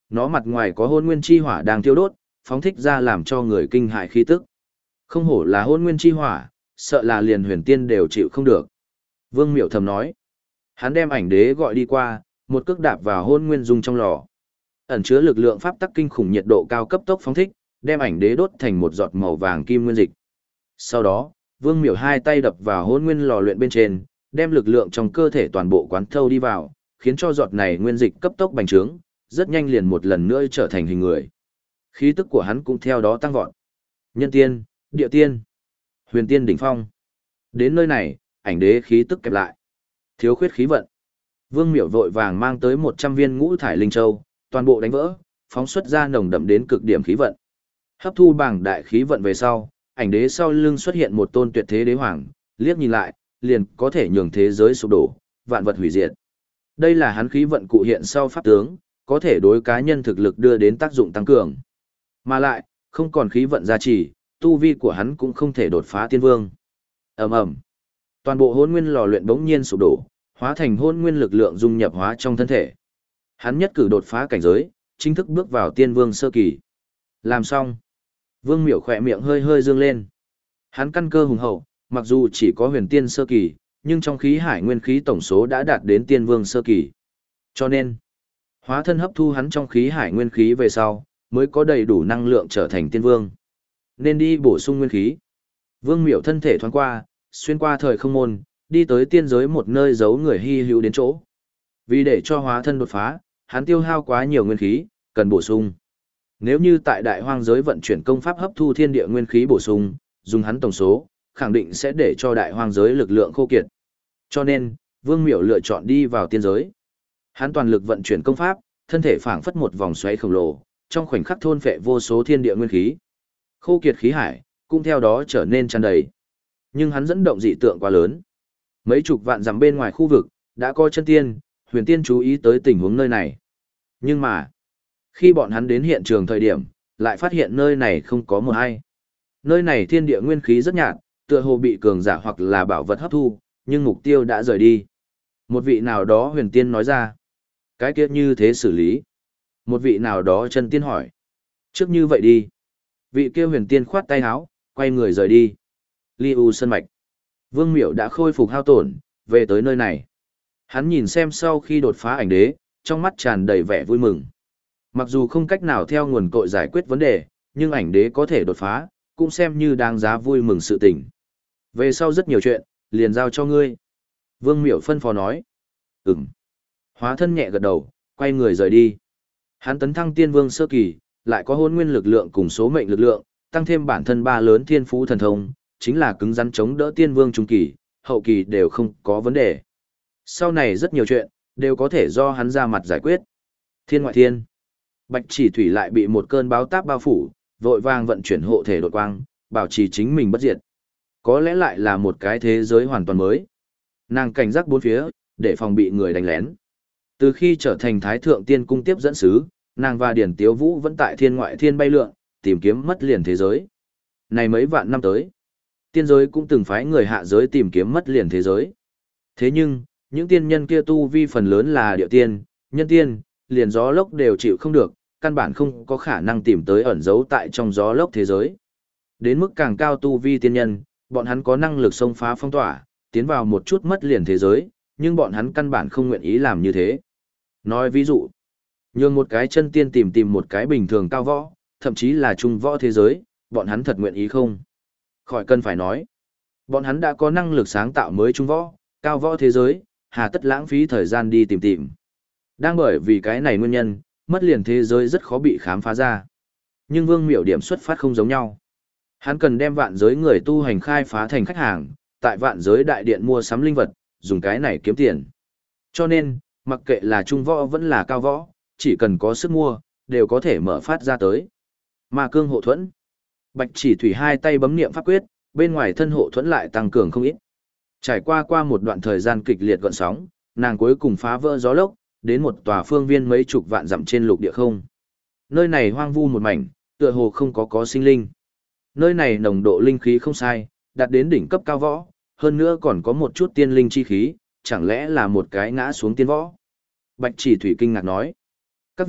Nó mặt ngoài có hôn nguyên chi hỏa đang thiêu đốt, phóng thích ra làm cho người kinh hại khí tức. Không hổ là hôn nguyên chi hỏa, sợ là liền huyền tiên đều chịu không được. Vương Miểu thầm nói. Hắn đem ảnh đế gọi đi qua, một cước đạp vào hôn nguyên dung trong lò. Ẩn chứa lực lượng pháp tắc kinh khủng nhiệt độ cao cấp tốc phóng thích, đem ảnh đế đốt thành một giọt màu vàng kim nguyên dịch. Sau đó, Vương Miểu hai tay đập vào hôn nguyên lò luyện bên trên, đem lực lượng trong cơ thể toàn bộ quán thâu đi vào, khiến cho giọt này nguyên dịch cấp tốc bành trướng, rất nhanh liền một lần nữa trở thành hình người. Khí tức của hắn cũng theo đó tăng vọt. Nhân tiên, địa tiên, huyền tiên đỉnh phong. Đến nơi này, ảnh đế khí tức kẹp lại. Thiếu khuyết khí vận. Vương Miểu vội vàng mang tới 100 viên ngũ thải linh châu, toàn bộ đánh vỡ, phóng xuất ra nồng đậm đến cực điểm khí vận. Hấp thu bảng đại khí vận về sau, ảnh đế sau lưng xuất hiện một tôn tuyệt thế đế hoàng, liếc nhìn lại, liền có thể nhường thế giới sụp đổ, vạn vật hủy diệt. Đây là hắn khí vận cụ hiện sau pháp tướng, có thể đối cá nhân thực lực đưa đến tác dụng tăng cường. Mà lại, không còn khí vận gia trì, tu vi của hắn cũng không thể đột phá tiên vương. Ầm ầm. Toàn bộ hỗn nguyên lò luyện bỗng nhiên sụp đổ, hóa thành hỗn nguyên lực lượng dung nhập hóa trong thân thể. Hắn nhất cử đột phá cảnh giới, chính thức bước vào tiên vương sơ kỳ. Làm xong, Vương Miểu khỏe miệng hơi hơi dương lên. Hắn căn cơ hùng hậu, mặc dù chỉ có huyền tiên sơ kỳ, nhưng trong khí hải nguyên khí tổng số đã đạt đến tiên vương sơ kỳ. Cho nên, hóa thân hấp thu hắn trong khí hải nguyên khí về sau, mới có đầy đủ năng lượng trở thành tiên vương. Nên đi bổ sung nguyên khí. Vương Miểu thân thể thoáng qua, xuyên qua thời không môn, đi tới tiên giới một nơi giấu người hy hữu đến chỗ. Vì để cho hóa thân đột phá, hắn tiêu hao quá nhiều nguyên khí, cần bổ sung. Nếu như tại đại hoang giới vận chuyển công pháp hấp thu thiên địa nguyên khí bổ sung, dùng hắn tổng số, khẳng định sẽ để cho đại hoang giới lực lượng khô kiệt. Cho nên, Vương Miểu lựa chọn đi vào tiên giới. Hắn toàn lực vận chuyển công pháp, thân thể phảng phất một vòng xoáy khổng lồ, trong khoảnh khắc thôn phệ vô số thiên địa nguyên khí. Khô kiệt khí hải, cũng theo đó trở nên tràn đầy. Nhưng hắn dẫn động dị tượng quá lớn. Mấy chục vạn dặm bên ngoài khu vực, đã có chân tiên, huyền tiên chú ý tới tình huống nơi này. Nhưng mà, khi bọn hắn đến hiện trường thời điểm, lại phát hiện nơi này không có một ai. Nơi này thiên địa nguyên khí rất nhạt, tựa hồ bị cường giả hoặc là bảo vật hấp thu, nhưng mục tiêu đã rời đi. Một vị nào đó huyền tiên nói ra. Cái kia như thế xử lý. Một vị nào đó chân tiên hỏi. Trước như vậy đi. Vị kia huyền tiên khoát tay áo, quay người rời đi. Liu Sơn Mạch. Vương Miểu đã khôi phục hao tổn, về tới nơi này. Hắn nhìn xem sau khi đột phá ảnh đế, trong mắt tràn đầy vẻ vui mừng. Mặc dù không cách nào theo nguồn cội giải quyết vấn đề, nhưng ảnh đế có thể đột phá, cũng xem như đáng giá vui mừng sự tình. Về sau rất nhiều chuyện, liền giao cho ngươi. Vương Miểu phân phó nói. Ừm. Hóa thân nhẹ gật đầu, quay người rời đi. Hắn tấn thăng tiên vương sơ kỳ, lại có hôn nguyên lực lượng cùng số mệnh lực lượng, tăng thêm bản thân ba lớn thiên phú thần thông, chính là cứng rắn chống đỡ tiên vương trung kỳ, hậu kỳ đều không có vấn đề. Sau này rất nhiều chuyện, đều có thể do hắn ra mặt giải quyết. Thiên ngoại thiên. Bạch Chỉ Thủy lại bị một cơn báo táp bao phủ, vội vàng vận chuyển hộ thể đột quang, bảo trì chính mình bất diệt. Có lẽ lại là một cái thế giới hoàn toàn mới. Nàng cảnh giác bốn phía, để phòng bị người đánh lén. Từ khi trở thành Thái Thượng Tiên Cung tiếp dẫn sứ, nàng và Điển Tiếu Vũ vẫn tại thiên ngoại thiên bay lượn, tìm kiếm mất liền thế giới. Này mấy vạn năm tới, tiên giới cũng từng phái người hạ giới tìm kiếm mất liền thế giới. Thế nhưng, những tiên nhân kia tu vi phần lớn là địa tiên, nhân tiên, liền gió lốc đều chịu không được, căn bản không có khả năng tìm tới ẩn giấu tại trong gió lốc thế giới. Đến mức càng cao tu vi tiên nhân, bọn hắn có năng lực xông phá phong tỏa, tiến vào một chút mất liền thế giới, nhưng bọn hắn căn bản không nguyện ý làm như thế. Nói ví dụ, nhường một cái chân tiên tìm một cái bình thường cao võ, thậm chí là trung võ thế giới, bọn hắn thật nguyện ý không? Khỏi cần phải nói. Bọn hắn đã có năng lực sáng tạo mới trung võ, cao võ thế giới, hà tất lãng phí thời gian đi tìm. Đang bởi vì cái này nguyên nhân, mất liền thế giới rất khó bị khám phá ra. Nhưng Vương Miểu điểm xuất phát không giống nhau. Hắn cần đem vạn giới người tu hành khai phá thành khách hàng, tại vạn giới đại điện mua sắm linh vật, dùng cái này kiếm tiền. Cho nên, mặc kệ là trung võ vẫn là cao võ, chỉ cần có sức mua, đều có thể mở phát ra tới. Ma cương hộ thuẫn. Bạch Chỉ Thủy hai tay bấm niệm pháp quyết, bên ngoài thân hộ thuẫn lại tăng cường không ít. Trải qua một đoạn thời gian kịch liệt gợn sóng, nàng cuối cùng phá vỡ gió lốc, đến một tòa phương viên mấy chục vạn dặm trên lục địa không. Nơi này hoang vu một mảnh, tựa hồ không có sinh linh. Nơi này nồng độ linh khí không sai, đạt đến đỉnh cấp cao võ, hơn nữa còn có một chút tiên linh chi khí, chẳng lẽ là một cái ngã xuống tiên võ. Bạch Chỉ Thủy kinh ngạc nói. Các vị,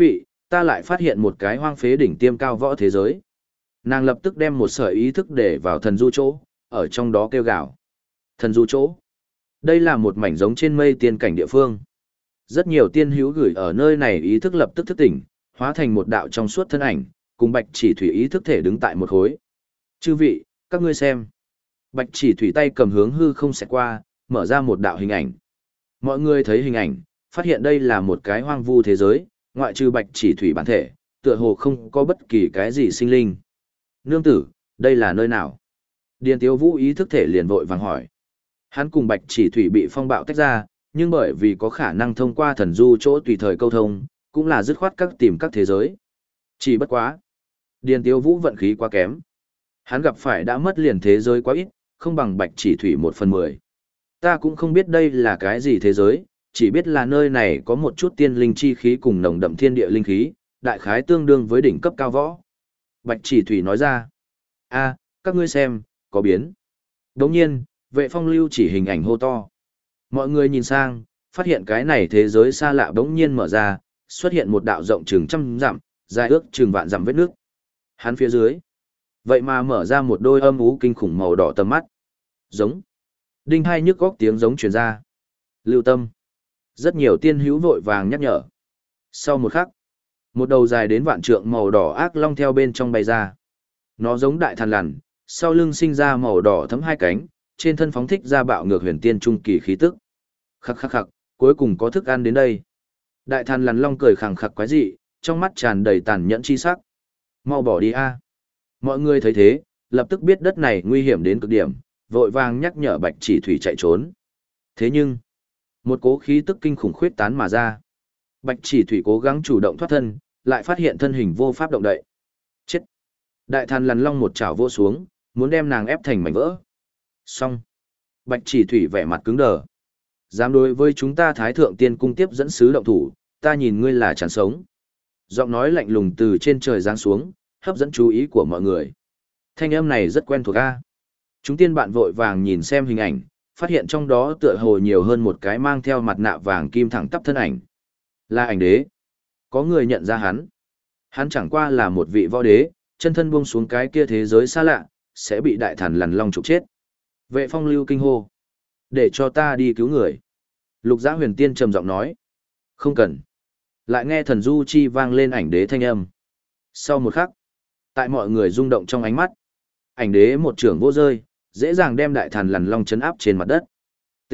ta lại phát hiện một cái hoang phế đỉnh tiêm cao võ thế giới. Nàng lập tức đem một sợi ý thức để vào thần du chỗ, ở trong đó kêu gào. Thần du chỗ. Đây là một mảnh giống trên mây tiên cảnh địa phương. Rất nhiều tiên hữu gửi ở nơi này ý thức lập tức thức tỉnh, hóa thành một đạo trong suốt thân ảnh, cùng Bạch Chỉ Thủy ý thức thể đứng tại một khối. Chư vị, các ngươi xem. Bạch Chỉ Thủy tay cầm hướng hư không xẹt qua, mở ra một đạo hình ảnh. Mọi người thấy hình ảnh, phát hiện đây là một cái hoang vu thế giới, ngoại trừ Bạch Chỉ Thủy bản thể, tựa hồ không có bất kỳ cái gì sinh linh. Nương tử, đây là nơi nào? Điền Tiếu Vũ ý thức thể liền vội vàng hỏi. Hắn cùng Bạch Chỉ Thủy bị phong bạo tách ra, nhưng bởi vì có khả năng thông qua thần du chỗ tùy thời câu thông, cũng là dứt khoát tìm các thế giới. Chỉ bất quá. Điền Tiếu Vũ vận khí quá kém. Hắn gặp phải đã mất liền thế giới quá ít, không bằng Bạch Chỉ Thủy 1/10. Ta cũng không biết đây là cái gì thế giới, chỉ biết là nơi này có một chút tiên linh chi khí cùng nồng đậm thiên địa linh khí, đại khái tương đương với đỉnh cấp cao võ. Bạch Chỉ Thủy nói ra. A, các ngươi xem, có biến. Đồng nhiên, Vệ Phong lưu chỉ hình ảnh hô to. Mọi người nhìn sang, phát hiện cái này thế giới xa lạ bỗng nhiên mở ra, xuất hiện một đạo rộng chừng trăm dặm, dài ước chừng vạn dặm vết nước. Hắn phía dưới, vậy mà mở ra một đôi âm ú kinh khủng màu đỏ tầm mắt. Giống. Đinh hai nhức góc tiếng giống truyền ra. Lưu tâm. Rất nhiều tiên hữu vội vàng nhắc nhở. Sau một khắc, một đầu dài đến vạn trượng màu đỏ ác long theo bên trong bay ra. Nó giống đại thần lằn, sau lưng sinh ra màu đỏ thấm hai cánh, trên thân phóng thích ra bạo ngược huyền tiên trung kỳ khí tức. Khắc khắc khắc, cuối cùng có thức ăn đến đây. Đại thần lằn long cười khẳng khặc quái dị, trong mắt tràn đầy tàn nhẫn chi sắc. Mau bỏ đi a. Mọi người thấy thế, lập tức biết đất này nguy hiểm đến cực điểm, vội vàng nhắc nhở Bạch Chỉ Thủy chạy trốn. Thế nhưng, một cố khí tức kinh khủng khuyết tán mà ra. Bạch Chỉ Thủy cố gắng chủ động thoát thân, lại phát hiện thân hình vô pháp động đậy. Chết! Đại thần lằn long một chảo vô xuống, muốn đem nàng ép thành mảnh vỡ. Xong! Bạch Chỉ Thủy vẻ mặt cứng đờ. Dám đối với chúng ta Thái Thượng Tiên Cung tiếp dẫn sứ động thủ, ta nhìn ngươi là chẳng sống. Giọng nói lạnh lùng từ trên trời giáng xuống, hấp dẫn chú ý của mọi người. Thanh âm này rất quen thuộc a. Chúng tiên bạn vội vàng nhìn xem hình ảnh, phát hiện trong đó tựa hồ nhiều hơn một cái mang theo mặt nạ vàng kim thẳng tắp thân ảnh. Là ảnh đế. Có người nhận ra hắn. Hắn chẳng qua là một vị võ đế, chân thân buông xuống cái kia thế giới xa lạ, sẽ bị đại thần lằn long trục chết. Vệ Phong lưu kinh hô. Để cho ta đi cứu người. Lục Giã Huyền Tiên trầm giọng nói. Không cần. Lại nghe thần du chi vang lên ảnh đế thanh âm. Sau một khắc, tại mọi người rung động trong ánh mắt, ảnh đế một trưởng vô rơi, dễ dàng đem đại thần lằn long chấn áp trên mặt đất. T.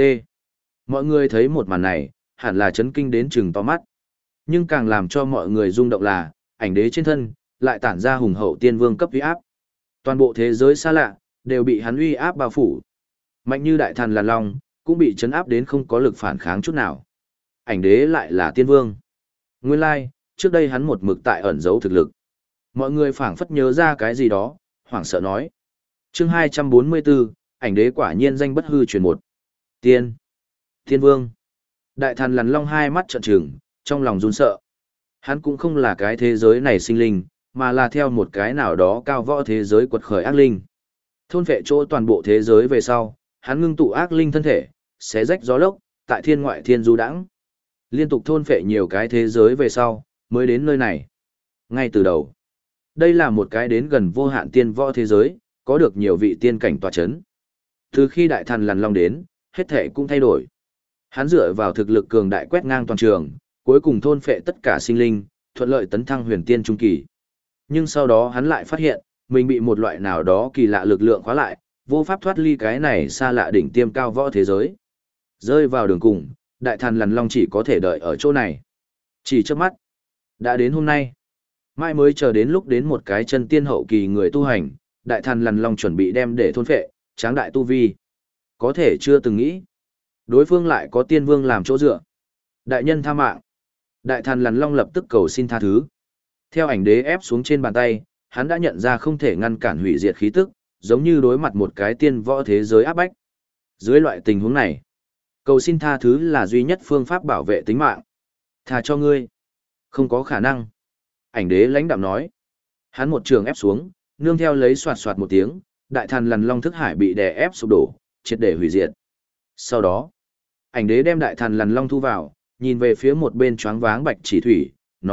Mọi người thấy một màn này, hẳn là chấn kinh đến chừng to mắt. Nhưng càng làm cho mọi người rung động là, ảnh đế trên thân, lại tản ra hùng hậu tiên vương cấp uy áp. Toàn bộ thế giới xa lạ, đều bị hắn uy áp bao phủ. Mạnh như đại thần lằn long, cũng bị chấn áp đến không có lực phản kháng chút nào. Ảnh đế lại là tiên vương. Nguyên lai, trước đây hắn một mực tại ẩn giấu thực lực. Mọi người phảng phất nhớ ra cái gì đó, hoảng sợ nói. Chương 244, ảnh đế quả nhiên danh bất hư truyền một. Tiên. Tiên vương. Đại thần lằn long hai mắt trợn trừng, trong lòng run sợ. Hắn cũng không là cái thế giới này sinh linh, mà là theo một cái nào đó cao võ thế giới quật khởi ác linh. Thôn phệ chỗ toàn bộ thế giới về sau, hắn ngưng tụ ác linh thân thể, xé rách gió lốc, tại thiên ngoại thiên du đãng. Liên tục thôn phệ nhiều cái thế giới về sau, mới đến nơi này. Ngay từ đầu, đây là một cái đến gần vô hạn tiên võ thế giới, có được nhiều vị tiên cảnh tọa chấn. Từ khi đại thần lằn long đến, hết thể cũng thay đổi. Hắn dựa vào thực lực cường đại quét ngang toàn trường, cuối cùng thôn phệ tất cả sinh linh, thuận lợi tấn thăng huyền tiên trung kỳ. Nhưng sau đó hắn lại phát hiện, mình bị một loại nào đó kỳ lạ lực lượng khóa lại, vô pháp thoát ly cái này xa lạ đỉnh tiêm cao võ thế giới. Rơi vào đường cùng, đại thần lằn long chỉ có thể đợi ở chỗ này. Chỉ trước mắt, đã đến hôm nay. Mai mới chờ đến lúc đến một cái chân tiên hậu kỳ người tu hành, đại thần lằn long chuẩn bị đem để thôn phệ, tráng đại tu vi. Có thể chưa từng nghĩ. Đối phương lại có tiên vương làm chỗ dựa. Đại nhân tha mạng. Đại thần lằn long lập tức cầu xin tha thứ. Theo ảnh đế ép xuống trên bàn tay, hắn đã nhận ra không thể ngăn cản hủy diệt khí tức, giống như đối mặt một cái tiên võ thế giới áp bách. Dưới loại tình huống này, cầu xin tha thứ là duy nhất phương pháp bảo vệ tính mạng. Tha cho ngươi. Không có khả năng. Ảnh đế lãnh đạm nói. Hắn một trường ép xuống, nương theo lấy soạt soạt một tiếng, đại thần lằn long thức hải bị đè ép sụp đổ, triệt để hủy diệt. Sau đó, ảnh đế đem đại thần lằn long thu vào, nhìn về phía một bên choáng váng Bạch Chỉ Thủy, nói,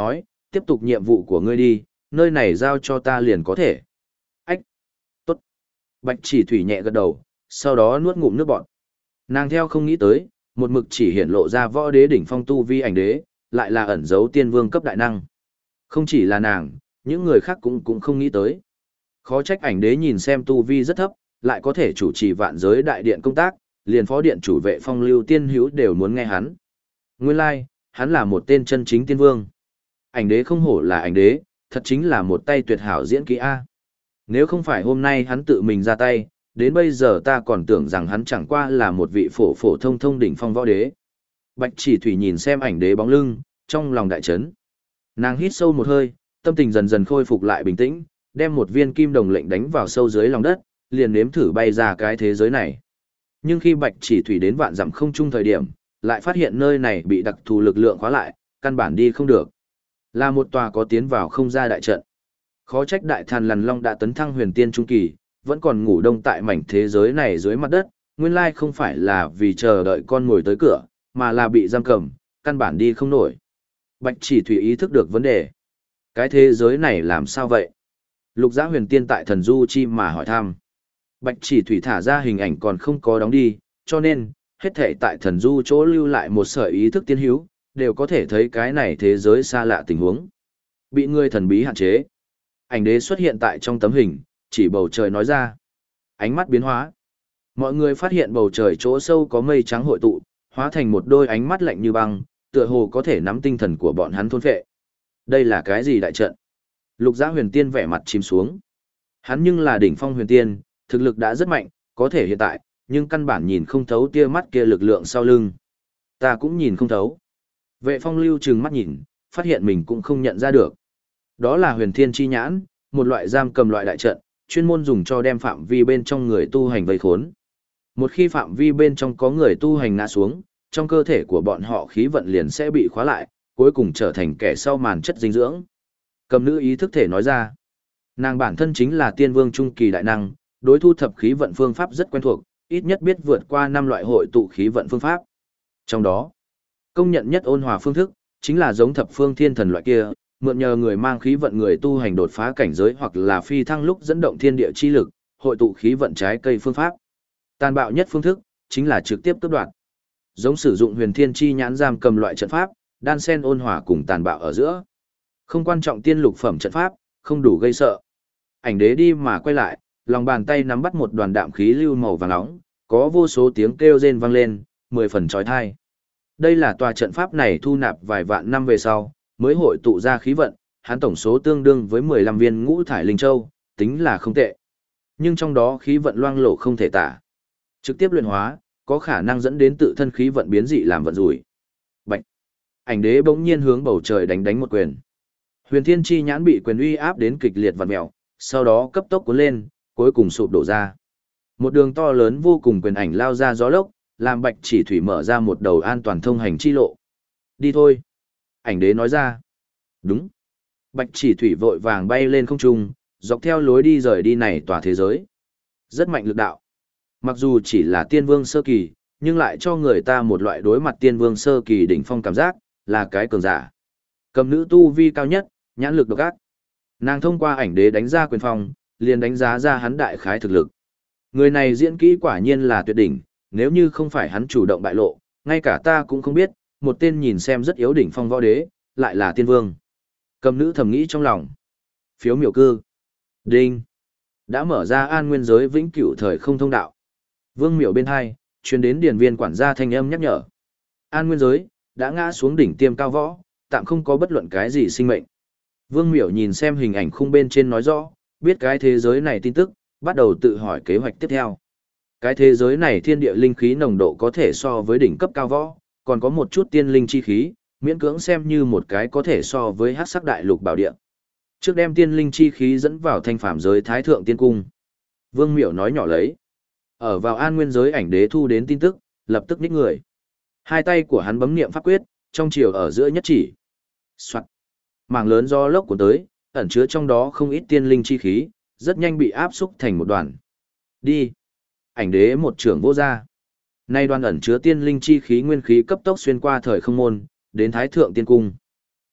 tiếp tục nhiệm vụ của ngươi đi, nơi này giao cho ta liền có thể. Ách! Tốt! Bạch chỉ thủy nhẹ gật đầu, sau đó nuốt ngụm nước bọt. Nàng theo không nghĩ tới, một mực chỉ hiển lộ ra võ đế đỉnh phong tu vi ảnh đế, lại là ẩn giấu tiên vương cấp đại năng. Không chỉ là nàng, những người khác cũng không nghĩ tới. Khó trách ảnh đế nhìn xem tu vi rất thấp, lại có thể chủ trì vạn giới đại điện công tác, liền phó điện chủ vệ phong lưu tiên hữu đều muốn nghe hắn. Nguyên lai, hắn là một tên chân chính tiên vương. Ảnh đế không hổ là ảnh đế, thật chính là một tay tuyệt hảo diễn kỹ A. Nếu không phải hôm nay hắn tự mình ra tay, đến bây giờ ta còn tưởng rằng hắn chẳng qua là một vị phổ phổ thông thông đỉnh phong võ đế. Bạch chỉ thủy nhìn xem ảnh đế bóng lưng, trong lòng đại chấn. Nàng hít sâu một hơi, tâm tình dần dần khôi phục lại bình tĩnh, đem một viên kim đồng lệnh đánh vào sâu dưới lòng đất, liền nếm thử bay ra cái thế giới này. Nhưng khi bạch chỉ thủy đến vạn dặm không trung thời điểm, lại phát hiện nơi này bị đặc thù lực lượng khóa lại, căn bản đi không được. Là một tòa có tiến vào không ra đại trận. Khó trách đại thần Lằn Long đã tấn thăng huyền tiên trung kỳ, vẫn còn ngủ đông tại mảnh thế giới này dưới mặt đất, nguyên lai không phải là vì chờ đợi con ngồi tới cửa, mà là bị giam cầm, căn bản đi không nổi. Bạch chỉ thủy ý thức được vấn đề. Cái thế giới này làm sao vậy? Lục Giã huyền tiên tại thần du chi mà hỏi thăm. Bạch chỉ thủy thả ra hình ảnh còn không có đóng đi, cho nên, hết thảy tại thần du chỗ lưu lại một sợi ý thức tiên hữu, đều có thể thấy cái này thế giới xa lạ tình huống. Bị người thần bí hạn chế. Ảnh đế xuất hiện tại trong tấm hình, chỉ bầu trời nói ra. Ánh mắt biến hóa. Mọi người phát hiện bầu trời chỗ sâu có mây trắng hội tụ, hóa thành một đôi ánh mắt lạnh như băng, tựa hồ có thể nắm tinh thần của bọn hắn thôn phệ. Đây là cái gì đại trận? Lục Giã huyền tiên vẻ mặt chìm xuống. Hắn nhưng là đỉnh phong huyền tiên, thực lực đã rất mạnh, có thể hiện tại, nhưng căn bản nhìn không thấu tia mắt kia lực lượng sau lưng. Ta cũng nhìn không thấu. Vệ phong lưu trừng mắt nhìn, phát hiện mình cũng không nhận ra được. Đó là huyền thiên chi nhãn, một loại giam cầm loại đại trận, chuyên môn dùng cho đem phạm vi bên trong người tu hành vây khốn. Một khi phạm vi bên trong có người tu hành ngã xuống, trong cơ thể của bọn họ khí vận liền sẽ bị khóa lại, cuối cùng trở thành kẻ sau màn chất dinh dưỡng. Cầm nữ ý thức thể nói ra, nàng bản thân chính là tiên vương trung kỳ đại năng, đối thu thập khí vận phương pháp rất quen thuộc, ít nhất biết vượt qua 5 loại hội tụ khí vận phương pháp. Trong đó, công nhận nhất ôn hòa phương thức, chính là giống thập phương thiên thần loại kia, mượn nhờ người mang khí vận người tu hành đột phá cảnh giới hoặc là phi thăng lúc dẫn động thiên địa chi lực, hội tụ khí vận trái cây phương pháp. Tàn bạo nhất phương thức, chính là trực tiếp cướp đoạt. Giống sử dụng huyền thiên chi nhãn giam cầm loại trận pháp, đan sen ôn hòa cùng tàn bạo ở giữa. Không quan trọng tiên lục phẩm trận pháp, không đủ gây sợ. Ảnh đế đi mà quay lại, lòng bàn tay nắm bắt một đoàn đạm khí lưu màu vàng nóng, có vô số tiếng kêu rên vang lên, 10 phần chói tai. Đây là tòa trận pháp này thu nạp vài vạn năm về sau, mới hội tụ ra khí vận, hắn tổng số tương đương với 15 viên ngũ thải linh châu, tính là không tệ. Nhưng trong đó khí vận loang lổ không thể tả. Trực tiếp luyện hóa, có khả năng dẫn đến tự thân khí vận biến dị làm vận rủi. Bạch. Ảnh đế bỗng nhiên hướng bầu trời đánh một quyền. Huyền Thiên Chi nhãn bị quyền uy áp đến kịch liệt vặn mèo, sau đó cấp tốc cuốn lên, cuối cùng sụp đổ ra. Một đường to lớn vô cùng quyền ảnh lao ra gió lốc, làm Bạch Chỉ Thủy mở ra một đầu an toàn thông hành chi lộ. Đi thôi. Ảnh đế nói ra. Đúng. Bạch Chỉ Thủy vội vàng bay lên không trung, dọc theo lối đi rời đi này tòa thế giới. Rất mạnh lực đạo. Mặc dù chỉ là tiên vương sơ kỳ, nhưng lại cho người ta một loại đối mặt tiên vương sơ kỳ đỉnh phong cảm giác, là cái cường giả. Cầm nữ tu vi cao nhất, nhãn lực độc ác. Nàng thông qua ảnh đế đánh ra quyền phong, liền đánh giá ra hắn đại khái thực lực. Người này diễn kỹ quả nhiên là tuyệt đỉnh, nếu như không phải hắn chủ động bại lộ, ngay cả ta cũng không biết, một tên nhìn xem rất yếu đỉnh phong võ đế, lại là tiên vương. Cầm nữ thầm nghĩ trong lòng. Phiếu miểu cư. Đinh. Đã mở ra an nguyên giới vĩnh cửu thời không thông đạo. Vương miểu bên hai, truyền đến điển viên quản gia thanh âm nhắc nhở. An nguyên giới, đã ngã xuống đỉnh tiêm cao võ, tạm không có bất luận cái gì sinh mệnh. Vương miểu nhìn xem hình ảnh khung bên trên nói rõ, biết cái thế giới này tin tức, bắt đầu tự hỏi kế hoạch tiếp theo. Cái thế giới này thiên địa linh khí nồng độ có thể so với đỉnh cấp cao võ, còn có một chút tiên linh chi khí, miễn cưỡng xem như một cái có thể so với hắc sắc đại lục bảo địa. Trước đem tiên linh chi khí dẫn vào thanh phàm giới thái thượng tiên cung. Vương miểu nói nhỏ lấy. Ở vào an nguyên giới ảnh đế thu đến tin tức, lập tức ních người. Hai tay của hắn bấm niệm pháp quyết, trong chiều ở giữa nhất chỉ. Soạt. Mảng lớn do lốc cuốn tới, ẩn chứa trong đó không ít tiên linh chi khí, rất nhanh bị áp xúc thành một đoàn. Đi. Ảnh đế một trưởng vô ra. Nay đoàn ẩn chứa tiên linh chi khí nguyên khí cấp tốc xuyên qua thời không môn, đến thái thượng tiên cung.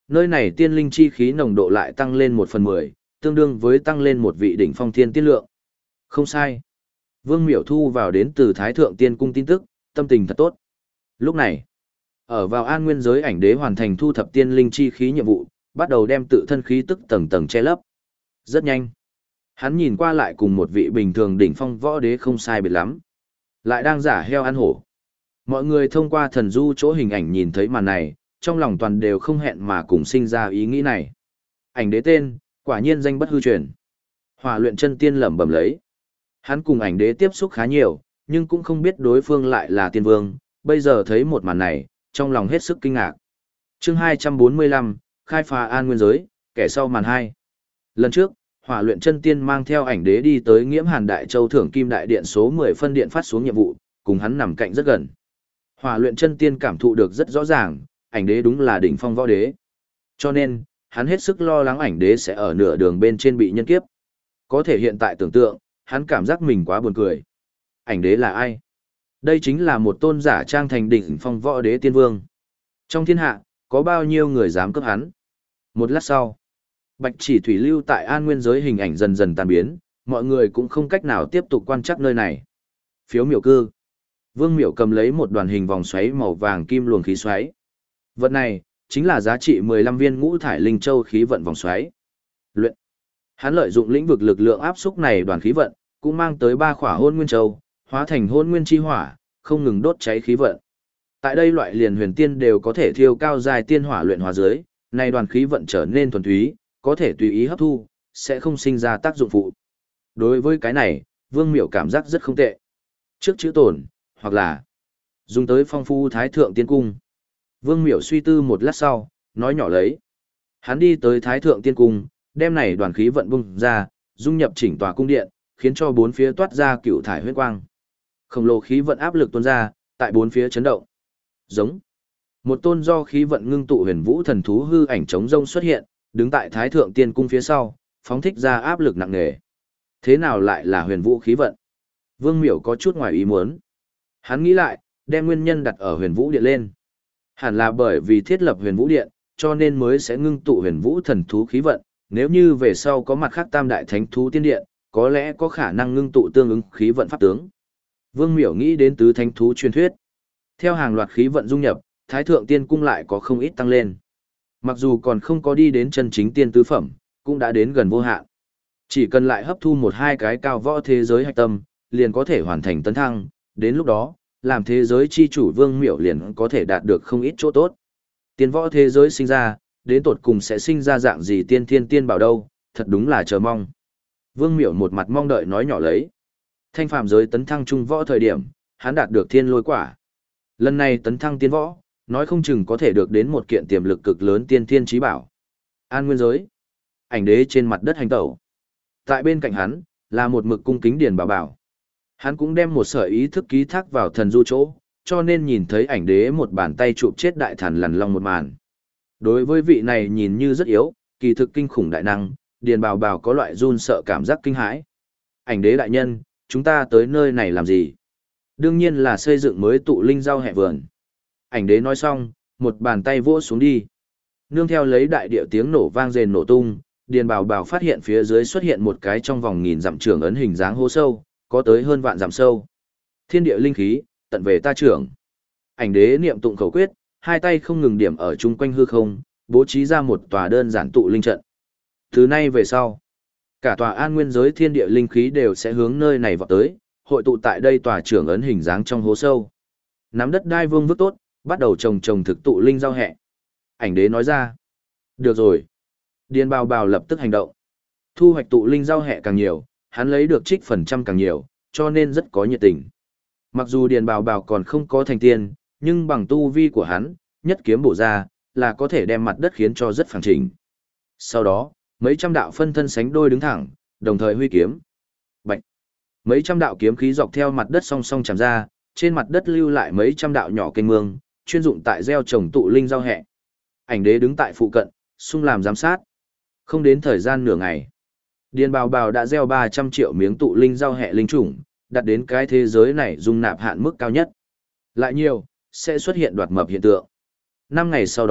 Nơi này tiên linh chi khí nồng độ lại tăng lên 1/10, tương đương với tăng lên một vị đỉnh phong thiên tiên lượng. Không sai. Vương Miểu thu vào đến từ Thái Thượng Tiên Cung tin tức, tâm tình thật tốt. Lúc này, ở vào An Nguyên giới ảnh đế hoàn thành thu thập tiên linh chi khí nhiệm vụ, bắt đầu đem tự thân khí tức tầng tầng che lấp. Rất nhanh. Hắn nhìn qua lại cùng một vị bình thường đỉnh phong võ đế không sai biệt lắm. Lại đang giả heo ăn hổ. Mọi người thông qua thần du chỗ hình ảnh nhìn thấy màn này, trong lòng toàn đều không hẹn mà cùng sinh ra ý nghĩ này. Ảnh đế tên, quả nhiên danh bất hư truyền. Hỏa luyện chân tiên lẩm bẩm lấy. Hắn cùng ảnh đế tiếp xúc khá nhiều, nhưng cũng không biết đối phương lại là tiên vương, bây giờ thấy một màn này, trong lòng hết sức kinh ngạc. Chương 245, khai phá An Nguyên giới, kẻ sau màn 2. Lần trước, Hỏa luyện chân tiên mang theo ảnh đế đi tới Nghiễm Hàn Đại Châu thưởng kim đại điện số 10 phân điện phát xuống nhiệm vụ, cùng hắn nằm cạnh rất gần. Hỏa luyện chân tiên cảm thụ được rất rõ ràng, ảnh đế đúng là đỉnh phong võ đế. Cho nên, hắn hết sức lo lắng ảnh đế sẽ ở nửa đường bên trên bị nhân kiếp. Có thể hiện tại tưởng tượng, hắn cảm giác mình quá buồn cười. Ảnh đế là ai? Đây chính là một tôn giả trang thành đỉnh phong võ đế tiên vương. Trong thiên hạ, có bao nhiêu người dám cướp hắn? Một lát sau, bạch chỉ thủy lưu tại An Nguyên giới hình ảnh dần dần tan biến, mọi người cũng không cách nào tiếp tục quan trắc nơi này. Phiếu miểu cư. Vương Miểu cầm lấy một đoàn hình vòng xoáy màu vàng kim luồng khí xoáy. Vật này chính là giá trị 15 viên ngũ thải linh châu khí vận vòng xoáy. Luyện. Hắn lợi dụng lĩnh vực lực lượng áp xúc này đoàn khí vận, cũng mang tới 3 khỏa hôn nguyên châu, hóa thành hôn nguyên chi hỏa, không ngừng đốt cháy khí vận. Tại đây loại liền huyền tiên đều có thể thiêu cao dài tiên hỏa luyện hóa dưới, này đoàn khí vận trở nên thuần túy, có thể tùy ý hấp thu, sẽ không sinh ra tác dụng phụ. Đối với cái này, Vương Miểu cảm giác rất không tệ. Trước chữ tổn, hoặc là dùng tới phong phú Thái Thượng Tiên Cung. Vương Miểu suy tư một lát sau, nói nhỏ lấy. Hắn đi tới Thái Thượng Tiên Cung, đem này đoàn khí vận bung ra, dung nhập chỉnh tòa cung điện, khiến cho bốn phía toát ra cựu thải huyết quang. Khổng lồ khí vận áp lực tuôn ra, tại bốn phía chấn động. Giống. Một tôn do khí vận ngưng tụ huyền vũ thần thú hư ảnh trống rông xuất hiện, đứng tại Thái Thượng Tiên Cung phía sau, phóng thích ra áp lực nặng nề. Thế nào lại là huyền vũ khí vận? Vương Miểu có chút ngoài ý muốn. Hắn nghĩ lại, đem nguyên nhân đặt ở huyền vũ điện lên. Hẳn là bởi vì thiết lập huyền vũ điện, cho nên mới sẽ ngưng tụ huyền vũ thần thú khí vận. Nếu như về sau có mặt khác tam đại thánh thú tiên điện, có lẽ có khả năng ngưng tụ tương ứng khí vận pháp tướng. Vương Miểu nghĩ đến tứ thánh thú truyền thuyết. Theo hàng loạt khí vận dung nhập, Thái Thượng Tiên Cung lại có không ít tăng lên. Mặc dù còn không có đi đến chân chính tiên tứ phẩm, cũng đã đến gần vô hạn. Chỉ cần lại hấp thu một hai cái cao võ thế giới hạch tâm, liền có thể hoàn thành tấn thăng, đến lúc đó, làm thế giới chi chủ Vương Miểu liền có thể đạt được không ít chỗ tốt. Tiên võ thế giới sinh ra, đến tột cùng sẽ sinh ra dạng gì tiên thiên tiên bảo đâu, thật đúng là chờ mong. Vương Miểu một mặt mong đợi nói nhỏ lấy. Thanh phàm giới tấn thăng trung võ thời điểm, hắn đạt được thiên lôi quả. Lần này tấn thăng tiên võ, nói không chừng có thể được đến một kiện tiềm lực cực lớn tiên thiên chí bảo. An Nguyên giới. Ảnh đế trên mặt đất hành tẩu. Tại bên cạnh hắn, là một mực cung kính Điền Bảo Bảo. Hắn cũng đem một sợi ý thức ký thác vào thần du chỗ, cho nên nhìn thấy ảnh đế một bàn tay chụp chết đại thần lằn long một màn. Đối với vị này nhìn như rất yếu, kỳ thực kinh khủng đại năng, Điền Bảo Bảo có loại run sợ cảm giác kinh hãi. Ảnh đế đại nhân, chúng ta tới nơi này làm gì? Đương nhiên là xây dựng mới tụ linh rau hẹ vườn. Ảnh đế nói xong, một bàn tay vỗ xuống đi. Nương theo lấy đại điệu tiếng nổ vang rền nổ tung, Điền Bảo Bảo phát hiện phía dưới xuất hiện một cái trong vòng nghìn dặm trưởng ấn hình dáng hố sâu, có tới hơn vạn dặm sâu. Thiên địa linh khí, tận về ta trưởng. Ảnh đế niệm tụng khẩu quyết, hai tay không ngừng điểm ở chung quanh hư không, bố trí ra một tòa đơn giản tụ linh trận. Từ nay về sau, cả tòa An Nguyên giới thiên địa linh khí đều sẽ hướng nơi này vọt tới, hội tụ tại đây tòa trưởng ấn hình dáng trong hố sâu. Nắm đất đai vương vức tốt, bắt đầu trồng thực tụ linh rau hẹ. Ảnh đế nói ra. Được rồi. Điền Bảo Bảo lập tức hành động. Thu hoạch tụ linh rau hẹ càng nhiều, hắn lấy được trích phần trăm càng nhiều, cho nên rất có nhiệt tình. Mặc dù Điền Bảo Bảo còn không có thành tiên, nhưng bằng tu vi của hắn, nhất kiếm bổ ra, là có thể đem mặt đất khiến cho rất phẳng chỉnh. Sau đó, mấy trăm đạo phân thân sánh đôi đứng thẳng, đồng thời huy kiếm. Bạch. Mấy trăm đạo kiếm khí dọc theo mặt đất song song chạm ra, trên mặt đất lưu lại mấy trăm đạo nhỏ kênh mương, chuyên dụng tại gieo trồng tụ linh rau hẹ. Ảnh đế đứng tại phụ cận, xung làm giám sát. Không đến thời gian nửa ngày, Điền Bảo Bảo đã gieo 300 triệu miếng tụ linh rau hẹ linh chủng, đặt đến cái thế giới này dung nạp hạn mức cao nhất. Lại nhiều, sẽ xuất hiện đoạt mập hiện tượng. 5 ngày sau đó,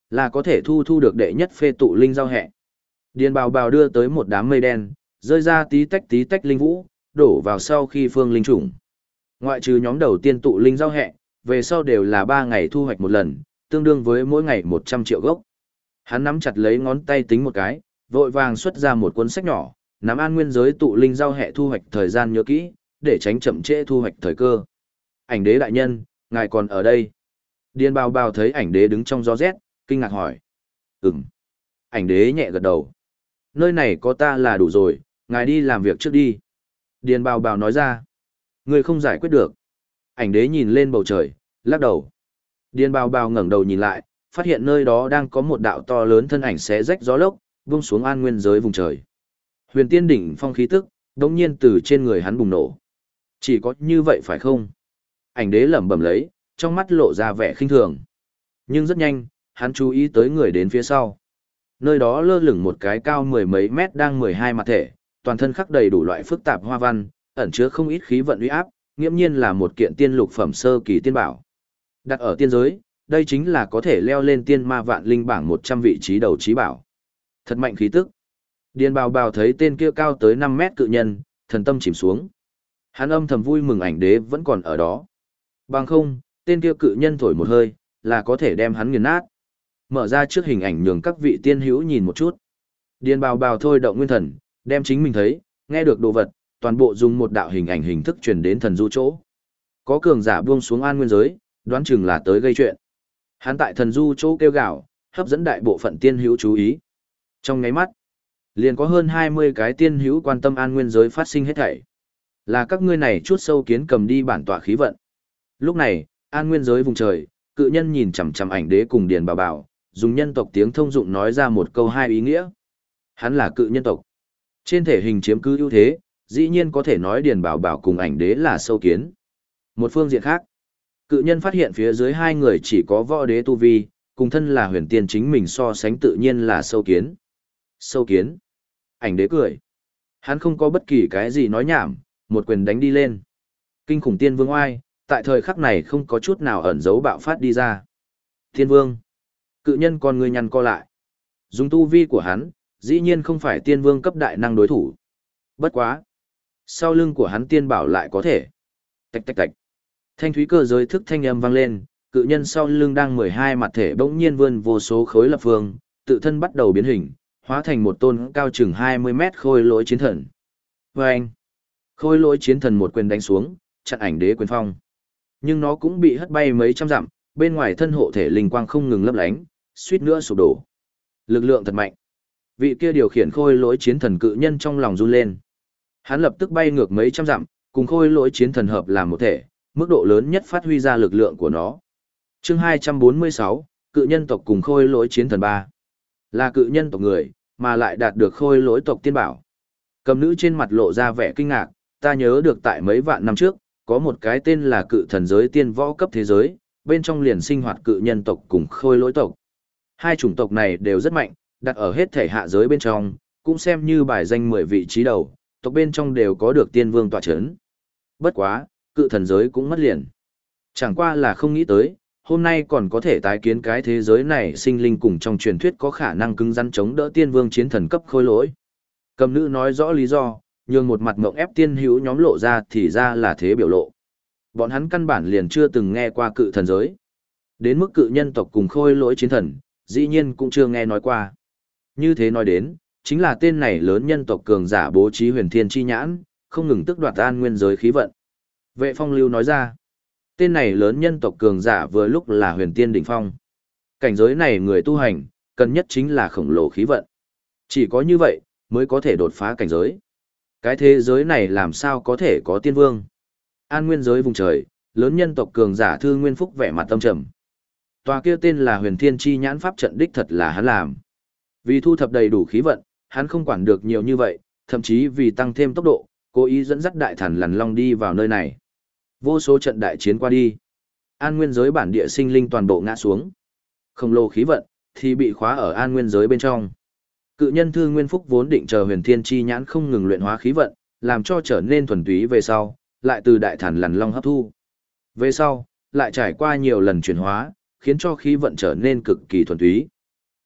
là có thể thu được đệ nhất phê tụ linh giao hẹ. Điền Bào Bào đưa tới một đám mây đen, rơi ra tí tách linh vũ, đổ vào sau khi phương linh trùng. Ngoại trừ nhóm đầu tiên tụ linh giao hẹ, về sau đều là 3 ngày thu hoạch một lần, tương đương với mỗi ngày 100 triệu gốc. Hắn nắm chặt lấy ngón tay tính một cái, vội vàng xuất ra một cuốn sách nhỏ, nắm an nguyên giới tụ linh giao hẹ thu hoạch thời gian nhớ kỹ, để tránh chậm trễ thu hoạch thời cơ. Ảnh đế đại nhân, ngài còn ở đây. Điền Bào Bào thấy ảnh đế đứng trong gió rét, kinh ngạc hỏi. Ừm. Ảnh đế nhẹ gật đầu. Nơi này có ta là đủ rồi, ngài đi làm việc trước đi. Điền Bào Bào nói ra. Người không giải quyết được. Ảnh đế nhìn lên bầu trời, lắc đầu. Điền Bào Bào ngẩng đầu nhìn lại, phát hiện nơi đó đang có một đạo to lớn thân ảnh xé rách gió lốc, vung xuống an nguyên giới vùng trời. Huyền tiên đỉnh phong khí tức, đống nhiên từ trên người hắn bùng nổ. Chỉ có như vậy phải không? Ảnh đế lẩm bẩm lấy, trong mắt lộ ra vẻ khinh thường. Nhưng rất nhanh, hắn chú ý tới người đến phía sau. Nơi đó lơ lửng một cái cao 10 mấy mét đang 12 mặt thể, toàn thân khắc đầy đủ loại phức tạp hoa văn, ẩn chứa không ít khí vận uy áp, nghiễm nhiên là một kiện tiên lục phẩm sơ kỳ tiên bảo. Đặt ở tiên giới, đây chính là có thể leo lên tiên ma vạn linh bảng 100 vị trí đầu trí bảo. Thật mạnh khí tức. Điền Bào Bào thấy tên kia cao tới 5 mét cự nhân, thần tâm chìm xuống. Hắn âm thầm vui mừng ảnh đế vẫn còn ở đó. Bằng không, tên kia cự nhân thổi một hơi, là có thể đem hắn nghiền nát. Mở ra trước hình ảnh nhường các vị tiên hữu nhìn một chút. Điền Bào Bào thôi động nguyên thần, đem chính mình thấy, nghe được đồ vật, toàn bộ dùng một đạo hình ảnh hình thức truyền đến thần du chỗ. Có cường giả buông xuống an nguyên giới, đoán chừng là tới gây chuyện. Hắn tại thần du chỗ kêu gào, hấp dẫn đại bộ phận tiên hữu chú ý. Trong ngáy mắt, liền có hơn 20 cái tiên hữu quan tâm an nguyên giới phát sinh hết thảy. Là các ngươi này chút sâu kiến cầm đi bản tọa khí vận. Lúc này, an nguyên giới vùng trời, cự nhân nhìn chằm chằm ảnh đế cùng Điền Bào Bào, dùng nhân tộc tiếng thông dụng nói ra một câu hai ý nghĩa. Hắn là cự nhân tộc. Trên thể hình chiếm cứ ưu thế, dĩ nhiên có thể nói Điền Bào Bào cùng ảnh đế là sâu kiến. Một phương diện khác, cự nhân phát hiện phía dưới hai người chỉ có võ đế tu vi, cùng thân là huyền tiên chính mình so sánh tự nhiên là sâu kiến. Sâu kiến. Ảnh đế cười. Hắn không có bất kỳ cái gì nói nhảm, một quyền đánh đi lên. Kinh khủng tiên vương oai, tại thời khắc này không có chút nào ẩn giấu bạo phát đi ra. Tiên vương. Cự nhân con người nhăn co lại. Dùng tu vi của hắn, dĩ nhiên không phải tiên vương cấp đại năng đối thủ. Bất quá. Sau lưng của hắn tiên bảo lại có thể. Tạch tạch tạch. Thanh thúy cơ giới thức thanh âm vang lên, cự nhân sau lưng đang 12 mặt thể bỗng nhiên vươn vô số khối lập phương, tự thân bắt đầu biến hình, hóa thành một tôn cao chừng 20 mét khôi lỗi chiến thần. Vâng! Khôi lỗi chiến thần một quyền đánh xuống, chặn ảnh đế quyền phong. Nhưng nó cũng bị hất bay mấy trăm dặm, bên ngoài thân hộ thể linh quang không ngừng lấp lánh, suýt nữa sụp đổ. Lực lượng thật mạnh. Vị kia điều khiển khôi lỗi chiến thần cự nhân trong lòng run lên. Hắn lập tức bay ngược mấy trăm dặm, cùng khôi lỗi chiến thần hợp làm một thể, mức độ lớn nhất phát huy ra lực lượng của nó. Chương 246, cự nhân tộc cùng khôi lỗi chiến thần 3. Là cự nhân tộc người, mà lại đạt được khôi lỗi tộc tiên bảo. Cầm nữ trên mặt lộ ra vẻ kinh ngạc, ta nhớ được tại mấy vạn năm trước, có một cái tên là cự thần giới tiên võ cấp thế giới, bên trong liền sinh hoạt cự nhân tộc cùng khôi lỗi tộc. Hai chủng tộc này đều rất mạnh, đặt ở hết thể hạ giới bên trong, cũng xem như bài danh 10 vị trí đầu, tộc bên trong đều có được tiên vương tọa chấn. Bất quá, cự thần giới cũng mất liền. Chẳng qua là không nghĩ tới, hôm nay còn có thể tái kiến cái thế giới này sinh linh cùng trong truyền thuyết có khả năng cứng rắn chống đỡ tiên vương chiến thần cấp khôi lỗi. Cầm nữ nói rõ lý do, nhường một mặt mộng ép tiên hữu nhóm lộ ra thì ra là thế biểu lộ. Bọn hắn căn bản liền chưa từng nghe qua cự thần giới. Đến mức cự nhân tộc cùng khôi lỗi chiến thần, dĩ nhiên cũng chưa nghe nói qua. Như thế nói đến, chính là tên này lớn nhân tộc cường giả bố trí huyền thiên chi nhãn, không ngừng tức đoạt an nguyên giới khí vận. Vệ Phong Lưu nói ra, tên này lớn nhân tộc cường giả vừa lúc là huyền tiên đỉnh phong. Cảnh giới này người tu hành, cần nhất chính là khổng lồ khí vận. Chỉ có như vậy, mới có thể đột phá cảnh giới. Cái thế giới này làm sao có thể có tiên vương? An nguyên giới vùng trời, lớn nhân tộc cường giả Thư Nguyên Phúc vẻ mặt tâm trầm. Tòa kia tên là huyền thiên chi nhãn pháp trận đích thật là hắn làm. Vì thu thập đầy đủ khí vận, hắn không quản được nhiều như vậy, thậm chí vì tăng thêm tốc độ, cố ý dẫn dắt đại thần lằn long đi vào nơi này. Vô số trận đại chiến qua đi. An nguyên giới bản địa sinh linh toàn bộ ngã xuống. Khổng lồ khí vận, thì bị khóa ở an nguyên giới bên trong. Cự nhân Thư Nguyên Phúc vốn định chờ huyền thiên chi nhãn không ngừng luyện hóa khí vận, làm cho trở nên thuần túy về sau, lại từ đại thần lằn long hấp thu. Về sau, lại trải qua nhiều lần chuyển hóa, khiến cho khí vận trở nên cực kỳ thuần túy.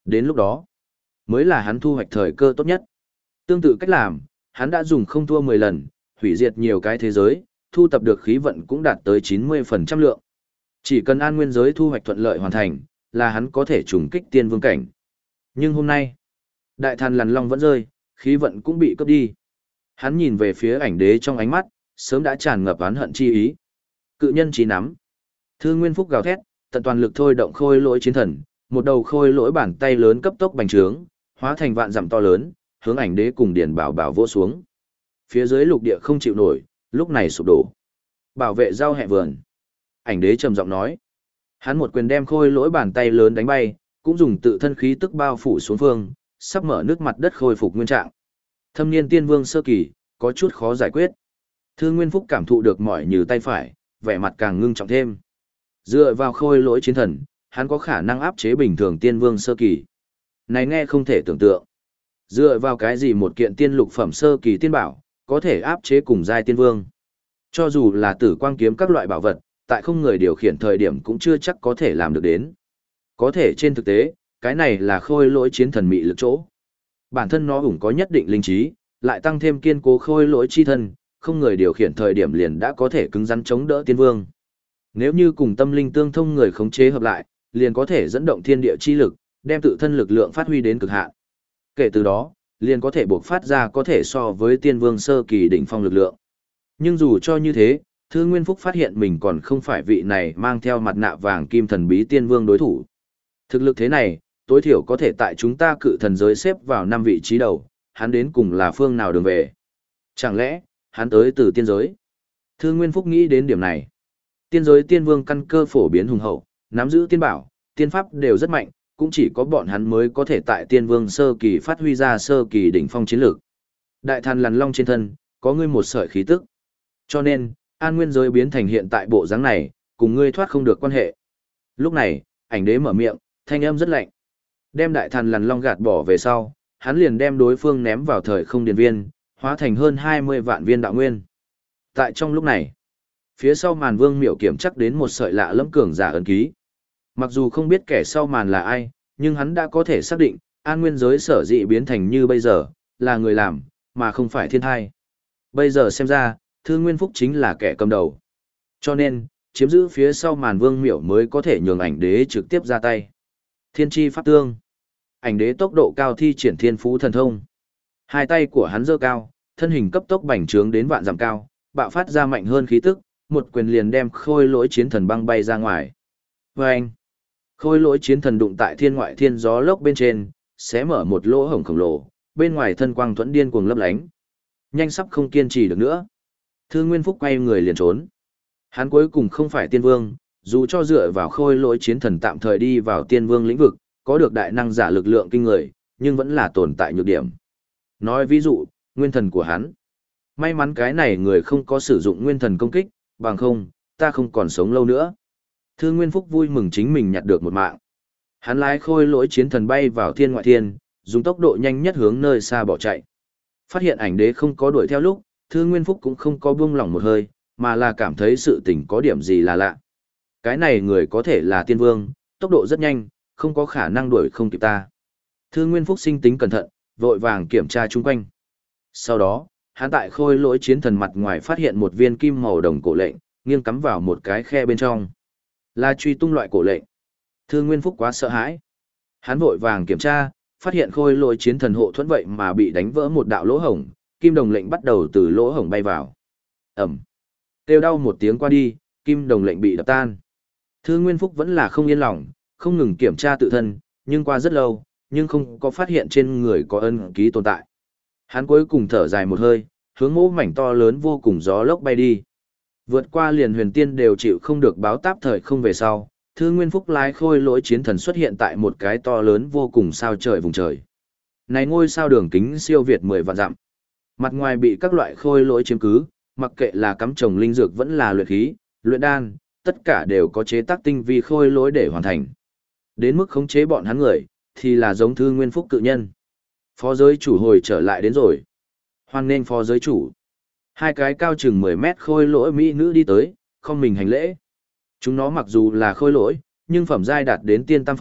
Đến lúc đó, mới là hắn thu hoạch thời cơ tốt nhất. Tương tự cách làm, hắn đã dùng không thua 10 lần, hủy diệt nhiều cái thế giới, thu tập được khí vận cũng đạt tới 90% lượng. Chỉ cần an nguyên giới thu hoạch thuận lợi hoàn thành, là hắn có thể trùng kích tiên vương cảnh. Nhưng hôm nay, đại thần lằn long vẫn rơi, khí vận cũng bị cướp đi. Hắn nhìn về phía ảnh đế trong ánh mắt, sớm đã tràn ngập oán hận chi ý. Cự nhân chỉ nắm. Thư Nguyên Phúc gào thét, tận toàn lực thôi động khôi lỗi chiến thần, một đầu khôi lỗi bàn tay lớn cấp tốc bành trướng, hóa thành vạn dặm to lớn, hướng ảnh đế cùng điển bảo bảo vỗ xuống. Phía dưới lục địa không chịu nổi, lúc này sụp đổ. Bảo vệ giao hẹ vườn. Ảnh đế trầm giọng nói. Hắn một quyền đem khôi lỗi bàn tay lớn đánh bay, cũng dùng tự thân khí tức bao phủ xuống phương, sắp mở nước mặt đất khôi phục nguyên trạng. Thâm niên tiên vương sơ kỳ, có chút khó giải quyết. Thư Nguyên Phúc cảm thụ được mỏi như tay phải, vẻ mặt càng ngưng trọng thêm. Dựa vào khôi lỗi chiến thần, hắn có khả năng áp chế bình thường tiên vương sơ kỳ. Này nghe không thể tưởng tượng. Dựa vào cái gì một kiện tiên lục phẩm sơ kỳ tiên bảo, có thể áp chế cùng giai tiên vương. Cho dù là tử quang kiếm các loại bảo vật, tại không người điều khiển thời điểm cũng chưa chắc có thể làm được đến. Có thể trên thực tế, cái này là khôi lỗi chiến thần mị lực chỗ. Bản thân nó cũng có nhất định linh trí, lại tăng thêm kiên cố khôi lỗi chi thân, không người điều khiển thời điểm liền đã có thể cứng rắn chống đỡ tiên vương. Nếu như cùng tâm linh tương thông người khống chế hợp lại, liền có thể dẫn động thiên địa chi lực, đem tự thân lực lượng phát huy đến cực hạn. Kể từ đó, liền có thể bộc phát ra có thể so với tiên vương sơ kỳ đỉnh phong lực lượng. Nhưng dù cho như thế, Thư Nguyên Phúc phát hiện mình còn không phải vị này mang theo mặt nạ vàng kim thần bí tiên vương đối thủ. Thực lực thế này, tối thiểu có thể tại chúng ta cự thần giới xếp vào 5 vị trí đầu, hắn đến cùng là phương nào đường về. Chẳng lẽ, hắn tới từ tiên giới? Thư Nguyên Phúc nghĩ đến điểm này. Tiên giới tiên vương căn cơ phổ biến hùng hậu, nắm giữ tiên bảo, tiên pháp đều rất mạnh, cũng chỉ có bọn hắn mới có thể tại tiên vương sơ kỳ phát huy ra sơ kỳ đỉnh phong chiến lược. Đại thần lằn long trên thân, có ngươi một sợi khí tức. Cho nên, an nguyên giới biến thành hiện tại bộ dáng này, cùng ngươi thoát không được quan hệ. Lúc này, ảnh đế mở miệng, thanh âm rất lạnh. Đem đại thần lằn long gạt bỏ về sau, hắn liền đem đối phương ném vào thời không điện viên, hóa thành hơn 20 vạn viên đạo nguyên. Tại trong lúc này, phía sau màn Vương Miểu kiểm chắc đến một sợi lạ lẫm cường giả ấn ký. Mặc dù không biết kẻ sau màn là ai, nhưng hắn đã có thể xác định, an nguyên giới sở dĩ biến thành như bây giờ, là người làm, mà không phải thiên thai. Bây giờ xem ra, Thư Nguyên Phúc chính là kẻ cầm đầu. Cho nên, chiếm giữ phía sau màn Vương Miểu mới có thể nhường ảnh đế trực tiếp ra tay. Thiên tri pháp tương. Ảnh đế tốc độ cao thi triển thiên phú thần thông. Hai tay của hắn giơ cao, thân hình cấp tốc bành trướng đến vạn dặm cao, bạo phát ra mạnh hơn khí tức, một quyền liền đem khôi lỗi chiến thần băng bay ra ngoài. Vâng! Khôi lỗi chiến thần đụng tại thiên ngoại thiên gió lốc bên trên, xé mở một lỗ hổng khổng lồ, bên ngoài thân quang thuẫn điên cuồng lấp lánh. Nhanh sắp không kiên trì được nữa. Thư Nguyên Phúc quay người liền trốn. Hắn cuối cùng không phải tiên vương, dù cho dựa vào khôi lỗi chiến thần tạm thời đi vào tiên vương lĩnh vực, có được đại năng giả lực lượng kinh người, nhưng vẫn là tồn tại nhược điểm. Nói ví dụ, nguyên thần của hắn. May mắn cái này người không có sử dụng nguyên thần công kích, bằng không, ta không còn sống lâu nữa. Thư Nguyên Phúc vui mừng chính mình nhặt được một mạng. Hắn lái khôi lỗi chiến thần bay vào thiên ngoại thiên, dùng tốc độ nhanh nhất hướng nơi xa bỏ chạy. Phát hiện ảnh đế không có đuổi theo lúc, Thư Nguyên Phúc cũng không có buông lỏng một hơi, mà là cảm thấy sự tình có điểm gì là lạ. Cái này người có thể là tiên vương, tốc độ rất nhanh, không có khả năng đuổi không kịp ta. Thư Nguyên Phúc sinh tính cẩn thận, vội vàng kiểm tra chung quanh. Sau đó, hắn tại khôi lỗi chiến thần mặt ngoài phát hiện một viên kim màu đồng cổ lệnh, nghiêng cắm vào một cái khe bên trong. Là truy tung loại cổ lệnh. Thư Nguyên Phúc quá sợ hãi. Hắn vội vàng kiểm tra, phát hiện khôi lỗi chiến thần hộ thuẫn vậy mà bị đánh vỡ một đạo lỗ hổng, kim đồng lệnh bắt đầu từ lỗ hổng bay vào. Ẩm. Kêu đau một tiếng qua đi, kim đồng lệnh bị đập tan. Thư Nguyên Phúc vẫn là không yên lòng, không ngừng kiểm tra tự thân, nhưng qua rất lâu, nhưng không có phát hiện trên người có ân ký tồn tại. Hắn cuối cùng thở dài một hơi, hướng mỗ mảnh to lớn vô cùng gió lốc bay đi. Vượt qua liền huyền tiên đều chịu không được báo táp thời không về sau, Thư Nguyên Phúc lái khôi lỗi chiến thần xuất hiện tại một cái to lớn vô cùng sao trời vùng trời. Này ngôi sao đường kính siêu việt 10 vạn dặm. Mặt ngoài bị các loại khôi lỗi chiếm cứ, mặc kệ là cắm trồng linh dược vẫn là luyện khí, luyện đan, tất cả đều có chế tác tinh vi khôi lỗi để hoàn thành. Đến mức khống chế bọn hắn người, thì là giống Thư Nguyên Phúc cự nhân. Phó giới chủ hồi trở lại đến rồi. Hoan nên phó giới chủ. Hai cái cao chừng 10 mét khôi lỗi mỹ nữ đi tới, không mình hành lễ. Chúng nó mặc dù là khôi lỗi, nhưng phẩm giai đạt đến tiên tam phẩm,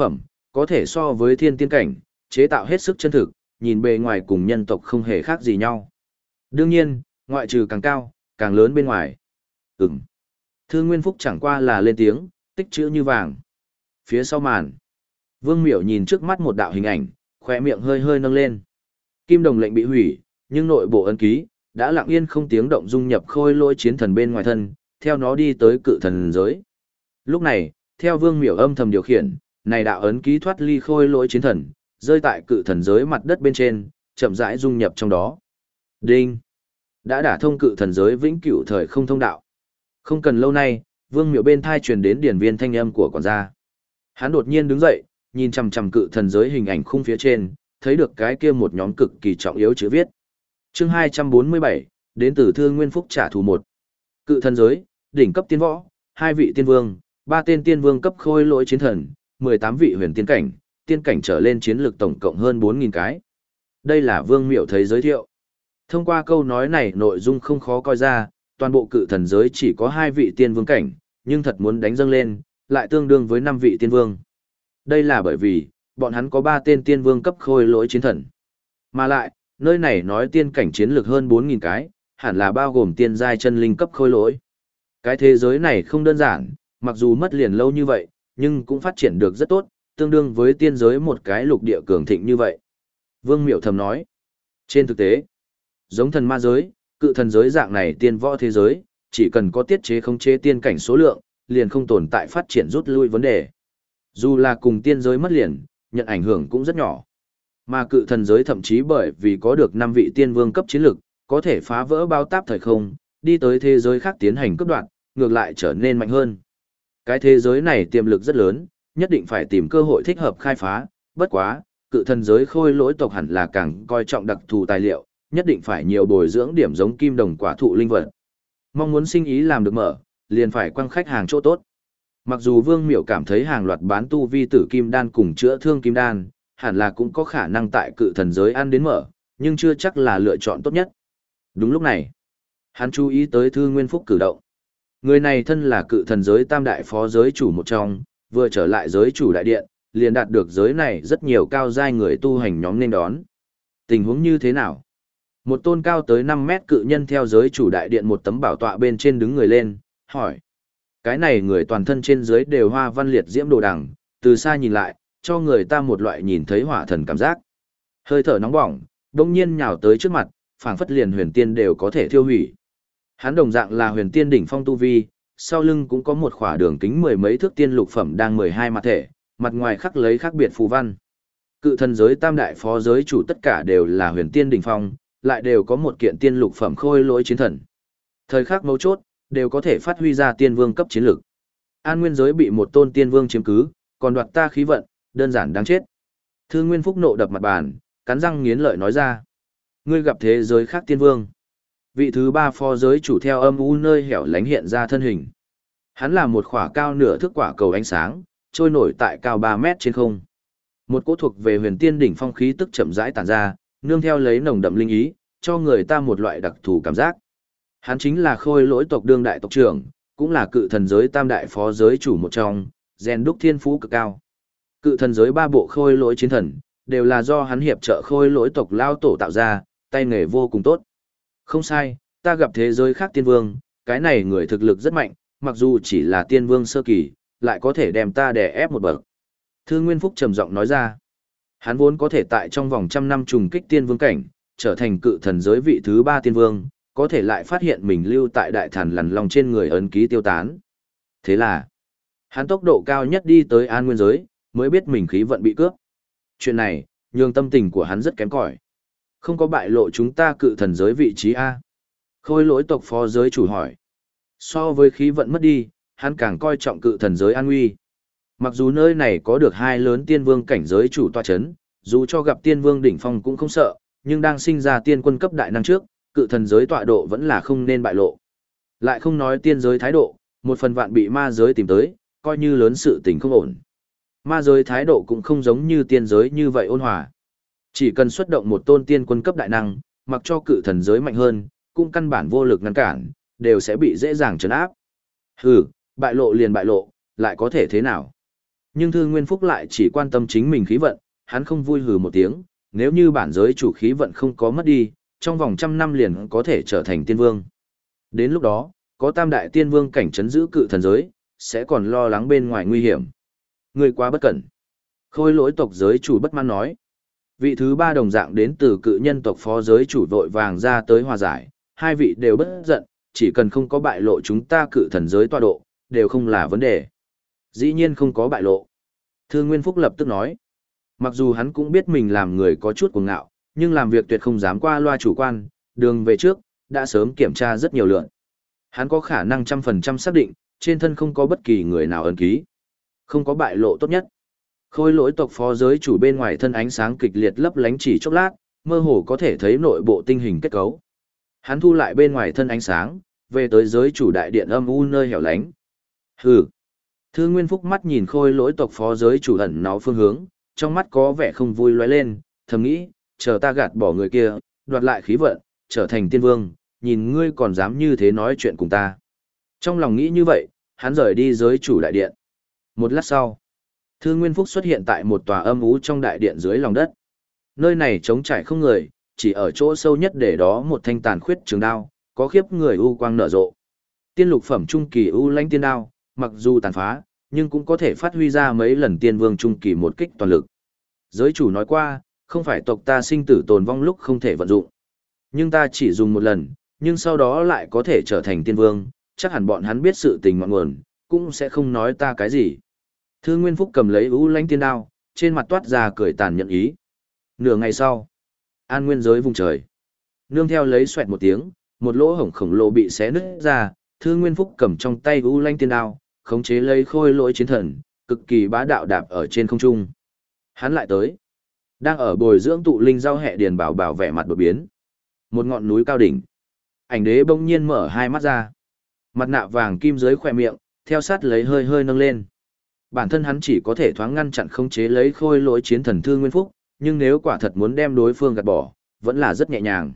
có thể so với thiên tiên cảnh, chế tạo hết sức chân thực, nhìn bề ngoài cùng nhân tộc không hề khác gì nhau. Đương nhiên, ngoại trừ càng cao, càng lớn bên ngoài. Ừm. Thư Nguyên Phúc chẳng qua là lên tiếng, tích chữ như vàng. Phía sau màn, Vương Miểu nhìn trước mắt một đạo hình ảnh, khóe miệng hơi hơi nâng lên. Kim đồng lệnh bị hủy, nhưng nội bộ ấn ký đã lặng yên không tiếng động dung nhập khôi lỗi chiến thần bên ngoài thân, theo nó đi tới cự thần giới. Lúc này, theo Vương Miểu âm thầm điều khiển, này đạo ấn ký thoát ly khôi lỗi chiến thần, rơi tại cự thần giới mặt đất bên trên, chậm rãi dung nhập trong đó. Đinh! Đã đả thông cự thần giới vĩnh cửu thời không thông đạo. Không cần lâu nay, Vương Miểu bên thai truyền đến điển viên thanh âm của quản gia. Hắn đột nhiên đứng dậy, nhìn chằm chằm cự thần giới hình ảnh khung phía trên, thấy được cái kia một nhóm cực kỳ trọng yếu chữ viết. Chương 247, đến từ Thư Nguyên Phúc trả thù 1. Cự thần giới, đỉnh cấp tiên võ, 2 vị tiên vương, 3 tên tiên vương cấp khôi lỗi chiến thần, 18 vị huyền tiên cảnh trở lên chiến lược tổng cộng hơn 4.000 cái. Đây là Vương Miểu thấy giới thiệu. Thông qua câu nói này nội dung không khó coi ra, toàn bộ cự thần giới chỉ có 2 vị tiên vương cảnh, nhưng thật muốn đánh dâng lên, lại tương đương với 5 vị tiên vương. Đây là bởi vì, bọn hắn có 3 tên tiên vương cấp khôi lỗi chiến thần. Mà lại, nơi này nói tiên cảnh chiến lược hơn 4.000 cái, hẳn là bao gồm tiên giai chân linh cấp khôi lỗi. Cái thế giới này không đơn giản, mặc dù mất liền lâu như vậy, nhưng cũng phát triển được rất tốt, tương đương với tiên giới một cái lục địa cường thịnh như vậy. Vương Miểu thầm nói, trên thực tế, giống thần ma giới, cự thần giới dạng này tiên võ thế giới, chỉ cần có tiết chế khống chế tiên cảnh số lượng, liền không tồn tại phát triển rút lui vấn đề. Dù là cùng tiên giới mất liền, nhận ảnh hưởng cũng rất nhỏ. Mà cự thần giới thậm chí bởi vì có được 5 vị tiên vương cấp chiến lực, có thể phá vỡ bao táp thời không, đi tới thế giới khác tiến hành cấp đoạn, ngược lại trở nên mạnh hơn. Cái thế giới này tiềm lực rất lớn, nhất định phải tìm cơ hội thích hợp khai phá, bất quá, cự thần giới khôi lỗi tộc hẳn là càng coi trọng đặc thù tài liệu, nhất định phải nhiều bồi dưỡng điểm giống kim đồng quả thụ linh vật. Mong muốn sinh ý làm được mở, liền phải quăng khách hàng chỗ tốt. Mặc dù Vương Miểu cảm thấy hàng loạt bán tu vi tử kim đan cùng chữa thương kim đan, hẳn là cũng có khả năng tại cự thần giới ăn đến mở, nhưng chưa chắc là lựa chọn tốt nhất. Đúng lúc này, hắn chú ý tới Thư Nguyên Phúc cử động. Người này thân là cự thần giới tam đại phó giới chủ một trong, vừa trở lại giới chủ đại điện, liền đạt được giới này rất nhiều cao giai người tu hành nhóm nên đón. Tình huống như thế nào? Một tôn cao tới 5 mét cự nhân theo giới chủ đại điện một tấm bảo tọa bên trên đứng người lên, hỏi. Cái này người toàn thân trên dưới đều hoa văn liệt diễm đồ đằng, từ xa nhìn lại, cho người ta một loại nhìn thấy hỏa thần cảm giác. Hơi thở nóng bỏng, đông nhiên nhào tới trước mặt, phảng phất liền huyền tiên đều có thể thiêu hủy. Hắn đồng dạng là huyền tiên đỉnh phong tu vi, sau lưng cũng có một khỏa đường kính 10 mấy thước tiên lục phẩm đang 12 mặt thể, mặt ngoài khắc lấy khác biệt phù văn. Cự thần giới tam đại phó giới chủ tất cả đều là huyền tiên đỉnh phong, lại đều có một kiện tiên lục phẩm khôi lỗi chiến thần. Thời khắc mấu chốt, đều có thể phát huy ra tiên vương cấp chiến lực. An Nguyên giới bị một tôn tiên vương chiếm cứ, còn đoạt ta khí vận, đơn giản đáng chết. Thư Nguyên Phúc nộ đập mặt bàn, cắn răng nghiến lợi nói ra. Ngươi gặp thế giới khác tiên vương. Vị thứ 3 phó giới chủ theo âm u nơi hẻo lánh hiện ra thân hình. Hắn là một khỏa cao nửa thước quả cầu ánh sáng, trôi nổi tại cao 3 mét trên không. Một cỗ thuộc về huyền tiên đỉnh phong khí tức chậm rãi tản ra, nương theo lấy nồng đậm linh ý, cho người ta một loại đặc thù cảm giác. Hắn chính là khôi lỗi tộc đương đại tộc trưởng, cũng là cự thần giới tam đại phó giới chủ một trong, rèn đúc thiên phú cực cao. Cự thần giới 3 bộ khôi lỗi chiến thần, đều là do hắn hiệp trợ khôi lỗi tộc lao tổ tạo ra, tay nghề vô cùng tốt. Không sai, ta gặp thế giới khác tiên vương, cái này người thực lực rất mạnh, mặc dù chỉ là tiên vương sơ kỳ, lại có thể đem ta đè ép một bậc. Thư Nguyên Phúc trầm giọng nói ra, hắn vốn có thể tại trong vòng 100 năm trùng kích tiên vương cảnh, trở thành cự thần giới vị thứ 3 tiên vương, có thể lại phát hiện mình lưu tại đại thần lằn lòng trên người ấn ký tiêu tán. Thế là, hắn tốc độ cao nhất đi tới An Nguyên giới, mới biết mình khí vận bị cướp. Chuyện này, nhường tâm tình của hắn rất kém cỏi. Không có bại lộ chúng ta cự thần giới vị trí A. Khôi lỗi tộc phó giới chủ hỏi. So với khí vận mất đi, hắn càng coi trọng cự thần giới an nguy. Mặc dù nơi này có được 2 lớn tiên vương cảnh giới chủ tọa chấn, dù cho gặp tiên vương đỉnh phong cũng không sợ, nhưng đang sinh ra tiên quân cấp đại năng trước, cự thần giới tọa độ vẫn là không nên bại lộ. Lại không nói tiên giới thái độ, một phần vạn bị ma giới tìm tới, coi như lớn sự tình không ổn. Ma giới thái độ cũng không giống như tiên giới như vậy ôn hòa. Chỉ cần xuất động một tôn tiên quân cấp đại năng, mặc cho cự thần giới mạnh hơn, cũng căn bản vô lực ngăn cản, đều sẽ bị dễ dàng trấn áp. Hừ, bại lộ liền bại lộ, lại có thể thế nào? Nhưng Thư Nguyên Phúc lại chỉ quan tâm chính mình khí vận, hắn không vui hừ một tiếng, nếu như bản giới chủ khí vận không có mất đi, trong vòng 100 năm liền có thể trở thành tiên vương. Đến lúc đó, có tam đại tiên vương cảnh trấn giữ cự thần giới, sẽ còn lo lắng bên ngoài nguy hiểm. Người quá bất cẩn. Khôi lỗi tộc giới chủ bất mãn nói. Vị thứ ba đồng dạng đến từ cự nhân tộc phó giới chủ vội vàng ra tới hòa giải, hai vị đều bất giận, chỉ cần không có bại lộ chúng ta cự thần giới tọa độ, đều không là vấn đề. Dĩ nhiên không có bại lộ. Thư Nguyên Phúc lập tức nói. Mặc dù hắn cũng biết mình làm người có chút cuồng ngạo, nhưng làm việc tuyệt không dám qua loa chủ quan, đường về trước, đã sớm kiểm tra rất nhiều lượt. Hắn có khả năng 100% xác định, trên thân không có bất kỳ người nào ấn ký. Không có bại lộ tốt nhất. Khôi lỗi tộc phó giới chủ bên ngoài thân ánh sáng kịch liệt lấp lánh chỉ chốc lát, mơ hồ có thể thấy nội bộ tinh hình kết cấu. Hắn thu lại bên ngoài thân ánh sáng, về tới giới chủ đại điện âm u nơi hẻo lánh. Hừ. Thư Nguyên Phúc mắt nhìn khôi lỗi tộc phó giới chủ ẩn náu phương hướng, trong mắt có vẻ không vui lóe lên, thầm nghĩ, chờ ta gạt bỏ người kia, đoạt lại khí vận, trở thành tiên vương, nhìn ngươi còn dám như thế nói chuyện cùng ta. Trong lòng nghĩ như vậy, hắn rời đi giới chủ đại điện. Một lát sau, Thư Nguyên Phúc xuất hiện tại một tòa âm ú trong đại điện dưới lòng đất. Nơi này trống trải không người, chỉ ở chỗ sâu nhất để đó một thanh tàn khuyết trường đao, có khiếp người u quang nở rộ. Tiên lục phẩm trung kỳ u lãnh tiên đao, mặc dù tàn phá, nhưng cũng có thể phát huy ra mấy lần tiên vương trung kỳ một kích toàn lực. Giới chủ nói qua, không phải tộc ta sinh tử tồn vong lúc không thể vận dụng. Nhưng ta chỉ dùng một lần, nhưng sau đó lại có thể trở thành tiên vương, chắc hẳn bọn hắn biết sự tình ngọn nguồn, cũng sẽ không nói ta cái gì. Thư Nguyên Phúc cầm lấy u lãnh tiên đao, trên mặt toát ra cười tàn nhẫn ý. Nửa ngày sau, an nguyên giới vùng trời. Nương theo lấy xoẹt một tiếng, một lỗ hổng khổng lồ bị xé nứt ra, Thư Nguyên Phúc cầm trong tay u lãnh tiên đao, khống chế lấy khôi lỗi chiến thần, cực kỳ bá đạo đạp ở trên không trung. Hắn lại tới. Đang ở bồi dưỡng tụ linh giao hệ điền bảo bảo vẻ mặt đột biến. Một ngọn núi cao đỉnh. Ảnh đế bỗng nhiên mở hai mắt ra. Mặt nạ vàng kim dưới khỏe miệng, theo sát lấy hơi hơi nâng lên. Bản thân hắn chỉ có thể thoáng ngăn chặn khống chế lấy khôi lỗi chiến thần Thư Nguyên Phúc, nhưng nếu quả thật muốn đem đối phương gạt bỏ, vẫn là rất nhẹ nhàng.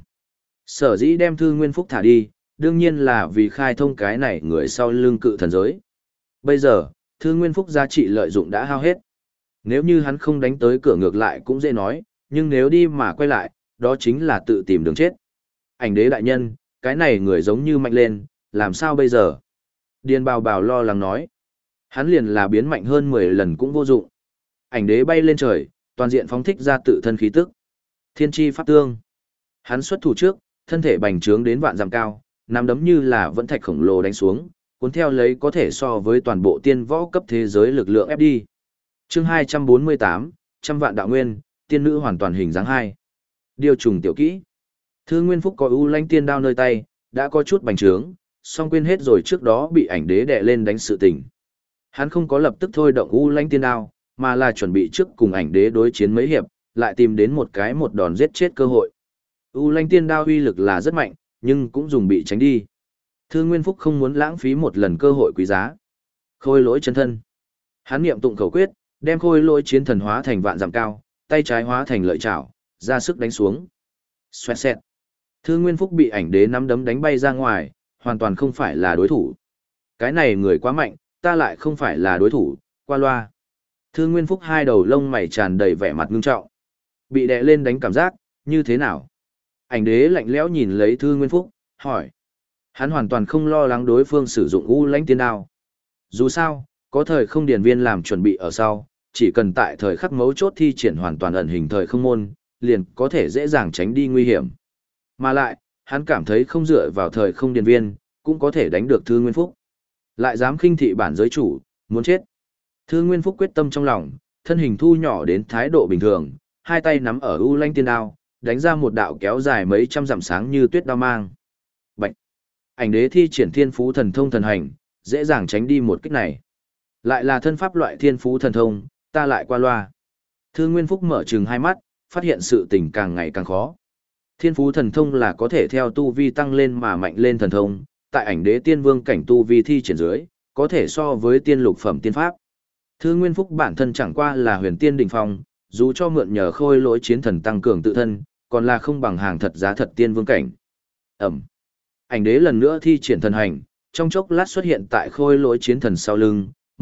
Sở dĩ đem Thư Nguyên Phúc thả đi, đương nhiên là vì khai thông cái này người sau lưng cự thần giới. Bây giờ, Thư Nguyên Phúc giá trị lợi dụng đã hao hết. Nếu như hắn không đánh tới cửa ngược lại cũng dễ nói, nhưng nếu đi mà quay lại, đó chính là tự tìm đường chết. Ảnh đế đại nhân, cái này người giống như mạnh lên, làm sao bây giờ? Điền Bào Bào lo lắng nói. Hắn liền là biến mạnh hơn 10 lần cũng vô dụng. Ảnh đế bay lên trời, toàn diện phóng thích ra tự thân khí tức. Thiên chi pháp tương. Hắn xuất thủ trước, thân thể bành trướng đến vạn dặm cao, nắm đấm như là vẫn thạch khổng lồ đánh xuống, cuốn theo lấy có thể so với toàn bộ tiên võ cấp thế giới lực lượng ép đi. Chương 248, trăm vạn đạo nguyên, tiên nữ hoàn toàn hình dáng 2. Điều trùng tiểu kỹ. Thư Nguyên Phúc có u lãnh tiên đao nơi tay, đã có chút bành trướng, song quên hết rồi trước đó bị ảnh đế đè lên đánh sự tình. Hắn không có lập tức thôi động u lãnh tiên đao, mà là chuẩn bị trước cùng ảnh đế đối chiến mấy hiệp, lại tìm đến một đòn giết chết cơ hội. U lãnh tiên đao uy lực là rất mạnh, nhưng cũng dùng bị tránh đi. Thư Nguyên Phúc không muốn lãng phí một lần cơ hội quý giá. Khôi lỗi chân thân. Hắn niệm tụng khẩu quyết, đem khôi lỗi chiến thần hóa thành vạn dặm cao, tay trái hóa thành lợi chảo, ra sức đánh xuống. Xoẹt xẹt. Thư Nguyên Phúc bị ảnh đế nắm đấm đánh bay ra ngoài, hoàn toàn không phải là đối thủ. Cái này người quá mạnh, ta lại không phải là đối thủ, qua loa. Thư Nguyên Phúc hai đầu lông mày tràn đầy vẻ mặt ngưng trọng. Bị đè lên đánh cảm giác, như thế nào? Ảnh đế lạnh lẽo nhìn lấy Thư Nguyên Phúc, hỏi. Hắn hoàn toàn không lo lắng đối phương sử dụng u lãnh tiên đao. Dù sao, có thời không điển viên làm chuẩn bị ở sau, chỉ cần tại thời khắc mấu chốt thi triển hoàn toàn ẩn hình thời không môn, liền có thể dễ dàng tránh đi nguy hiểm. Mà lại, hắn cảm thấy không dựa vào thời không điển viên, cũng có thể đánh được Thư Nguyên Phúc. Lại dám khinh thị bản giới chủ, muốn chết. Thư Nguyên Phúc quyết tâm trong lòng, thân hình thu nhỏ đến thái độ bình thường, hai tay nắm ở u lãnh tiên đao, đánh ra một đạo kéo dài mấy trăm dặm sáng như tuyết đao mang. Bạch. Ảnh đế thi triển thiên phú thần thông thần hành, dễ dàng tránh đi một kích này. Lại là thân pháp loại thiên phú thần thông, ta lại qua loa. Thư Nguyên Phúc mở trừng hai mắt, phát hiện sự tình càng ngày càng khó. Thiên phú thần thông là có thể theo tu vi tăng lên mà mạnh lên thần thông, tại ảnh đế tiên vương cảnh tu vi thi triển dưới, có thể so với tiên lục phẩm tiên pháp. Thư Nguyên Phúc bản thân chẳng qua là huyền tiên đỉnh phong, dù cho mượn nhờ khôi lỗi chiến thần tăng cường tự thân, còn là không bằng hàng thật giá thật tiên vương cảnh. Ẩm. Ảnh đế lần nữa thi triển thần hành, trong chốc lát xuất hiện tại khôi lỗi chiến thần sau lưng,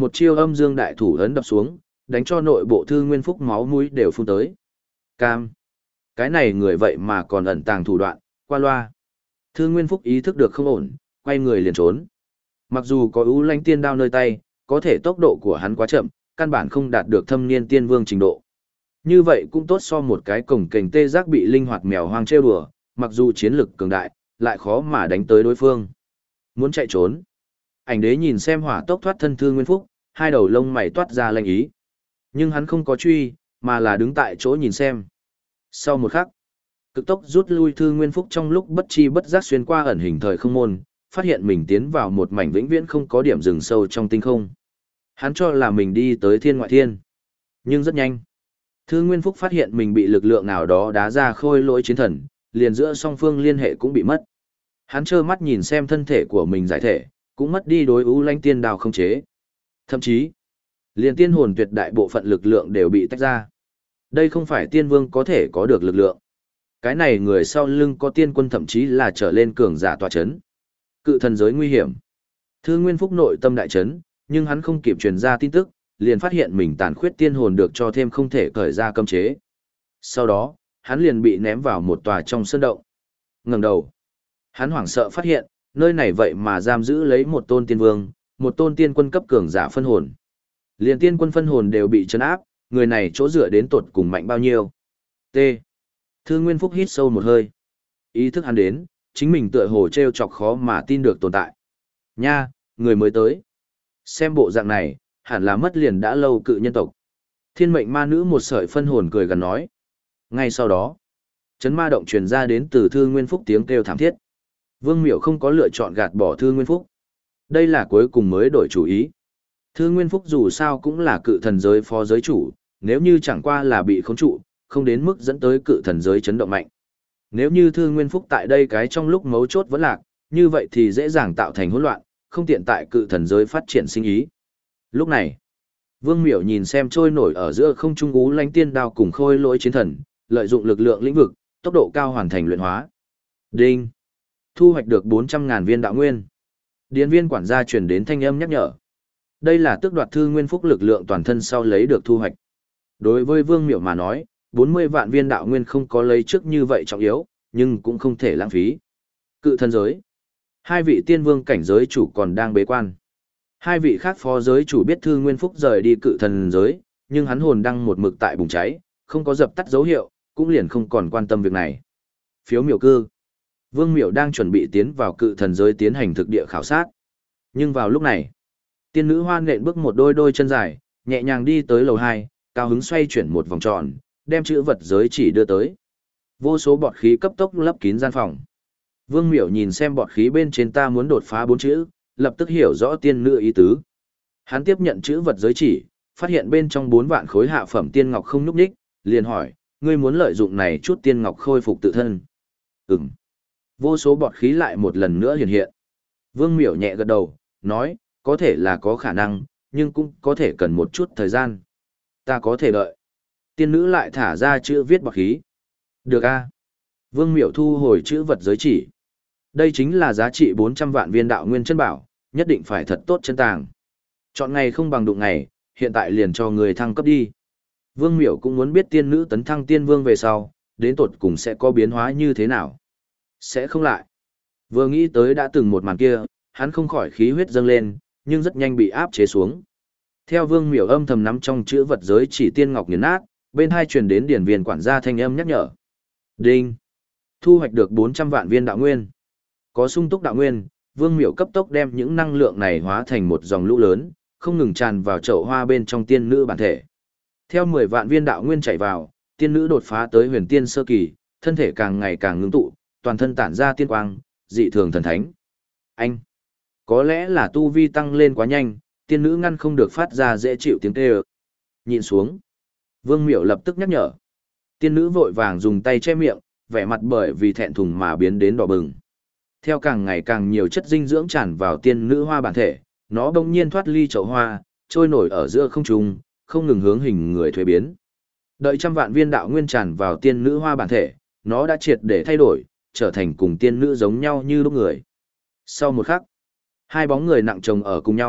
một chiêu âm dương đại thủ ấn đập xuống, đánh cho nội bộ Thư Nguyên Phúc máu mũi đều phun tới. Cam. Cái này người vậy mà còn ẩn tàng thủ đoạn, qua loa. Thư Nguyên Phúc ý thức được không ổn, quay người liền trốn. Mặc dù có ưu lãnh tiên đao nơi tay, có thể tốc độ của hắn quá chậm, căn bản không đạt được thâm niên tiên vương trình độ. Như vậy cũng tốt so một cái cổng kềnh tê giác bị linh hoạt mèo hoang trêu đùa, mặc dù chiến lực cường đại, lại khó mà đánh tới đối phương. Muốn chạy trốn. Ảnh đế nhìn xem hỏa tốc thoát thân Thư Nguyên Phúc, hai đầu lông mày toát ra lanh ý. Nhưng hắn không có truy, mà là đứng tại chỗ nhìn xem. Sau một khắc, cực tốc rút lui Thư Nguyên Phúc trong lúc bất chi bất giác xuyên qua ẩn hình thời không môn, phát hiện mình tiến vào một mảnh vĩnh viễn không có điểm dừng sâu trong tinh không. Hắn cho là mình đi tới thiên ngoại thiên. Nhưng rất nhanh, Thư Nguyên Phúc phát hiện mình bị lực lượng nào đó đá ra khôi lỗi chiến thần, liền giữa song phương liên hệ cũng bị mất. Hắn trơ mắt nhìn xem thân thể của mình giải thể, cũng mất đi đối ưu lãnh tiên đao không chế. Thậm chí, liền tiên hồn tuyệt đại bộ phận lực lượng đều bị tách ra. Đây không phải tiên vương có thể có được lực lượng. Cái này người sau lưng có tiên quân thậm chí là trở lên cường giả tọa chấn. Cự thần giới nguy hiểm. Thư Nguyên Phúc nội tâm đại chấn, nhưng hắn không kịp truyền ra tin tức, liền phát hiện mình tàn khuyết tiên hồn được cho thêm không thể cởi ra cấm chế. Sau đó, hắn liền bị ném vào một tòa trong sơn động. Ngẩng đầu, hắn hoảng sợ phát hiện, nơi này vậy mà giam giữ lấy một tôn tiên vương, một tôn tiên quân cấp cường giả phân hồn. Liền tiên quân phân hồn đều bị trấn áp, người này chỗ dựa đến tột cùng mạnh bao nhiêu. T. Thư Nguyên Phúc hít sâu một hơi. Ý thức hắn đến, chính mình tựa hồ treo chọc khó mà tin được tồn tại. Nha, người mới tới. Xem bộ dạng này, hẳn là mất liền đã lâu cự nhân tộc. Thiên mệnh ma nữ một sợi phân hồn cười gần nói. Ngay sau đó, chấn ma động truyền ra đến từ Thư Nguyên Phúc tiếng kêu thảm thiết. Vương Miểu không có lựa chọn gạt bỏ Thư Nguyên Phúc. Đây là cuối cùng mới đổi chủ ý. Thư Nguyên Phúc dù sao cũng là cự thần giới phó giới chủ, nếu như chẳng qua là bị khống trụ, không đến mức dẫn tới cự thần giới chấn động mạnh. Nếu như Thư Nguyên Phúc tại đây cái trong lúc mấu chốt vẫn lạc, như vậy thì dễ dàng tạo thành hỗn loạn, không tiện tại cự thần giới phát triển sinh ý. Lúc này, Vương Miểu nhìn xem trôi nổi ở giữa không trung ú lãnh tiên đao cùng khôi lỗi chiến thần, lợi dụng lực lượng lĩnh vực, tốc độ cao hoàn thành luyện hóa. Đinh! Thu hoạch được 400.000 viên đạo nguyên. Điền viên quản gia truyền đến thanh âm nhắc nhở. Đây là tước đoạt Thư Nguyên Phúc lực lượng toàn thân sau lấy được thu hoạch. Đối với Vương Miểu mà nói, 40 vạn viên đạo nguyên không có lấy trước như vậy trọng yếu, nhưng cũng không thể lãng phí. Cự thần giới. Hai vị tiên vương cảnh giới chủ còn đang bế quan. Hai vị khác phó giới chủ biết Thư Nguyên Phúc rời đi cự thần giới, nhưng hắn hồn đang một mực tại bùng cháy, không có dập tắt dấu hiệu, cũng liền không còn quan tâm việc này. Phiếu miểu cư. Vương Miểu đang chuẩn bị tiến vào cự thần giới tiến hành thực địa khảo sát. Nhưng vào lúc này, tiên nữ hoan nện bước một đôi đôi chân dài, nhẹ nhàng đi tới lầu 2, cao hứng xoay chuyển một vòng tròn, đem chữ vật giới chỉ đưa tới. Vô số bọt khí cấp tốc lấp kín gian phòng. Vương Miểu nhìn xem bọt khí bên trên ta muốn đột phá 4 chữ, lập tức hiểu rõ tiên nữ ý tứ. Hắn tiếp nhận chữ vật giới chỉ, phát hiện bên trong 4 vạn khối hạ phẩm tiên ngọc không nhúc nhích, liền hỏi, ngươi muốn lợi dụng này chút tiên ngọc khôi phục tự thân. Ừm. Vô số bọt khí lại một lần nữa hiện hiện. Vương Miểu nhẹ gật đầu, nói, có thể là có khả năng, nhưng cũng có thể cần một chút thời gian. Ta có thể đợi. Tiên nữ lại thả ra chữ viết bọt khí. Được a. Vương Miểu thu hồi chữ vật giới chỉ. Đây chính là giá trị 400 vạn viên đạo nguyên chân bảo, nhất định phải thật tốt chân tàng. Chọn ngày không bằng đụng ngày, hiện tại liền cho người thăng cấp đi. Vương Miểu cũng muốn biết tiên nữ tấn thăng tiên vương về sau, đến tột cùng sẽ có biến hóa như thế nào. Sẽ không lại. Vừa nghĩ tới đã từng một màn kia, hắn không khỏi khí huyết dâng lên, nhưng rất nhanh bị áp chế xuống. Theo Vương Miểu âm thầm nắm trong chữ vật giới chỉ tiên ngọc nghiền nát, bên hai truyền đến điển viên quản gia thanh âm nhắc nhở. Đinh. Thu hoạch được 400 vạn viên đạo nguyên. Có sung túc đạo nguyên, Vương Miểu cấp tốc đem những năng lượng này hóa thành một dòng lũ lớn, không ngừng tràn vào chậu hoa bên trong tiên nữ bản thể. Theo 10 vạn viên đạo nguyên chảy vào, tiên nữ đột phá tới huyền tiên sơ kỳ, thân thể càng ngày càng ngưng tụ, toàn thân tản ra tiên quang, dị thường thần thánh. Anh, có lẽ là tu vi tăng lên quá nhanh, tiên nữ ngăn không được phát ra dễ chịu tiếng kêu. Nhìn xuống. Vương Miểu lập tức nhắc nhở. Tiên nữ vội vàng dùng tay che miệng, vẻ mặt bởi vì thẹn thùng mà biến đến đỏ bừng. Theo càng ngày càng nhiều chất dinh dưỡng tràn vào tiên nữ hoa bản thể, nó bỗng nhiên thoát ly chậu hoa, trôi nổi ở giữa không trung, không ngừng hướng hình người thuế biến. Đợi trăm vạn viên đạo nguyên tràn vào tiên nữ hoa bản thể, nó đã triệt để thay đổi, trở thành cùng tiên nữ giống nhau như lúc người. Sau một khắc, hai bóng người nặng chồng ở cùng nhau,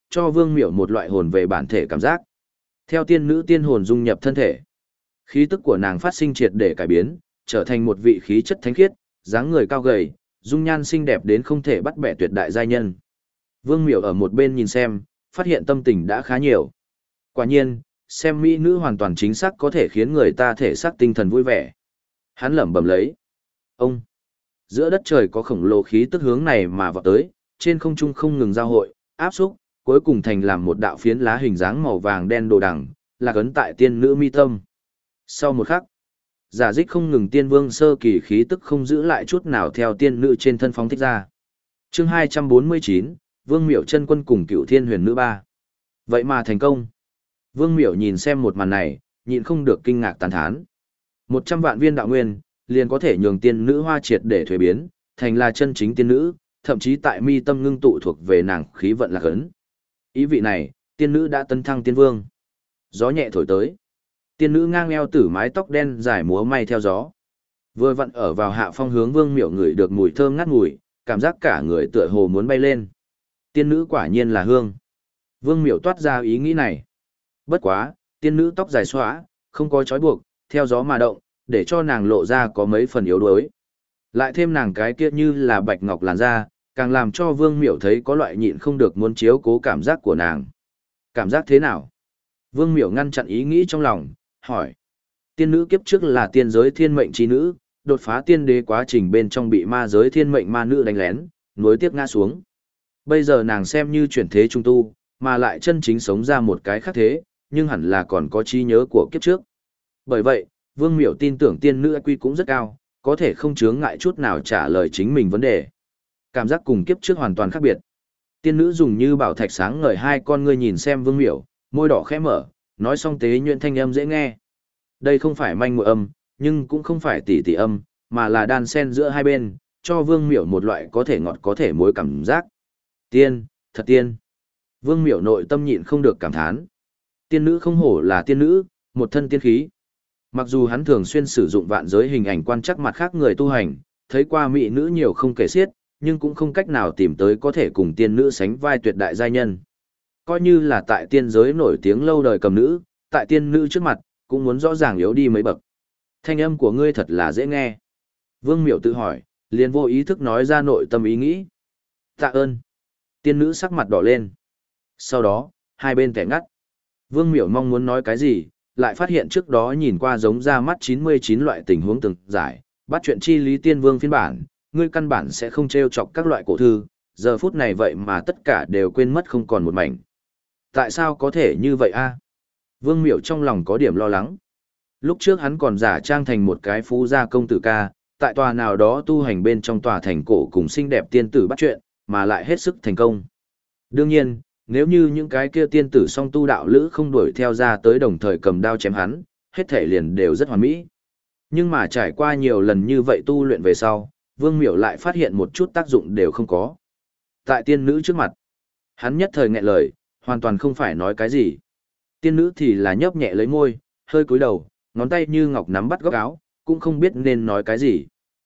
cho Vương Miểu một loại hồn về bản thể cảm giác. Theo tiên nữ tiên hồn dung nhập thân thể, khí tức của nàng phát sinh triệt để cải biến, trở thành một vị khí chất thánh khiết, dáng người cao gầy, dung nhan xinh đẹp đến không thể bắt bẻ tuyệt đại giai nhân. Vương Miểu ở một bên nhìn xem, phát hiện tâm tình đã khá nhiều. Quả nhiên, xem mỹ nữ hoàn toàn chính xác có thể khiến người ta thể xác tinh thần vui vẻ. Hắn lẩm bẩm lấy. Ông! Giữa đất trời có khổng lồ khí tức hướng này mà vọt tới, trên không trung không ngừng giao hội, áp xúc, cuối cùng thành làm một đạo phiến lá hình dáng màu vàng đen đồ đằng, lạc ấn tại tiên nữ mi tâm. Sau một khắc, giả dích không ngừng tiên vương sơ kỳ khí tức không giữ lại chút nào theo tiên nữ trên thân phóng thích ra. Chương 249, Vương Miểu chân quân cùng Cửu Thiên Huyền Nữ 3. Vậy mà thành công. Vương Miểu nhìn xem một màn này, nhịn không được kinh ngạc tán thán. 100 vạn viên đạo nguyên, liền có thể nhường tiên nữ hoa triệt để thuế biến, thành là chân chính tiên nữ, thậm chí tại mi tâm ngưng tụ thuộc về nàng khí vận lạc ấn. Ý vị này, tiên nữ đã tấn thăng tiên vương. Gió nhẹ thổi tới. Tiên nữ ngang eo tử mái tóc đen dài múa may theo gió. Vừa vặn ở vào hạ phong hướng Vương Miểu ngửi được mùi thơm ngát ngùi, cảm giác cả người tựa hồ muốn bay lên. Tiên nữ quả nhiên là hương. Vương Miểu toát ra ý nghĩ này. Bất quá, tiên nữ tóc dài xõa, không có trói buộc, theo gió mà động, để cho nàng lộ ra có mấy phần yếu đuối. Lại thêm nàng cái kia như là bạch ngọc làn da, càng làm cho Vương Miểu thấy có loại nhịn không được muốn chiếu cố cảm giác của nàng. Cảm giác thế nào? Vương Miểu ngăn chặn ý nghĩ trong lòng, hỏi. Tiên nữ kiếp trước là tiên giới thiên mệnh chi nữ, đột phá tiên đế quá trình bên trong bị ma giới thiên mệnh ma nữ đánh lén, nối tiếp ngã xuống. Bây giờ nàng xem như chuyển thế trung tu, mà lại chân chính sống ra một cái khác thế, nhưng hẳn là còn có trí nhớ của kiếp trước. Bởi vậy, Vương Miểu tin tưởng tiên nữ IQ cũng rất cao, có thể không chướng ngại chút nào trả lời chính mình vấn đề. Cảm giác cùng kiếp trước hoàn toàn khác biệt. Tiên nữ dùng như bảo thạch sáng ngời hai con ngươi nhìn xem Vương Miểu, môi đỏ khẽ mở, nói xong tế nhuyễn thanh âm dễ nghe. Đây không phải manh mội âm, nhưng cũng không phải tỉ tỉ âm, mà là đan xen giữa hai bên, cho Vương Miểu một loại có thể ngọt có thể muối cảm giác. Tiên, thật tiên. Vương Miểu nội tâm nhịn không được cảm thán. Tiên nữ không hổ là tiên nữ, một thân tiên khí. Mặc dù hắn thường xuyên sử dụng vạn giới hình ảnh quan trắc mặt khác người tu hành, thấy qua mỹ nữ nhiều không kể xiết, nhưng cũng không cách nào tìm tới có thể cùng tiên nữ sánh vai tuyệt đại giai nhân. Coi như là tại tiên giới nổi tiếng lâu đời cầm nữ, tại tiên nữ trước mặt, cũng muốn rõ ràng yếu đi mấy bậc. Thanh âm của ngươi thật là dễ nghe. Vương Miểu tự hỏi, liền vô ý thức nói ra nội tâm ý nghĩ. Tạ ơn. Tiên nữ sắc mặt đỏ lên. Sau đó, hai bên kẻ ngắt. Vương Miểu mong muốn nói cái gì, lại phát hiện trước đó nhìn qua giống ra mắt 99 loại tình huống từng giải, bắt chuyện chi lý tiên vương phiên bản, ngươi căn bản sẽ không trêu chọc các loại cổ thư, giờ phút này vậy mà tất cả đều quên mất không còn một mảnh. Tại sao có thể như vậy a? Vương Miểu trong lòng có điểm lo lắng. Lúc trước hắn còn giả trang thành một cái phú gia công tử ca, tại tòa nào đó tu hành bên trong tòa thành cổ cùng xinh đẹp tiên tử bắt chuyện, mà lại hết sức thành công. Đương nhiên, nếu như những cái kia tiên tử song tu đạo lữ không đuổi theo ra tới đồng thời cầm đao chém hắn, hết thể liền đều rất hoàn mỹ. Nhưng mà trải qua nhiều lần như vậy tu luyện về sau, Vương Miểu lại phát hiện một chút tác dụng đều không có. Tại tiên nữ trước mặt, hắn nhất thời nghẹn lời, hoàn toàn không phải nói cái gì. Tiên nữ thì là nhấp nhẹ lấy môi, hơi cúi đầu, ngón tay như ngọc nắm bắt góc áo, cũng không biết nên nói cái gì.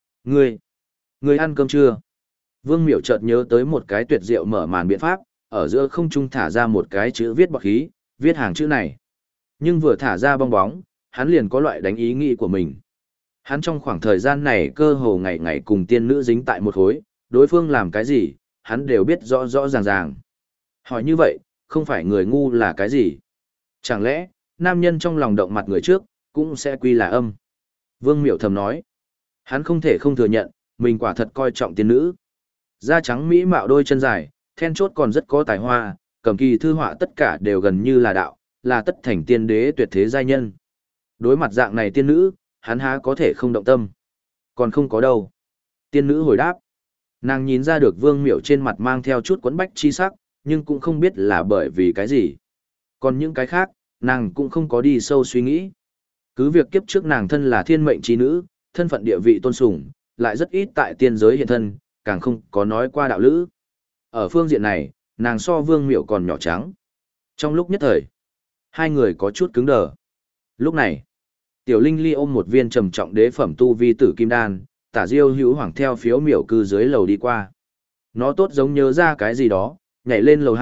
Ngươi ăn cơm chưa? Vương Miểu chợt nhớ tới một cái tuyệt diệu mở màn biện pháp, ở giữa không trung thả ra một cái chữ viết bọt khí, viết hàng chữ này. Nhưng vừa thả ra bong bóng, hắn liền có loại đánh ý nghĩ của mình. Hắn trong khoảng thời gian này cơ hồ ngày ngày cùng tiên nữ dính tại một khối, đối phương làm cái gì, hắn đều biết rõ rõ ràng ràng. Hỏi như vậy, không phải người ngu là cái gì? Chẳng lẽ, nam nhân trong lòng động mặt người trước, cũng sẽ quy là âm? Vương Miểu thầm nói. Hắn không thể không thừa nhận, mình quả thật coi trọng tiên nữ. Da trắng mỹ mạo đôi chân dài, then chốt còn rất có tài hoa, cầm kỳ thư họa tất cả đều gần như là đạo, là tất thành tiên đế tuyệt thế giai nhân. Đối mặt dạng này tiên nữ, hắn há có thể không động tâm. Còn không có đâu. Tiên nữ hồi đáp. Nàng nhìn ra được Vương Miểu trên mặt mang theo chút quẫn bách chi sắc, nhưng cũng không biết là bởi vì cái gì. Còn những cái khác, nàng cũng không có đi sâu suy nghĩ. Cứ việc kiếp trước nàng thân là thiên mệnh chi nữ, thân phận địa vị tôn sùng, lại rất ít tại tiên giới hiện thân, càng không có nói qua đạo lữ. Ở phương diện này, nàng so Vương Miểu còn nhỏ trắng. Trong lúc nhất thời, hai người có chút cứng đờ. Lúc này, Tiểu Linh Ly ôm một viên trầm trọng đế phẩm tu vi tử kim đan, Tả Diêu Hữu Hoàng theo phiếu miểu cư dưới lầu đi qua. Nó tốt giống nhớ ra cái gì đó, nhảy lên lầu 2,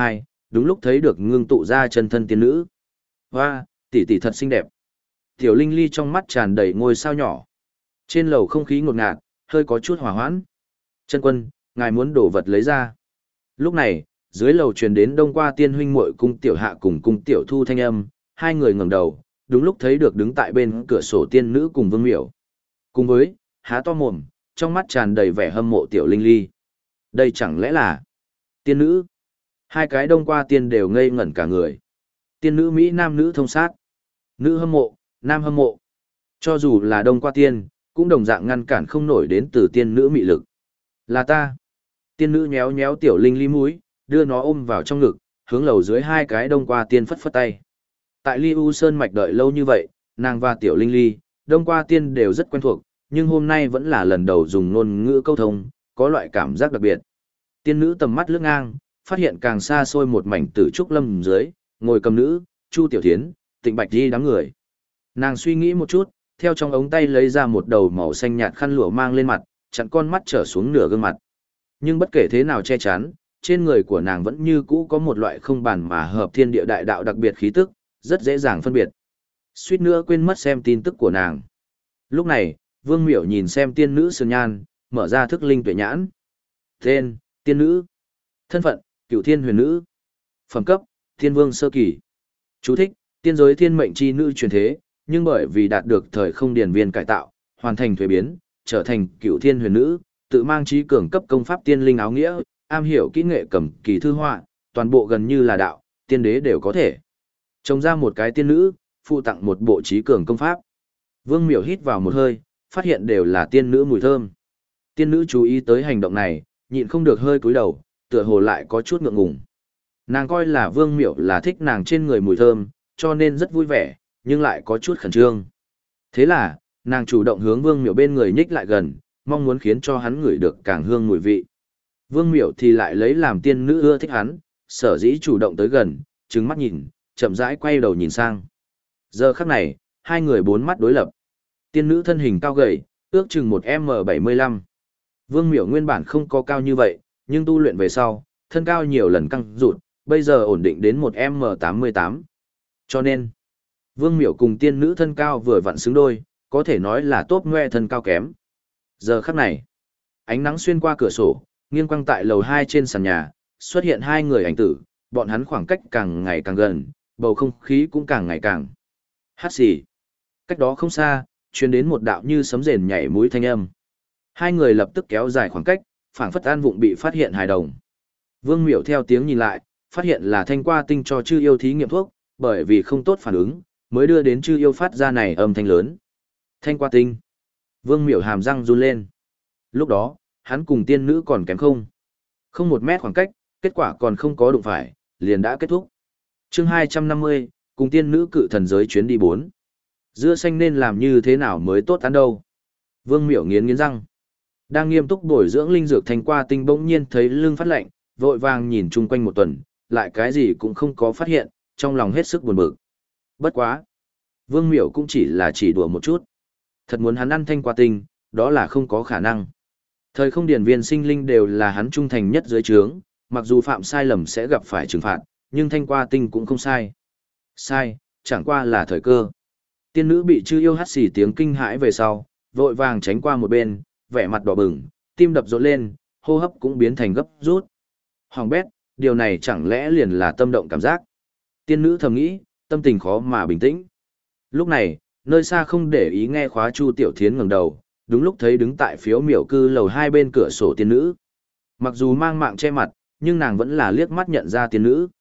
đúng lúc thấy được ngưng tụ ra chân thân tiên nữ. Hoa, tỷ tỷ thật xinh đẹp. Tiểu Linh Ly trong mắt tràn đầy ngôi sao nhỏ. Trên lầu không khí ngột ngạt, hơi có chút hỏa hoãn. Chân quân, ngài muốn đổ vật lấy ra. Lúc này, dưới lầu truyền đến Đông Qua Tiên huynh muội cung tiểu hạ cùng cung tiểu thu thanh âm, hai người ngẩng đầu, đúng lúc thấy được đứng tại bên cửa sổ tiên nữ cùng Vương Miểu. Cùng với, há to mồm, trong mắt tràn đầy vẻ hâm mộ tiểu Linh Ly. Đây chẳng lẽ là tiên nữ? Hai cái Đông Qua Tiên đều ngây ngẩn cả người. Tiên nữ Mỹ nam nữ thông sát. Nữ hâm mộ, nam hâm mộ. Cho dù là Đông Qua Tiên, cũng đồng dạng ngăn cản không nổi đến từ tiên nữ mị lực. Là ta. Tiên nữ nhéo nhéo tiểu Linh Ly mũi, đưa nó ôm vào trong ngực, hướng lầu dưới hai cái Đông Qua Tiên phất phất tay. Tại Ly U Sơn mạch đợi lâu như vậy, nàng và tiểu Linh Ly, Đông Qua Tiên đều rất quen thuộc, nhưng hôm nay vẫn là lần đầu dùng ngôn ngữ câu thông, có loại cảm giác đặc biệt. Tiên nữ tầm mắt lướt ngang, phát hiện càng xa xôi một mảnh tử trúc lâm dưới, ngồi cầm nữ, Chu Tiểu Thiến, Tịnh Bạch Di đám người. Nàng suy nghĩ một chút, theo trong ống tay lấy ra một đầu màu xanh nhạt khăn lụa mang lên mặt, chặn con mắt trở xuống nửa gương mặt. Nhưng bất kể thế nào che chắn, trên người của nàng vẫn như cũ có một loại không bàn mà hợp thiên địa đại đạo đặc biệt khí tức, rất dễ dàng phân biệt. Suýt nữa quên mất xem tin tức của nàng. Lúc này, Vương Miểu nhìn xem tiên nữ sơn nhan, mở ra thức linh tuệ nhãn. Tên, tiên nữ. Thân phận, Cửu Thiên huyền nữ. Phẩm cấp, Thiên Vương sơ kỳ. Chú thích, tiên giới thiên mệnh chi nữ truyền thế, nhưng bởi vì đạt được thời không điển viên cải tạo, hoàn thành thuế biến, trở thành Cửu Thiên huyền nữ, tự mang trí cường cấp công pháp tiên linh áo nghĩa, am hiểu kỹ nghệ cầm kỳ thư họa, toàn bộ gần như là đạo, tiên đế đều có thể. Trông ra một cái tiên nữ, phụ tặng một bộ trí cường công pháp. Vương Miểu hít vào một hơi, phát hiện đều là tiên nữ mùi thơm. Tiên nữ chú ý tới hành động này, nhịn không được hơi cúi đầu, tựa hồ lại có chút ngượng ngùng. Nàng coi là Vương Miểu là thích nàng trên người mùi thơm, cho nên rất vui vẻ, nhưng lại có chút khẩn trương. Thế là, nàng chủ động hướng Vương Miểu bên người nhích lại gần, mong muốn khiến cho hắn ngửi được càng hương mùi vị. Vương Miểu thì lại lấy làm tiên nữ ưa thích hắn, sở dĩ chủ động tới gần, trừng mắt nhìn, chậm rãi quay đầu nhìn sang. Giờ khắc này, hai người bốn mắt đối lập. Tiên nữ thân hình cao gầy, ước chừng một M75. Vương Miểu nguyên bản không có cao như vậy, nhưng tu luyện về sau, thân cao nhiều lần căng rụt, bây giờ ổn định đến một M88. Cho nên, Vương Miểu cùng tiên nữ thân cao vừa vặn xứng đôi, có thể nói là tốt ngoe thân cao kém. Giờ khắc này, ánh nắng xuyên qua cửa sổ, nghiêng quang tại lầu 2 trên sàn nhà, xuất hiện hai người ảnh tử, bọn hắn khoảng cách càng ngày càng gần, bầu không khí cũng càng ngày càng hát xì. Cách đó không xa, truyền đến một đạo như sấm rền nhảy mũi thanh âm. Hai người lập tức kéo dài khoảng cách, phảng phất an vụng bị phát hiện hài đồng. Vương Miểu theo tiếng nhìn lại, phát hiện là Thanh Qua Tinh cho chư yêu thí nghiệm thuốc, bởi vì không tốt phản ứng, mới đưa đến chư yêu phát ra này âm thanh lớn. Thanh Qua Tinh. Vương Miểu hàm răng run lên. Lúc đó, hắn cùng tiên nữ còn kém không 1 mét khoảng cách, kết quả còn không có đụng phải, liền đã kết thúc. Chương 250, cùng tiên nữ cự thần giới chuyến đi 4. Dưa xanh nên làm như thế nào mới tốt ăn đâu? Vương Miểu nghiến nghiến răng. Đang nghiêm túc bồi dưỡng linh dược Thanh Qua Tinh bỗng nhiên thấy lưng phát lạnh, vội vàng nhìn chung quanh một tuần, lại cái gì cũng không có phát hiện, trong lòng hết sức buồn bực. Bất quá, Vương Miểu cũng chỉ là chỉ đùa một chút. Thật muốn hắn ăn Thanh Qua Tinh, đó là không có khả năng. Thời không điển viên sinh linh đều là hắn trung thành nhất dưới trướng, mặc dù phạm sai lầm sẽ gặp phải trừng phạt, nhưng Thanh Qua Tinh cũng không sai. Sai, chẳng qua là thời cơ. Tiên nữ bị chư yêu hắt xì tiếng kinh hãi về sau, vội vàng tránh qua một bên, vẻ mặt đỏ bừng, tim đập rộn lên, hô hấp cũng biến thành gấp rút. Hoàng bét, điều này chẳng lẽ liền là tâm động cảm giác. Tiên nữ thầm nghĩ, tâm tình khó mà bình tĩnh. Lúc này, nơi xa không để ý nghe khóa Chu Tiểu Thiến ngẩng đầu, đúng lúc thấy đứng tại phiếu miểu cư lầu 2 bên cửa sổ tiên nữ. Mặc dù mang mạng che mặt, nhưng nàng vẫn là liếc mắt nhận ra tiên nữ.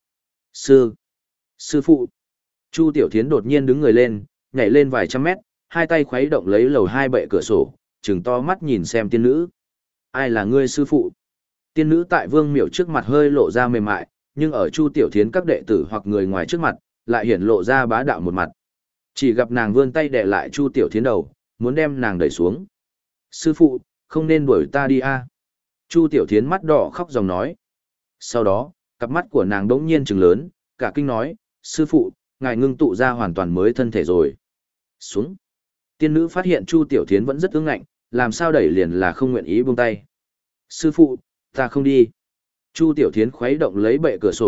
Sư phụ. Chu Tiểu Thiến đột nhiên đứng người lên, nhảy lên vài trăm mét, hai tay khuấy động lấy lầu 2 bệ cửa sổ, trừng to mắt nhìn xem tiên nữ. Ai là ngươi sư phụ? Tiên nữ tại Vương Miểu trước mặt hơi lộ ra mềm mại, nhưng ở Chu Tiểu Thiến các đệ tử hoặc người ngoài trước mặt, lại hiển lộ ra bá đạo một mặt. Chỉ gặp nàng vươn tay đè lại Chu Tiểu Thiến đầu, muốn đem nàng đẩy xuống. Sư phụ, không nên đuổi ta đi a. Chu Tiểu Thiến mắt đỏ khóc dòng nói. Sau đó, cặp mắt của nàng đống nhiên trừng lớn, cả kinh nói, sư phụ, ngài ngưng tụ ra hoàn toàn mới thân thể rồi. Xuống. Tiên nữ phát hiện Chu Tiểu Thiến vẫn rất ương ngạnh, làm sao đẩy liền là không nguyện ý buông tay. Sư phụ, ta không đi. Chu Tiểu Thiến khuấy động lấy bệ cửa sổ,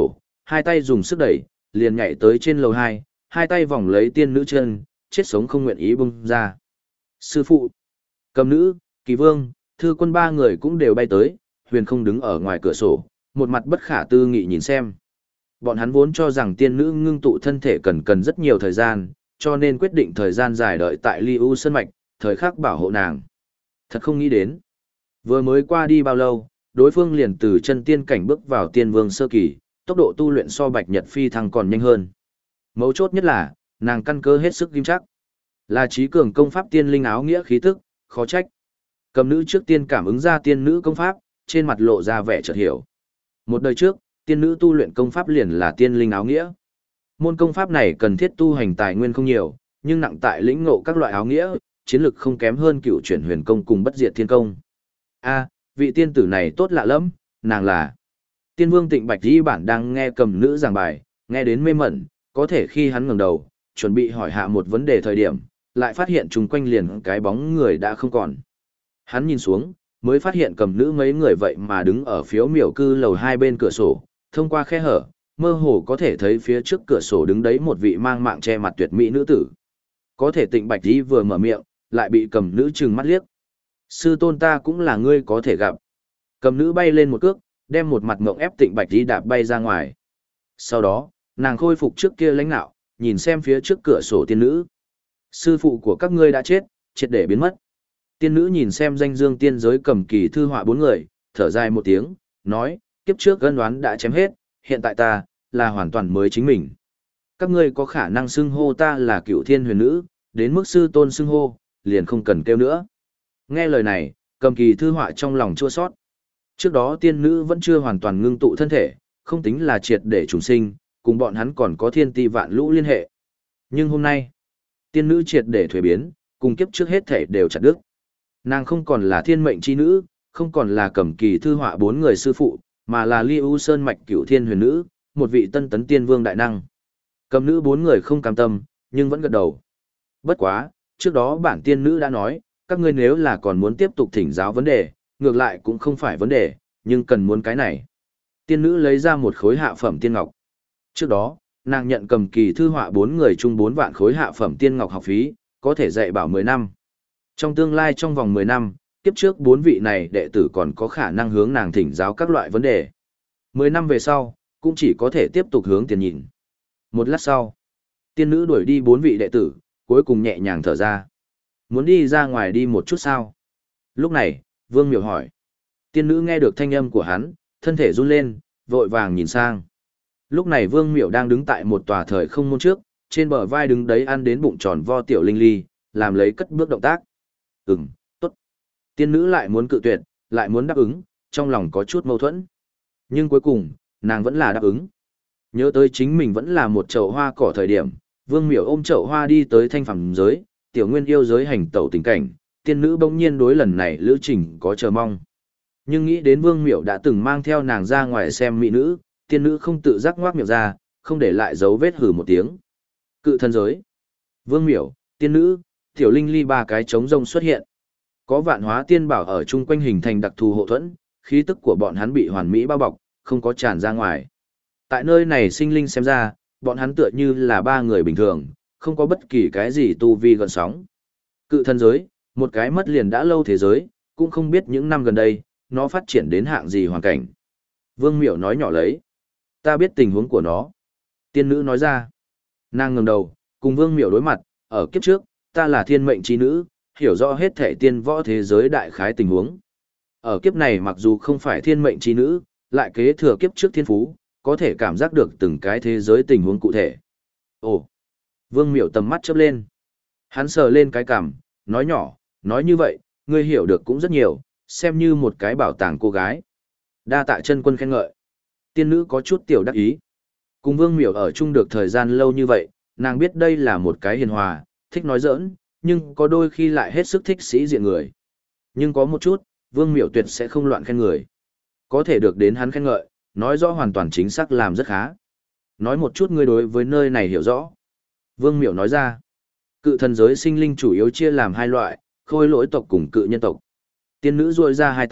hai tay dùng sức đẩy, liền nhảy tới trên lầu 2, hai tay vòng lấy tiên nữ chân, chết sống không nguyện ý bung ra. Sư phụ, Cầm Nữ, Kỳ Vương, Thư Quân ba người cũng đều bay tới, Huyền Không đứng ở ngoài cửa sổ, một mặt bất khả tư nghị nhìn xem. Bọn hắn vốn cho rằng tiên nữ ngưng tụ thân thể cần rất nhiều thời gian, cho nên quyết định thời gian dài đợi tại Ly U Sơn Mạch, thời khắc bảo hộ nàng. Thật không nghĩ đến. Vừa mới qua đi bao lâu, đối phương liền từ chân tiên cảnh bước vào tiên vương sơ kỳ, tốc độ tu luyện so Bạch Nhật Phi thăng còn nhanh hơn. Mấu chốt nhất là, nàng căn cơ hết sức kim chắc. Là trí cường công pháp tiên linh áo nghĩa khí tức, khó trách. Cầm Nữ trước tiên cảm ứng ra tiên nữ công pháp, trên mặt lộ ra vẻ chợt hiểu. Một đời trước, tiên nữ tu luyện công pháp liền là tiên linh áo nghĩa. Môn công pháp này cần thiết tu hành tài nguyên không nhiều, nhưng nặng tại lĩnh ngộ các loại áo nghĩa, chiến lực không kém hơn Cựu Chuyển Huyền Công cùng Bất Diệt Thiên Công. A, vị tiên tử này tốt lạ lắm, nàng là Tiên Vương Tịnh Bạch Di bản đang nghe Cầm Nữ giảng bài, nghe đến mê mẩn, có thể khi hắn ngẩng đầu, chuẩn bị hỏi hạ một vấn đề thời điểm, lại phát hiện chung quanh liền cái bóng người đã không còn. Hắn nhìn xuống, mới phát hiện Cầm Nữ mấy người vậy mà đứng ở phiếu miểu cư lầu 2 bên cửa sổ, thông qua khe hở, mơ hồ có thể thấy phía trước cửa sổ đứng đấy một vị mang mạng che mặt tuyệt mỹ nữ tử. Có thể Tịnh Bạch Di vừa mở miệng, lại bị Cầm Nữ trừng mắt liếc. Sư tôn ta cũng là ngươi có thể gặp. Cầm Nữ bay lên một cước, đem một mặt ngộng ép Tịnh Bạch Di đạp bay ra ngoài. Sau đó, nàng khôi phục trước kia lãnh nạo, nhìn xem phía trước cửa sổ tiên nữ. Sư phụ của các ngươi đã chết, triệt để biến mất. Tiên nữ nhìn xem danh dương tiên giới Cầm Kỳ Thư Họa bốn người, thở dài một tiếng, nói, kiếp trước ân oán đã chém hết, hiện tại ta, là hoàn toàn mới chính mình. Các ngươi có khả năng xưng hô ta là Cựu Thiên Huyền Nữ, đến mức sư tôn xưng hô, liền không cần kêu nữa. Nghe lời này, Cầm Kỳ Thư Họa trong lòng chua sót. Trước đó tiên nữ vẫn chưa hoàn toàn ngưng tụ thân thể, không tính là triệt để trùng sinh, cùng bọn hắn còn có thiên ti vạn lũ liên hệ. Nhưng hôm nay, tiên nữ triệt để thuế biến, cùng kiếp trước hết thể đều chặt đứt. Nàng không còn là thiên mệnh chi nữ, không còn là Cầm Kỳ Thư Họa bốn người sư phụ, mà là Ly U Sơn Mạch Cựu Thiên Huyền Nữ, một vị tân tấn tiên vương đại năng. Cầm Nữ bốn người không cam tâm, nhưng vẫn gật đầu. Bất quá, trước đó bản tiên nữ đã nói, các ngươi nếu là còn muốn tiếp tục thỉnh giáo vấn đề, ngược lại cũng không phải vấn đề, nhưng cần muốn cái này. Tiên nữ lấy ra một khối hạ phẩm tiên ngọc. Trước đó, nàng nhận Cầm Kỳ Thư Họa bốn người chung 4 vạn khối hạ phẩm tiên ngọc học phí, có thể dạy bảo 10 năm. Trong tương lai trong vòng 10 năm, kiếp trước 4 vị này đệ tử còn có khả năng hướng nàng thỉnh giáo các loại vấn đề. 10 năm về sau, cũng chỉ có thể tiếp tục hướng tiền nhìn. Một lát sau, tiên nữ đuổi đi 4 vị đệ tử, cuối cùng nhẹ nhàng thở ra. Muốn đi ra ngoài đi một chút sao? Lúc này, Vương Miểu hỏi. Tiên nữ nghe được thanh âm của hắn, thân thể run lên, vội vàng nhìn sang. Lúc này Vương Miểu đang đứng tại một tòa thời không môn trước, trên bờ vai đứng đấy ăn đến bụng tròn vo tiểu linh ly, làm lấy cất bước động tác. Tốt. Tiên nữ lại muốn cự tuyệt, lại muốn đáp ứng, trong lòng có chút mâu thuẫn. Nhưng cuối cùng, nàng vẫn là đáp ứng. Nhớ tới chính mình vẫn là một chậu hoa cỏ thời điểm, Vương Miểu ôm chậu hoa đi tới thanh phàm giới, tiểu nguyên yêu giới hành tẩu tình cảnh, tiên nữ bỗng nhiên đối lần này lữ trình có chờ mong. Nhưng nghĩ đến Vương Miểu đã từng mang theo nàng ra ngoài xem mỹ nữ, tiên nữ không tự giác ngoác miệng ra, không để lại dấu vết hừ một tiếng. Cự thân giới. Vương Miểu, tiên nữ, tiểu linh ly ba cái trống rông xuất hiện. Có vạn hóa tiên bảo ở chung quanh hình thành đặc thù hộ thuẫn, khí tức của bọn hắn bị hoàn mỹ bao bọc, không có tràn ra ngoài. Tại nơi này sinh linh xem ra, bọn hắn tựa như là ba người bình thường, không có bất kỳ cái gì tu vi gần sóng. Cự thân giới, một cái mất liền đã lâu thế giới, cũng không biết những năm gần đây, nó phát triển đến hạng gì hoàn cảnh. Vương Miểu nói nhỏ lấy. Ta biết tình huống của nó. Tiên nữ nói ra. Nàng ngẩng đầu, cùng Vương Miểu đối mặt, ở kiếp trước, ta là thiên mệnh chi nữ, hiểu rõ hết thể tiên võ thế giới đại khái tình huống. Ở kiếp này mặc dù không phải thiên mệnh chi nữ, lại kế thừa kiếp trước thiên phú, có thể cảm giác được từng cái thế giới tình huống cụ thể. Ồ! Vương Miểu tầm mắt chớp lên. Hắn sờ lên cái cằm, nói nhỏ, nói như vậy, ngươi hiểu được cũng rất nhiều, xem như một cái bảo tàng cô gái. Đa tạ chân quân khen ngợi. Tiên nữ có chút tiểu đắc ý. Cùng Vương Miểu ở chung được thời gian lâu như vậy, nàng biết đây là một cái hiền hòa, thích nói giỡn, nhưng có đôi khi lại hết sức thích sĩ diện người. Nhưng có một chút, Vương Miểu tuyệt sẽ không loạn khen người. Có thể được đến hắn khen ngợi, nói rõ hoàn toàn chính xác làm rất khá. Nói một chút ngươi đối với nơi này hiểu rõ. Vương Miểu nói ra, cự thần giới sinh linh chủ yếu chia làm hai loại, khôi lỗi tộc cùng cự nhân tộc. Tiên nữ duỗi ra hai tay,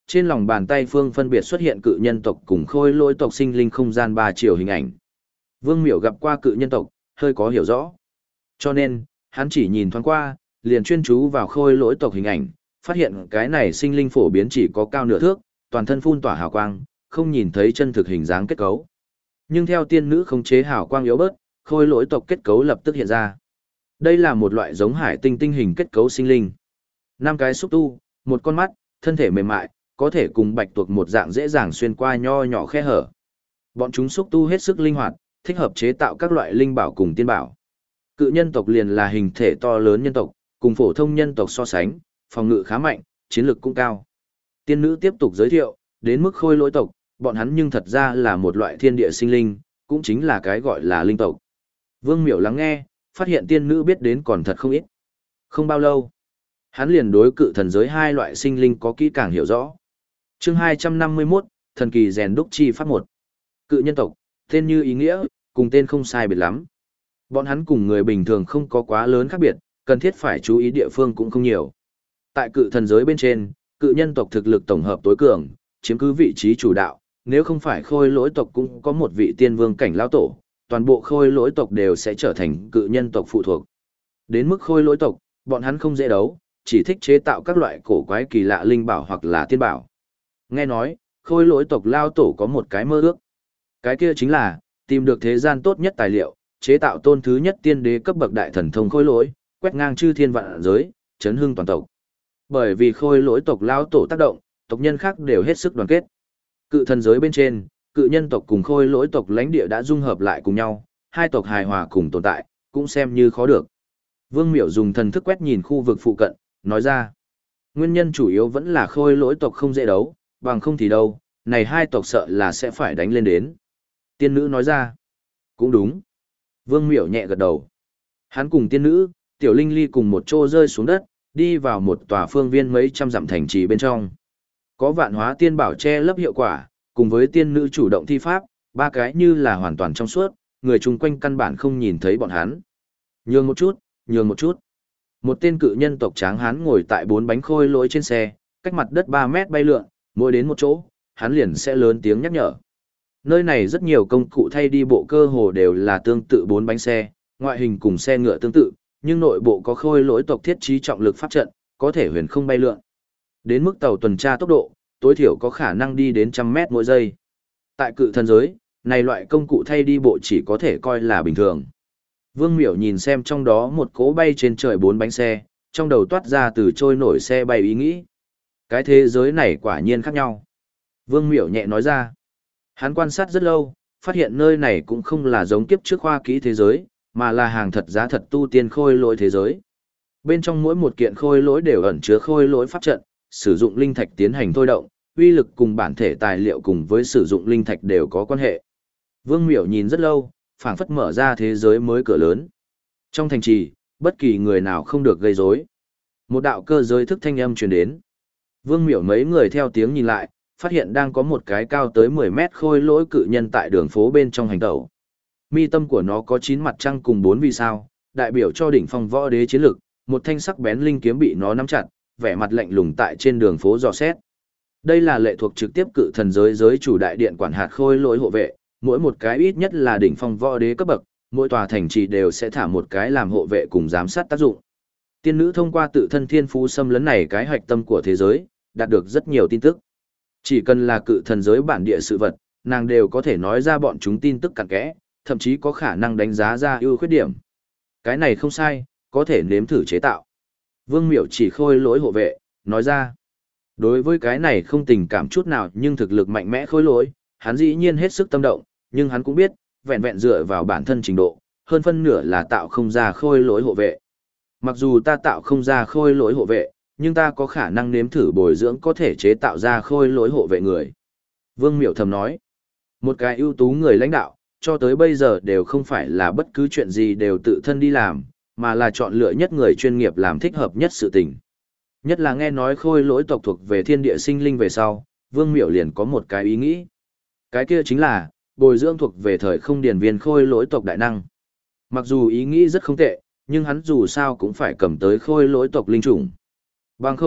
trên lòng bàn tay Phương phân biệt xuất hiện cự nhân tộc cùng khôi lỗi tộc sinh linh không gian 3 chiều hình ảnh. Vương Miểu gặp qua cự nhân tộc, hơi có hiểu rõ. Cho nên, hắn chỉ nhìn thoáng qua, liền chuyên chú vào khôi lỗi tộc hình ảnh, phát hiện cái này sinh linh phổ biến chỉ có cao nửa thước, toàn thân phun tỏa hào quang, không nhìn thấy chân thực hình dáng kết cấu. Nhưng theo tiên nữ khống chế hào quang yếu bớt, khôi lỗi tộc kết cấu lập tức hiện ra. Đây là một loại giống hải tinh tinh hình kết cấu sinh linh. 5 cái xúc tu, một con mắt, thân thể mềm mại, có thể cùng bạch tuộc một dạng dễ dàng xuyên qua nho nhỏ khe hở. Bọn chúng xúc tu hết sức linh hoạt, thích hợp chế tạo các loại linh bảo cùng tiên bảo. Cự nhân tộc liền là hình thể to lớn nhân tộc, cùng phổ thông nhân tộc so sánh, phòng ngự khá mạnh, chiến lực cũng cao. Tiên nữ tiếp tục giới thiệu, đến mức khôi lỗi tộc, bọn hắn nhưng thật ra là một loại thiên địa sinh linh, cũng chính là cái gọi là linh tộc. Vương Miểu lắng nghe, phát hiện tiên nữ biết đến còn thật không ít. Không bao lâu, hắn liền đối cự thần giới 2 loại sinh linh có kỹ càng hiểu rõ. Chương 251, thần kỳ rèn đúc chi pháp 1. Cự nhân tộc, tên như ý nghĩa, cùng tên không sai biệt lắm. Bọn hắn cùng người bình thường không có quá lớn khác biệt, cần thiết phải chú ý địa phương cũng không nhiều. Tại cự thần giới bên trên, cự nhân tộc thực lực tổng hợp tối cường, chiếm cứ vị trí chủ đạo, nếu không phải khôi lỗi tộc cũng có một vị tiên vương cảnh lão tổ, toàn bộ khôi lỗi tộc đều sẽ trở thành cự nhân tộc phụ thuộc. Đến mức khôi lỗi tộc, bọn hắn không dễ đấu, chỉ thích chế tạo các loại cổ quái kỳ lạ linh bảo hoặc là tiên bảo. Nghe nói, khôi lỗi tộc lao tổ có một cái mơ ước. Cái kia chính là, tìm được thế gian tốt nhất tài liệu, chế tạo tôn thứ nhất tiên đế cấp bậc đại thần thông khôi lỗi, quét ngang chư thiên vạn giới, chấn hưng toàn tộc. Bởi vì khôi lỗi tộc lao tổ tác động, tộc nhân khác đều hết sức đoàn kết. Cự thần giới bên trên, cự nhân tộc cùng khôi lỗi tộc lãnh địa đã dung hợp lại cùng nhau, 2 tộc hài hòa cùng tồn tại, cũng xem như khó được. Vương Miểu dùng thần thức quét nhìn khu vực phụ cận, nói ra. Nguyên nhân chủ yếu vẫn là khôi lỗi tộc không dễ đấu, bằng không thì đâu, này 2 tộc sợ là sẽ phải đánh lên đến. Tiên nữ nói ra. Cũng đúng. Vương Miểu nhẹ gật đầu. Hắn cùng tiên nữ, tiểu linh ly cùng một chỗ rơi xuống đất, đi vào một tòa phương viên mấy trăm dặm thành trì bên trong. Có vạn hóa tiên bảo che lấp hiệu quả, cùng với tiên nữ chủ động thi pháp, 3 cái như là hoàn toàn trong suốt, người chung quanh căn bản không nhìn thấy bọn hắn. Nhường một chút, nhường một chút. Một tên cự nhân tộc tráng hán ngồi tại 4 bánh khôi lỗi trên xe, cách mặt đất 3 mét bay lượn, mỗi đến một chỗ, hắn liền sẽ lớn tiếng nhắc nhở. Nơi này rất nhiều công cụ thay đi bộ cơ hồ đều là tương tự 4 bánh xe, ngoại hình cùng xe ngựa tương tự, nhưng nội bộ có khôi lỗi tộc thiết trí trọng lực pháp trận, có thể huyền không bay lượn. Đến mức tàu tuần tra tốc độ, tối thiểu có khả năng đi đến 100 mét mỗi giây. Tại cự thần giới, này loại công cụ thay đi bộ chỉ có thể coi là bình thường. Vương Miểu nhìn xem trong đó một cỗ bay trên trời 4 bánh xe, trong đầu toát ra từ trôi nổi xe bay ý nghĩ. Cái thế giới này quả nhiên khác nhau. Vương Miểu nhẹ nói ra. Hắn quan sát rất lâu, phát hiện nơi này cũng không là giống kiếp trước khoa kỹ thế giới, mà là hàng thật giá thật tu tiên khôi lỗi thế giới. Bên trong mỗi một kiện khôi lỗi đều ẩn chứa khôi lỗi pháp trận, sử dụng linh thạch tiến hành thôi động, uy lực cùng bản thể tài liệu cùng với sử dụng linh thạch đều có quan hệ. Vương Miểu nhìn rất lâu, phảng phất mở ra thế giới mới cửa lớn. Trong thành trì, bất kỳ người nào không được gây rối. Một đạo cơ giới thức thanh âm truyền đến. Vương Miểu mấy người theo tiếng nhìn lại, phát hiện đang có một cái cao tới 10 mét khôi lỗi cự nhân tại đường phố bên trong hành tẩu. Mi tâm của nó có 9 mặt trăng cùng 4 vì sao, đại biểu cho đỉnh phong võ đế chiến lực, một thanh sắc bén linh kiếm bị nó nắm chặt, vẻ mặt lạnh lùng tại trên đường phố dò xét. Đây là lệ thuộc trực tiếp cự thần giới giới chủ đại điện quản hạt khôi lỗi hộ vệ, mỗi một cái ít nhất là đỉnh phong võ đế cấp bậc, mỗi tòa thành trì đều sẽ thả một cái làm hộ vệ cùng giám sát tác dụng. Tiên nữ thông qua tự thân thiên phú xâm lấn này cái hạch tâm của thế giới, đạt được rất nhiều tin tức. Chỉ cần là cự thần giới bản địa sự vật, nàng đều có thể nói ra bọn chúng tin tức cặn kẽ, thậm chí có khả năng đánh giá ra ưu khuyết điểm. Cái này không sai, có thể nếm thử chế tạo. Vương Miểu chỉ khôi lỗi hộ vệ, nói ra. Đối với cái này không tình cảm chút nào nhưng thực lực mạnh mẽ khôi lỗi, hắn dĩ nhiên hết sức tâm động, nhưng hắn cũng biết, vẹn vẹn dựa vào bản thân trình độ, hơn phân nửa là tạo không ra khôi lỗi hộ vệ. Mặc dù ta tạo không ra khôi lỗi hộ vệ, nhưng ta có khả năng nếm thử bồi dưỡng có thể chế tạo ra khôi lỗi hộ vệ người. Vương Miểu thầm nói, một cái ưu tú người lãnh đạo, cho tới bây giờ đều không phải là bất cứ chuyện gì đều tự thân đi làm, mà là chọn lựa nhất người chuyên nghiệp làm thích hợp nhất sự tình. Nhất là nghe nói khôi lỗi tộc thuộc về thiên địa sinh linh về sau, Vương Miểu liền có một cái ý nghĩ. Cái kia chính là, bồi dưỡng thuộc về thời không điển viên khôi lỗi tộc đại năng. Mặc dù ý nghĩ rất không tệ, nhưng hắn dù sao cũng phải cầm tới khôi lỗi tộc linh chủng. Bằng không,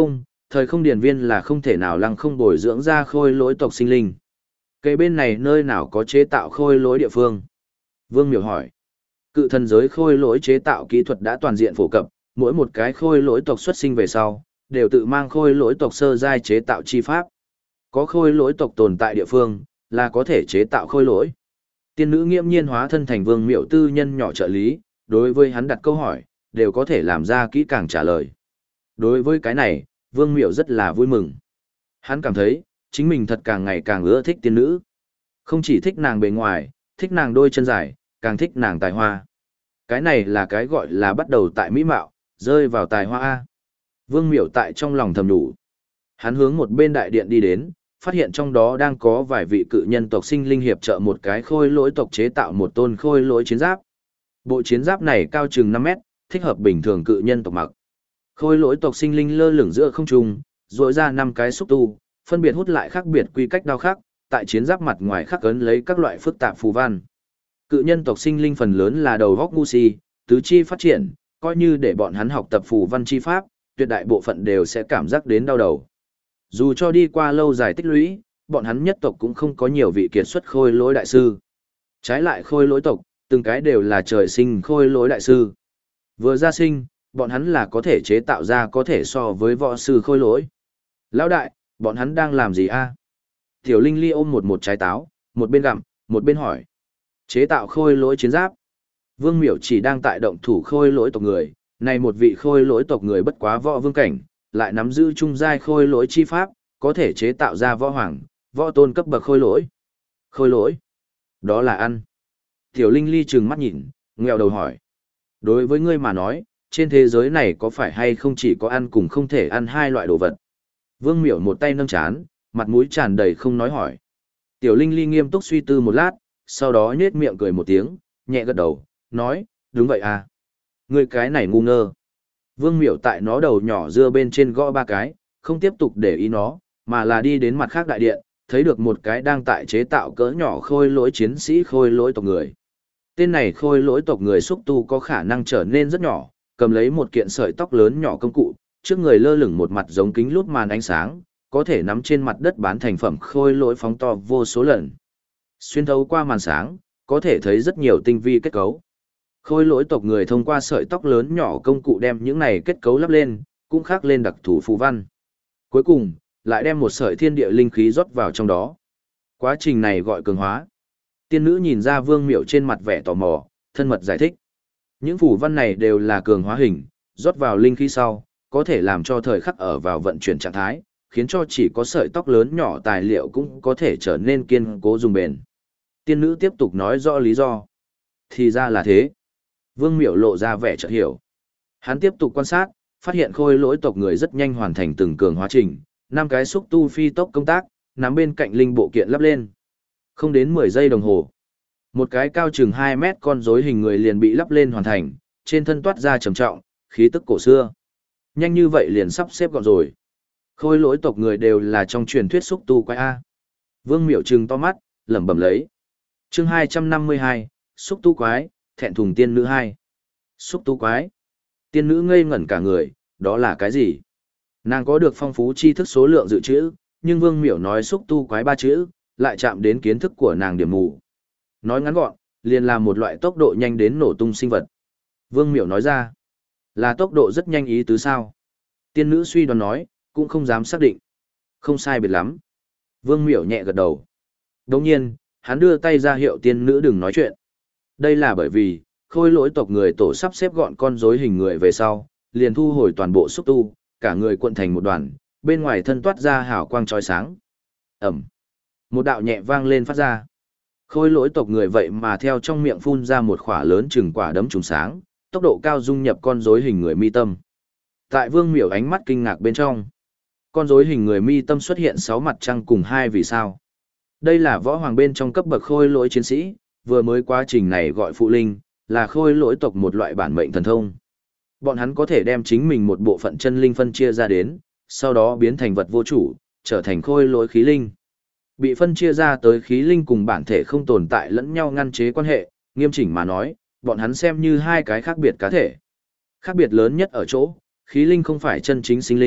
thời không điển viên là không thể nào lăng không bồi dưỡng ra khôi lỗi tộc sinh linh. Cây bên này nơi nào có chế tạo khôi lỗi địa phương? Vương Miểu hỏi. Cự thần giới khôi lỗi chế tạo kỹ thuật đã toàn diện phổ cập, mỗi một cái khôi lỗi tộc xuất sinh về sau, đều tự mang khôi lỗi tộc sơ giai chế tạo chi pháp. Có khôi lỗi tộc tồn tại địa phương, là có thể chế tạo khôi lỗi. Tiên nữ nghiễm nhiên hóa thân thành Vương Miểu tư nhân nhỏ trợ lý, đối với hắn đặt câu hỏi, đều có thể làm ra kỹ càng trả lời. Đối với cái này, Vương Miểu rất là vui mừng. Hắn cảm thấy, chính mình thật càng ngày càng ưa thích tiên nữ. Không chỉ thích nàng bề ngoài, thích nàng đôi chân dài, càng thích nàng tài hoa. Cái này là cái gọi là bắt đầu tại mỹ mạo, rơi vào tài hoa A. Vương Miểu tại trong lòng thầm đủ. Hắn hướng một bên đại điện đi đến, phát hiện trong đó đang có vài vị cự nhân tộc sinh linh hiệp trợ một cái khôi lỗi tộc chế tạo một tôn khôi lỗi chiến giáp. Bộ chiến giáp này cao chừng 5 mét, thích hợp bình thường cự nhân tộc mặc. Khôi lỗi tộc sinh linh lơ lửng giữa không trung, rỗi ra 5 cái xúc tu, phân biệt hút lại khác biệt quy cách đao khắc, tại chiến giáp mặt ngoài khắc ấn lấy các loại phức tạp phù văn. Cự nhân tộc sinh linh phần lớn là đầu góc ngu si, tứ chi phát triển, coi như để bọn hắn học tập phù văn chi pháp, tuyệt đại bộ phận đều sẽ cảm giác đến đau đầu. Dù cho đi qua lâu dài tích lũy, bọn hắn nhất tộc cũng không có nhiều vị kiệt xuất khôi lỗi đại sư. Trái lại khôi lỗi tộc, từng cái đều là trời sinh khôi lỗi đại sư. Vừa ra sinh, bọn hắn là có thể chế tạo ra có thể so với võ sư khôi lỗi. Lão đại, bọn hắn đang làm gì a? Tiểu Linh Ly ôm một trái táo, một bên gặm, một bên hỏi. Chế tạo khôi lỗi chiến giáp. Vương Miểu chỉ đang tại động thủ khôi lỗi tộc người, này một vị khôi lỗi tộc người bất quá võ vương cảnh, lại nắm giữ trung giai khôi lỗi chi pháp, có thể chế tạo ra võ hoàng, võ tôn cấp bậc khôi lỗi. Khôi lỗi? Đó là ăn. Tiểu Linh Ly trừng mắt nhìn, nghèo đầu hỏi. Đối với ngươi mà nói, trên thế giới này có phải hay không chỉ có ăn cùng không thể ăn hai loại đồ vật? Vương Miểu một tay nâng chán, mặt mũi tràn đầy không nói hỏi. Tiểu Linh Ly nghiêm túc suy tư một lát, sau đó nhếch miệng cười một tiếng, nhẹ gật đầu, nói, đúng vậy à. Ngươi cái này ngu ngơ. Vương Miểu tại nó đầu nhỏ dưa bên trên gõ 3 cái, không tiếp tục để ý nó, mà là đi đến mặt khác đại điện, thấy được một cái đang tại chế tạo cỡ nhỏ khôi lỗi chiến sĩ khôi lỗi tộc người. Tên này khôi lỗi tộc người xúc tu có khả năng trở nên rất nhỏ, cầm lấy một kiện sợi tóc lớn nhỏ công cụ, trước người lơ lửng một mặt giống kính lút màn ánh sáng, có thể nắm trên mặt đất bán thành phẩm khôi lỗi phóng to vô số lần. Xuyên thấu qua màn sáng, có thể thấy rất nhiều tinh vi kết cấu. Khôi lỗi tộc người thông qua sợi tóc lớn nhỏ công cụ đem những này kết cấu lắp lên, cũng khắc lên đặc thủ phù văn. Cuối cùng, lại đem một sợi thiên địa linh khí rót vào trong đó. Quá trình này gọi cường hóa. Tiên nữ nhìn ra Vương Miểu trên mặt vẻ tò mò, thân mật giải thích. Những phù văn này đều là cường hóa hình, rót vào linh khí sau, có thể làm cho thời khắc ở vào vận chuyển trạng thái, khiến cho chỉ có sợi tóc lớn nhỏ tài liệu cũng có thể trở nên kiên cố dùng bền. Tiên nữ tiếp tục nói rõ lý do. Thì ra là thế. Vương Miểu lộ ra vẻ chợt hiểu. Hắn tiếp tục quan sát, phát hiện khôi lỗi tộc người rất nhanh hoàn thành từng cường hóa trình, 5 cái xúc tu phi tốc công tác, nắm bên cạnh linh bộ kiện lắp lên. Không đến 10 giây đồng hồ. Một cái cao chừng 2 mét con rối hình người liền bị lắp lên hoàn thành, trên thân toát ra trầm trọng, khí tức cổ xưa. Nhanh như vậy liền sắp xếp gọn rồi. Khôi lỗi tộc người đều là trong truyền thuyết xúc tu quái A. Vương Miểu trừng to mắt, lẩm bẩm lấy. Chương 252, xúc tu quái, thẹn thùng tiên nữ 2. Xúc tu quái. Tiên nữ ngây ngẩn cả người, đó là cái gì? Nàng có được phong phú tri thức số lượng dự trữ, nhưng Vương Miểu nói xúc tu quái 3 chữ, lại chạm đến kiến thức của nàng điểm mù. Nói ngắn gọn, liền là một loại tốc độ nhanh đến nổ tung sinh vật. Vương Miểu nói ra, là tốc độ rất nhanh ý tứ sao? Tiên nữ suy đoán nói, cũng không dám xác định. Không sai biệt lắm. Vương Miểu nhẹ gật đầu. Đồng nhiên, hắn đưa tay ra hiệu tiên nữ đừng nói chuyện. Đây là bởi vì, khôi lỗi tộc người tổ sắp xếp gọn con rối hình người về sau, liền thu hồi toàn bộ xúc tu, cả người cuộn thành một đoàn, bên ngoài thân toát ra hào quang chói sáng. Ẩm. Một đạo nhẹ vang lên phát ra. Khôi lỗi tộc người vậy mà theo trong miệng phun ra một khỏa lớn chừng quả đấm trùng sáng, tốc độ cao dung nhập con rối hình người mi tâm. Tại Vương Miểu ánh mắt kinh ngạc bên trong, con rối hình người mi tâm xuất hiện 6 mặt trăng cùng 2 vì sao. Đây là võ hoàng bên trong cấp bậc khôi lỗi chiến sĩ, vừa mới quá trình này gọi phụ linh, là khôi lỗi tộc một loại bản mệnh thần thông. Bọn hắn có thể đem chính mình một bộ phận chân linh phân chia ra đến, sau đó biến thành vật vô chủ, trở thành khôi lỗi khí linh. Bị phân chia ra tới khí linh cùng bản thể không tồn tại lẫn nhau ngăn chế quan hệ, nghiêm chỉnh mà nói, bọn hắn xem như 2 cái khác biệt cá thể. Khác biệt lớn nhất ở chỗ, khí linh không phải chân chính sinh linh,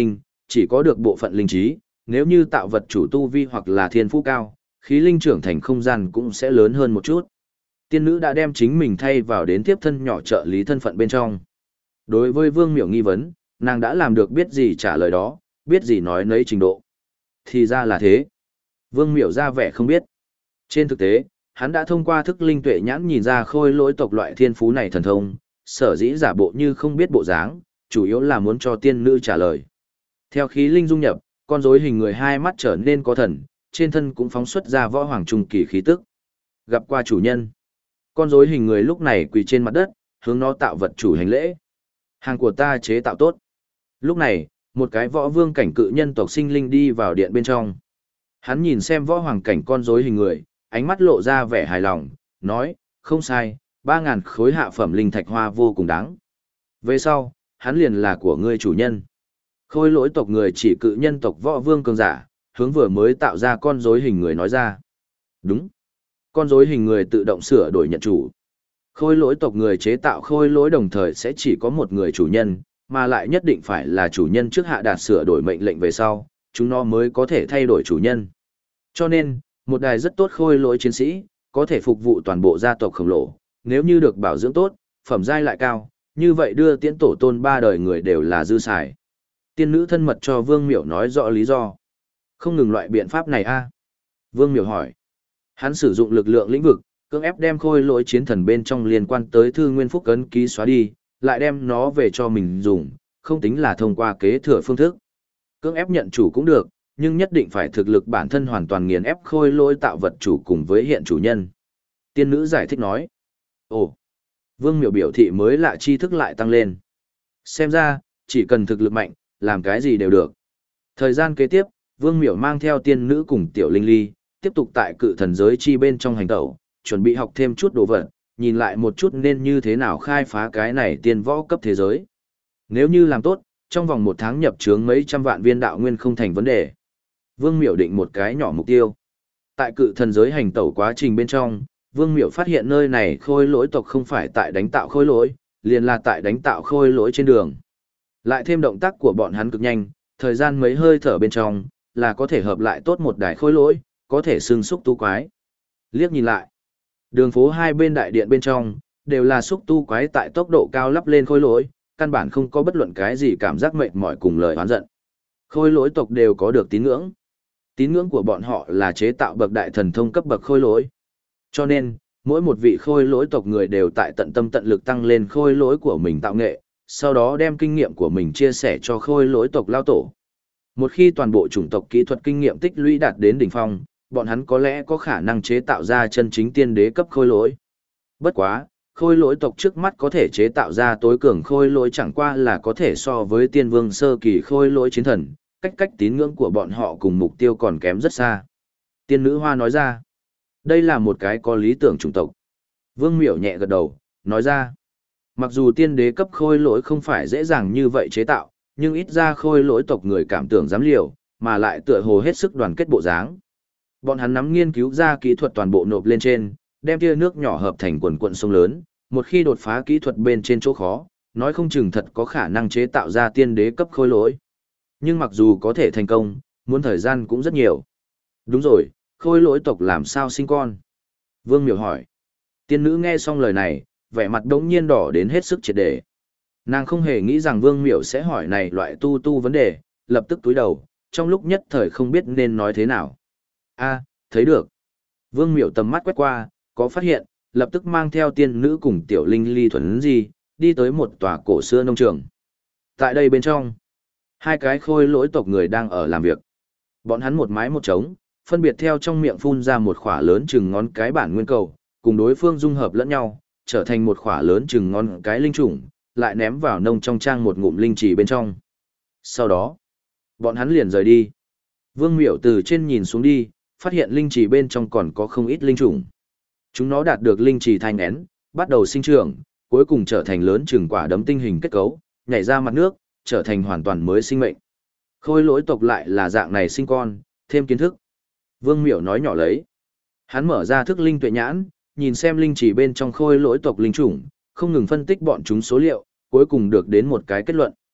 chỉ có được bộ phận linh trí, nếu như tạo vật chủ tu vi hoặc là thiên phú cao, khí linh trưởng thành không gian cũng sẽ lớn hơn một chút. Tiên nữ đã đem chính mình thay vào đến tiếp thân nhỏ trợ lý thân phận bên trong. Đối với Vương Miểu nghi vấn, nàng đã làm được biết gì trả lời đó, biết gì nói nấy trình độ. Thì ra là thế. Vương Miểu ra vẻ không biết. Trên thực tế, hắn đã thông qua thức linh tuệ nhãn nhìn ra khôi lỗi tộc loại thiên phú này thần thông, sở dĩ giả bộ như không biết bộ dáng, chủ yếu là muốn cho tiên nữ trả lời. Theo khí linh dung nhập, con rối hình người hai mắt trở nên có thần, trên thân cũng phóng xuất ra võ hoàng trung kỳ khí tức. Gặp qua chủ nhân. Con rối hình người lúc này quỳ trên mặt đất, hướng nó tạo vật chủ hành lễ. Hàng của ta chế tạo tốt. Lúc này, một cái võ vương cảnh cự nhân tộc sinh linh đi vào điện bên trong. Hắn nhìn xem võ hoàng cảnh con rối hình người, ánh mắt lộ ra vẻ hài lòng, nói, không sai, 3.000 khối hạ phẩm linh thạch hoa vô cùng đáng. Về sau, hắn liền là của ngươi chủ nhân. Khôi lỗi tộc người chỉ cự nhân tộc võ vương cường giả, hướng vừa mới tạo ra con rối hình người nói ra. Đúng. Con rối hình người tự động sửa đổi nhận chủ. Khôi lỗi tộc người chế tạo khôi lỗi đồng thời sẽ chỉ có một người chủ nhân, mà lại nhất định phải là chủ nhân trước hạ đạt sửa đổi mệnh lệnh về sau, chúng nó mới có thể thay đổi chủ nhân. Cho nên, một đài rất tốt khôi lỗi chiến sĩ, có thể phục vụ toàn bộ gia tộc khổng lồ, nếu như được bảo dưỡng tốt, phẩm giai lại cao, như vậy đưa tiễn tổ tôn 3 đời người đều là dư xài. Tiên nữ thân mật cho Vương Miểu nói rõ lý do. Không ngừng loại biện pháp này a? Vương Miểu hỏi. Hắn sử dụng lực lượng lĩnh vực, cưỡng ép đem khôi lỗi chiến thần bên trong liên quan tới thư nguyên phúc ấn ký xóa đi, lại đem nó về cho mình dùng, không tính là thông qua kế thừa phương thức. Cưỡng ép nhận chủ cũng được, nhưng nhất định phải thực lực bản thân hoàn toàn nghiền ép khôi lỗi tạo vật chủ cùng với hiện chủ nhân. Tiên nữ giải thích nói. Ồ, Vương Miểu biểu thị mới lạ tri thức lại tăng lên. Xem ra, chỉ cần thực lực mạnh, làm cái gì đều được. Thời gian kế tiếp, Vương Miểu mang theo tiên nữ cùng tiểu linh ly, tiếp tục tại cự thần giới chi bên trong hành tẩu, chuẩn bị học thêm chút đồ vật, nhìn lại một chút nên như thế nào khai phá cái này tiên võ cấp thế giới. Nếu như làm tốt, trong vòng 1 tháng nhập trướng mấy trăm vạn viên đạo nguyên không thành vấn đề. Vương Miểu định một cái nhỏ mục tiêu. Tại cự thần giới hành tẩu quá trình bên trong, Vương Miểu phát hiện nơi này khôi lỗi tộc không phải tại đánh tạo khôi lỗi, liền là tại đánh tạo khôi lỗi trên đường. Lại thêm động tác của bọn hắn cực nhanh, thời gian mấy hơi thở bên trong, là có thể hợp lại tốt một đài khôi lỗi, có thể xương xúc tu quái. Liếc nhìn lại, đường phố hai bên đại điện bên trong, đều là xúc tu quái tại tốc độ cao lắp lên khôi lỗi, căn bản không có bất luận cái gì cảm giác mệt mỏi cùng lời oán giận. Khôi lỗi tộc đều có được tín ngưỡng. Tín ngưỡng của bọn họ là chế tạo bậc đại thần thông cấp bậc khôi lỗi. Cho nên, mỗi một vị khôi lỗi tộc người đều tại tận tâm tận lực tăng lên khôi lỗi của mình tạo nghệ, sau đó đem kinh nghiệm của mình chia sẻ cho khôi lỗi tộc lao tổ. Một khi toàn bộ chủng tộc kỹ thuật kinh nghiệm tích lũy đạt đến đỉnh phong, bọn hắn có lẽ có khả năng chế tạo ra chân chính tiên đế cấp khôi lỗi. Bất quá, khôi lỗi tộc trước mắt có thể chế tạo ra tối cường khôi lỗi chẳng qua là có thể so với tiên vương sơ kỳ khôi lỗi chiến thần, cách tín ngưỡng của bọn họ cùng mục tiêu còn kém rất xa. Tiên nữ hoa nói ra, đây là một cái có lý tưởng chủng tộc. Vương Miểu nhẹ gật đầu, nói ra, mặc dù tiên đế cấp khôi lỗi không phải dễ dàng như vậy chế tạo, nhưng ít ra khôi lỗi tộc người cảm tưởng dám liều, mà lại tựa hồ hết sức đoàn kết bộ dáng. Bọn hắn nắm nghiên cứu ra kỹ thuật toàn bộ nộp lên trên, đem tia nước nhỏ hợp thành quần quận sông lớn, một khi đột phá kỹ thuật bên trên chỗ khó, nói không chừng thật có khả năng chế tạo ra tiên đế cấp khôi lỗi. Nhưng mặc dù có thể thành công, muốn thời gian cũng rất nhiều. Đúng rồi, khôi lỗi tộc làm sao sinh con? Vương Miểu hỏi. Tiên nữ nghe xong lời này, vẻ mặt đống nhiên đỏ đến hết sức triệt để. Nàng không hề nghĩ rằng Vương Miểu sẽ hỏi này loại tu vấn đề, lập tức túi đầu, trong lúc nhất thời không biết nên nói thế nào. A, thấy được. Vương Miểu tầm mắt quét qua, có phát hiện, lập tức mang theo tiên nữ cùng tiểu linh ly thuần di, đi tới một tòa cổ xưa nông trường. Tại đây bên trong, hai cái khôi lỗi tộc người đang ở làm việc. Bọn hắn một mái một trống, phân biệt theo trong miệng phun ra một khỏa lớn chừng ngón cái bản nguyên cầu, cùng đối phương dung hợp lẫn nhau, trở thành một khỏa lớn chừng ngón cái linh trùng, lại ném vào nông trong trang một ngụm linh trì bên trong. Sau đó, bọn hắn liền rời đi. Vương Miểu từ trên nhìn xuống đi, phát hiện linh trì bên trong còn có không ít linh trùng. Chúng nó đạt được linh trì thanh én, bắt đầu sinh trưởng, cuối cùng trở thành lớn chừng quả đấm tinh hình kết cấu, nhảy ra mặt nước, trở thành hoàn toàn mới sinh mệnh. Khôi lỗi tộc lại là dạng này sinh con, thêm kiến thức. Vương Miểu nói nhỏ lấy. Hắn mở ra thức linh tuệ nhãn, nhìn xem linh trì bên trong khôi lỗi tộc linh chủng, không ngừng phân tích bọn chúng số liệu, cuối cùng được đến một cái kết luận.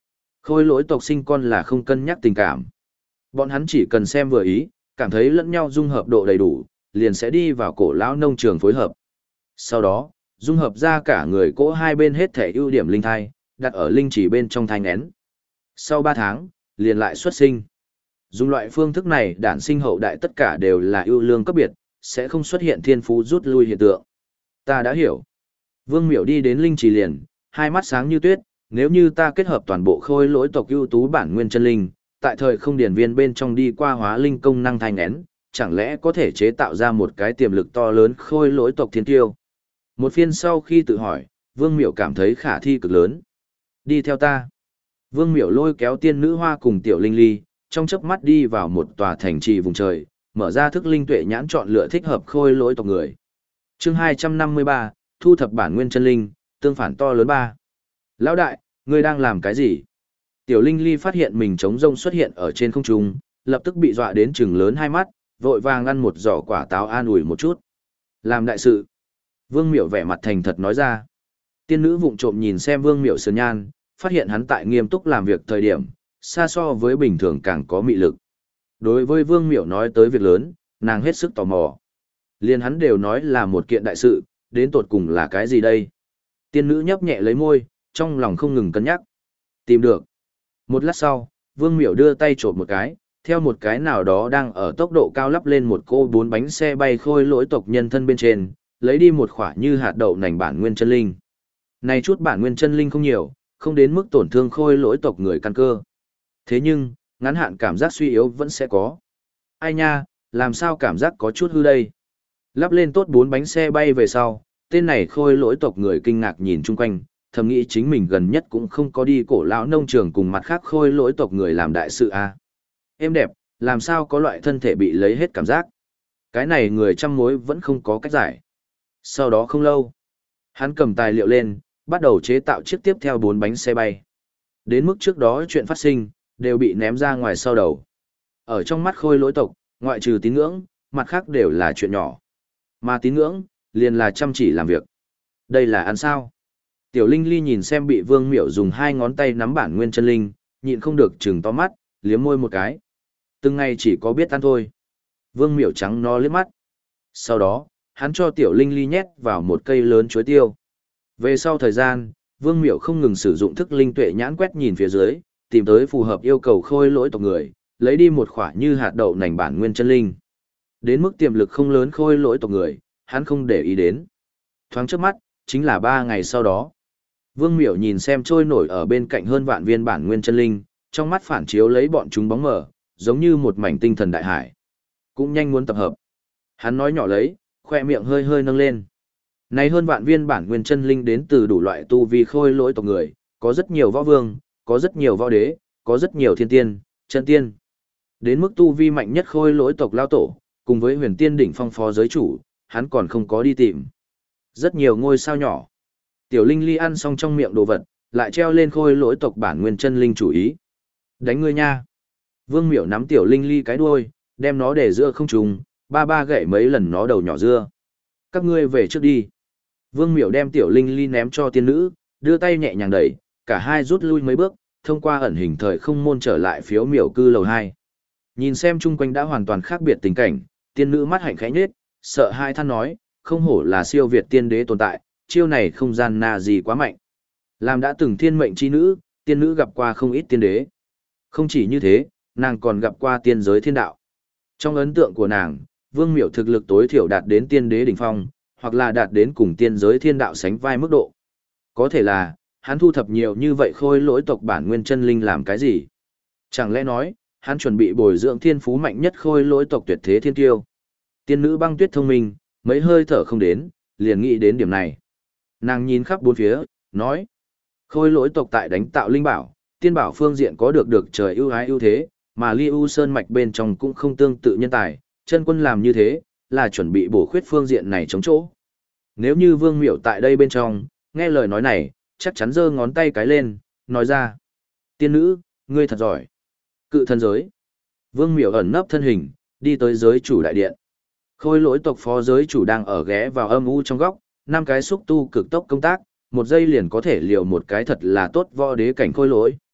Khôi lỗi tộc sinh con là không cân nhắc tình cảm. Bọn hắn chỉ cần xem vừa ý, cảm thấy lẫn nhau dung hợp độ đầy đủ, liền sẽ đi vào cổ lão nông trường phối hợp. Sau đó, dung hợp ra cả người cỗ hai bên hết thể ưu điểm linh thai, đặt ở linh chỉ bên trong thai nghén. Sau 3 tháng, liền lại xuất sinh. Dùng loại phương thức này đản sinh hậu đại tất cả đều là ưu lương cấp biệt, sẽ không xuất hiện thiên phú rút lui hiện tượng. Ta đã hiểu. Vương Miểu đi đến linh chỉ liền, hai mắt sáng như tuyết, nếu như ta kết hợp toàn bộ khôi lỗi tộc ưu tú bản nguyên chân linh, tại thời không điển viên bên trong đi qua hóa linh công năng thai nghén, chẳng lẽ có thể chế tạo ra một cái tiềm lực to lớn khôi lỗi tộc thiên tiêu. Một phiên sau khi tự hỏi, Vương Miểu cảm thấy khả thi cực lớn. Đi theo ta. Vương Miểu lôi kéo tiên nữ hoa cùng tiểu linh ly, trong chớp mắt đi vào một tòa thành trì vùng trời, mở ra thức linh tuệ nhãn chọn lựa thích hợp khôi lỗi tộc người. Chương 253, thu thập bản nguyên chân linh, tương phản to lớn 3. Lão đại, ngươi đang làm cái gì? Tiểu linh ly phát hiện mình trống rông xuất hiện ở trên không trung, lập tức bị dọa đến trừng lớn hai mắt, vội vàng ăn một giỏ quả táo an ủi một chút. Làm đại sự. Vương Miểu vẻ mặt thành thật nói ra. Tiên nữ vụng trộm nhìn xem Vương Miểu sườn nhan, phát hiện hắn tại nghiêm túc làm việc thời điểm, xa so với bình thường càng có mị lực. Đối với Vương Miểu nói tới việc lớn, nàng hết sức tò mò. Liên hắn đều nói là một kiện đại sự, đến tột cùng là cái gì đây? Tiên nữ nhấp nhẹ lấy môi, trong lòng không ngừng cân nhắc. Tìm được. Một lát sau, Vương Miểu đưa tay trộm một cái, theo một cái nào đó đang ở tốc độ cao lắp lên một cô 4 bánh xe bay khôi lỗi tộc nhân thân bên trên, lấy đi một khỏa như hạt đậu nành bản nguyên chân linh. Này chút bản nguyên chân linh không nhiều, không đến mức tổn thương khôi lỗi tộc người căn cơ. Thế nhưng, ngắn hạn cảm giác suy yếu vẫn sẽ có. Ai nha, làm sao cảm giác có chút hư đây? Lắp lên tốt 4 bánh xe bay về sau, tên này khôi lỗi tộc người kinh ngạc nhìn chung quanh, thầm nghĩ chính mình gần nhất cũng không có đi cổ lão nông trường cùng mặt khác khôi lỗi tộc người làm đại sự à. Êm đẹp, làm sao có loại thân thể bị lấy hết cảm giác. Cái này người trăm mối vẫn không có cách giải. Sau đó không lâu, hắn cầm tài liệu lên, bắt đầu chế tạo chiếc tiếp theo 4 bánh xe bay. Đến mức trước đó chuyện phát sinh, đều bị ném ra ngoài sau đầu. Ở trong mắt khôi lỗi tộc, ngoại trừ tín ngưỡng, mặt khác đều là chuyện nhỏ. Mà tín ngưỡng, liền là chăm chỉ làm việc. Đây là ăn sao? Tiểu Linh Ly nhìn xem bị Vương Miểu dùng 2 ngón tay nắm bản nguyên chân linh, nhịn không được trừng to mắt, liếm môi một cái. Từng ngày chỉ có biết ăn thôi. Vương Miểu trắng nó liếc mắt. Sau đó, hắn cho Tiểu Linh Ly nhét vào một cây lớn chuối tiêu. Về sau thời gian, Vương Miểu không ngừng sử dụng thức linh tuệ nhãn quét nhìn phía dưới, tìm tới phù hợp yêu cầu khôi lỗi tộc người, lấy đi một khỏa như hạt đậu nành bản nguyên chân linh. Đến mức tiềm lực không lớn khôi lỗi tộc người, hắn không để ý đến. Thoáng trước mắt, chính là 3 ngày sau đó. Vương Miểu nhìn xem trôi nổi ở bên cạnh hơn vạn viên bản nguyên chân linh, trong mắt phản chiếu lấy bọn chúng bóng mờ, giống như một mảnh tinh thần đại hải. Cũng nhanh muốn tập hợp. Hắn nói nhỏ lấy, khoe miệng hơi hơi nâng lên. Này hơn vạn viên bản nguyên chân linh đến từ đủ loại tu vi khôi lỗi tộc người, có rất nhiều võ vương, có rất nhiều võ đế, có rất nhiều thiên tiên, chân tiên. Đến mức tu vi mạnh nhất khôi lỗi tộc lao tổ, cùng với huyền tiên đỉnh phong phó giới chủ, hắn còn không có đi tìm. Rất nhiều ngôi sao nhỏ. Tiểu Linh Ly ăn xong trong miệng đồ vật, lại treo lên khôi lỗi tộc bản nguyên chân linh chủ ý. Đánh ngươi nha. Vương Miểu nắm Tiểu Linh Ly cái đuôi, đem nó để giữa không trung, ba gậy mấy lần nó đầu nhỏ dưa. Các ngươi về trước đi. Vương Miểu đem Tiểu Linh Ly ném cho tiên nữ, đưa tay nhẹ nhàng đẩy, cả hai rút lui mấy bước, thông qua ẩn hình thời không môn trở lại phiếu miểu cư lầu 2. Nhìn xem chung quanh đã hoàn toàn khác biệt tình cảnh, tiên nữ mắt hạnh khẽ nhếch, sợ hai than nói, không hổ là siêu việt tiên đế tồn tại, chiêu này không gian na gì quá mạnh. Làm đã từng thiên mệnh chi nữ, tiên nữ gặp qua không ít tiên đế. Không chỉ như thế, nàng còn gặp qua tiên giới thiên đạo. Trong ấn tượng của nàng, Vương Miểu thực lực tối thiểu đạt đến tiên đế đỉnh phong, hoặc là đạt đến cùng tiên giới thiên đạo sánh vai mức độ. Có thể là, hắn thu thập nhiều như vậy khôi lỗi tộc bản nguyên chân linh làm cái gì? Chẳng lẽ nói, hắn chuẩn bị bồi dưỡng thiên phú mạnh nhất khôi lỗi tộc tuyệt thế thiên tiêu? Tiên nữ Băng Tuyết thông minh, mấy hơi thở không đến, liền nghĩ đến điểm này. Nàng nhìn khắp bốn phía, nói: khôi lỗi tộc tại đánh tạo linh bảo, tiên bảo phương diện có được trời ưu ái ưu thế, mà Ly U Sơn mạch bên trong cũng không tương tự nhân tài, chân quân làm như thế, là chuẩn bị bổ khuyết phương diện này chống chỗ. Nếu như Vương Miểu tại đây bên trong, nghe lời nói này, chắc chắn giơ ngón tay cái lên, nói ra: tiên nữ, ngươi thật giỏi. Cự thân giới. Vương Miểu ẩn nấp thân hình, đi tới giới chủ đại điện. Khôi lỗi tộc phó giới chủ đang ở ghé vào âm u trong góc, 5 cái xúc tu cực tốc công tác, 1 giây liền có thể liều một cái thật là tốt võ đế cảnh khôi lỗi.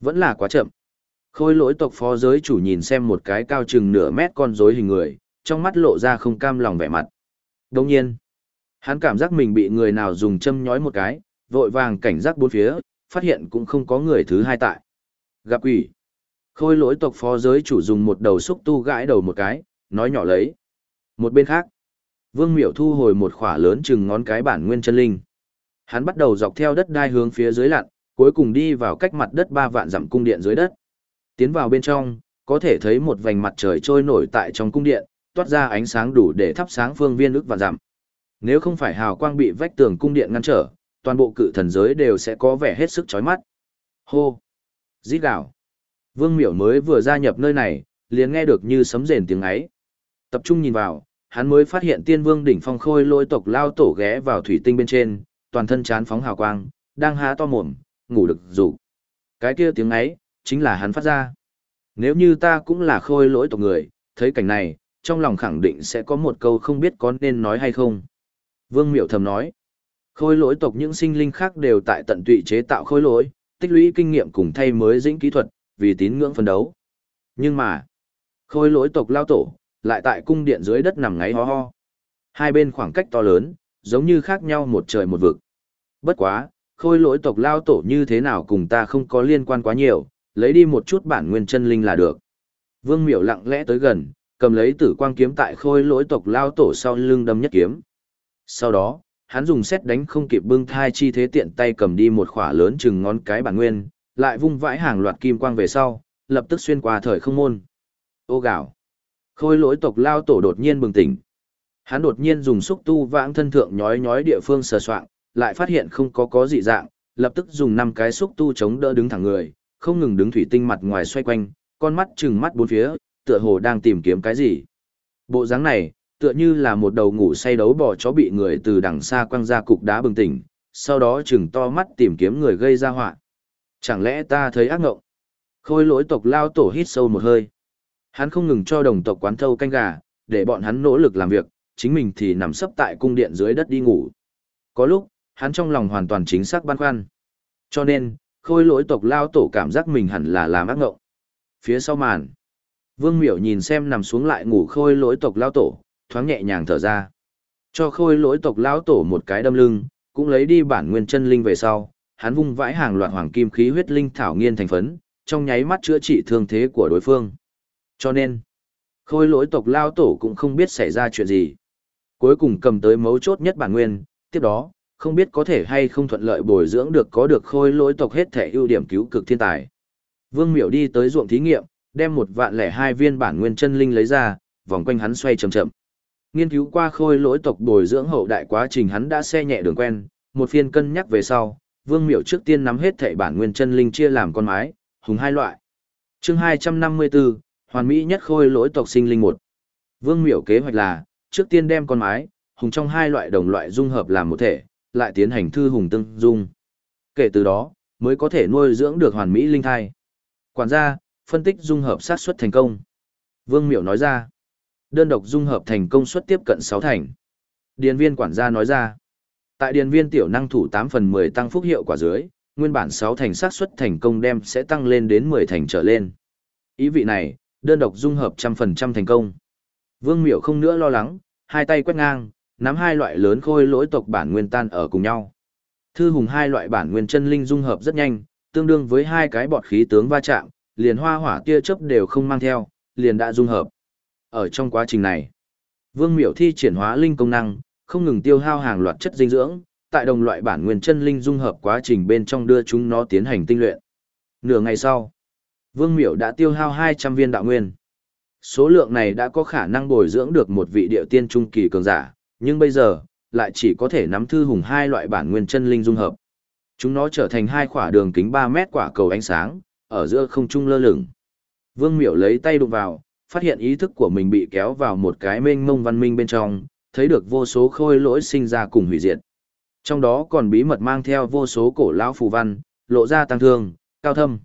Vẫn là quá chậm. Khôi lỗi tộc phó giới chủ nhìn xem một cái cao chừng nửa mét con rối hình người, trong mắt lộ ra không cam lòng vẻ mặt. Đồng nhiên, hắn cảm giác mình bị người nào dùng châm nhói một cái, vội vàng cảnh giác bốn phía, phát hiện cũng không có người thứ hai tại. Gặp quỷ. Khôi lỗi tộc phó giới chủ dùng một đầu xúc tu gãi đầu một cái, nói nhỏ lấy. Một bên khác, Vương Miểu thu hồi một khỏa lớn chừng ngón cái bản nguyên chân linh. Hắn bắt đầu dọc theo đất đai hướng phía dưới lặn, cuối cùng đi vào cách mặt đất 3 vạn dặm cung điện dưới đất. Tiến vào bên trong, có thể thấy một vành mặt trời trôi nổi tại trong cung điện, toát ra ánh sáng đủ để thắp sáng phương viên ức vạn dặm. Nếu không phải hào quang bị vách tường cung điện ngăn trở, toàn bộ cự thần giới đều sẽ có vẻ hết sức chói mắt. Hô! Rít gào! Vương Miểu mới vừa gia nhập nơi này, liền nghe được như sấm rền tiếng ấy. Tập trung nhìn vào, hắn mới phát hiện Tiên Vương đỉnh phong khôi lỗi tộc lao tổ ghé vào thủy tinh bên trên, toàn thân chán phóng hào quang, đang há to mồm, ngủ được rủ. Cái kia tiếng ấy, chính là hắn phát ra. Nếu như ta cũng là khôi lỗi tộc người, thấy cảnh này, trong lòng khẳng định sẽ có một câu không biết có nên nói hay không. Vương Miểu thầm nói, khôi lỗi tộc những sinh linh khác đều tại tận tụy chế tạo khôi lỗi, tích lũy kinh nghiệm cùng thay mới dĩnh kỹ thuật, vì tín ngưỡng phân đấu. Nhưng mà, khôi lỗi tộc lao tổ, lại tại cung điện dưới đất nằm ngáy ho ho. Hai bên khoảng cách to lớn, giống như khác nhau một trời một vực. Bất quá, khôi lỗi tộc lao tổ như thế nào cùng ta không có liên quan quá nhiều, lấy đi một chút bản nguyên chân linh là được. Vương Miểu lặng lẽ tới gần, cầm lấy tử quang kiếm tại khôi lỗi tộc lao tổ sau lưng đâm nhất kiếm. Sau đó, hắn dùng xét đánh không kịp bưng thai chi thế tiện tay cầm đi một khỏa lớn chừng ngón cái bản nguyên, lại vung vãi hàng loạt kim quang về sau, lập tức xuyên qua thời không môn. Ô gạo. Khôi lỗi tộc lao tổ đột nhiên bừng tỉnh. Hắn đột nhiên dùng xúc tu vãng thân thượng nhói nhói địa phương sờ soạng, lại phát hiện không có dị dạng, lập tức dùng 5 cái xúc tu chống đỡ đứng thẳng người, không ngừng đứng thủy tinh mặt ngoài xoay quanh, con mắt trừng mắt bốn phía, tựa hồ đang tìm kiếm cái gì. Bộ dáng này, tựa như là một đầu ngủ say đấu bò chó bị người từ đằng xa quăng ra cục đá bừng tỉnh, sau đó trừng to mắt tìm kiếm người gây ra họa. Chẳng lẽ ta thấy ác ngộng? Khôi lỗi tộc lao tổ hít sâu một hơi. Hắn không ngừng cho đồng tộc quán thâu canh gà, để bọn hắn nỗ lực làm việc, chính mình thì nằm sấp tại cung điện dưới đất đi ngủ. Có lúc, hắn trong lòng hoàn toàn chính xác băn khoăn. Cho nên, khôi lỗi tộc lao tổ cảm giác mình hẳn là làm ác ngộng. Phía sau màn, Vương Miểu nhìn xem nằm xuống lại ngủ khôi lỗi tộc lao tổ, thoáng nhẹ nhàng thở ra. Cho khôi lỗi tộc lao tổ một cái đâm lưng, cũng lấy đi bản nguyên chân linh về sau, hắn vung vãi hàng loạt hoàng kim khí huyết linh thảo nghiên thành phấn, trong nháy mắt chữa trị thương thế của đối phương. Cho nên, khôi lỗi tộc lao tổ cũng không biết xảy ra chuyện gì. Cuối cùng cầm tới mấu chốt nhất bản nguyên, tiếp đó, không biết có thể hay không thuận lợi bồi dưỡng được có được khôi lỗi tộc hết thể ưu điểm cứu cực thiên tài. Vương Miểu đi tới ruộng thí nghiệm, đem 1.002 viên bản nguyên chân linh lấy ra, vòng quanh hắn xoay chậm chậm. Nghiên cứu qua khôi lỗi tộc bồi dưỡng hậu đại quá trình hắn đã xe nhẹ đường quen, một phiên cân nhắc về sau, Vương Miểu trước tiên nắm hết thảy bản nguyên chân linh chia làm con mái, hùng 2 loại. Chương 254, hoàn mỹ nhất khôi lỗi tộc sinh linh 1. Vương Miểu kế hoạch là, trước tiên đem con mái, hùng trong 2 loại đồng loại dung hợp làm một thể, lại tiến hành thư hùng tương dung. Kể từ đó, mới có thể nuôi dưỡng được hoàn mỹ linh thai. Quản gia, phân tích dung hợp xác suất thành công. Vương Miểu nói ra, đơn độc dung hợp thành công suất tiếp cận 6 thành. Điền viên quản gia nói ra, tại điền viên tiểu năng thủ 8 phần 10 tăng phúc hiệu quả dưới, nguyên bản 6 thành xác suất thành công đem sẽ tăng lên đến 10 thành trở lên. Ý vị này, đơn độc dung hợp 100% thành công. Vương Miểu không nữa lo lắng, hai tay quét ngang, nắm 2 loại lớn khôi lỗi tộc bản nguyên tan ở cùng nhau. Thư hùng 2 loại bản nguyên chân linh dung hợp rất nhanh, tương đương với 2 cái bọt khí tướng va chạm, liền hoa hỏa tia chớp đều không mang theo, liền đã dung hợp. Ở trong quá trình này, Vương Miểu thi triển hóa linh công năng, không ngừng tiêu hao hàng loạt chất dinh dưỡng, tại đồng loại bản nguyên chân linh dung hợp quá trình bên trong đưa chúng nó tiến hành tinh luyện. Nửa ngày sau, Vương Miểu đã tiêu hao 200 viên đạo nguyên. Số lượng này đã có khả năng bồi dưỡng được một vị địa tiên trung kỳ cường giả, nhưng bây giờ, lại chỉ có thể nắm thư hùng 2 loại bản nguyên chân linh dung hợp. Chúng nó trở thành 2 quả đường kính 3 mét quả cầu ánh sáng, ở giữa không trung lơ lửng. Vương Miểu lấy tay đụng vào, phát hiện ý thức của mình bị kéo vào một cái mênh mông văn minh bên trong, thấy được vô số khôi lỗi sinh ra cùng hủy diệt. Trong đó còn bí mật mang theo vô số cổ lão phù văn, lộ ra tăng thương, cao thâm.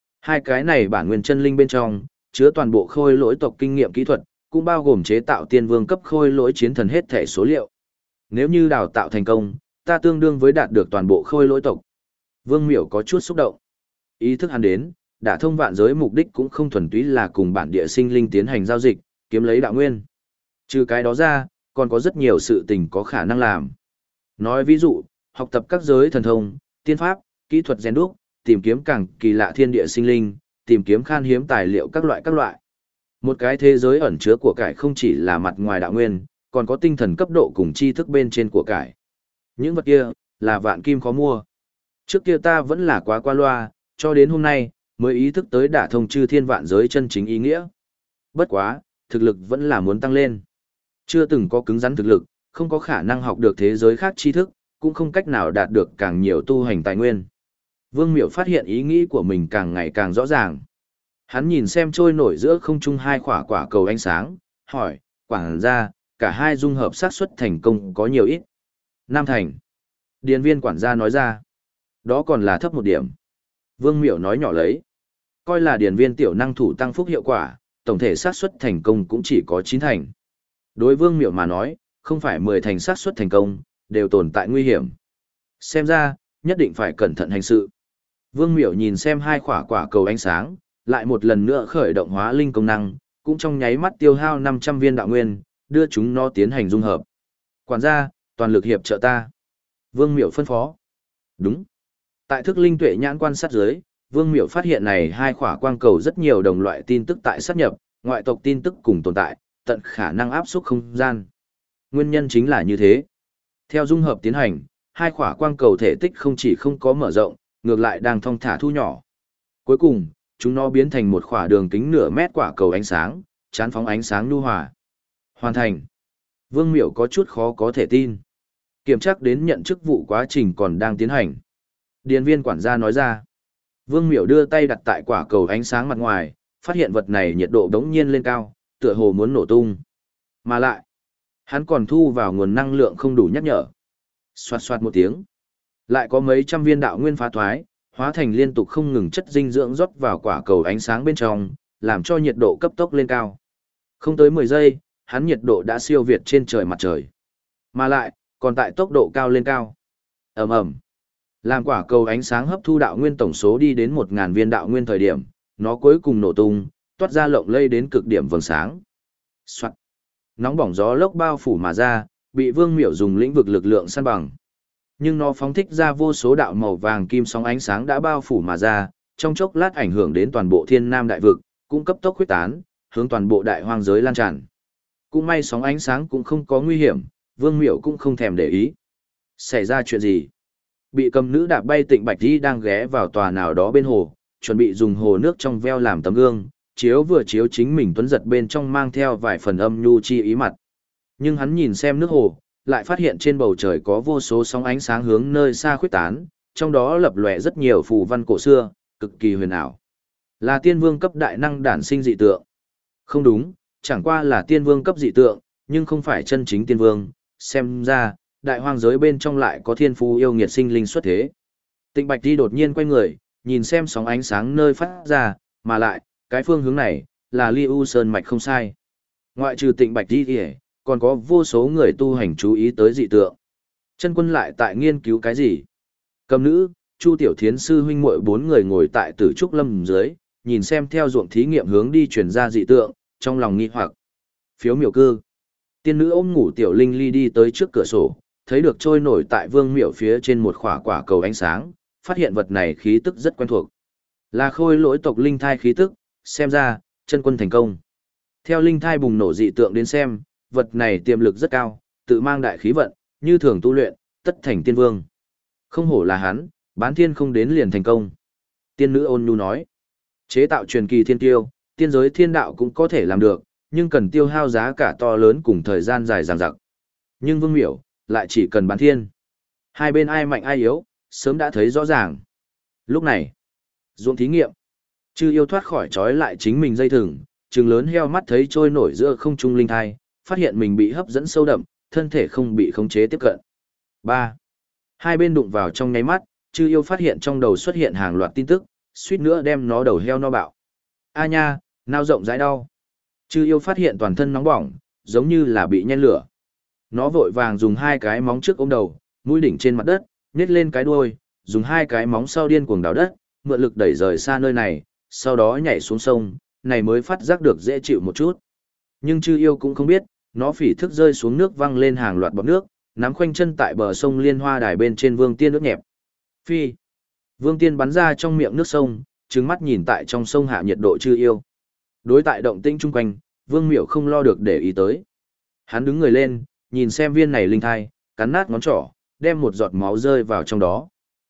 2 cái này bản nguyên chân linh bên trong, chứa toàn bộ khôi lỗi tộc kinh nghiệm kỹ thuật, cũng bao gồm chế tạo tiên vương cấp khôi lỗi chiến thần hết thể số liệu. Nếu như đào tạo thành công, ta tương đương với đạt được toàn bộ khôi lỗi tộc. Vương Miểu có chút xúc động. Ý thức hắn đến, đả thông vạn giới mục đích cũng không thuần túy là cùng bản địa sinh linh tiến hành giao dịch, kiếm lấy đạo nguyên. Trừ cái đó ra, còn có rất nhiều sự tình có khả năng làm. Nói ví dụ, học tập các giới thần thông, tiên pháp, kỹ thuật rèn đúc, tìm kiếm càng kỳ lạ thiên địa sinh linh, tìm kiếm khan hiếm tài liệu các loại. Một cái thế giới ẩn chứa của cải không chỉ là mặt ngoài đạo nguyên, còn có tinh thần cấp độ cùng tri thức bên trên của cải. Những vật kia, là vạn kim khó mua. Trước kia ta vẫn là quá qua loa, cho đến hôm nay, mới ý thức tới đả thông chư thiên vạn giới chân chính ý nghĩa. Bất quá, thực lực vẫn là muốn tăng lên. Chưa từng có cứng rắn thực lực, không có khả năng học được thế giới khác tri thức, cũng không cách nào đạt được càng nhiều tu hành tài nguyên. Vương Miểu phát hiện ý nghĩ của mình càng ngày càng rõ ràng. Hắn nhìn xem trôi nổi giữa không trung hai quả cầu ánh sáng, hỏi, quản gia, cả hai dung hợp xác suất thành công có nhiều ít? Nam thành. Điền viên quản gia nói ra. Đó còn là thấp một điểm. Vương Miểu nói nhỏ lấy. Coi là điền viên tiểu năng thủ tăng phúc hiệu quả, tổng thể xác suất thành công cũng chỉ có 9 thành. Đối Vương Miểu mà nói, không phải 10 thành xác suất thành công, đều tồn tại nguy hiểm. Xem ra, nhất định phải cẩn thận hành sự. Vương Miểu nhìn xem hai quả cầu ánh sáng, lại một lần nữa khởi động hóa linh công năng, cũng trong nháy mắt tiêu hao 500 viên đạo nguyên, đưa chúng nó tiến hành dung hợp. Quản gia, toàn lực hiệp trợ ta. Vương Miểu phân phó. Đúng. Tại thức linh tuệ nhãn quan sát dưới, Vương Miểu phát hiện này hai quả quang cầu rất nhiều đồng loại tin tức tại sát nhập, ngoại tộc tin tức cùng tồn tại, tận khả năng áp suất không gian. Nguyên nhân chính là như thế. Theo dung hợp tiến hành, hai quả quang cầu thể tích không chỉ không có mở rộng, ngược lại đang thong thả thu nhỏ. Cuối cùng, chúng nó biến thành một quả đường kính nửa mét quả cầu ánh sáng, chán phóng ánh sáng nhu hòa. Hoàn thành. Vương Miểu có chút khó có thể tin. Kiểm tra đến nhận chức vụ quá trình còn đang tiến hành. Điền viên quản gia nói ra. Vương Miểu đưa tay đặt tại quả cầu ánh sáng mặt ngoài, phát hiện vật này nhiệt độ đống nhiên lên cao, tựa hồ muốn nổ tung. Mà lại, hắn còn thu vào nguồn năng lượng không đủ nhắc nhở. Xoạt xoạt một tiếng. Lại có mấy trăm viên đạo nguyên phá thoái, hóa thành liên tục không ngừng chất dinh dưỡng rót vào quả cầu ánh sáng bên trong, làm cho nhiệt độ cấp tốc lên cao. Không tới 10 giây, hắn nhiệt độ đã siêu việt trên trời mặt trời. Mà lại, còn tại tốc độ cao lên cao. Ầm ầm. Làm quả cầu ánh sáng hấp thu đạo nguyên tổng số đi đến 1000 viên đạo nguyên thời điểm, nó cuối cùng nổ tung, toát ra lộng lây đến cực điểm vầng sáng. Soạt. Nóng bỏng gió lốc bao phủ mà ra, bị Vương Miểu dùng lĩnh vực lực lượng săn bằng. Nhưng nó phóng thích ra vô số đạo màu vàng kim sóng ánh sáng đã bao phủ mà ra, trong chốc lát ảnh hưởng đến toàn bộ Thiên Nam đại vực, cũng cấp tốc huyết tán, hướng toàn bộ đại hoang giới lan tràn. Cũng may sóng ánh sáng cũng không có nguy hiểm, Vương Miểu cũng không thèm để ý. Xảy ra chuyện gì? Bị cầm nữ đạp bay Tịnh Bạch Di đang ghé vào tòa nào đó bên hồ, chuẩn bị dùng hồ nước trong veo làm tấm gương, vừa chiếu chính mình tuấn giật bên trong mang theo vài phần âm nhu chi ý mặt. Nhưng hắn nhìn xem nước hồ, lại phát hiện trên bầu trời có vô số sóng ánh sáng hướng nơi xa khuyết tán, trong đó lập lòe rất nhiều phù văn cổ xưa, cực kỳ huyền ảo. Là tiên vương cấp đại năng đản sinh dị tượng. Không đúng, chẳng qua là tiên vương cấp dị tượng, nhưng không phải chân chính tiên vương, xem ra, đại hoang giới bên trong lại có thiên phú yêu nghiệt sinh linh xuất thế. Tịnh Bạch Di đột nhiên quay người, nhìn xem sóng ánh sáng nơi phát ra, mà lại, cái phương hướng này, là Ly U Sơn Mạch không sai. Ngoại trừ Tịnh Bạch Di kìa, còn có vô số người tu hành chú ý tới dị tượng. Chân quân lại tại nghiên cứu cái gì? Cầm nữ, Chu Tiểu Thiến sư huynh muội 4 người ngồi tại Tử Trúc Lâm dưới, nhìn xem theo ruộng thí nghiệm hướng đi truyền ra dị tượng, trong lòng nghi hoặc. Phiếu miểu cư. Tiên nữ ôm ngủ Tiểu Linh Ly đi tới trước cửa sổ, thấy được trôi nổi tại Vương Miểu phía trên một quả cầu ánh sáng, phát hiện vật này khí tức rất quen thuộc. Là khôi lỗi tộc linh thai khí tức, xem ra, chân quân thành công. Theo linh thai bùng nổ dị tượng đến xem, vật này tiềm lực rất cao, tự mang đại khí vận, như thường tu luyện, tất thành tiên vương. Không hổ là hắn, bán thiên không đến liền thành công. Tiên nữ ôn nhu nói, chế tạo truyền kỳ thiên tiêu, tiên giới thiên đạo cũng có thể làm được, nhưng cần tiêu hao giá cả to lớn cùng thời gian dài dằng dặc. Nhưng Vương Miểu, lại chỉ cần bán thiên. Hai bên ai mạnh ai yếu, sớm đã thấy rõ ràng. Lúc này, ruộng thí nghiệm, chư yêu thoát khỏi trói lại chính mình dây thừng, trừng lớn heo mắt thấy trôi nổi giữa không trung linh thai, phát hiện mình bị hấp dẫn sâu đậm, thân thể không bị khống chế tiếp cận. 3. Hai bên đụng vào trong nháy mắt, chư yêu phát hiện trong đầu xuất hiện hàng loạt tin tức, suýt nữa đem nó đầu heo no bạo. A nha, nao rộng rãi đau. Chư yêu phát hiện toàn thân nóng bỏng, giống như là bị nhen lửa. Nó vội vàng dùng hai cái móng trước ôm đầu, mũi đỉnh trên mặt đất, nhét lên cái đuôi, dùng hai cái móng sau điên cuồng đào đất, mượn lực đẩy rời xa nơi này, sau đó nhảy xuống sông, này mới phát giác được dễ chịu một chút. Nhưng chư yêu cũng không biết, nó phỉ thức rơi xuống nước văng lên hàng loạt bọt nước, nắm khoanh chân tại bờ sông Liên Hoa Đài bên trên Vương Tiên nước nhẹp. Phi. Vương Tiên bắn ra trong miệng nước sông, trừng mắt nhìn tại trong sông hạ nhiệt độ chư yêu. Đối tại động tĩnh chung quanh, Vương Miểu không lo được để ý tới. Hắn đứng người lên, nhìn xem viên này linh thai, cắn nát ngón trỏ, đem một giọt máu rơi vào trong đó.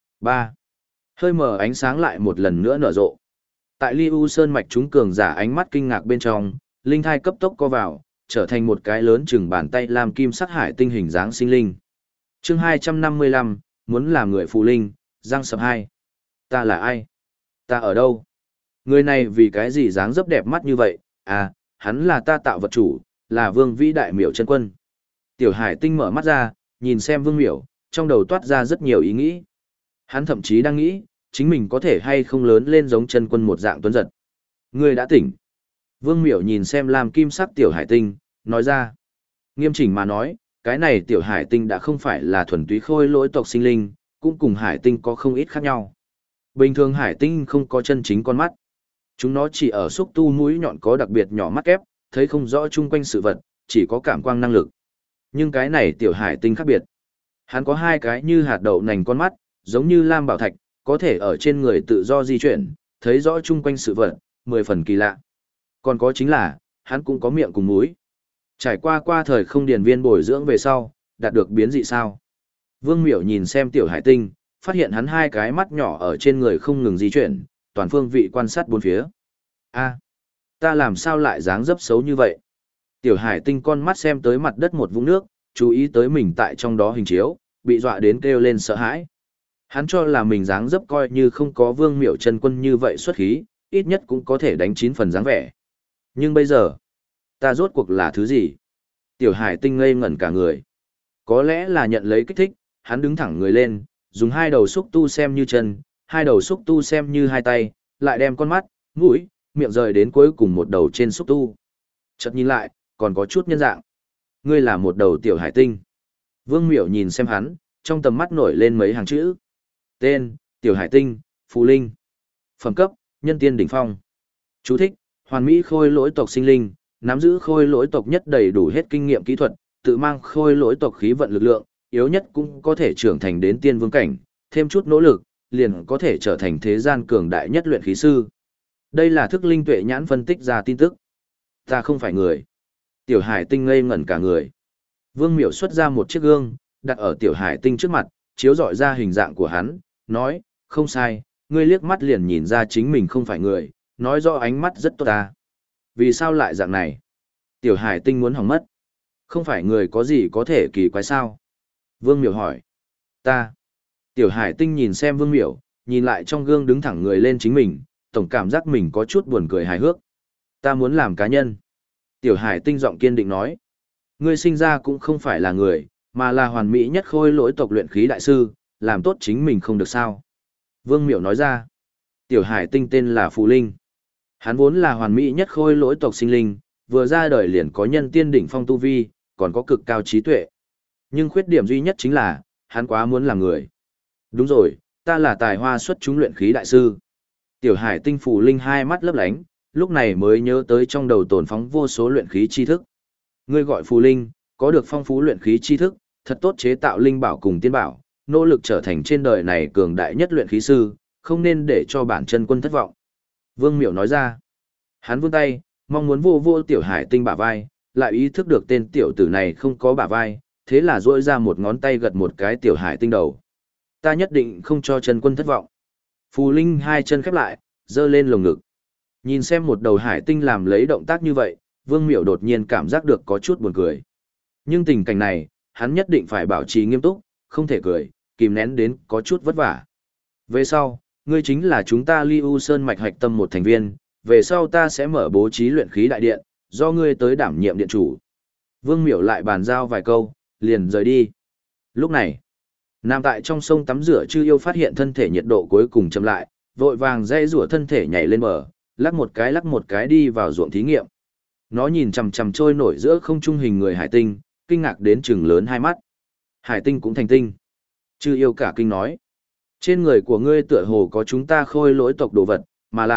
3. Hơi mở ánh sáng lại một lần nữa nở rộ. Tại Ly U Sơn mạch chúng cường giả ánh mắt kinh ngạc bên trong, linh thai cấp tốc co vào, trở thành một cái lớn chừng bàn tay làm kim sắc hải tinh hình dáng sinh linh. Chương 255, muốn làm người phù linh, răng sập 2. Ta là ai? Ta ở đâu? Người này vì cái gì dáng dấp đẹp mắt như vậy? À, hắn là ta tạo vật chủ, là Vương Vĩ Đại Miểu chân quân. Tiểu Hải Tinh mở mắt ra, nhìn xem Vương Miểu, trong đầu toát ra rất nhiều ý nghĩ. Hắn thậm chí đang nghĩ, chính mình có thể hay không lớn lên giống chân quân một dạng tuấn giật. Ngươi đã tỉnh. Vương Miểu nhìn xem làm kim sắc Tiểu Hải Tinh, nói ra. Nghiêm chỉnh mà nói, cái này Tiểu Hải Tinh đã không phải là thuần túy khôi lỗi tộc sinh linh, cũng cùng Hải Tinh có không ít khác nhau. Bình thường Hải Tinh không có chân chính con mắt. Chúng nó chỉ ở xúc tu mũi nhọn có đặc biệt nhỏ mắt kép, thấy không rõ chung quanh sự vật, chỉ có cảm quang năng lực. Nhưng cái này Tiểu Hải Tinh khác biệt. Hắn có hai cái như hạt đậu nành con mắt, giống như lam bảo thạch, có thể ở trên người tự do di chuyển, thấy rõ chung quanh sự vật, 10 phần kỳ lạ. Còn có chính là, hắn cũng có miệng cùng mũi. Trải qua thời không điền viên bồi dưỡng về sau, đạt được biến dị sao. Vương Miểu nhìn xem Tiểu Hải Tinh, phát hiện hắn hai cái mắt nhỏ ở trên người không ngừng di chuyển, toàn phương vị quan sát bốn phía. A, ta làm sao lại dáng dấp xấu như vậy? Tiểu Hải Tinh con mắt xem tới mặt đất một vũng nước, chú ý tới mình tại trong đó hình chiếu, bị dọa đến kêu lên sợ hãi. Hắn cho là mình dáng dấp coi như không có Vương Miểu chân quân như vậy xuất khí, ít nhất cũng có thể đánh 9 phần dáng vẻ. Nhưng bây giờ, ta rốt cuộc là thứ gì? Tiểu Hải Tinh ngây ngẩn cả người. Có lẽ là nhận lấy kích thích, hắn đứng thẳng người lên, dùng hai đầu xúc tu xem như chân, hai đầu xúc tu xem như hai tay, lại đem con mắt, mũi, miệng rời đến cuối cùng một đầu trên xúc tu. Chợt nhìn lại, còn có chút nhân dạng. Ngươi là một đầu Tiểu Hải Tinh. Vương Miểu nhìn xem hắn, trong tầm mắt nổi lên mấy hàng chữ. Tên, Tiểu Hải Tinh, Phù Linh. Phẩm cấp, nhân tiên đỉnh phong. Chú thích, hoàn mỹ khôi lỗi tộc sinh linh, nắm giữ khôi lỗi tộc nhất đầy đủ hết kinh nghiệm kỹ thuật, tự mang khôi lỗi tộc khí vận lực lượng, yếu nhất cũng có thể trưởng thành đến tiên vương cảnh, thêm chút nỗ lực, liền có thể trở thành thế gian cường đại nhất luyện khí sư. Đây là thức linh tuệ nhãn phân tích ra tin tức. Ta không phải người. Tiểu Hải Tinh ngây ngẩn cả người. Vương Miểu xuất ra một chiếc gương, đặt ở Tiểu Hải Tinh trước mặt, chiếu rọi ra hình dạng của hắn, nói, không sai, ngươi liếc mắt liền nhìn ra chính mình không phải người, nói rõ ánh mắt rất tốt ta. Vì sao lại dạng này? Tiểu Hải Tinh muốn hỏng mất. Không phải người có gì có thể kỳ quái sao? Vương Miểu hỏi. Ta. Tiểu Hải Tinh nhìn xem Vương Miểu, nhìn lại trong gương đứng thẳng người lên chính mình, tổng cảm giác mình có chút buồn cười hài hước. Ta muốn làm cá nhân. Tiểu Hải Tinh giọng kiên định nói. Ngươi sinh ra cũng không phải là người, mà là hoàn mỹ nhất khôi lỗi tộc luyện khí đại sư, làm tốt chính mình không được sao. Vương Miểu nói ra. Tiểu Hải Tinh tên là Phù Linh. Hắn vốn là hoàn mỹ nhất khôi lỗi tộc sinh linh, vừa ra đời liền có nhân tiên đỉnh phong tu vi, còn có cực cao trí tuệ. Nhưng khuyết điểm duy nhất chính là, hắn quá muốn làm người. Đúng rồi, ta là tài hoa xuất chúng luyện khí đại sư. Tiểu Hải Tinh Phù Linh hai mắt lấp lánh, lúc này mới nhớ tới trong đầu tồn phóng vô số luyện khí tri thức. Ngươi gọi Phù Linh, có được phong phú luyện khí tri thức, thật tốt chế tạo linh bảo cùng tiên bảo, nỗ lực trở thành trên đời này cường đại nhất luyện khí sư, không nên để cho bản chân quân thất vọng. Vương Miểu nói ra. Hắn vươn tay, mong muốn vô vô Tiểu Hải Tinh bả vai, lại ý thức được tên tiểu tử này không có bả vai, thế là duỗi ra một ngón tay gật một cái Tiểu Hải Tinh đầu. Ta nhất định không cho chân quân thất vọng. Phù Linh hai chân khép lại, giơ lên lồng ngực. Nhìn xem một đầu hải tinh làm lấy động tác như vậy, Vương Miểu đột nhiên cảm giác được có chút buồn cười. Nhưng tình cảnh này, hắn nhất định phải bảo trì nghiêm túc, không thể cười, kìm nén đến có chút vất vả. Về sau, ngươi chính là chúng ta Ly U Sơn mạch hạch tâm một thành viên, về sau ta sẽ mở bố trí luyện khí đại điện, do ngươi tới đảm nhiệm điện chủ. Vương Miểu lại bàn giao vài câu, liền rời đi. Lúc này, nằm tại trong sông tắm rửa Chư Yêu phát hiện thân thể nhiệt độ cuối cùng chậm lại, vội vàng dây rủa thân thể nhảy lên bờ, lắc một cái đi vào ruộng thí nghiệm. Nó nhìn chằm chằm trôi nổi giữa không trung hình người hải tinh, kinh ngạc đến chừng lớn hai mắt. Hải tinh cũng thành tinh. Chư Yêu cả kinh nói. Trên người của ngươi tựa hồ có chúng ta khôi lỗi tộc đồ vật, mà lại,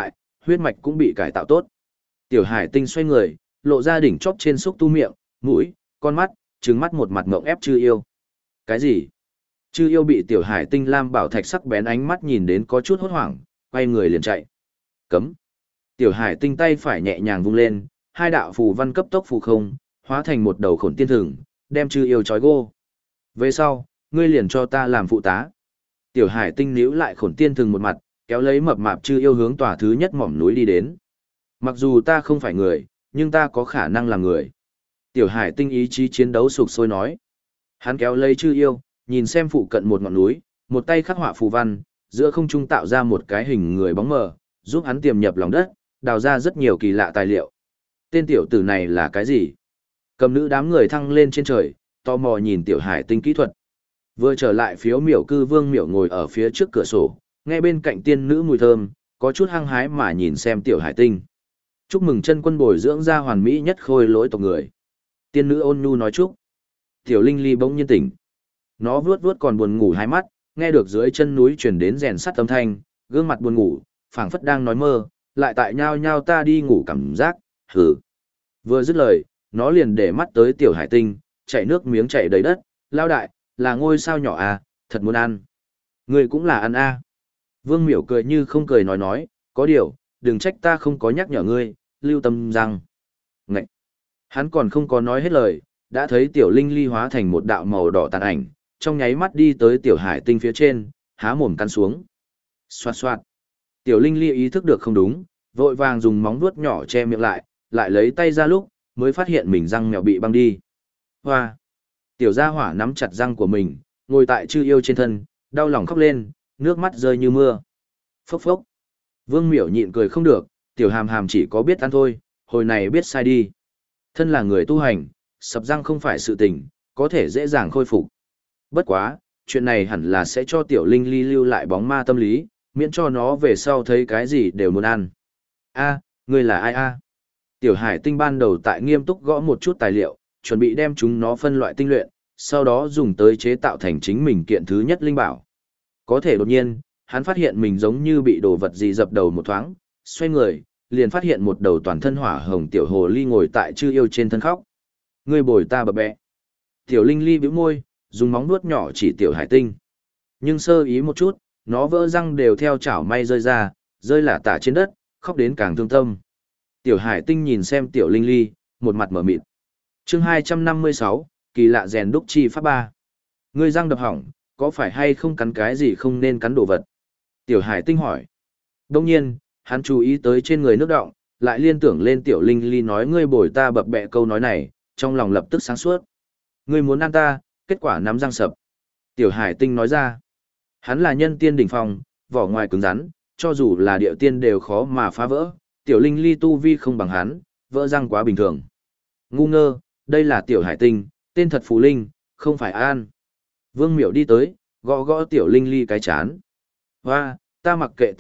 huyết mạch cũng bị cải tạo tốt. Tiểu Hải Tinh xoay người, lộ ra đỉnh chóp trên xúc tu miệng, mũi, con mắt, trừng mắt một mặt ngộng ép Chư Yêu. Cái gì? Chư Yêu bị Tiểu Hải Tinh lam bảo thạch sắc bén ánh mắt nhìn đến có chút hốt hoảng, quay người liền chạy. Cấm. Tiểu Hải Tinh tay phải nhẹ nhàng vung lên, hai đạo phù văn cấp tốc phù không, hóa thành một đầu khổn tiên thừng, đem Chư Yêu trói gô. Về sau, ngươi liền cho ta làm phụ tá. Tiểu Hải Tinh níu lại khổn tiên thừng một mặt, kéo lấy mập mạp Chư Yêu hướng tòa thứ nhất mỏm núi đi đến. Mặc dù ta không phải người, nhưng ta có khả năng làm người. Tiểu Hải Tinh ý chí chiến đấu sục sôi nói. Hắn kéo lấy Chư Yêu, nhìn xem phụ cận một ngọn núi, một tay khắc họa phù văn, giữa không trung tạo ra một cái hình người bóng mờ, giúp hắn tiềm nhập lòng đất, đào ra rất nhiều kỳ lạ tài liệu. Tên tiểu tử này là cái gì? Cầm nữ đám người thăng lên trên trời, tò mò nhìn Tiểu Hải Tinh kỹ thuật. Vừa trở lại phiếu miểu cư Vương Miểu ngồi ở phía trước cửa sổ, nghe bên cạnh tiên nữ mùi thơm, có chút hăng hái mà nhìn xem Tiểu Hải Tinh. Chúc mừng chân quân bồi dưỡng ra hoàn mỹ nhất khôi lỗi tộc người. Tiên nữ ôn nhu nói chúc. Tiểu Linh Ly bỗng nhiên tỉnh. Nó vuốt vuốt còn buồn ngủ hai mắt, nghe được dưới chân núi truyền đến rèn sắt âm thanh, gương mặt buồn ngủ, phảng phất đang nói mơ, lại tại nhao nhao ta đi ngủ cảm giác, hừ. Vừa dứt lời, nó liền để mắt tới Tiểu Hải Tinh, chảy nước miếng chảy đầy đất, lao đại, là ngôi sao nhỏ à, thật muốn ăn. Người cũng là ăn à. Vương Miểu cười như không cười nói, có điều, đừng trách ta không có nhắc nhở ngươi, lưu tâm rằng. Ngậy! Hắn còn không có nói hết lời, đã thấy Tiểu Linh Ly hóa thành một đạo màu đỏ tàn ảnh, trong nháy mắt đi tới Tiểu Hải Tinh phía trên, há mồm cắn xuống. Xoạt xoạt! Tiểu Linh Ly ý thức được không đúng, vội vàng dùng móng vuốt nhỏ che miệng lại lấy tay ra lúc, mới phát hiện mình răng mèo bị băng đi. Hoa! Tiểu gia hỏa nắm chặt răng của mình, ngồi tại Chư Yêu trên thân, đau lòng khóc lên, nước mắt rơi như mưa. Phốc phốc! Vương Miểu nhịn cười không được, Tiểu Hàm Hàm chỉ có biết ăn thôi, hồi này biết sai đi. Thân là người tu hành, sập răng không phải sự tình, có thể dễ dàng khôi phục. Bất quá, chuyện này hẳn là sẽ cho Tiểu Linh Ly lưu lại bóng ma tâm lý, miễn cho nó về sau thấy cái gì đều muốn ăn. A, ngươi là ai a? Tiểu Hải Tinh ban đầu tại nghiêm túc gõ một chút tài liệu, chuẩn bị đem chúng nó phân loại tinh luyện, sau đó dùng tới chế tạo thành chính mình kiện thứ nhất linh bảo. Có thể đột nhiên, hắn phát hiện mình giống như bị đồ vật gì dập đầu một thoáng, xoay người, liền phát hiện một đầu toàn thân hỏa hồng tiểu hồ ly ngồi tại Chư Yêu trên thân khóc. Ngươi bồi ta bập bẹ. Tiểu Linh Ly bĩu môi, dùng móng vuốt nhỏ chỉ Tiểu Hải Tinh. Nhưng sơ ý một chút, nó vỡ răng đều theo chảo may rơi ra, rơi lả tả trên đất, khóc đến càng thương tâm. Tiểu Hải Tinh nhìn xem Tiểu Linh Ly, một mặt mở mịt. Chương 256, kỳ lạ rèn đúc chi pháp 3. Ngươi răng đập hỏng, có phải hay không cắn cái gì không nên cắn đồ vật? Tiểu Hải Tinh hỏi. Đông nhiên, hắn chú ý tới trên người nước đọng, lại liên tưởng lên Tiểu Linh Ly nói ngươi bồi ta bập bẹ câu nói này, trong lòng lập tức sáng suốt. Ngươi muốn ăn ta, kết quả nắm răng sập. Tiểu Hải Tinh nói ra. Hắn là nhân tiên đỉnh phong, vỏ ngoài cứng rắn, cho dù là địa tiên đều khó mà phá vỡ. Tiểu Linh Ly tu vi không bằng hắn, vỡ răng quá bình thường. Ngu ngơ, đây là Tiểu Hải Tinh, tên thật Phù Linh, không phải An. Vương Miểu đi tới, gõ gõ Tiểu Linh Ly cái chán. Hoa, ta mặc kệ,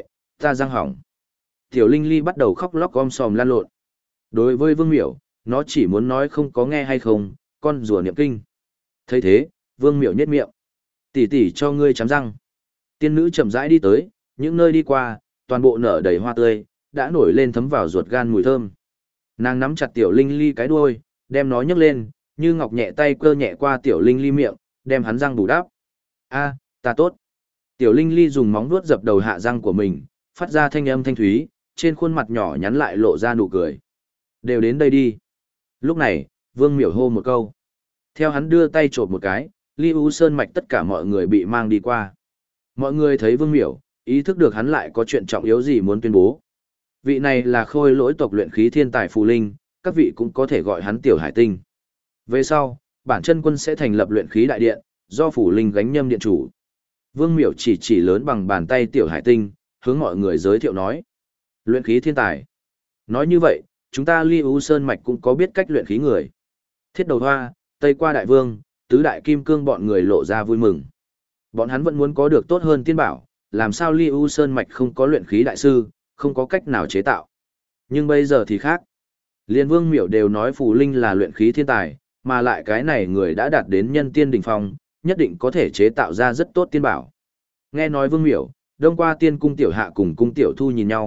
ta răng hỏng. Tiểu Linh Ly bắt đầu khóc lóc om sòm lan lộn. Đối với Vương Miểu, nó chỉ muốn nói không có nghe hay không, con rùa niệm kinh. Thấy thế, Vương Miểu nhếch miệng. Tỷ tỷ cho ngươi chấm răng. Tiên nữ chậm rãi đi tới, những nơi đi qua, toàn bộ nở đầy hoa tươi, đã nổi lên thấm vào ruột gan mùi thơm. Nàng nắm chặt Tiểu Linh Ly cái đuôi, đem nó nhấc lên, như ngọc nhẹ tay cơ nhẹ qua Tiểu Linh Ly miệng, đem hắn răng bù đắp. A, ta tốt. Tiểu Linh Ly dùng móng vuốt dập đầu hạ răng của mình, phát ra thanh âm thanh thúy, trên khuôn mặt nhỏ nhắn lại lộ ra nụ cười. Đều đến đây đi. Lúc này, Vương Miểu hô một câu. Theo hắn đưa tay chộp một cái, Ly U Sơn mạch tất cả mọi người bị mang đi qua. Mọi người thấy Vương Miểu, ý thức được hắn lại có chuyện trọng yếu gì muốn tuyên bố. Vị này là khôi lỗi tộc luyện khí thiên tài Phù Linh, các vị cũng có thể gọi hắn Tiểu Hải Tinh. Về sau, bản chân quân sẽ thành lập luyện khí đại điện, do Phù Linh gánh nhâm điện chủ. Vương Miểu chỉ lớn bằng bàn tay Tiểu Hải Tinh, hướng mọi người giới thiệu nói. Luyện khí thiên tài. Nói như vậy, chúng ta Ly U Sơn mạch cũng có biết cách luyện khí người. Thiết Đầu Hoa, Tây Qua Đại Vương, Tứ Đại Kim Cương bọn người lộ ra vui mừng. Bọn hắn vẫn muốn có được tốt hơn tiên bảo, làm sao Ly U Sơn mạch không có luyện khí đại sư, không có cách nào chế tạo. Nhưng bây giờ thì khác. Liên Vương Miểu đều nói Phù Linh là luyện khí thiên tài, mà lại cái này người đã đạt đến nhân tiên đỉnh phong, nhất định có thể chế tạo ra rất tốt tiên bảo. Nghe nói Vương Miểu, Đông Qua Tiên cung Tiểu Hạ cùng cung Tiểu Thu nhìn nhau,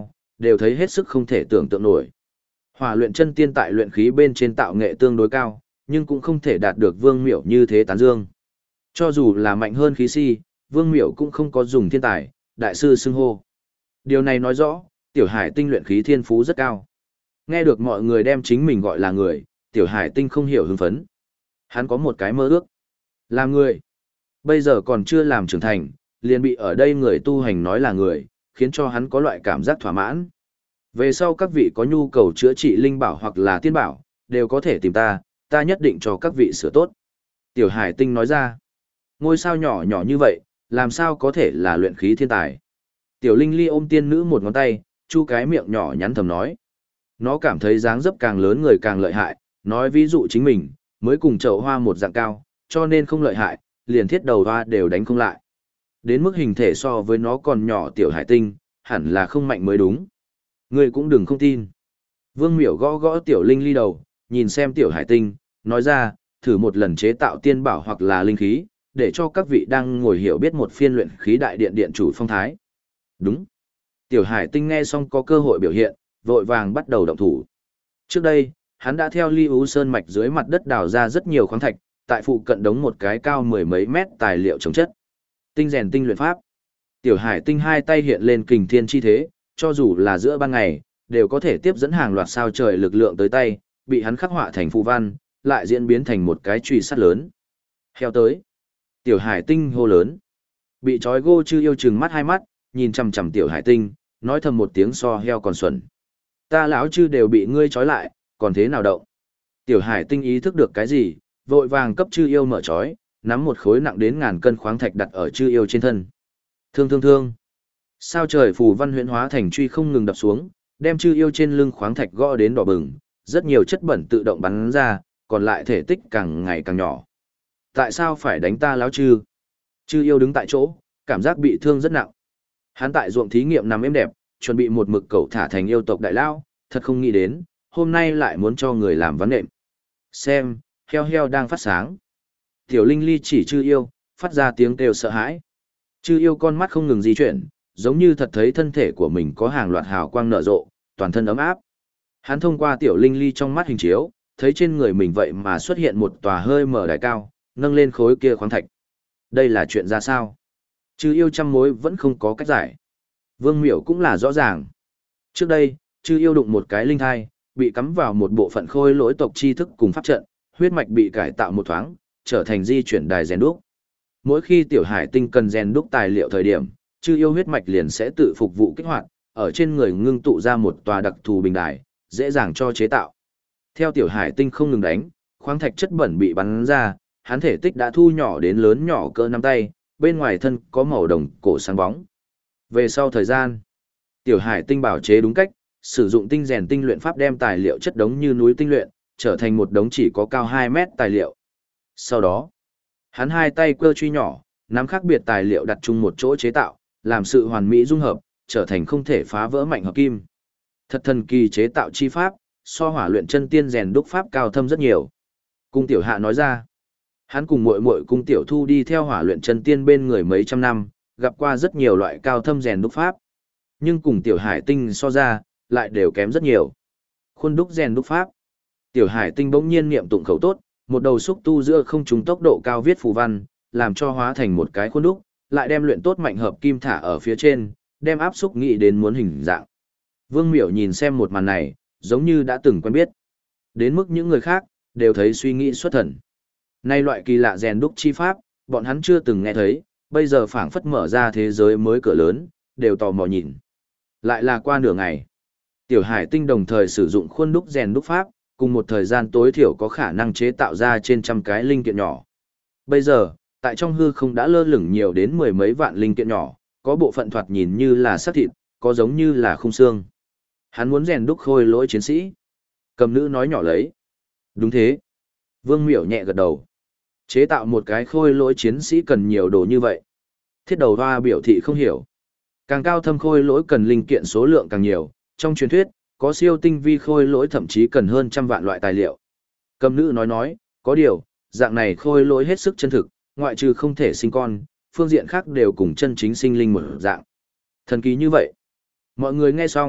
đều thấy hết sức không thể tưởng tượng nổi. Hỏa luyện chân tiên tại luyện khí bên trên tạo nghệ tương đối cao, nhưng cũng không thể đạt được Vương Miểu như thế tán dương. Cho dù là mạnh hơn khí si, Vương Miểu cũng không có dùng thiên tài, đại sư xưng hô. Điều này nói rõ, Tiểu Hải Tinh luyện khí thiên phú rất cao. Nghe được mọi người đem chính mình gọi là người, Tiểu Hải Tinh không hiểu hưng phấn. Hắn có một cái mơ ước. Làm người. Bây giờ còn chưa làm trưởng thành, liền bị ở đây người tu hành nói là người, khiến cho hắn có loại cảm giác thỏa mãn. Về sau các vị có nhu cầu chữa trị linh bảo hoặc là tiên bảo, đều có thể tìm ta nhất định cho các vị sửa tốt. Tiểu Hải Tinh nói ra, ngôi sao nhỏ nhỏ như vậy, làm sao có thể là luyện khí thiên tài. Tiểu Linh Ly ôm tiên nữ một ngón tay, chu cái miệng nhỏ nhắn thầm nói. Nó cảm thấy dáng dấp càng lớn người càng lợi hại, nói ví dụ chính mình, mới cùng chậu hoa một dạng cao, cho nên không lợi hại, liền thiết đầu hoa đều đánh không lại. Đến mức hình thể so với nó còn nhỏ Tiểu Hải Tinh, hẳn là không mạnh mới đúng. Ngươi cũng đừng không tin. Vương Miểu gõ gõ Tiểu Linh Ly đầu, nhìn xem Tiểu Hải Tinh, nói ra, thử một lần chế tạo tiên bảo hoặc là linh khí, để cho các vị đang ngồi hiểu biết một phiên luyện khí đại điện điện chủ phong thái. Đúng. Tiểu Hải Tinh nghe xong có cơ hội biểu hiện, vội vàng bắt đầu động thủ. Trước đây, hắn đã theo Ly Ú Sơn mạch dưới mặt đất đào ra rất nhiều khoáng thạch, tại phụ cận đống một cái cao mười mấy mét tài liệu chống chất. Tinh rèn tinh luyện pháp. Tiểu Hải Tinh hai tay hiện lên kình thiên chi thế, cho dù là giữa ban ngày, đều có thể tiếp dẫn hàng loạt sao trời lực lượng tới tay, bị hắn khắc họa thành phù văn, lại diễn biến thành một cái chùy sắt lớn. Heo tới. Tiểu Hải Tinh hô lớn. Bị trói gô chư yêu chừng mắt hai mắt, nhìn chằm chằm Tiểu Hải Tinh, nói thầm một tiếng so heo còn xuẩn. Ta lão chư đều bị ngươi trói lại, còn thế nào động? Tiểu Hải Tinh ý thức được cái gì, vội vàng cấp chư yêu mở trói, nắm một khối nặng đến ngàn cân khoáng thạch đặt ở chư yêu trên thân. Thương thương thương. Sao trời phù văn huyễn hóa thành truy không ngừng đập xuống, đem chư yêu trên lưng khoáng thạch gõ đến đỏ bừng, rất nhiều chất bẩn tự động bắn ra, còn lại thể tích càng ngày càng nhỏ. Tại sao phải đánh ta lão chư? Chư yêu đứng tại chỗ, cảm giác bị thương rất nặng. Hắn tại ruộng thí nghiệm nằm êm đẹp, chuẩn bị một mực cẩu thả thành yêu tộc đại lao, thật không nghĩ đến, hôm nay lại muốn cho người làm ván nệm. Xem, heo heo đang phát sáng. Tiểu Linh Ly chỉ chư yêu, phát ra tiếng kêu sợ hãi. Chư yêu con mắt không ngừng di chuyển, giống như thật thấy thân thể của mình có hàng loạt hào quang nở rộ, toàn thân ấm áp. Hắn thông qua Tiểu Linh Ly trong mắt hình chiếu, thấy trên người mình vậy mà xuất hiện một tòa hơi mở đài cao, nâng lên khối kia khoáng thạch. Đây là chuyện ra sao? Chư yêu trăm mối vẫn không có cách giải. Vương Miểu cũng là rõ ràng. Trước đây, chư yêu đụng một cái linh thai, bị cắm vào một bộ phận khôi lỗi tộc tri thức cùng pháp trận, huyết mạch bị cải tạo một thoáng, trở thành di chuyển đài rèn đúc. Mỗi khi Tiểu Hải Tinh cần rèn đúc tài liệu thời điểm, chư yêu huyết mạch liền sẽ tự phục vụ kích hoạt, ở trên người ngưng tụ ra một tòa đặc thù bình đài, dễ dàng cho chế tạo. Theo Tiểu Hải Tinh không ngừng đánh, khoáng thạch chất bẩn bị bắn ra, hắn thể tích đã thu nhỏ đến lớn nhỏ cỡ nắm tay, bên ngoài thân có màu đồng cổ sáng bóng. Về sau thời gian, Tiểu Hải Tinh bảo chế đúng cách, sử dụng tinh rèn tinh luyện pháp đem tài liệu chất đống như núi tinh luyện, trở thành một đống chỉ có cao 2 mét tài liệu. Sau đó, hắn hai tay quơ truy nhỏ, nắm khác biệt tài liệu đặt chung một chỗ chế tạo, làm sự hoàn mỹ dung hợp, trở thành không thể phá vỡ mạnh hợp kim. Thật thần kỳ chế tạo chi pháp, so hỏa luyện chân tiên rèn đúc pháp cao thâm rất nhiều. Cung Tiểu Hạ nói ra, hắn cùng muội muội Cung Tiểu Thu đi theo hỏa luyện chân tiên bên người mấy trăm năm, gặp qua rất nhiều loại cao thâm rèn đúc pháp. Nhưng cùng Tiểu Hải Tinh so ra, lại đều kém rất nhiều. Khuôn đúc rèn đúc pháp. Tiểu Hải Tinh bỗng nhiên niệm tụng khẩu tốt, một đầu xúc tu giữa không trung tốc độ cao viết phù văn, làm cho hóa thành một cái khuôn đúc, lại đem luyện tốt mạnh hợp kim thả ở phía trên, đem áp xúc nghĩ đến muốn hình dạng. Vương Miểu nhìn xem một màn này, giống như đã từng quen biết. Đến mức những người khác, đều thấy suy nghĩ xuất thần. Nay loại kỳ lạ rèn đúc chi pháp, bọn hắn chưa từng nghe thấy, bây giờ phảng phất mở ra thế giới mới cửa lớn, đều tò mò nhìn. Lại là qua nửa ngày. Tiểu Hải Tinh đồng thời sử dụng khuôn đúc rèn đúc pháp, cùng một thời gian tối thiểu có khả năng chế tạo ra trên trăm cái linh kiện nhỏ. Bây giờ, tại trong hư không đã lơ lửng nhiều đến mười mấy vạn linh kiện nhỏ, có bộ phận thoạt nhìn như là xác thịt, có giống như là khung xương. Hắn muốn rèn đúc khôi lỗi chiến sĩ. Cầm nữ nói nhỏ lấy. Đúng thế. Vương Miểu nhẹ gật đầu. Chế tạo một cái khôi lỗi chiến sĩ cần nhiều đồ như vậy. Thiết đầu hoa biểu thị không hiểu. Càng cao thâm khôi lỗi cần linh kiện số lượng càng nhiều, trong truyền thuyết, có siêu tinh vi khôi lỗi thậm chí cần hơn 100 vạn loại tài liệu. Cầm nữ nói, có điều, dạng này khôi lỗi hết sức chân thực, ngoại trừ không thể sinh con, phương diện khác đều cùng chân chính sinh linh một dạng. Thần kỳ như vậy. Mọi người nghe xong,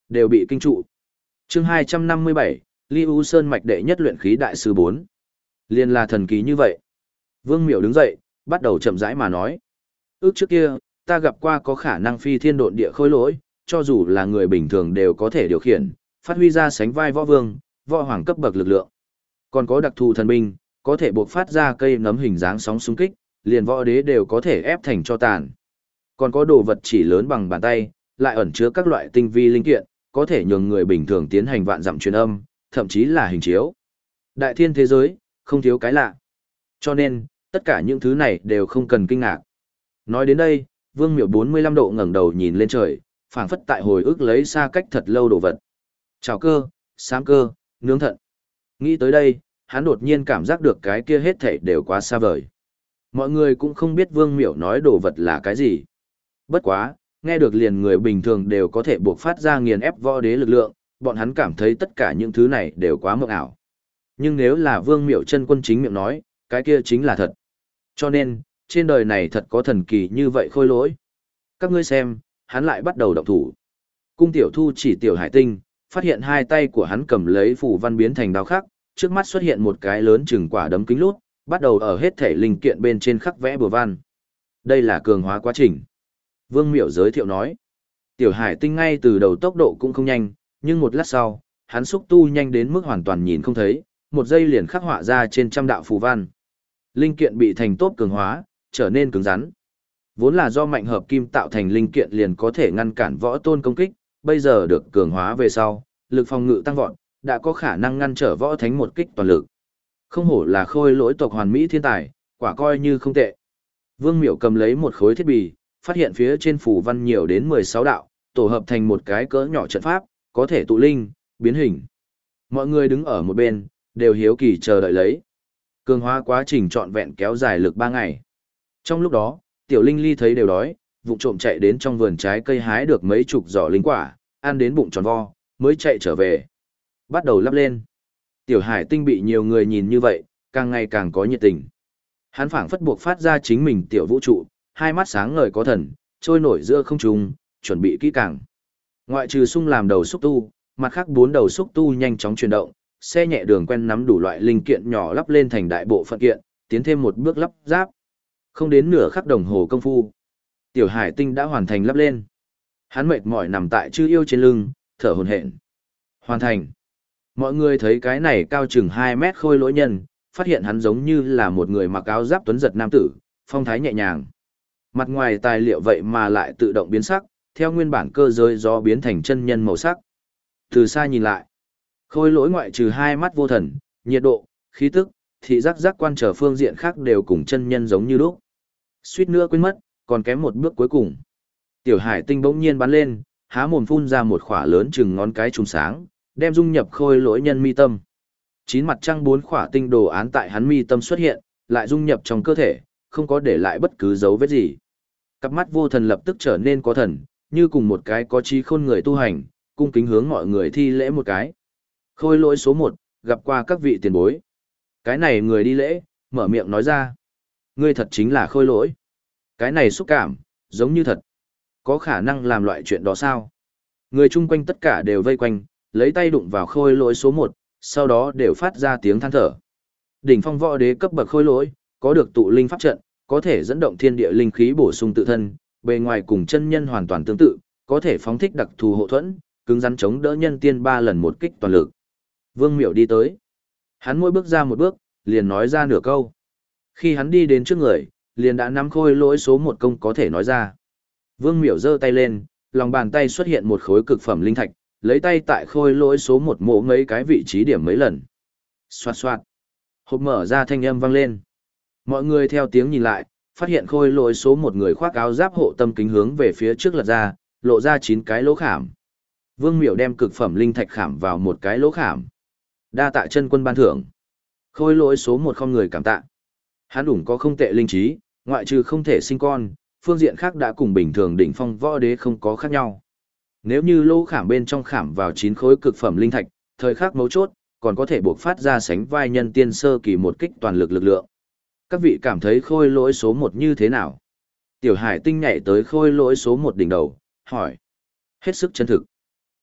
đều bị kinh trụ. Chương 257, Ly U Sơn mạch đệ nhất luyện khí đại sư 4. Liên là thần kỳ như vậy. Vương Miểu đứng dậy, bắt đầu chậm rãi mà nói. Ước trước kia, ta gặp qua có khả năng phi thiên độn địa khôi lỗi, cho dù là người bình thường đều có thể điều khiển, phát huy ra sánh vai võ vương, võ hoàng cấp bậc lực lượng. Còn có đặc thù thần binh, có thể buộc phát ra cây nấm hình dáng sóng xung kích, liền võ đế đều có thể ép thành cho tàn. Còn có đồ vật chỉ lớn bằng bàn tay, lại ẩn chứa các loại tinh vi linh kiện, có thể nhường người bình thường tiến hành vạn dặm truyền âm, thậm chí là hình chiếu. Đại thiên thế giới, không thiếu cái lạ. Cho nên, tất cả những thứ này đều không cần kinh ngạc. Nói đến đây, Vương Miểu 45 độ ngẩng đầu nhìn lên trời, phảng phất tại hồi ức lấy xa cách thật lâu đồ vật. Trào cơ, sám cơ, nướng thận. Nghĩ tới đây, hắn đột nhiên cảm giác được cái kia hết thảy đều quá xa vời. Mọi người cũng không biết Vương Miểu nói đồ vật là cái gì. Bất quá, nghe được liền người bình thường đều có thể buộc phát ra nghiền ép võ đế lực lượng, bọn hắn cảm thấy tất cả những thứ này đều quá mộng ảo. Nhưng nếu là Vương Miểu chân quân chính miệng nói, cái kia chính là thật. Cho nên, trên đời này thật có thần kỳ như vậy khôi lỗi. Các ngươi xem, hắn lại bắt đầu động thủ. Cung Tiểu Thu chỉ Tiểu Hải Tinh, phát hiện hai tay của hắn cầm lấy phù văn biến thành đao khắc, trước mắt xuất hiện một cái lớn chừng quả đấm kính lút, bắt đầu ở hết thể linh kiện bên trên khắc vẽ bùa văn. Đây là cường hóa quá trình. Vương Miểu giới thiệu nói. Tiểu Hải Tinh ngay từ đầu tốc độ cũng không nhanh, nhưng một lát sau, hắn xúc tu nhanh đến mức hoàn toàn nhìn không thấy, một giây liền khắc họa ra trên trăm đạo phù văn. Linh kiện bị thành tốt cường hóa, trở nên cứng rắn. Vốn là do mạnh hợp kim tạo thành linh kiện liền có thể ngăn cản võ tôn công kích, bây giờ được cường hóa về sau, lực phòng ngự tăng vọt, đã có khả năng ngăn trở võ thánh một kích toàn lực. Không hổ là khôi lỗi tộc hoàn mỹ thiên tài, quả coi như không tệ. Vương Miểu cầm lấy một khối thiết bị, phát hiện phía trên phù văn nhiều đến 16 đạo, tổ hợp thành một cái cỡ nhỏ trận pháp, có thể tụ linh, biến hình. Mọi người đứng ở một bên, đều hiếu kỳ chờ đợi lấy. Cường hóa quá trình trọn vẹn kéo dài lực 3 ngày. Trong lúc đó, Tiểu Linh Ly thấy đều đói, vụng trộm chạy đến trong vườn trái cây hái được mấy chục giỏ linh quả, ăn đến bụng tròn vo, mới chạy trở về. Bắt đầu lắp lên. Tiểu Hải Tinh bị nhiều người nhìn như vậy, càng ngày càng có nhiệt tình. Hắn phảng phất buộc phát ra chính mình tiểu vũ trụ, hai mắt sáng ngời có thần, trôi nổi giữa không trung, chuẩn bị kỹ càng. Ngoại trừ sung làm đầu xúc tu, mặt khác 4 đầu xúc tu nhanh chóng chuyển động, xe nhẹ đường quen nắm đủ loại linh kiện nhỏ lắp lên thành đại bộ phận kiện, tiến thêm một bước lắp ráp. Không đến nửa khắc đồng hồ công phu, Tiểu Hải Tinh đã hoàn thành lắp lên. Hắn mệt mỏi nằm tại chư yêu trên lưng, thở hổn hển. Hoàn thành. Mọi người thấy cái này cao chừng 2 mét khôi lỗi nhân, phát hiện hắn giống như là một người mặc áo giáp tuấn giật nam tử, phong thái nhẹ nhàng. Mặt ngoài tài liệu vậy mà lại tự động biến sắc, theo nguyên bản cơ giới do biến thành chân nhân màu sắc. Từ xa nhìn lại, khôi lỗi ngoại trừ 2 mắt vô thần, nhiệt độ, khí tức, thị giác giác quan trở phương diện khác đều cùng chân nhân giống như lúc. Suýt nữa quên mất, còn kém một bước cuối cùng. Tiểu Hải Tinh bỗng nhiên bắn lên, há mồm phun ra một khỏa lớn chừng ngón cái trùng sáng, đem dung nhập khôi lỗi nhân mi tâm. 9 mặt trăng 4 khỏa tinh đồ án tại hắn mi tâm xuất hiện, lại dung nhập trong cơ thể, không có để lại bất cứ dấu vết gì. Cặp mắt vô thần lập tức trở nên có thần, như cùng một cái có trí khôn người tu hành, cung kính hướng mọi người thi lễ một cái. Khôi lỗi số 1, gặp qua các vị tiền bối. Cái này người đi lễ, mở miệng nói ra. Ngươi thật chính là khôi lỗi. Cái này xúc cảm, giống như thật. Có khả năng làm loại chuyện đó sao? Người chung quanh tất cả đều vây quanh, lấy tay đụng vào khôi lỗi số 1, sau đó đều phát ra tiếng than thở. Đỉnh phong võ đế cấp bậc khôi lỗi, có được tụ linh pháp trận, có thể dẫn động thiên địa linh khí bổ sung tự thân, bề ngoài cùng chân nhân hoàn toàn tương tự, có thể phóng thích đặc thù hộ thuẫn, cứng rắn chống đỡ nhân tiên 3 lần một kích toàn lực. Vương Miểu đi tới. Hắn mỗi bước ra một bước, liền nói ra nửa câu. Khi hắn đi đến trước người, liền đã nắm khôi lỗi số 1 công có thể nói ra. Vương Miểu giơ tay lên, lòng bàn tay xuất hiện một khối cực phẩm linh thạch, lấy tay tại khôi lỗi số 1 mổ mấy cái vị trí điểm mấy lần. Xoạt xoạt. Hộp mở ra thanh âm vang lên. Mọi người theo tiếng nhìn lại, phát hiện khôi lỗi số 1 người khoác áo giáp hộ tâm kính hướng về phía trước lật ra, lộ ra 9 cái lỗ khảm. Vương Miểu đem cực phẩm linh thạch khảm vào một cái lỗ khảm. Đa tạ chân quân ban thưởng. Khôi lỗi số 1 không người cảm tạ. Hắn đủng có không tệ linh trí, ngoại trừ không thể sinh con, phương diện khác đã cùng bình thường đỉnh phong võ đế không có khác nhau. Nếu như lỗ khảm bên trong khảm vào 9 khối cực phẩm linh thạch, thời khắc mấu chốt, còn có thể buộc phát ra sánh vai nhân tiên sơ kỳ một kích toàn lực lực lượng. Các vị cảm thấy khôi lỗi số 1 như thế nào? Tiểu Hải Tinh nhảy tới khôi lỗi số 1 đỉnh đầu, hỏi. Hết sức chân thực.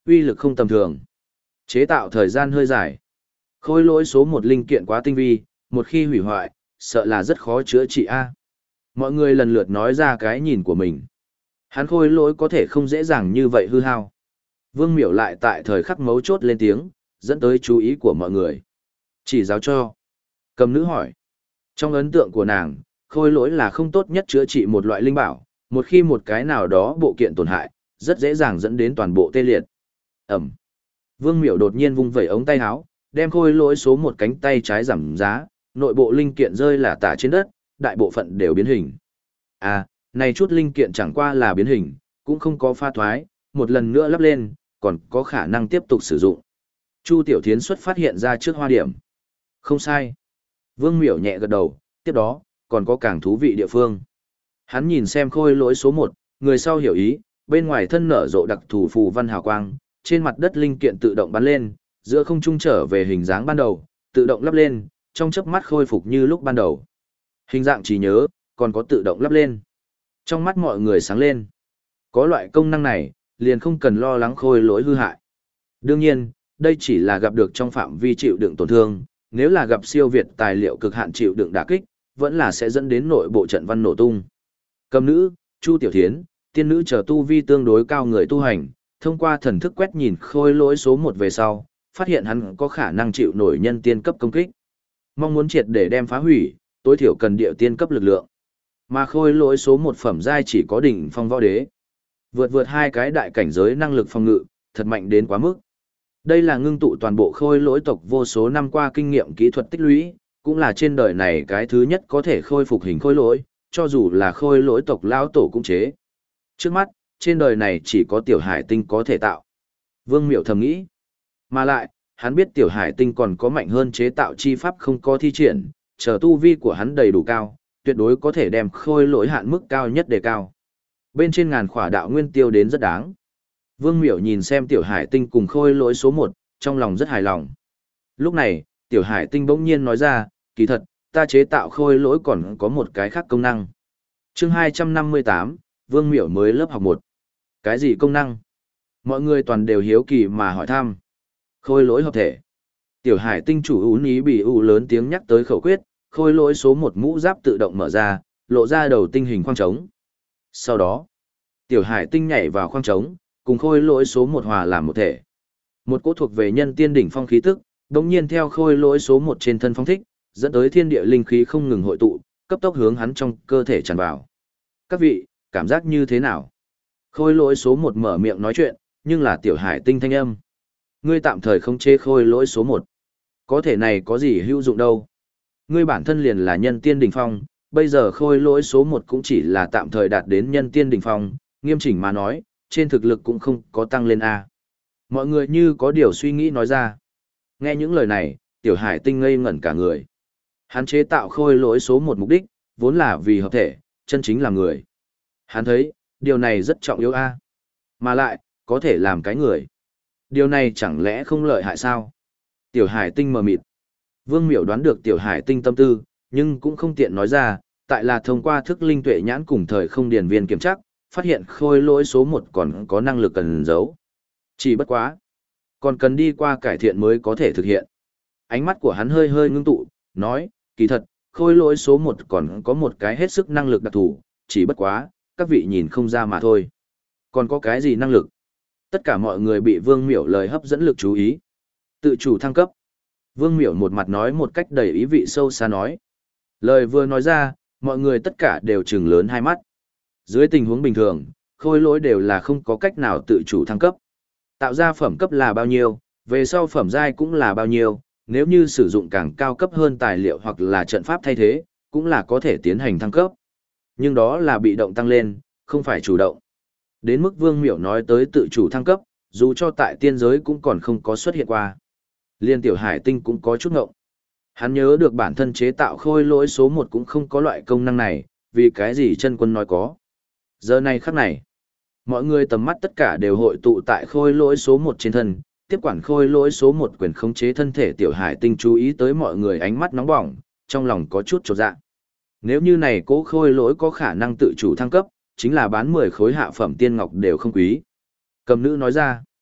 Uy lực không tầm thường. Chế tạo thời gian hơi dài. Khôi lỗi số một linh kiện quá tinh vi, một khi hủy hoại, sợ là rất khó chữa trị a. Mọi người lần lượt nói ra cái nhìn của mình. Hắn khôi lỗi có thể không dễ dàng như vậy hư hao. Vương Miểu lại tại thời khắc mấu chốt lên tiếng, dẫn tới chú ý của mọi người. Chỉ giáo cho. Cầm nữ hỏi. Trong ấn tượng của nàng, khôi lỗi là không tốt nhất chữa trị một loại linh bảo, một khi một cái nào đó bộ kiện tổn hại, rất dễ dàng dẫn đến toàn bộ tê liệt. Ẩm. Vương Miểu đột nhiên vung vẩy ống tay áo, đem khôi lỗi số một cánh tay trái giảm giá, nội bộ linh kiện rơi là tả trên đất, đại bộ phận đều biến hình. À, này chút linh kiện chẳng qua là biến hình, cũng không có pha thoái, một lần nữa lắp lên, còn có khả năng tiếp tục sử dụng. Chu Tiểu Thiến xuất phát hiện ra trước hoa điểm. Không sai. Vương Miểu nhẹ gật đầu, tiếp đó, còn có càng thú vị địa phương. Hắn nhìn xem khôi lỗi số một, người sau hiểu ý, bên ngoài thân nở rộ đặc thù phù văn hào quang, trên mặt đất linh kiện tự động bắn lên, giữa không trung trở về hình dáng ban đầu, tự động lắp lên, trong chớp mắt khôi phục như lúc ban đầu. Hình dạng trí nhớ, còn có tự động lắp lên. Trong mắt mọi người sáng lên. Có loại công năng này, liền không cần lo lắng khôi lỗi hư hại. Đương nhiên, đây chỉ là gặp được trong phạm vi chịu đựng tổn thương, nếu là gặp siêu việt tài liệu cực hạn chịu đựng đả kích, vẫn là sẽ dẫn đến nội bộ trận văn nổ tung. Cầm nữ, Chu Tiểu Thiến, tiên nữ chờ tu vi tương đối cao người tu hành, thông qua thần thức quét nhìn khôi lỗi số một về sau, phát hiện hắn có khả năng chịu nổi nhân tiên cấp công kích. Mong muốn triệt để đem phá hủy, tối thiểu cần địa tiên cấp lực lượng. Mà khôi lỗi số một phẩm giai chỉ có đỉnh phong võ đế. Vượt hai cái đại cảnh giới năng lực phòng ngự, thật mạnh đến quá mức. Đây là ngưng tụ toàn bộ khôi lỗi tộc vô số năm qua kinh nghiệm kỹ thuật tích lũy, cũng là trên đời này cái thứ nhất có thể khôi phục hình khôi lỗi, cho dù là khôi lỗi tộc lão tổ cũng chế. Trước mắt, trên đời này chỉ có tiểu hải tinh có thể tạo. Vương Miểu thầm nghĩ. Mà lại, hắn biết tiểu hải tinh còn có mạnh hơn chế tạo chi pháp không có thi triển, chờ tu vi của hắn đầy đủ cao, tuyệt đối có thể đem khôi lỗi hạn mức cao nhất đề cao. Bên trên ngàn khỏa đạo nguyên tiêu đến rất đáng. Vương Miểu nhìn xem tiểu hải tinh cùng khôi lỗi số một, trong lòng rất hài lòng. Lúc này, tiểu hải tinh bỗng nhiên nói ra, kỳ thật, ta chế tạo khôi lỗi còn có một cái khác công năng. Chương 258, Vương Miểu mới lớp học 1. Cái gì công năng? Mọi người toàn đều hiếu kỳ mà hỏi thăm. Khôi lỗi hợp thể. Tiểu hải tinh chủ ún ý bị ủ lớn tiếng nhắc tới khẩu quyết, khôi lỗi số một mũ giáp tự động mở ra, lộ ra đầu tinh hình khoang trống. Sau đó, tiểu hải tinh nhảy vào khoang trống, cùng khôi lỗi số một hòa làm một thể. Một cỗ thuộc về nhân tiên đỉnh phong khí tức, đống nhiên theo khôi lỗi số một trên thân phong thích, dẫn tới thiên địa linh khí không ngừng hội tụ, cấp tốc hướng hắn trong cơ thể tràn vào. Các vị, cảm giác như thế nào? Khôi lỗi số một mở miệng nói chuyện, nhưng là tiểu hải tinh thanh âm. Ngươi tạm thời không chế khôi lỗi số một. Có thể này có gì hữu dụng đâu. Ngươi bản thân liền là nhân tiên đỉnh phong, bây giờ khôi lỗi số một cũng chỉ là tạm thời đạt đến nhân tiên đỉnh phong, nghiêm chỉnh mà nói, trên thực lực cũng không có tăng lên A. Mọi người như có điều suy nghĩ nói ra. Nghe những lời này, tiểu hải tinh ngây ngẩn cả người. Hắn chế tạo khôi lỗi số một mục đích, vốn là vì hợp thể, chân chính là người. Hắn thấy, điều này rất trọng yếu A. Mà lại, có thể làm cái người. Điều này chẳng lẽ không lợi hại sao? Tiểu hải tinh mờ mịt. Vương Miểu đoán được tiểu hải tinh tâm tư, nhưng cũng không tiện nói ra, tại là thông qua thức linh tuệ nhãn cùng thời không điển viên kiểm tra, phát hiện khôi lỗi số một còn có năng lực cần giấu. Chỉ bất quá. Còn cần đi qua cải thiện mới có thể thực hiện. Ánh mắt của hắn hơi hơi ngưng tụ, nói, kỳ thật, khôi lỗi số một còn có một cái hết sức năng lực đặc thù, chỉ bất quá, các vị nhìn không ra mà thôi. Còn có cái gì năng lực? Tất cả mọi người bị Vương Miểu lời hấp dẫn lực chú ý. Tự chủ thăng cấp. Vương Miểu một mặt nói một cách đầy ý vị sâu xa nói. Lời vừa nói ra, mọi người tất cả đều trừng lớn hai mắt. Dưới tình huống bình thường, khôi lỗi đều là không có cách nào tự chủ thăng cấp. Tạo ra phẩm cấp là bao nhiêu, về sau phẩm giai cũng là bao nhiêu, nếu như sử dụng càng cao cấp hơn tài liệu hoặc là trận pháp thay thế, cũng là có thể tiến hành thăng cấp. Nhưng đó là bị động tăng lên, không phải chủ động. Đến mức Vương Miểu nói tới tự chủ thăng cấp, dù cho tại tiên giới cũng còn không có xuất hiện qua. Liên tiểu hải tinh cũng có chút ngộng. Hắn nhớ được bản thân chế tạo khôi lỗi số một cũng không có loại công năng này, vì cái gì chân quân nói có. Giờ này khắc này, mọi người tầm mắt tất cả đều hội tụ tại khôi lỗi số một trên thân, tiếp quản khôi lỗi số một quyền khống chế thân thể tiểu hải tinh chú ý tới mọi người ánh mắt nóng bỏng, trong lòng có chút chột dạ. Nếu như này cố khôi lỗi có khả năng tự chủ thăng cấp, chính là bán 10 khối hạ phẩm tiên ngọc đều không quý. Cầm nữ nói ra,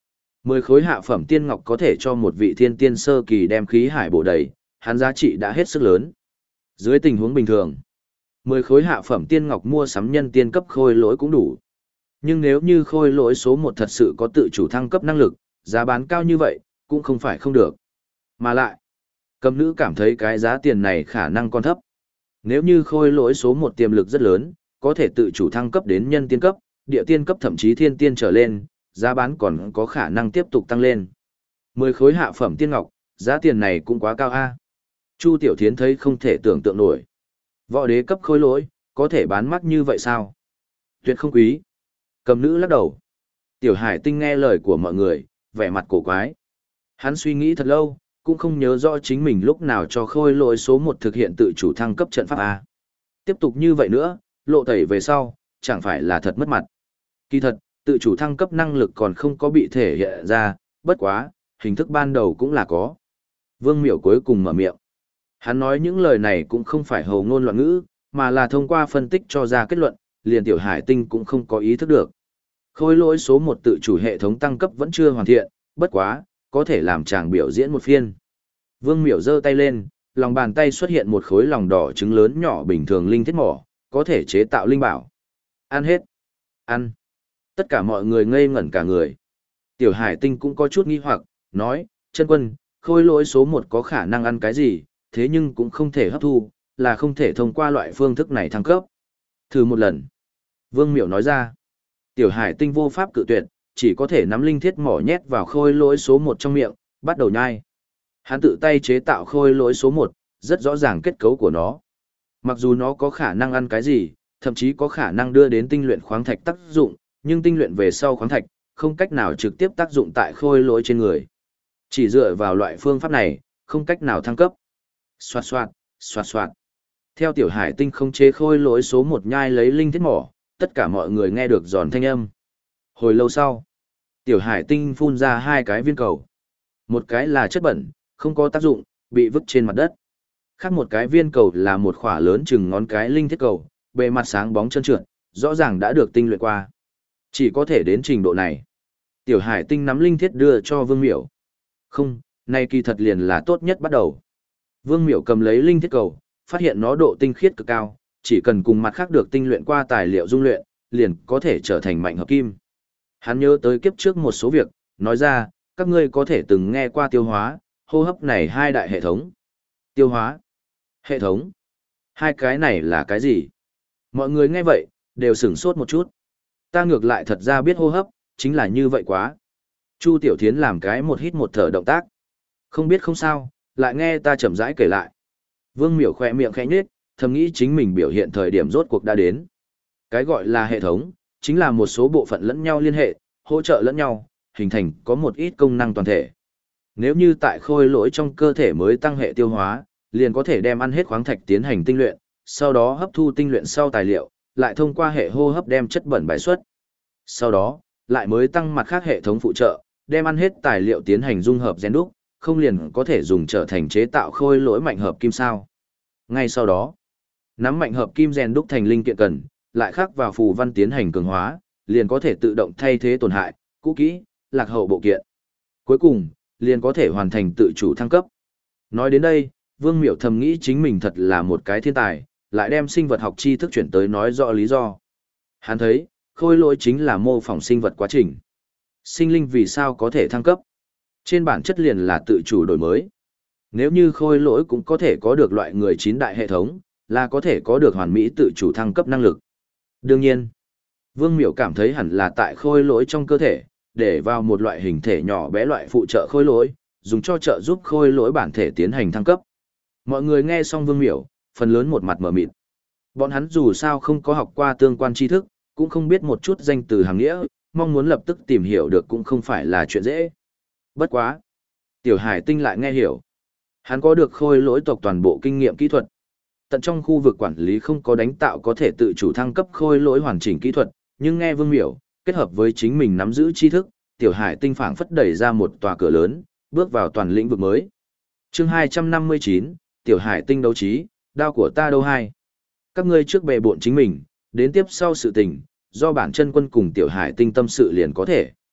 10 khối hạ phẩm tiên ngọc có thể cho một vị thiên tiên sơ kỳ đem khí hải bổ đầy, hắn giá trị đã hết sức lớn. Dưới tình huống bình thường, 10 khối hạ phẩm tiên ngọc mua sắm nhân tiên cấp khôi lỗi cũng đủ. Nhưng nếu như khôi lỗi số 1 thật sự có tự chủ thăng cấp năng lực, giá bán cao như vậy, cũng không phải không được. Mà lại, cầm nữ cảm thấy cái giá tiền này khả năng còn thấp. Nếu như khôi lỗi số 1 tiềm lực rất lớn, có thể tự chủ thăng cấp đến nhân tiên cấp, địa tiên cấp thậm chí thiên tiên trở lên, giá bán còn có khả năng tiếp tục tăng lên. 10 khối hạ phẩm tiên ngọc, giá tiền này cũng quá cao a. Chu Tiểu Thiến thấy không thể tưởng tượng nổi. Võ đế cấp khôi lỗi, có thể bán mắc như vậy sao? Tuyệt không quý. Cầm nữ lắc đầu. Tiểu Hải Tinh nghe lời của mọi người, vẻ mặt cổ quái. Hắn suy nghĩ thật lâu, cũng không nhớ rõ chính mình lúc nào cho khôi lỗi số 1 thực hiện tự chủ thăng cấp trận pháp A. Tiếp tục như vậy nữa, lộ tẩy về sau, chẳng phải là thật mất mặt. Kỳ thật, tự chủ thăng cấp năng lực còn không có bị thể hiện ra, bất quá, hình thức ban đầu cũng là có. Vương Miểu cuối cùng mở miệng. Hắn nói những lời này cũng không phải hầu ngôn loạn ngữ, mà là thông qua phân tích cho ra kết luận, liền Tiểu Hải Tinh cũng không có ý thức được. Khôi lỗi số 1 tự chủ hệ thống tăng cấp vẫn chưa hoàn thiện, bất quá, có thể làm chàng biểu diễn một phiên. Vương Miểu giơ tay lên, lòng bàn tay xuất hiện một khối lòng đỏ trứng lớn nhỏ bình thường linh thiết mỏ, có thể chế tạo linh bảo. Ăn hết. Ăn. Tất cả mọi người ngây ngẩn cả người. Tiểu Hải Tinh cũng có chút nghi hoặc, nói, chân quân, khôi lỗi số 1 có khả năng ăn cái gì, thế nhưng cũng không thể hấp thu, là không thể thông qua loại phương thức này thăng cấp. Thử một lần. Vương Miểu nói ra. Tiểu Hải Tinh vô pháp cự tuyệt, chỉ có thể nắm linh thiết mỏ nhét vào khôi lỗi số 1 trong miệng, bắt đầu nhai. Hắn tự tay chế tạo khôi lỗi số 1, rất rõ ràng kết cấu của nó. Mặc dù nó có khả năng ăn cái gì, thậm chí có khả năng đưa đến tinh luyện khoáng thạch tác dụng, nhưng tinh luyện về sau khoáng thạch, không cách nào trực tiếp tác dụng tại khôi lỗi trên người. Chỉ dựa vào loại phương pháp này, không cách nào thăng cấp. Xoạt xoạt, xoạt xoạt. Theo Tiểu Hải Tinh không chế khôi lỗi số 1 nhai lấy linh thiết mỏ, tất cả mọi người nghe được giòn thanh âm. Hồi lâu sau, Tiểu Hải Tinh phun ra 2 cái viên cầu. Một cái là chất bẩn, không có tác dụng, bị vứt trên mặt đất. Khác một cái viên cầu là một khỏa lớn chừng ngón cái linh thiết cầu, bề mặt sáng bóng trơn trượt, rõ ràng đã được tinh luyện qua. Chỉ có thể đến trình độ này. Tiểu Hải Tinh nắm linh thiết đưa cho Vương Miểu. Không, này kỳ thật liền là tốt nhất bắt đầu. Vương Miểu cầm lấy linh thiết cầu, phát hiện nó độ tinh khiết cực cao, chỉ cần cùng mặt khác được tinh luyện qua tài liệu dung luyện, liền có thể trở thành mạnh hợp kim. Hắn nhớ tới kiếp trước một số việc, nói ra, các ngươi có thể từng nghe qua tiêu hóa, hô hấp này 2 đại hệ thống. Tiêu hóa, hệ thống. 2 cái này là cái gì? Mọi người nghe vậy, đều sửng sốt một chút. Ta ngược lại thật ra biết hô hấp, chính là như vậy quá. Chu Tiểu Thiến làm cái một hít một thở động tác. Không biết không sao, lại nghe ta chậm rãi kể lại. Vương Miểu khỏe miệng khẽ nhếch, thầm nghĩ chính mình biểu hiện thời điểm rốt cuộc đã đến. Cái gọi là hệ thống, chính là một số bộ phận lẫn nhau liên hệ, hỗ trợ lẫn nhau, hình thành có một ít công năng toàn thể. Nếu như tại khôi lỗi trong cơ thể mới tăng hệ tiêu hóa, liền có thể đem ăn hết khoáng thạch tiến hành tinh luyện, sau đó hấp thu tinh luyện sau tài liệu, lại thông qua hệ hô hấp đem chất bẩn bài xuất. Sau đó, lại mới tăng mặt khác hệ thống phụ trợ, đem ăn hết tài liệu tiến hành dung hợp rèn đúc, không liền có thể dùng trở thành chế tạo khôi lỗi mạnh hợp kim sao. Ngay sau đó, nắm mạnh hợp kim rèn đúc thành linh kiện cần, lại khắc vào phù văn tiến hành cường hóa, liền có thể tự động thay thế tổn hại, cũ kỹ, lạc hậu bộ kiện. Cuối cùng, liền có thể hoàn thành tự chủ thăng cấp. Nói đến đây, Vương Miểu thầm nghĩ chính mình thật là một cái thiên tài, lại đem sinh vật học tri thức chuyển tới nói rõ lý do. Hắn thấy, khôi lỗi chính là mô phỏng sinh vật quá trình. Sinh linh vì sao có thể thăng cấp? Trên bản chất liền là tự chủ đổi mới. Nếu như khôi lỗi cũng có thể có được loại người 9 đại hệ thống, là có thể có được hoàn mỹ tự chủ thăng cấp năng lực. Đương nhiên, Vương Miểu cảm thấy hẳn là tại khôi lỗi trong cơ thể, để vào một loại hình thể nhỏ bé loại phụ trợ khôi lỗi, dùng cho trợ giúp khôi lỗi bản thể tiến hành thăng cấp. Mọi người nghe xong Vương Miểu, phần lớn một mặt mở mịt. Bọn hắn dù sao không có học qua tương quan tri thức, cũng không biết một chút danh từ hàng nghĩa, mong muốn lập tức tìm hiểu được cũng không phải là chuyện dễ. Bất quá. Tiểu Hải Tinh lại nghe hiểu. Hắn có được khôi lỗi tộc toàn bộ kinh nghiệm kỹ thuật. Tận trong khu vực quản lý không có đánh tạo có thể tự chủ thăng cấp khôi lỗi hoàn chỉnh kỹ thuật, nhưng nghe Vương Miểu, kết hợp với chính mình nắm giữ tri thức, Tiểu Hải Tinh phảng phất đẩy ra một tòa cửa lớn, bước vào toàn lĩnh vực mới. Chương 259, Tiểu Hải Tinh đấu trí, đao của ta đâu hai. Các ngươi trước bệ bộn chính mình, đến tiếp sau sự tình, do bản chân quân cùng Tiểu Hải Tinh tâm sự liền có thể.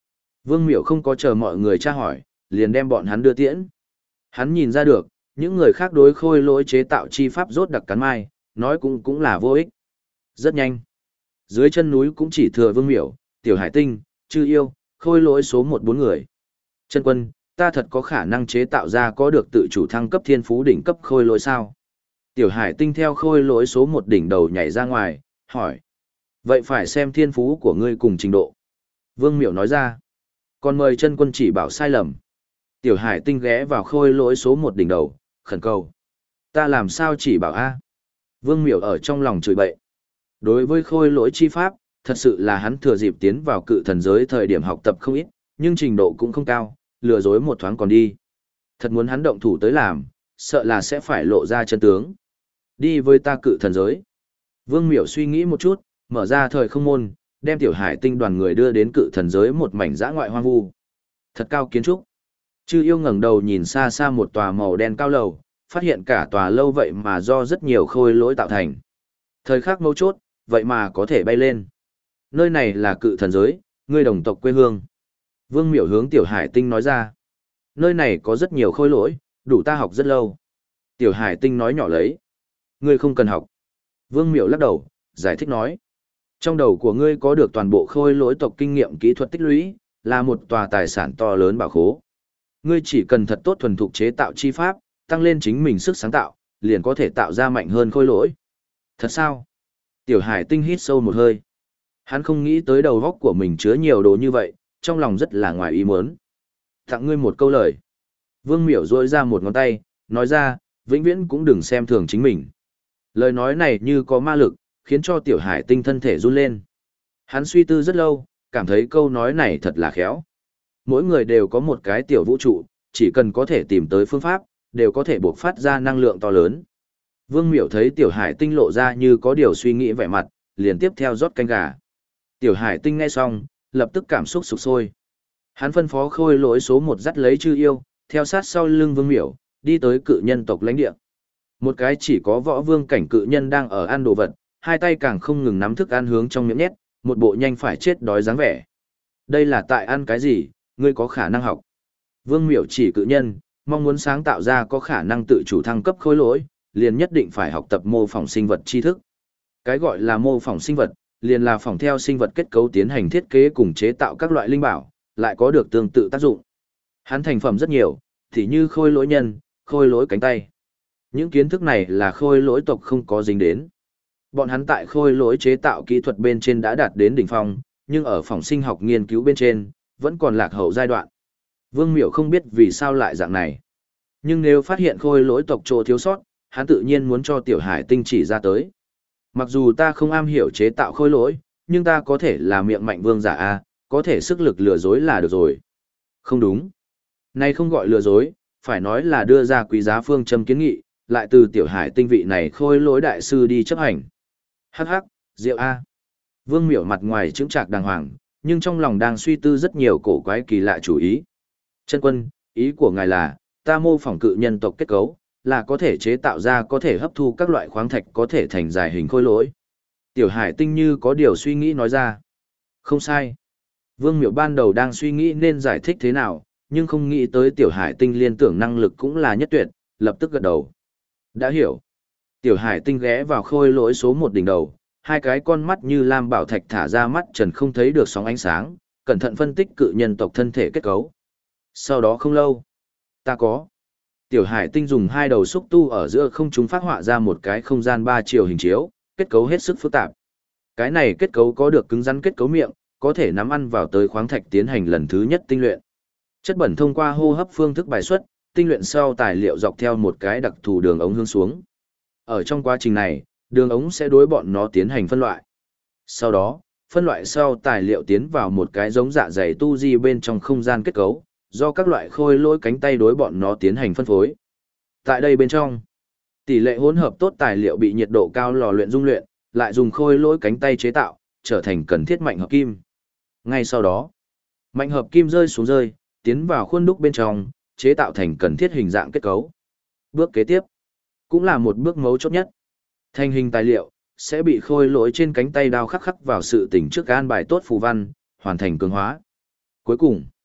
Vương Miểu không có chờ mọi người tra hỏi, liền đem bọn hắn đưa tiễn. Hắn nhìn ra được, những người khác đối khôi lỗi chế tạo chi pháp rốt đặc cắn mai, nói cũng là vô ích. Rất nhanh. Dưới chân núi cũng chỉ thừa Vương Miểu, Tiểu Hải Tinh, Chư Yêu, khôi lỗi số 14 người. Chân Quân, ta thật có khả năng chế tạo ra có được tự chủ thăng cấp thiên phú đỉnh cấp khôi lỗi sao? Tiểu Hải Tinh theo khôi lỗi số 1 đỉnh đầu nhảy ra ngoài, hỏi. Vậy phải xem thiên phú của ngươi cùng trình độ. Vương Miểu nói ra. Còn mời Chân Quân chỉ bảo sai lầm. Tiểu Hải Tinh ghé vào khôi lỗi số 1 đỉnh đầu, khẩn cầu. Ta làm sao chỉ bảo a? Vương Miểu ở trong lòng chửi bậy. Đối với khôi lỗi chi pháp, thật sự là hắn thừa dịp tiến vào cự thần giới thời điểm học tập không ít, nhưng trình độ cũng không cao, lừa dối một thoáng còn đi. Thật muốn hắn động thủ tới làm, sợ là sẽ phải lộ ra chân tướng. Đi với ta cự thần giới. Vương Miểu suy nghĩ một chút, mở ra thời không môn, đem Tiểu Hải Tinh đoàn người đưa đến cự thần giới một mảnh dã ngoại hoang vu. Thật cao kiến trúc. Chư Yêu ngẩng đầu nhìn xa xa một tòa màu đen cao lầu, phát hiện cả tòa lâu vậy mà do rất nhiều khôi lỗi tạo thành. Thời khắc mấu chốt, vậy mà có thể bay lên. Nơi này là cự thần giới, ngươi đồng tộc quê hương. Vương Miểu hướng Tiểu Hải Tinh nói ra. Nơi này có rất nhiều khôi lỗi, đủ ta học rất lâu. Tiểu Hải Tinh nói nhỏ lấy. Ngươi không cần học. Vương Miểu lắc đầu, giải thích nói. Trong đầu của ngươi có được toàn bộ khôi lỗi tộc kinh nghiệm kỹ thuật tích lũy, là một tòa tài sản to lớn bảo khố. Ngươi chỉ cần thật tốt thuần thục chế tạo chi pháp, tăng lên chính mình sức sáng tạo, liền có thể tạo ra mạnh hơn khôi lỗi. Thật sao? Tiểu Hải Tinh hít sâu một hơi. Hắn không nghĩ tới đầu óc của mình chứa nhiều đồ như vậy, trong lòng rất là ngoài ý muốn. Tặng ngươi một câu lời. Vương Miểu rôi ra một ngón tay, nói ra, vĩnh viễn cũng đừng xem thường chính mình. Lời nói này như có ma lực, khiến cho Tiểu Hải Tinh thân thể run lên. Hắn suy tư rất lâu, cảm thấy câu nói này thật là khéo. Mỗi người đều có một cái tiểu vũ trụ, chỉ cần có thể tìm tới phương pháp, đều có thể buộc phát ra năng lượng to lớn. Vương Miểu thấy Tiểu Hải Tinh lộ ra như có điều suy nghĩ vẻ mặt, liền tiếp theo rót canh gà. Tiểu Hải Tinh nghe xong, lập tức cảm xúc sục sôi. Hắn phân phó khôi lỗi số 1 dắt lấy Chư Yêu, theo sát sau lưng Vương Miểu, đi tới cự nhân tộc lãnh địa. Một cái chỉ có võ vương cảnh cự nhân đang ở ăn đồ vật, hai tay càng không ngừng nắm thức ăn hướng trong miệng nhét, một bộ nhanh phải chết đói dáng vẻ. Đây là tại ăn cái gì, ngươi có khả năng học. Vương Miểu chỉ cự nhân, mong muốn sáng tạo ra có khả năng tự chủ thăng cấp khôi lỗi, liền nhất định phải học tập mô phỏng sinh vật tri thức. Cái gọi là mô phỏng sinh vật, liền là phỏng theo sinh vật kết cấu tiến hành thiết kế cùng chế tạo các loại linh bảo, lại có được tương tự tác dụng. Hắn thành phẩm rất nhiều, thì như khôi lỗi nhân, khôi lỗi cánh tay. Những kiến thức này là khôi lỗi tộc không có dính đến. Bọn hắn tại khôi lỗi chế tạo kỹ thuật bên trên đã đạt đến đỉnh phong, nhưng ở phòng sinh học nghiên cứu bên trên, vẫn còn lạc hậu giai đoạn. Vương Miểu không biết vì sao lại dạng này. Nhưng nếu phát hiện khôi lỗi tộc chỗ thiếu sót, hắn tự nhiên muốn cho Tiểu Hải Tinh chỉ ra tới. Mặc dù ta không am hiểu chế tạo khôi lỗi, nhưng ta có thể là miệng mạnh vương giả A, có thể sức lực lừa dối là được rồi. Không đúng. Này không gọi lừa dối, phải nói là đưa ra quý giá phương châm kiến nghị, lại từ Tiểu Hải Tinh vị này khôi lỗi đại sư đi chấp hành. Hắc hắc, rượu A. Vương Miểu mặt ngoài chững chạc đàng hoàng, nhưng trong lòng đang suy tư rất nhiều cổ quái kỳ lạ chủ ý. Chân Quân, ý của ngài là, ta mô phỏng cự nhân tộc kết cấu, là có thể chế tạo ra có thể hấp thu các loại khoáng thạch có thể thành dài hình khôi lỗi. Tiểu Hải Tinh như có điều suy nghĩ nói ra. Không sai. Vương Miểu ban đầu đang suy nghĩ nên giải thích thế nào, nhưng không nghĩ tới Tiểu Hải Tinh liên tưởng năng lực cũng là nhất tuyệt, lập tức gật đầu. Đã hiểu. Tiểu Hải Tinh ghé vào khôi lỗi số 1 đỉnh đầu, hai cái con mắt như lam bảo thạch thả ra mắt trần không thấy được sóng ánh sáng, cẩn thận phân tích cự nhân tộc thân thể kết cấu. Sau đó không lâu, ta có. Tiểu Hải Tinh dùng hai đầu xúc tu ở giữa không trung phát họa ra một cái không gian 3 chiều hình chiếu, kết cấu hết sức phức tạp. Cái này kết cấu có được cứng rắn kết cấu miệng, có thể nắm ăn vào tới khoáng thạch tiến hành lần thứ nhất tinh luyện. Chất bẩn thông qua hô hấp phương thức bài xuất, tinh luyện sau tài liệu dọc theo một cái đặc thù đường ống hướng xuống. Ở trong quá trình này, đường ống sẽ đối bọn nó tiến hành phân loại. Sau đó, phân loại sau tài liệu tiến vào một cái giống dạ dày tu di bên trong không gian kết cấu, do các loại khôi lỗi cánh tay đối bọn nó tiến hành phân phối. Tại đây bên trong, tỷ lệ hỗn hợp tốt tài liệu bị nhiệt độ cao lò luyện dung luyện, lại dùng khôi lỗi cánh tay chế tạo, trở thành cần thiết mạnh hợp kim. Ngay sau đó, mạnh hợp kim rơi, tiến vào khuôn đúc bên trong, chế tạo thành cần thiết hình dạng kết cấu. Bước kế tiếp, cũng là một bước mấu chốt nhất. Thành hình tài liệu sẽ bị khôi lỗi trên cánh tay đao khắc vào sự tỉnh trước an bài tốt phù văn, hoàn thành cường hóa. Cuối cùng,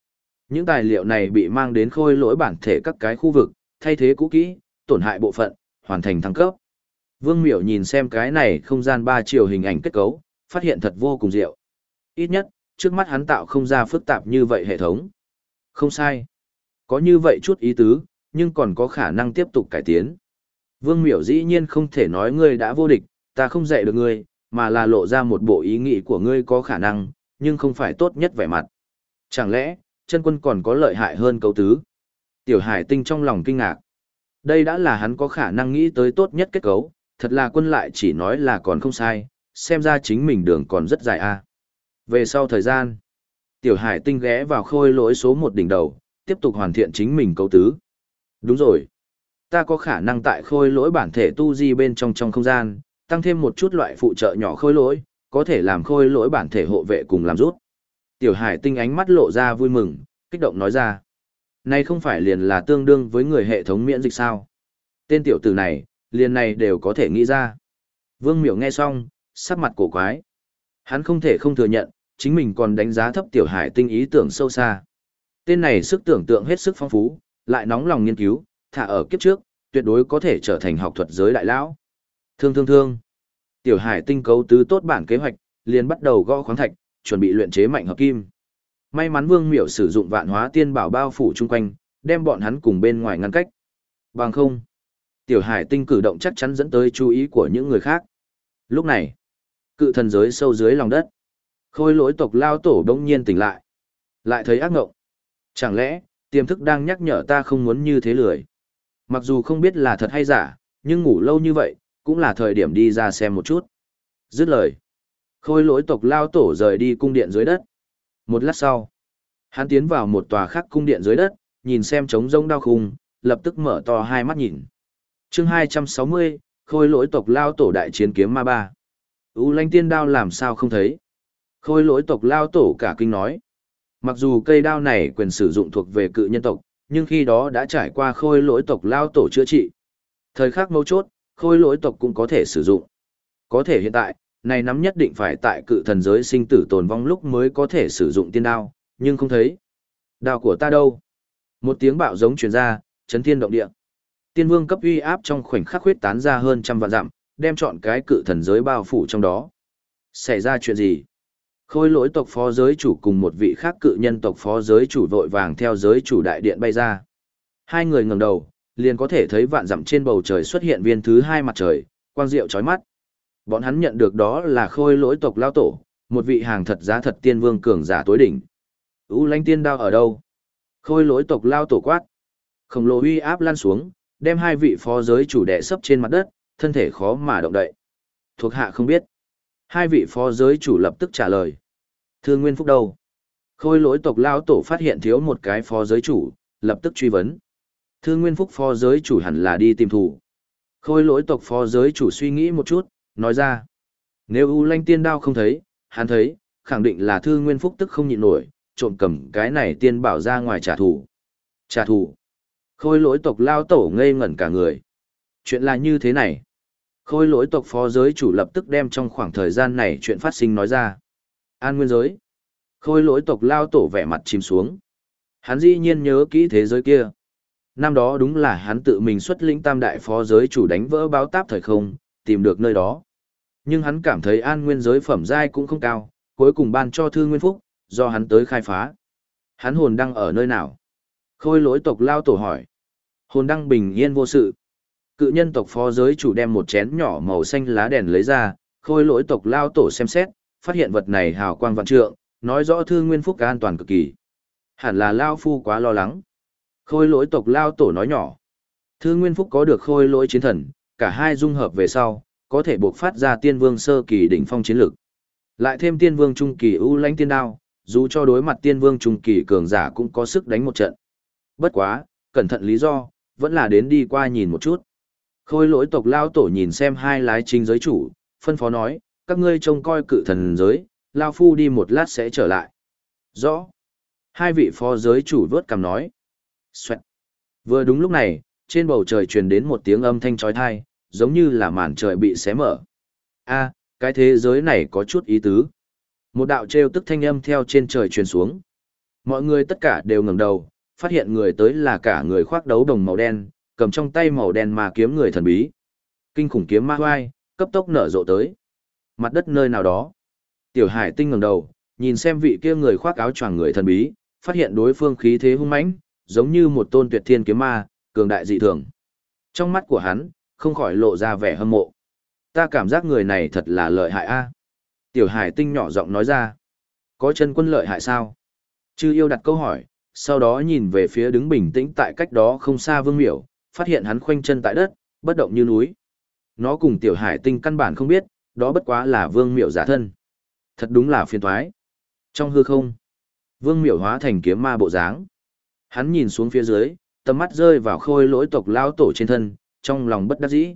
Những tài liệu này bị mang đến khôi lỗi bản thể các cái khu vực, thay thế cũ kỹ, tổn hại bộ phận, hoàn thành thăng cấp. Vương Miểu nhìn xem cái này không gian 3 chiều hình ảnh kết cấu, phát hiện thật vô cùng diệu. Ít nhất, trước mắt hắn tạo không ra phức tạp như vậy hệ thống. Không sai. Có như vậy chút ý tứ, nhưng còn có khả năng tiếp tục cải tiến. Vương Miểu dĩ nhiên không thể nói ngươi đã vô địch, ta không dạy được ngươi, mà là lộ ra một bộ ý nghĩ của ngươi có khả năng, nhưng không phải tốt nhất vẻ mặt. Chẳng lẽ, chân quân còn có lợi hại hơn cấu tứ? Tiểu Hải Tinh trong lòng kinh ngạc. Đây đã là hắn có khả năng nghĩ tới tốt nhất kết cấu, thật là quân lại chỉ nói là còn không sai, xem ra chính mình đường còn rất dài a. Về sau thời gian, Tiểu Hải Tinh ghé vào khôi lỗi số 1 đỉnh đầu, tiếp tục hoàn thiện chính mình cấu tứ. Đúng rồi. Ta có khả năng tại khôi lỗi bản thể tu di bên trong không gian, tăng thêm một chút loại phụ trợ nhỏ khôi lỗi, có thể làm khôi lỗi bản thể hộ vệ cùng làm rút. Tiểu Hải Tinh ánh mắt lộ ra vui mừng, kích động nói ra. Này không phải liền là tương đương với người hệ thống miễn dịch sao? Tên tiểu tử này, liền này đều có thể nghĩ ra. Vương Miểu nghe xong, sắc mặt cổ quái. Hắn không thể không thừa nhận, chính mình còn đánh giá thấp Tiểu Hải Tinh ý tưởng sâu xa. Tên này sức tưởng tượng hết sức phong phú, lại nóng lòng nghiên cứu, thả ở kiếp trước, tuyệt đối có thể trở thành học thuật giới đại lão. Thương. Tiểu Hải Tinh cấu tứ tốt bản kế hoạch, liền bắt đầu gõ khoáng thạch, chuẩn bị luyện chế mạnh hợp kim. May mắn Vương Miểu sử dụng vạn hóa tiên bảo bao phủ chung quanh, đem bọn hắn cùng bên ngoài ngăn cách. Bằng không, Tiểu Hải Tinh cử động chắc chắn dẫn tới chú ý của những người khác. Lúc này, cự thần giới sâu dưới lòng đất, khôi lỗi tộc lao tổ đông nhiên tỉnh lại thấy ác ngộng. Chẳng lẽ, tiềm thức đang nhắc nhở ta không muốn như thế lười? Mặc dù không biết là thật hay giả, nhưng ngủ lâu như vậy, cũng là thời điểm đi ra xem một chút. Dứt lời, khôi lỗi tộc lao tổ rời đi cung điện dưới đất. Một lát sau, hắn tiến vào một tòa khác cung điện dưới đất, nhìn xem trống rông đao khung, lập tức mở to hai mắt nhìn. Chương 260, khôi lỗi tộc lao tổ đại chiến kiếm ma 3. U Lanh tiên đao làm sao không thấy? Khôi lỗi tộc lao tổ cả kinh nói. Mặc dù cây đao này quyền sử dụng thuộc về cự nhân tộc, nhưng khi đó đã trải qua khôi lỗi tộc lao tổ chữa trị. Thời khắc mấu chốt, khôi lỗi tộc cũng có thể sử dụng. Có thể hiện tại, này nắm nhất định phải tại cự thần giới sinh tử tồn vong lúc mới có thể sử dụng tiên đao, nhưng không thấy. Đao của ta đâu? Một tiếng bạo giống truyền ra, chấn thiên động địa. Tiên vương cấp uy áp trong khoảnh khắc huyết tán ra hơn trăm vạn dặm, đem trọn cái cự thần giới bao phủ trong đó. Xảy ra chuyện gì? Khôi lỗi tộc phó giới chủ cùng một vị khác cự nhân tộc phó giới chủ vội vàng theo giới chủ đại điện bay ra. Hai người ngẩng đầu, liền có thể thấy vạn dặm trên bầu trời xuất hiện viên thứ hai mặt trời, quang diệu chói mắt. Bọn hắn nhận được đó là khôi lỗi tộc lao tổ, một vị hàng thật giá thật tiên vương cường giả tối đỉnh. U Lanh tiên đao ở đâu? Khôi lỗi tộc lao tổ quát. Khổng lồ uy áp lan xuống, đem hai vị phó giới chủ đè sấp trên mặt đất, thân thể khó mà động đậy. Thuộc hạ không biết. Hai vị phó giới chủ lập tức trả lời. Thương Nguyên Phúc đâu? Khôi lỗi tộc lao tổ phát hiện thiếu một cái phó giới chủ, lập tức truy vấn. Thương Nguyên Phúc phó giới chủ hẳn là đi tìm thủ. Khôi lỗi tộc phó giới chủ suy nghĩ một chút, nói ra. Nếu U Lanh tiên đao không thấy, hắn thấy, khẳng định là Thương Nguyên Phúc tức không nhịn nổi, trộm cầm cái này tiên bảo ra ngoài trả thù. Trả thù. Khôi lỗi tộc lao tổ ngây ngẩn cả người. Chuyện là như thế này. Khôi lỗi tộc phó giới chủ lập tức đem trong khoảng thời gian này chuyện phát sinh nói ra. An Nguyên giới. Khôi lỗi tộc lao tổ vẻ mặt chìm xuống. Hắn dĩ nhiên nhớ kỹ thế giới kia. Năm đó đúng là hắn tự mình xuất lĩnh tam đại phó giới chủ đánh vỡ báo táp thời không, tìm được nơi đó. Nhưng hắn cảm thấy An Nguyên giới phẩm giai cũng không cao, cuối cùng ban cho Thư Nguyên Phúc, do hắn tới khai phá. Hắn hồn đăng ở nơi nào? Khôi lỗi tộc lao tổ hỏi. Hồn đăng bình yên vô sự. Cự nhân tộc phó giới chủ đem một chén nhỏ màu xanh lá đèn lấy ra, khôi lỗi tộc lao tổ xem xét, phát hiện vật này hào quang vạn trượng, nói rõ Thư Nguyên Phúc an toàn cực kỳ. Hẳn là lao phu quá lo lắng. Khôi lỗi tộc lao tổ nói nhỏ. Thư Nguyên Phúc có được khôi lỗi chiến thần, cả hai dung hợp về sau, có thể buộc phát ra tiên vương sơ kỳ đỉnh phong chiến lực. Lại thêm tiên vương trung kỳ U Lanh tiên đao, dù cho đối mặt tiên vương trung kỳ cường giả cũng có sức đánh một trận. Bất quá, cẩn thận lý do, vẫn là đến đi qua nhìn một chút. Khôi lỗi tộc lao tổ nhìn xem hai lái chính giới chủ, phân phó nói, các ngươi trông coi cự thần giới, lao phu đi một lát sẽ trở lại. Rõ. Hai vị phó giới chủ vớt cằm nói. Xoẹt. Vừa đúng lúc này, trên bầu trời truyền đến một tiếng âm thanh chói tai, giống như là màn trời bị xé mở. A, cái thế giới này có chút ý tứ. Một đạo trêu tức thanh âm theo trên trời truyền xuống. Mọi người tất cả đều ngẩng đầu, phát hiện người tới là cả người khoác đấu đồng màu đen, cầm trong tay màu đen ma kiếm người thần bí. Kinh khủng kiếm ma hoai, cấp tốc nở rộ tới. Mặt đất nơi nào đó. Tiểu Hải Tinh ngẩng đầu, nhìn xem vị kia người khoác áo choàng người thần bí, phát hiện đối phương khí thế hung mãnh, giống như một tôn tuyệt thiên kiếm ma, cường đại dị thường. Trong mắt của hắn, không khỏi lộ ra vẻ hâm mộ. Ta cảm giác người này thật là lợi hại a. Tiểu Hải Tinh nhỏ giọng nói ra. Có chân quân lợi hại sao? Chư yêu đặt câu hỏi, sau đó nhìn về phía đứng bình tĩnh tại cách đó không xa Vương Miểu, phát hiện hắn khoanh chân tại đất, bất động như núi. Nó cùng Tiểu Hải Tinh căn bản không biết, đó bất quá là Vương Miểu giả thân. Thật đúng là phiền toái. Trong hư không, Vương Miểu hóa thành kiếm ma bộ dáng. Hắn nhìn xuống phía dưới, tầm mắt rơi vào Khôi Lỗi tộc lao tổ trên thân, trong lòng bất đắc dĩ.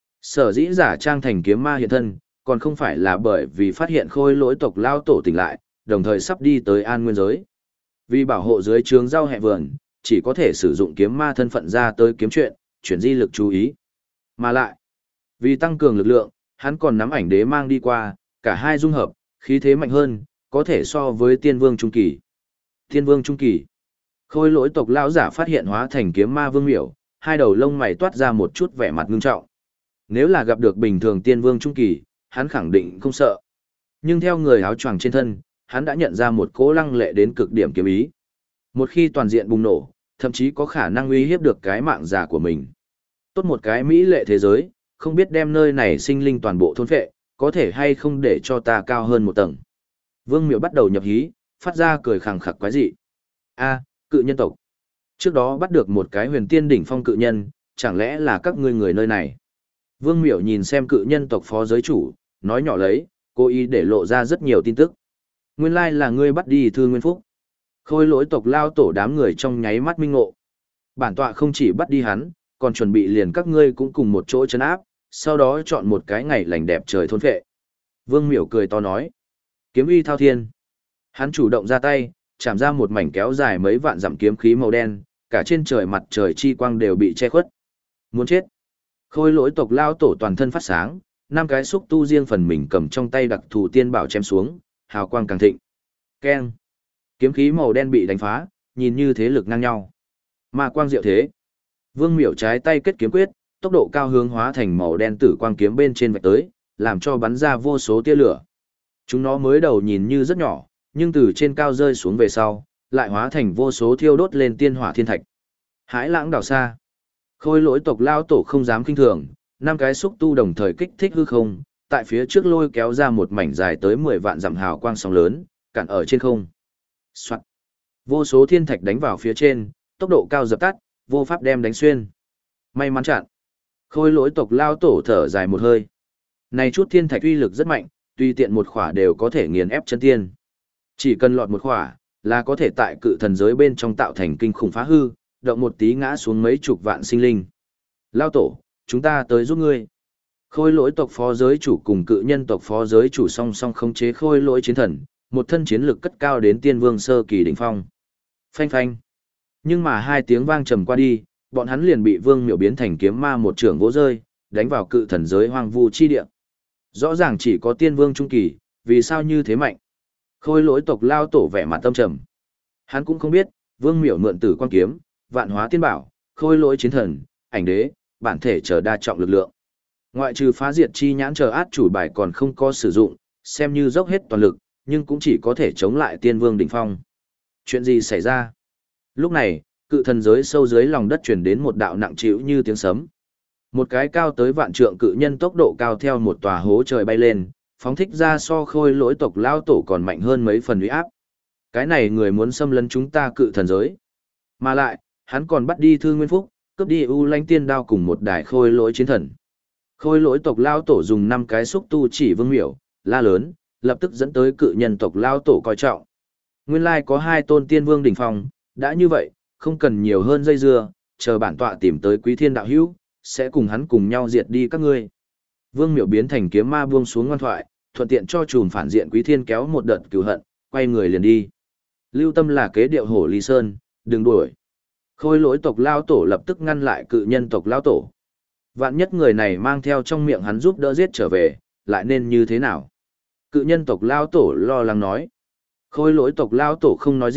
Sở dĩ giả trang thành kiếm ma hiện thân, còn không phải là bởi vì phát hiện Khôi Lỗi tộc lao tổ tỉnh lại, đồng thời sắp đi tới An Nguyên giới. Vì bảo hộ dưới trướng rau hẹ vườn, chỉ có thể sử dụng kiếm ma thân phận ra tới kiếm chuyện, chuyển di lực chú ý. Mà lại, vì tăng cường lực lượng, hắn còn nắm ảnh đế mang đi qua, cả hai dung hợp, khí thế mạnh hơn, có thể so với tiên vương trung kỳ. Tiên vương trung kỳ. Khôi Lỗi tộc lão giả phát hiện hóa thành kiếm ma Vương Miểu, hai đầu lông mày toát ra một chút vẻ mặt ngưng trọng. Nếu là gặp được bình thường tiên vương trung kỳ, hắn khẳng định không sợ. Nhưng theo người áo choàng trên thân, hắn đã nhận ra một cỗ lăng lệ đến cực điểm kiếm ý. Một khi toàn diện bùng nổ, thậm chí có khả năng uy hiếp được cái mạng già của mình. Tốt một cái mỹ lệ thế giới, không biết đem nơi này sinh linh toàn bộ thôn phệ, có thể hay không để cho ta cao hơn một tầng. Vương Miểu bắt đầu nhập hí, phát ra cười khẳng khặc quái dị. A, cự nhân tộc. Trước đó bắt được một cái huyền tiên đỉnh phong cự nhân, chẳng lẽ là các ngươi người nơi này. Vương Miểu nhìn xem cự nhân tộc phó giới chủ, nói nhỏ lấy, cố ý để lộ ra rất nhiều tin tức. Nguyên lai là ngươi bắt đi Thư Nguyên Phúc. Khôi Lỗi tộc lao tổ đám người trong nháy mắt minh ngộ. Bản tọa không chỉ bắt đi hắn, còn chuẩn bị liền các ngươi cũng cùng một chỗ trấn áp, sau đó chọn một cái ngày lành đẹp trời thôn phệ. Vương Miểu cười to nói. Kiếm uy thao thiên. Hắn chủ động ra tay, chạm ra một mảnh kéo dài mấy vạn dặm kiếm khí màu đen, cả trên trời mặt trời chi quang đều bị che khuất. Muốn chết. Khôi Lỗi tộc lao tổ toàn thân phát sáng, năm cái xúc tu riêng phần mình cầm trong tay đặc thù tiên bảo chém xuống, hào quang càng thịnh. Keng. Kiếm khí màu đen bị đánh phá, nhìn như thế lực ngang nhau. Ma quang diệu thế. Vương Miểu trái tay kết kiếm quyết, tốc độ cao hướng hóa thành màu đen tử quang kiếm bên trên vạch tới, làm cho bắn ra vô số tia lửa. Chúng nó mới đầu nhìn như rất nhỏ, nhưng từ trên cao rơi xuống về sau, lại hóa thành vô số thiêu đốt lên tiên hỏa thiên thạch. Hãi lãng đảo xa. Khôi Lỗi tộc lao tổ không dám kinh thường, năm cái xúc tu đồng thời kích thích hư không, tại phía trước lôi kéo ra một mảnh dài tới 10 vạn dặm hào quang sóng lớn, cản ở trên không. Soạt. Vô số thiên thạch đánh vào phía trên, tốc độ cao dập tắt, vô pháp đem đánh xuyên. May mắn chặn. Khôi Lỗi tộc lao tổ thở dài một hơi. Này chút thiên thạch uy lực rất mạnh, tùy tiện một khỏa đều có thể nghiền ép chân tiên. Chỉ cần lọt một khỏa, là có thể tại cự thần giới bên trong tạo thành kinh khủng phá hư, động một tí ngã xuống mấy chục vạn sinh linh. Lao tổ, chúng ta tới giúp ngươi. Khôi Lỗi tộc phó giới chủ cùng cự nhân tộc phó giới chủ song song khống chế Khôi Lỗi chiến thần, một thân chiến lực cất cao đến tiên vương sơ kỳ đỉnh phong. Phanh phanh. Nhưng mà hai tiếng vang trầm qua đi, bọn hắn liền bị Vương Miểu biến thành kiếm ma một trường vỗ rơi, đánh vào cự thần giới hoang vu chi địa. Rõ ràng chỉ có tiên vương trung kỳ, vì sao như thế mạnh? Khôi Lỗi tộc lao tổ vẻ mặt tâm trầm. Hắn cũng không biết, Vương Miểu mượn tử quan kiếm, vạn hóa tiên bảo, Khôi Lỗi chiến thần, ảnh đế, bản thể chờ đa trọng lực lượng. Ngoại trừ phá diệt chi nhãn chờ át chủ bài còn không có sử dụng, xem như dốc hết toàn lực, nhưng cũng chỉ có thể chống lại tiên vương đỉnh phong. Chuyện gì xảy ra? Lúc này, cự thần giới sâu dưới lòng đất truyền đến một đạo nặng trĩu như tiếng sấm. Một cái cao tới vạn trượng cự nhân tốc độ cao theo một tòa hố trời bay lên, phóng thích ra so Khôi Lỗi tộc lao tổ còn mạnh hơn mấy phần uy áp. Cái này người muốn xâm lấn chúng ta cự thần giới. Mà lại, hắn còn bắt đi Thư Nguyên Phúc, cướp đi U Lanh Tiên Đao cùng một đài Khôi Lỗi chiến thần. Khôi Lỗi tộc lao tổ dùng 5 cái xúc tu chỉ Vương Miểu, la lớn, lập tức dẫn tới cự nhân tộc lao tổ coi trọng. Nguyên lai có 2 tôn tiên vương đỉnh phong, đã như vậy, không cần nhiều hơn dây dưa, chờ bản tọa tìm tới Quý Thiên đạo hữu, sẽ cùng hắn cùng nhau diệt đi các ngươi. Vương Miểu biến thành kiếm ma buông xuống ngoan thoại, thuận tiện cho chùm phản diện Quý Thiên kéo một đợt cứu hận, quay người liền đi. Lưu tâm là kế điệu hổ ly sơn, đừng đuổi. Khôi Lỗi tộc lao tổ lập tức ngăn lại cự nhân tộc lao tổ. Vạn nhất người này mang theo trong miệng hắn giúp đỡ giết trở về, lại nên như thế nào? Cự nhân tộc lao tổ lo lắng nói. Khôi Lỗi tộc lao tổ không nói gì,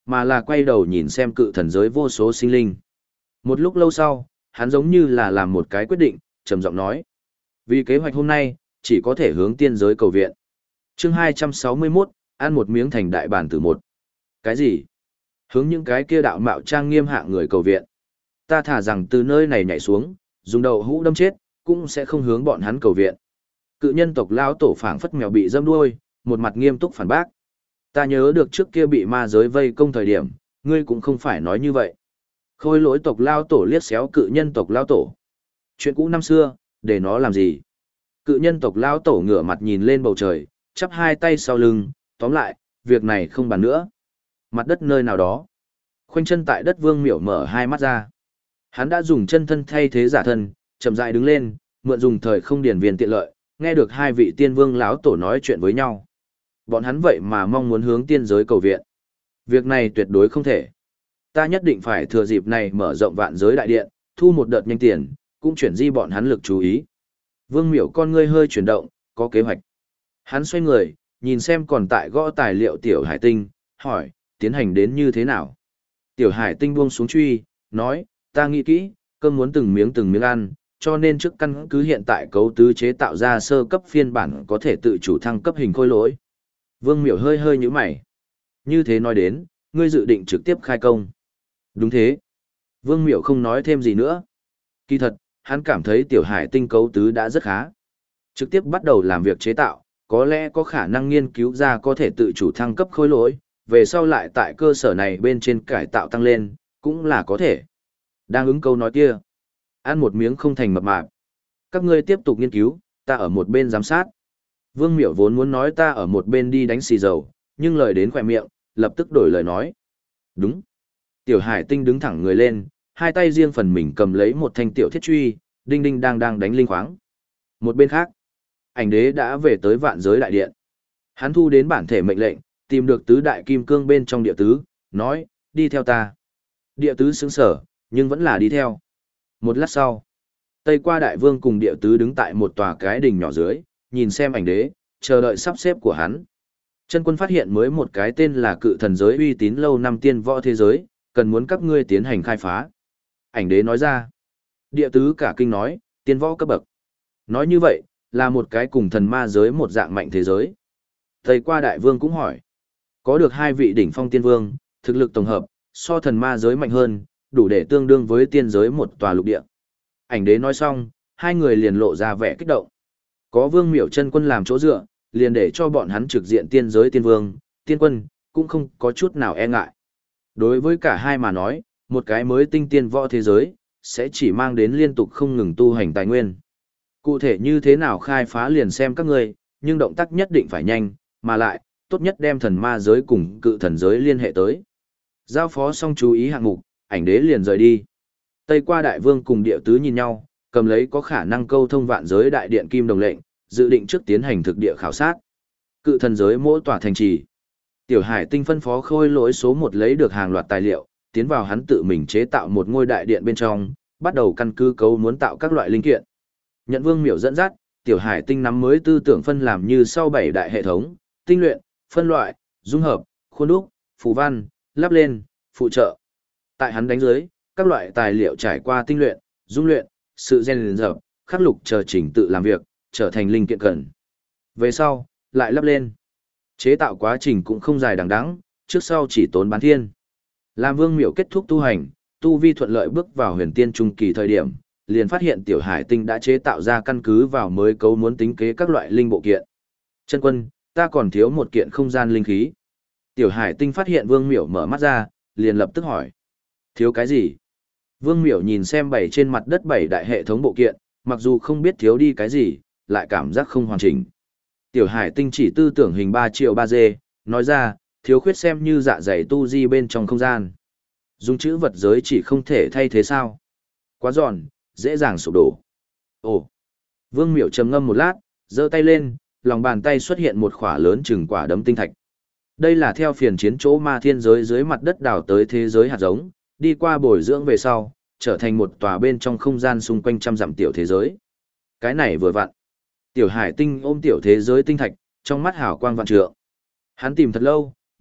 mà là quay đầu nhìn xem cự thần giới vô số sinh linh. Một lúc lâu sau, hắn giống như là làm một cái quyết định, trầm giọng nói. Vì kế hoạch hôm nay, chỉ có thể hướng tiên giới cầu viện. Chương 261, ăn một miếng thành đại bản tử một. Cái gì? Hướng những cái kia đạo mạo trang nghiêm hạng người cầu viện. Ta thả rằng từ nơi này nhảy xuống, dùng đầu hũ đâm chết, cũng sẽ không hướng bọn hắn cầu viện. Cự nhân tộc lão tổ phảng phất mèo bị dâm đuôi, một mặt nghiêm túc phản bác. Ta nhớ được trước kia bị ma giới vây công thời điểm, ngươi cũng không phải nói như vậy. Khôi lỗi tộc lão tổ liếc xéo cự nhân tộc lão tổ. Chuyện cũ năm xưa, để nó làm gì? Cự nhân tộc lão tổ ngửa mặt nhìn lên bầu trời, chắp hai tay sau lưng, tóm lại, việc này không bàn nữa. Mặt đất nơi nào đó. Khoanh chân tại đất Vương Miểu mở hai mắt ra. Hắn đã dùng chân thân thay thế giả thân, chậm rãi đứng lên, mượn dùng thời không điển viên tiện lợi, nghe được hai vị tiên vương lão tổ nói chuyện với nhau. Bọn hắn vậy mà mong muốn hướng tiên giới cầu viện. Việc này tuyệt đối không thể. Ta nhất định phải thừa dịp này mở rộng vạn giới đại điện, thu một đợt nhanh tiền, cũng chuyển di bọn hắn lực chú ý. Vương Miểu con ngươi hơi chuyển động, có kế hoạch. Hắn xoay người, nhìn xem còn tại gõ tài liệu Tiểu Hải Tinh, hỏi, tiến hành đến như thế nào? Tiểu Hải Tinh buông xuống truy, nói, ta nghĩ kỹ, cơm muốn từng miếng ăn, cho nên trước căn cứ hiện tại cấu tứ chế tạo ra sơ cấp phiên bản có thể tự chủ thăng cấp hình khôi lỗi. Vương Miểu hơi hơi nhíu mày. Như thế nói đến, ngươi dự định trực tiếp khai công. Đúng thế. Vương Miểu không nói thêm gì nữa. Kỳ thật, hắn cảm thấy Tiểu Hải Tinh cấu tứ đã rất khá. Trực tiếp bắt đầu làm việc chế tạo, có lẽ có khả năng nghiên cứu ra có thể tự chủ thăng cấp khối lỗi, về sau lại tại cơ sở này bên trên cải tạo tăng lên, cũng là có thể. Đang ứng câu nói kia. Ăn một miếng không thành mập mạp. Các ngươi tiếp tục nghiên cứu, ta ở một bên giám sát. Vương Miểu vốn muốn nói ta ở một bên đi đánh xì dầu, nhưng lời đến khỏe miệng, lập tức đổi lời nói. Đúng. Tiểu Hải Tinh đứng thẳng người lên, hai tay riêng phần mình cầm lấy một thanh tiểu thiết truy, đinh đinh đang đánh linh khoáng. Một bên khác, ảnh đế đã về tới vạn giới đại điện. Hắn thu đến bản thể mệnh lệnh, tìm được tứ đại kim cương bên trong địa tứ, nói, đi theo ta. Địa tứ sững sở, nhưng vẫn là đi theo. Một lát sau, Tây Qua Đại Vương cùng địa tứ đứng tại một tòa cái đình nhỏ dưới, nhìn xem ảnh đế, chờ đợi sắp xếp của hắn. Chân quân phát hiện mới một cái tên là cự thần giới uy tín lâu năm tiên võ thế giới, cần muốn các ngươi tiến hành khai phá. Ảnh đế nói ra. Địa tứ cả kinh nói, tiên võ cấp bậc. Nói như vậy, là một cái cùng thần ma giới một dạng mạnh thế giới. Tây Qua Đại Vương cũng hỏi. Có được hai vị đỉnh phong tiên vương, thực lực tổng hợp, so thần ma giới mạnh hơn, đủ để tương đương với tiên giới một tòa lục địa. Ảnh đế nói xong, hai người liền lộ ra vẻ kích động. Có Vương Miểu chân quân làm chỗ dựa, liền để cho bọn hắn trực diện tiên giới tiên vương, tiên quân, cũng không có chút nào e ngại. Đối với cả hai mà nói, một cái mới tinh tiên võ thế giới, sẽ chỉ mang đến liên tục không ngừng tu hành tài nguyên. Cụ thể như thế nào khai phá liền xem các ngươi, nhưng động tác nhất định phải nhanh, mà lại, tốt nhất đem thần ma giới cùng cự thần giới liên hệ tới. Giao phó xong chú ý hạng mục, ảnh đế liền rời đi. Tây Qua Đại Vương cùng địa tứ nhìn nhau, cầm lấy có khả năng câu thông vạn giới đại điện kim đồng lệnh, dự định trước tiến hành thực địa khảo sát. Cự thần giới mỗi tòa thành trì. Tiểu Hải Tinh phân phó khôi lỗi số 1 lấy được hàng loạt tài liệu, tiến vào hắn tự mình chế tạo một ngôi đại điện bên trong, bắt đầu căn cứ cấu muốn tạo các loại linh kiện. Nhận Vương Miểu dẫn dắt, Tiểu Hải Tinh nắm mới tư tưởng phân làm như sau 7 đại hệ thống: tinh luyện, phân loại, dung hợp, khuôn đúc, phù văn, lắp lên, phụ trợ. Tại hắn đánh dưới, các loại tài liệu trải qua tinh luyện, dung luyện, sự gen dập, khắc lục chờ trình tự làm việc, trở thành linh kiện cần. Về sau, lại lắp lên. Chế tạo quá trình cũng không dài đằng đẵng, trước sau chỉ tốn bán thiên. Làm Vương Miểu kết thúc tu hành, tu vi thuận lợi bước vào huyền tiên trung kỳ thời điểm, liền phát hiện Tiểu Hải Tinh đã chế tạo ra căn cứ vào mới cấu muốn tính kế các loại linh bộ kiện. Chân quân, ta còn thiếu một kiện không gian linh khí. Tiểu Hải Tinh phát hiện Vương Miểu mở mắt ra, liền lập tức hỏi. Thiếu cái gì? Vương Miểu nhìn xem bảy trên mặt đất 7 đại hệ thống bộ kiện, mặc dù không biết thiếu đi cái gì, lại cảm giác không hoàn chỉnh. Tiểu Hải Tinh chỉ tư tưởng hình 3 triệu 3D, nói ra, thiếu khuyết xem như dạ dày tu di bên trong không gian. Dùng chữ vật giới chỉ không thể thay thế sao? Quá giòn, dễ dàng sụp đổ. Ồ! Vương Miểu trầm ngâm một lát, giơ tay lên, lòng bàn tay xuất hiện một khỏa lớn chừng quả đấm tinh thạch. Đây là theo phiền chiến chỗ ma thiên giới dưới mặt đất đào tới thế giới hạt giống, đi qua bồi dưỡng về sau, trở thành một tòa bên trong không gian xung quanh trăm dặm tiểu thế giới. Cái này vừa vặn. Tiểu Hải Tinh ôm tiểu thế giới tinh thạch, trong mắt hào quang vạn trượng. Hắn tìm thật lâu,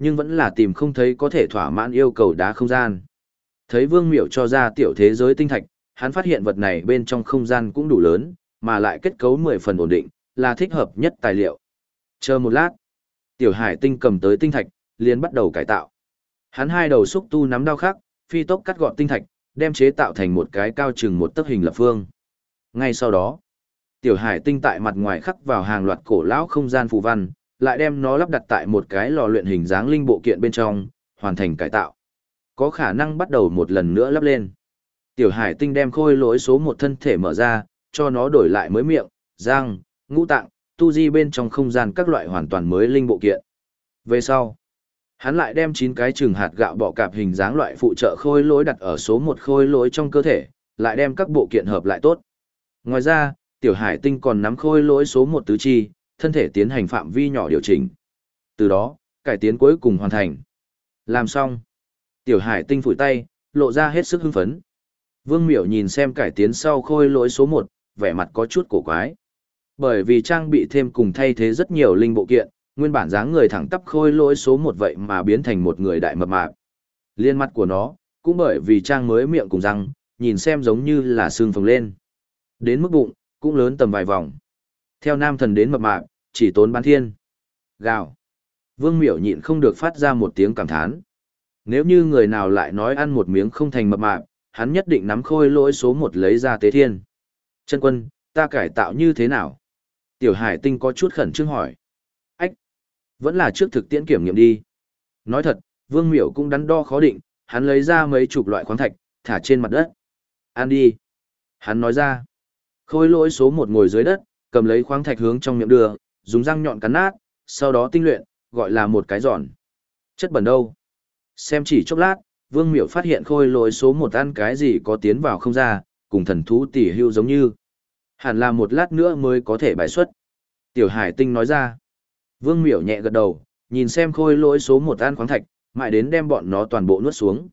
nhưng vẫn là tìm không thấy có thể thỏa mãn yêu cầu đá không gian. Thấy Vương Miểu cho ra tiểu thế giới tinh thạch, hắn phát hiện vật này bên trong không gian cũng đủ lớn, mà lại kết cấu 10 phần ổn định, là thích hợp nhất tài liệu. Chờ một lát, tiểu hải tinh cầm tới tinh thạch, liền bắt đầu cải tạo. Hắn hai đầu xúc tu nắm đao khắc, phi tốc cắt gọn tinh thạch, đem chế tạo thành một cái cao chừng một tấc hình lập phương. Ngay sau đó, tiểu hải tinh tại mặt ngoài khắc vào hàng loạt cổ lão không gian phù văn, lại đem nó lắp đặt tại một cái lò luyện hình dáng linh bộ kiện bên trong, hoàn thành cải tạo. Có khả năng bắt đầu một lần nữa lắp lên. Tiểu hải tinh đem khôi lỗi số một thân thể mở ra, cho nó đổi lại mới miệng, răng, ngũ tạng, tu di bên trong không gian các loại hoàn toàn mới linh bộ kiện. Về sau, hắn lại đem 9 cái chừng hạt gạo bọ cạp hình dáng loại phụ trợ khôi lỗi đặt ở số một khôi lỗi trong cơ thể, lại đem các bộ kiện hợp lại tốt. Ngoài ra, tiểu hải tinh còn nắm khôi lỗi số một tứ chi, thân thể tiến hành phạm vi nhỏ điều chỉnh. Từ đó, cải tiến cuối cùng hoàn thành. Làm xong, tiểu hải tinh phủi tay, lộ ra hết sức hưng phấn. Vương Miểu nhìn xem cải tiến sau khôi lỗi số một, vẻ mặt có chút cổ quái. Bởi vì trang bị thêm cùng thay thế rất nhiều linh bộ kiện, nguyên bản dáng người thẳng tắp khôi lỗi số một vậy mà biến thành một người đại mập mạp. Liên mặt của nó, cũng bởi vì trang mới miệng cùng răng, nhìn xem giống như là xương phồng lên. Đến mức bụng, cũng lớn tầm vài vòng. Theo nam thần đến mập mạp, chỉ tốn bán thiên. Gào. Vương Miểu nhịn không được phát ra một tiếng cảm thán. Nếu như người nào lại nói ăn một miếng không thành mập mạp, hắn nhất định nắm khôi lỗi số một lấy ra tế thiên. Chân quân, ta cải tạo như thế nào? Tiểu hải tinh có chút khẩn trương hỏi. Ách! Vẫn là trước thực tiễn kiểm nghiệm đi. Nói thật, Vương Miểu cũng đắn đo khó định, hắn lấy ra mấy chục loại khoáng thạch, thả trên mặt đất. Ăn đi! Hắn nói ra. Khôi lỗi số một ngồi dưới đất, cầm lấy khoáng thạch hướng trong miệng đưa, dùng răng nhọn cắn nát, sau đó tinh luyện, gọi là một cái giòn. Chất bẩn đâu? Xem chỉ chốc lát, Vương Miểu phát hiện khôi lỗi số một ăn cái gì có tiến vào không ra, cùng thần thú tỉ hưu giống như. Hẳn là một lát nữa mới có thể bài xuất. Tiểu hải tinh nói ra. Vương Miểu nhẹ gật đầu, nhìn xem khôi lỗi số một ăn khoáng thạch, mãi đến đem bọn nó toàn bộ nuốt xuống.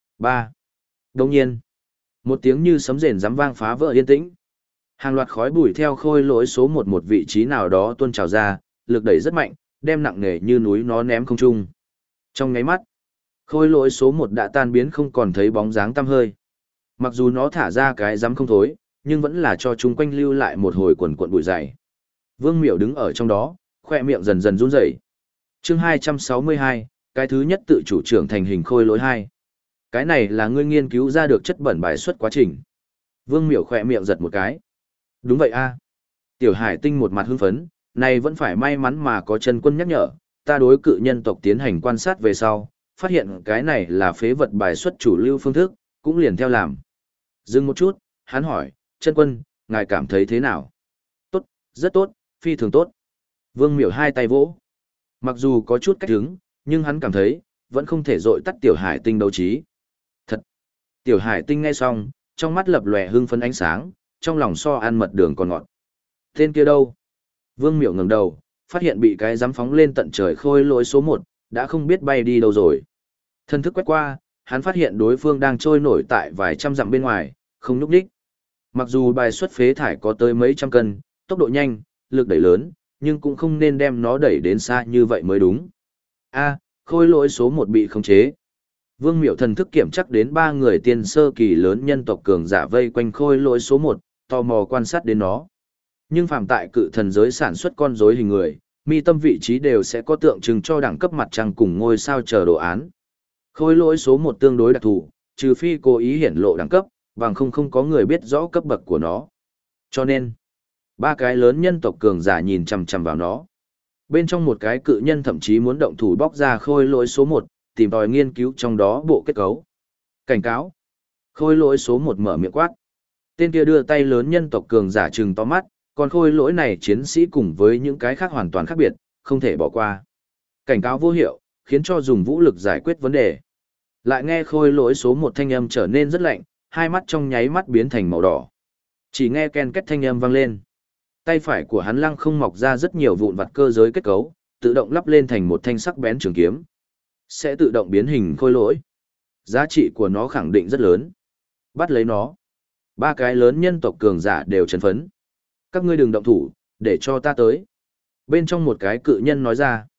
3. Đồng nhiên, một tiếng như sấm rền rắm vang phá vỡ yên tĩnh. Hàng loạt khói bụi theo khôi lỗi số một vị trí nào đó tuôn trào ra, lực đẩy rất mạnh, đem nặng nề như núi nó ném không trung. Trong nháy mắt, khôi lỗi số một đã tan biến không còn thấy bóng dáng tăm hơi. Mặc dù nó thả ra cái rắm không thối, nhưng vẫn là cho chúng quanh lưu lại một hồi quần cuộn bụi dày. Vương Miểu đứng ở trong đó, khoe miệng dần dần run rẩy. Chương 262, cái thứ nhất tự chủ trưởng thành hình khôi lỗi 2. Cái này là ngươi nghiên cứu ra được chất bẩn bài xuất quá trình. Vương Miểu khoe miệng giật một cái. Đúng vậy a. Tiểu hải tinh một mặt hưng phấn, này vẫn phải may mắn mà có chân quân nhắc nhở, ta đối cự nhân tộc tiến hành quan sát về sau, phát hiện cái này là phế vật bài xuất chủ lưu phương thức, cũng liền theo làm. Dừng một chút, hắn hỏi, chân quân, ngài cảm thấy thế nào? Tốt, rất tốt, phi thường tốt. Vương Miểu hai tay vỗ. Mặc dù có chút cách hứng, nhưng hắn cảm thấy, vẫn không thể dội tắt tiểu hải tinh đấu trí. Thật! Tiểu hải tinh nghe xong, trong mắt lập lòe hưng phấn ánh sáng, trong lòng so ăn mật đường còn ngọt. Tên kia đâu? Vương Miểu ngẩng đầu, phát hiện bị cái giám phóng lên tận trời khôi lỗi số 1, đã không biết bay đi đâu rồi. Thân thức quét qua, hắn phát hiện đối phương đang trôi nổi tại vài trăm dặm bên ngoài, không nhúc nhích. Mặc dù bài xuất phế thải có tới mấy trăm cân, tốc độ nhanh, lực đẩy lớn, nhưng cũng không nên đem nó đẩy đến xa như vậy mới đúng. A, khôi lỗi số 1 bị khống chế. Vương Miểu thần thức kiểm chắc đến 3 người tiên sơ kỳ lớn nhân tộc cường giả vây quanh khôi lỗi số 1, tò mò quan sát đến nó. Nhưng phàm tại cự thần giới sản xuất con rối hình người, mi tâm vị trí đều sẽ có tượng trưng cho đẳng cấp mặt trăng cùng ngôi sao chờ đồ án. Khôi lỗi số 1 tương đối đặc thù, trừ phi cố ý hiển lộ đẳng cấp, bằng không có người biết rõ cấp bậc của nó. Cho nên, 3 cái lớn nhân tộc cường giả nhìn chằm chằm vào nó. Bên trong một cái cự nhân thậm chí muốn động thủ bóc ra khôi lỗi số 1, tìm tòi nghiên cứu trong đó bộ kết cấu. Cảnh cáo. Khôi lỗi số 1 mở miệng quát. Tên kia đưa tay lớn nhân tộc cường giả trừng to mắt, còn khôi lỗi này chiến sĩ cùng với những cái khác hoàn toàn khác biệt, không thể bỏ qua. Cảnh cáo vô hiệu, khiến cho dùng vũ lực giải quyết vấn đề. Lại nghe khôi lỗi số 1 thanh âm trở nên rất lạnh, hai mắt trong nháy mắt biến thành màu đỏ. Chỉ nghe ken két thanh âm vang lên. Tay phải của hắn lăng không mọc ra rất nhiều vụn vặt cơ giới kết cấu, tự động lắp lên thành một thanh sắc bén trường kiếm. Sẽ tự động biến hình khôi lỗi. Giá trị của nó khẳng định rất lớn. Bắt lấy nó. 3 cái lớn nhân tộc cường giả đều chấn phấn. Các ngươi đừng động thủ, để cho ta tới. Bên trong một cái cự nhân nói ra.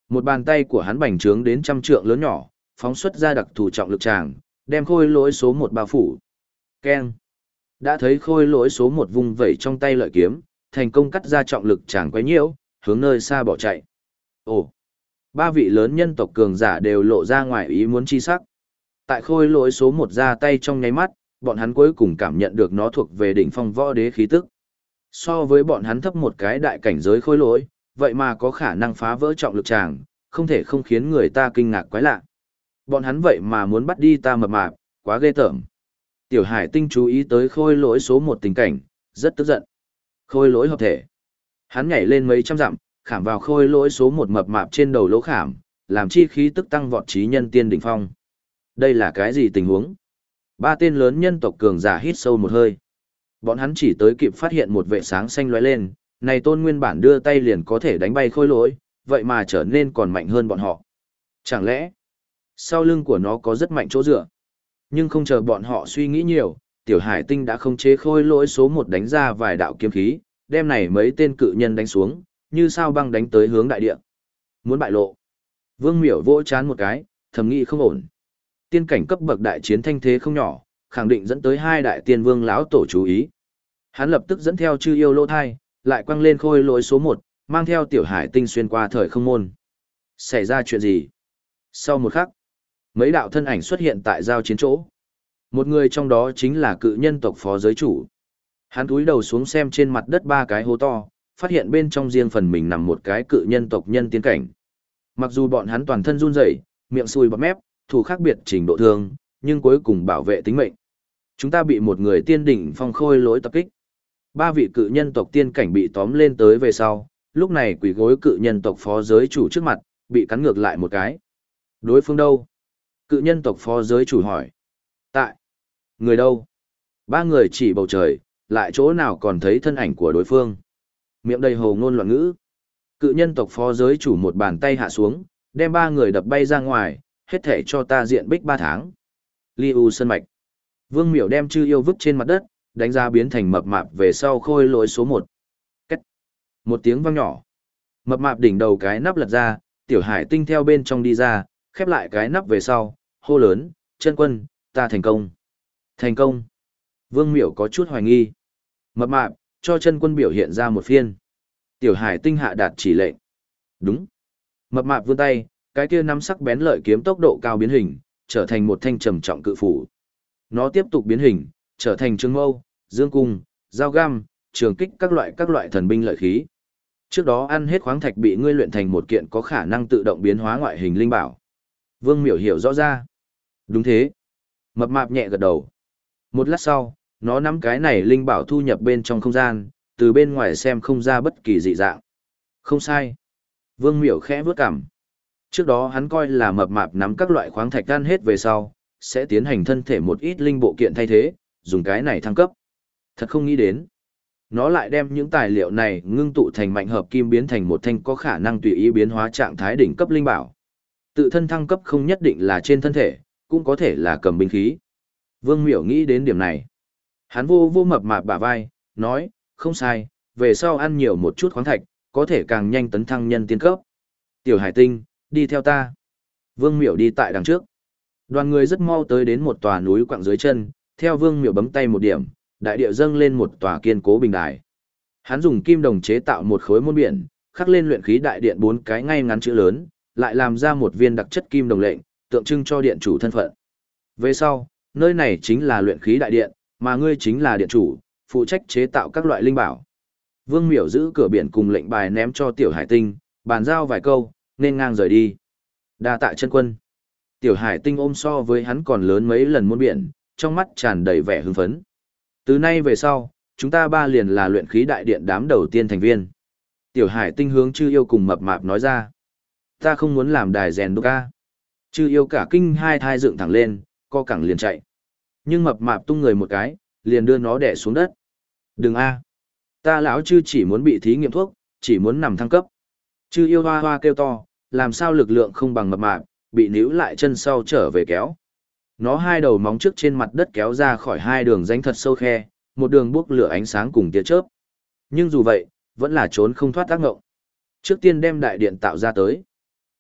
Một bàn tay của hắn bành trướng đến 100 trượng lớn nhỏ, phóng xuất ra đặc thù trọng lực tràng, đem khôi lỗi số 1 bao phủ. Keng. Đã thấy khôi lỗi số 1 vung vẩy trong tay lợi kiếm, thành công cắt ra trọng lực tràng quấy nhiễu, hướng nơi xa bỏ chạy. Ồ. Ba vị lớn nhân tộc cường giả đều lộ ra ngoài ý muốn chi sắc. Tại khôi lỗi số 1 ra tay trong nháy mắt, bọn hắn cuối cùng cảm nhận được nó thuộc về đỉnh phong võ đế khí tức. So với bọn hắn thấp một cái đại cảnh giới khôi lỗi, vậy mà có khả năng phá vỡ trọng lực tràng, không thể không khiến người ta kinh ngạc quái lạ. Bọn hắn vậy mà muốn bắt đi ta mập mạp, quá ghê tởm. Tiểu Hải Tinh chú ý tới khôi lỗi số 1 tình cảnh, rất tức giận. Khôi lỗi hợp thể. Hắn nhảy lên mấy trăm dặm, khảm vào khôi lỗi số 1 mập mạp trên đầu lỗ khảm, làm chi khí tức tăng vọt chí nhân tiên đỉnh phong. Đây là cái gì tình huống? Ba tên lớn nhân tộc cường giả hít sâu một hơi. Bọn hắn chỉ tới kịp phát hiện một vệ sáng xanh lóe lên, này tôn nguyên bản đưa tay liền có thể đánh bay khôi lỗi, vậy mà trở nên còn mạnh hơn bọn họ. Chẳng lẽ, sau lưng của nó có rất mạnh chỗ dựa? Nhưng không chờ bọn họ suy nghĩ nhiều, Tiểu Hải Tinh đã khống chế khôi lỗi số 1 đánh ra vài đạo kiếm khí, đem này mấy tên cự nhân đánh xuống, như sao băng đánh tới hướng đại địa. Muốn bại lộ. Vương Miểu vỗ chán một cái, thầm nghĩ không ổn. Tiên cảnh cấp bậc đại chiến thanh thế không nhỏ, khẳng định dẫn tới hai đại tiên vương lão tổ chú ý. Hắn lập tức dẫn theo Chư Yêu lỗ thai, lại quăng lên khôi lỗi số 1, mang theo Tiểu Hải Tinh xuyên qua thời không môn. Xảy ra chuyện gì? Sau một khắc, mấy đạo thân ảnh xuất hiện tại giao chiến chỗ. Một người trong đó chính là cự nhân tộc phó giới chủ. Hắn cúi đầu xuống xem trên mặt đất ba cái hố to, phát hiện bên trong riêng phần mình nằm một cái cự nhân tộc nhân tiên cảnh. Mặc dù bọn hắn toàn thân run rẩy, miệng sùi bọt mép, thủ khác biệt trình độ thương, nhưng cuối cùng bảo vệ tính mệnh. Chúng ta bị một người tiên đỉnh phong khôi lỗi tập kích. Ba vị cự nhân tộc tiên cảnh bị tóm lên tới về sau, lúc này quỳ gối cự nhân tộc phó giới chủ trước mặt, bị cắn ngược lại một cái. Đối phương đâu? Cự nhân tộc phó giới chủ hỏi. Tại. Người đâu? Ba người chỉ bầu trời, lại chỗ nào còn thấy thân ảnh của đối phương. Miệng đầy hồ ngôn loạn ngữ. Cự nhân tộc phó giới chủ một bàn tay hạ xuống, đem ba người đập bay ra ngoài, hết thể cho ta diện bích 3 tháng. Liu Sơn Mạch. Vương Miểu đem Chư Yêu vứt trên mặt đất, đánh ra biến thành mập mạp về sau khôi lỗi số 1. Cách. Một tiếng vang nhỏ. Mập mạp đỉnh đầu cái nắp lật ra, Tiểu Hải Tinh theo bên trong đi ra, khép lại cái nắp về sau, hô lớn, chân quân, ta thành công. Thành công. Vương Miểu có chút hoài nghi. Mập mạp, cho chân quân biểu hiện ra một phiên. Tiểu Hải Tinh hạ đạt chỉ lệnh. Đúng. Mập mạp vươn tay, cái kia nắm sắc bén lợi kiếm tốc độ cao biến hình, trở thành một thanh trầm trọng cự phủ. Nó tiếp tục biến hình, trở thành trường mâu, dương cung, dao găm, trường kích các loại thần binh lợi khí. Trước đó ăn hết khoáng thạch bị ngươi luyện thành một kiện có khả năng tự động biến hóa ngoại hình linh bảo. Vương Miểu hiểu rõ ra. Đúng thế. Mập mạp nhẹ gật đầu. Một lát sau, nó nắm cái này linh bảo thu nhập bên trong không gian, từ bên ngoài xem không ra bất kỳ dị dạng. Không sai. Vương Miểu khẽ vướt cằm. Trước đó hắn coi là mập mạp nắm các loại khoáng thạch ăn hết về sau, sẽ tiến hành thân thể một ít linh bộ kiện thay thế, dùng cái này thăng cấp. Thật không nghĩ đến. Nó lại đem những tài liệu này ngưng tụ thành mạnh hợp kim biến thành một thanh có khả năng tùy ý biến hóa trạng thái đỉnh cấp linh bảo. Tự thân thăng cấp không nhất định là trên thân thể, cũng có thể là cầm binh khí. Vương Miểu nghĩ đến điểm này. Hắn vô mập mạp bả vai, nói, không sai, về sau ăn nhiều một chút khoáng thạch, có thể càng nhanh tấn thăng nhân tiên cấp. Tiểu Hải Tinh, đi theo ta. Vương Miểu đi tại đằng trước. Đoàn người rất mau tới đến một tòa núi quặng dưới chân, theo Vương Miểu bấm tay một điểm, đại địa dâng lên một tòa kiên cố bình đài. Hắn dùng kim đồng chế tạo một khối môn biển, khắc lên luyện khí đại điện 4 cái ngay ngắn chữ lớn, lại làm ra một viên đặc chất kim đồng lệnh, tượng trưng cho điện chủ thân phận. Về sau, nơi này chính là luyện khí đại điện, mà ngươi chính là điện chủ, phụ trách chế tạo các loại linh bảo. Vương Miểu giữ cửa biển cùng lệnh bài ném cho Tiểu Hải Tinh, bàn giao vài câu, nên ngang rời đi. Đa tạ chân quân. Tiểu Hải Tinh ôm so với hắn còn lớn mấy lần môn biển, trong mắt tràn đầy vẻ hưng phấn. Từ nay về sau, chúng ta ba liền là luyện khí đại điện đám đầu tiên thành viên. Tiểu Hải Tinh hướng Chư Yêu cùng mập mạp nói ra. Ta không muốn làm đài rèn đúc ca. Chư Yêu cả kinh hai thai dựng thẳng lên, co cẳng liền chạy. Nhưng mập mạp tung người một cái, liền đưa nó đè xuống đất. Đừng a, ta lão Chư chỉ muốn bị thí nghiệm thuốc, chỉ muốn nằm thăng cấp. Chư Yêu hoa hoa kêu to, làm sao lực lượng không bằng mập mạp, bị níu lại chân sau trở về kéo. Nó hai đầu móng trước trên mặt đất kéo ra khỏi hai đường rãnh thật sâu khe, một đường bốc lửa ánh sáng cùng tia chớp. Nhưng dù vậy, vẫn là trốn không thoát ác ngộng. Trước tiên đem đại điện tạo ra tới.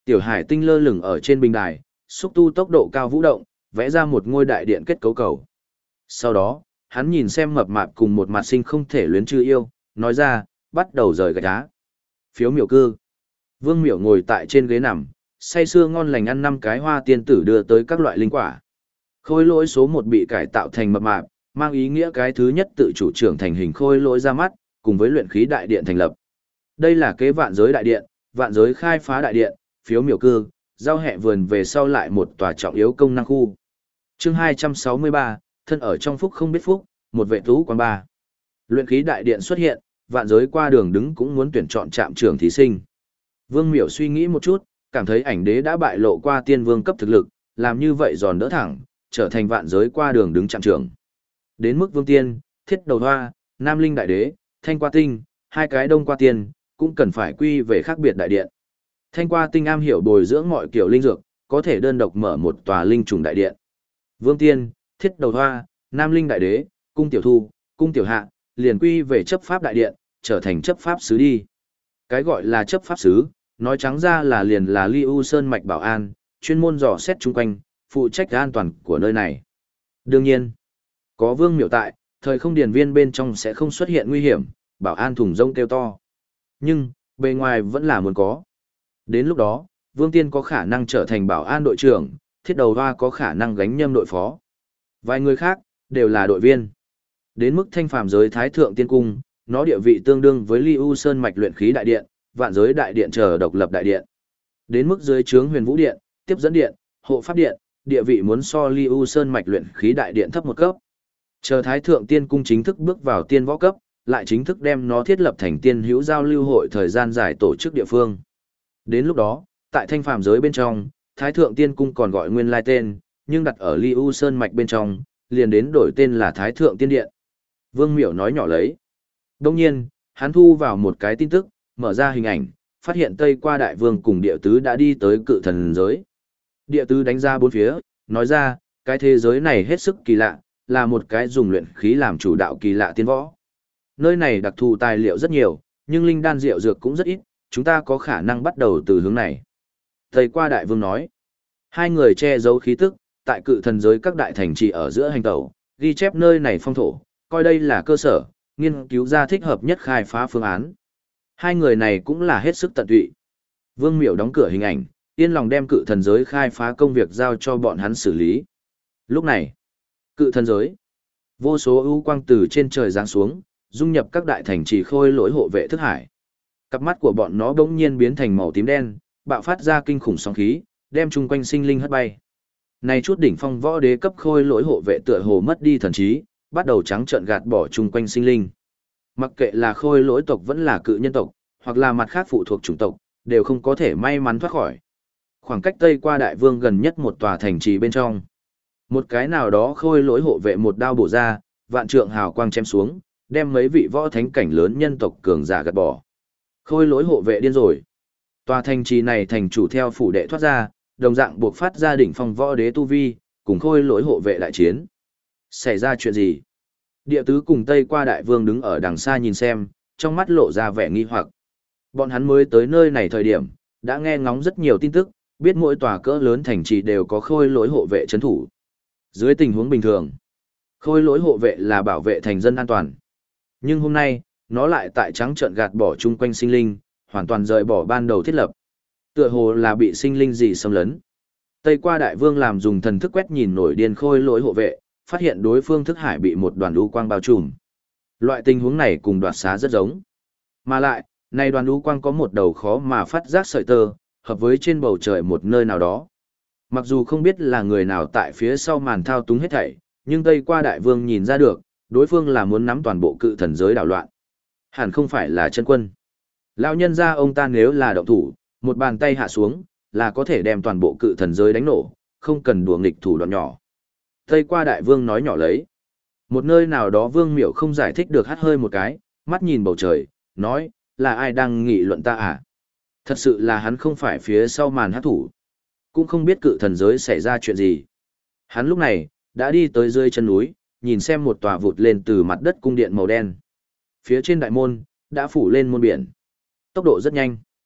Tiểu hải tinh lơ lửng ở trên bình đài, xúc tu tốc độ cao vũ động, vẽ ra một ngôi đại điện kết cấu cầu. Sau đó, hắn nhìn xem mập mạp cùng một mặt sinh không thể luyến chư yêu, nói ra, bắt đầu rời gạch đá. Phiếu miểu cư. Vương miểu ngồi tại trên ghế nằm, say sưa ngon lành ăn 5 cái hoa tiên tử đưa tới các loại linh quả. Khôi lỗi số 1 bị cải tạo thành mập mạp, mang ý nghĩa cái thứ nhất tự chủ trưởng thành hình khôi lỗi ra mắt, cùng với luyện khí đại điện thành lập. Đây là kế vạn giới đại điện, vạn giới khai phá đại điện, phiếu miểu cư, giao hẹ vườn về sau lại một tòa trọng yếu công năng khu. Chương 263, thân ở trong phúc không biết phúc, một vệ tú quán ba. Luyện khí đại điện xuất hiện, vạn giới qua đường đứng cũng muốn tuyển chọn trạm trưởng thí sinh. Vương Miểu suy nghĩ một chút, cảm thấy ảnh đế đã bại lộ qua tiên vương cấp thực lực, làm như vậy giòn đỡ thẳng, trở thành vạn giới qua đường đứng trạm trưởng. Đến mức vương tiên, thiết đầu hoa, nam linh đại đế, thanh qua tinh, hai cái đông qua tiên, cũng cần phải quy về khác biệt đại điện. Thanh qua tinh am hiểu bồi dưỡng mọi kiểu linh dược, có thể đơn độc mở một tòa linh trùng đại điện. Vương tiên, thiết đầu hoa, nam linh đại đế, cung tiểu thu, cung tiểu hạ, liền quy về chấp pháp đại điện, trở thành chấp pháp sứ đi. Cái gọi là chấp pháp sứ, nói trắng ra là liền là Ly U Sơn mạch bảo an, chuyên môn dò xét chung quanh, phụ trách an toàn của nơi này. Đương nhiên, có Vương Miểu tại, thời không điền viên bên trong sẽ không xuất hiện nguy hiểm, bảo an thùng rông kêu to. Nhưng, bề ngoài vẫn là muốn có. Đến lúc đó, Vương Tiên có khả năng trở thành bảo an đội trưởng, thiết đầu hoa có khả năng gánh nhâm đội phó. Vài người khác, đều là đội viên. Đến mức thanh phàm giới Thái Thượng Tiên Cung, nó địa vị tương đương với Ly U Sơn mạch luyện khí đại điện, vạn giới đại điện chờ độc lập đại điện. Đến mức dưới trướng Huyền Vũ điện, tiếp dẫn điện, hộ pháp điện, địa vị muốn so Ly U Sơn mạch luyện khí đại điện thấp một cấp. Chờ Thái Thượng Tiên Cung chính thức bước vào tiên võ cấp, lại chính thức đem nó thiết lập thành tiên hữu giao lưu hội thời gian dài tổ chức địa phương. Đến lúc đó, tại thanh phàm giới bên trong, Thái Thượng Tiên Cung còn gọi nguyên lai tên, nhưng đặt ở Ly U Sơn mạch bên trong, liền đến đổi tên là Thái Thượng Tiên Điện. Vương Miểu nói nhỏ lấy. Đông nhiên, hắn thu vào một cái tin tức, mở ra hình ảnh, phát hiện Tây Qua Đại Vương cùng địa tứ đã đi tới cự thần giới. Địa tứ đánh ra bốn phía, nói ra, cái thế giới này hết sức kỳ lạ, là một cái dùng luyện khí làm chủ đạo kỳ lạ tiên võ. Nơi này đặc thù tài liệu rất nhiều, nhưng linh đan rượu dược cũng rất ít, chúng ta có khả năng bắt đầu từ hướng này. Tây Qua Đại Vương nói, hai người che giấu khí tức, tại cự thần giới các đại thành trì ở giữa hành tẩu, ghi chép nơi này phong thổ, coi đây là cơ sở, nghiên cứu ra thích hợp nhất khai phá phương án. Hai người này cũng là hết sức tận tụy. Vương Miểu đóng cửa hình ảnh, yên lòng đem cự thần giới khai phá công việc giao cho bọn hắn xử lý. Lúc này, cự thần giới, vô số ưu quang từ trên trời giáng xuống, dung nhập các đại thành trì khôi lỗi hộ vệ thức hải. Cặp mắt của bọn nó bỗng nhiên biến thành màu tím đen, bạo phát ra kinh khủng sóng khí, đem chung quanh sinh linh hất bay. Này chút đỉnh phong võ đế cấp khôi lỗi hộ vệ tựa hồ mất đi thần trí, bắt đầu trắng trợn gạt bỏ chung quanh sinh linh. Mặc kệ là khôi lỗi tộc vẫn là cự nhân tộc, hoặc là mặt khác phụ thuộc chủng tộc, đều không có thể may mắn thoát khỏi. Khoảng cách Tây Qua Đại Vương gần nhất một tòa thành trì bên trong. Một cái nào đó khôi lỗi hộ vệ một đao bổ ra, vạn trượng hào quang chém xuống, đem mấy vị võ thánh cảnh lớn nhân tộc cường giả gạt bỏ. Khôi lỗi hộ vệ điên rồi. Tòa thành trì này thành chủ theo phủ đệ thoát ra, đồng dạng buộc phát ra đỉnh phong võ đế tu vi, cùng khôi lỗi hộ vệ đại chiến. Xảy ra chuyện gì? Địa tứ cùng Tây Qua Đại Vương đứng ở đằng xa nhìn xem, trong mắt lộ ra vẻ nghi hoặc. Bọn hắn mới tới nơi này thời điểm, đã nghe ngóng rất nhiều tin tức, biết mỗi tòa cỡ lớn thành trì đều có khôi lỗi hộ vệ trấn thủ. Dưới tình huống bình thường, khôi lỗi hộ vệ là bảo vệ thành dân an toàn. Nhưng hôm nay, nó lại tại trắng trợn gạt bỏ chung quanh sinh linh, hoàn toàn rời bỏ ban đầu thiết lập. Tựa hồ là bị sinh linh gì xâm lấn. Tây Qua Đại Vương làm dùng thần thức quét nhìn nổi điên khôi lỗi hộ vệ, phát hiện đối phương thức hải bị một đoàn u quang bao trùm. Loại tình huống này cùng đoạt xá rất giống. Mà lại, này đoàn u quang có một đầu khó mà phát giác sợi tơ, hợp với trên bầu trời một nơi nào đó. Mặc dù không biết là người nào tại phía sau màn thao túng hết thảy, nhưng Tây Qua Đại Vương nhìn ra được, đối phương là muốn nắm toàn bộ cự thần giới đảo loạn. Hẳn không phải là chân quân. Lão nhân gia ông ta nếu là động thủ, một bàn tay hạ xuống, là có thể đem toàn bộ cự thần giới đánh nổ, không cần đùa nghịch thủ đoạn nhỏ. Tây Qua Đại Vương nói nhỏ lấy. Một nơi nào đó Vương Miểu không giải thích được hắt hơi một cái, mắt nhìn bầu trời, nói, là ai đang nghị luận ta à? Thật sự là hắn không phải phía sau màn hát thủ. Cũng không biết cự thần giới xảy ra chuyện gì. Hắn lúc này, đã đi tới dưới chân núi, nhìn xem một tòa vụt lên từ mặt đất cung điện màu đen. Phía trên đại môn, đã phủ lên môn biển. Tốc độ rất nhanh.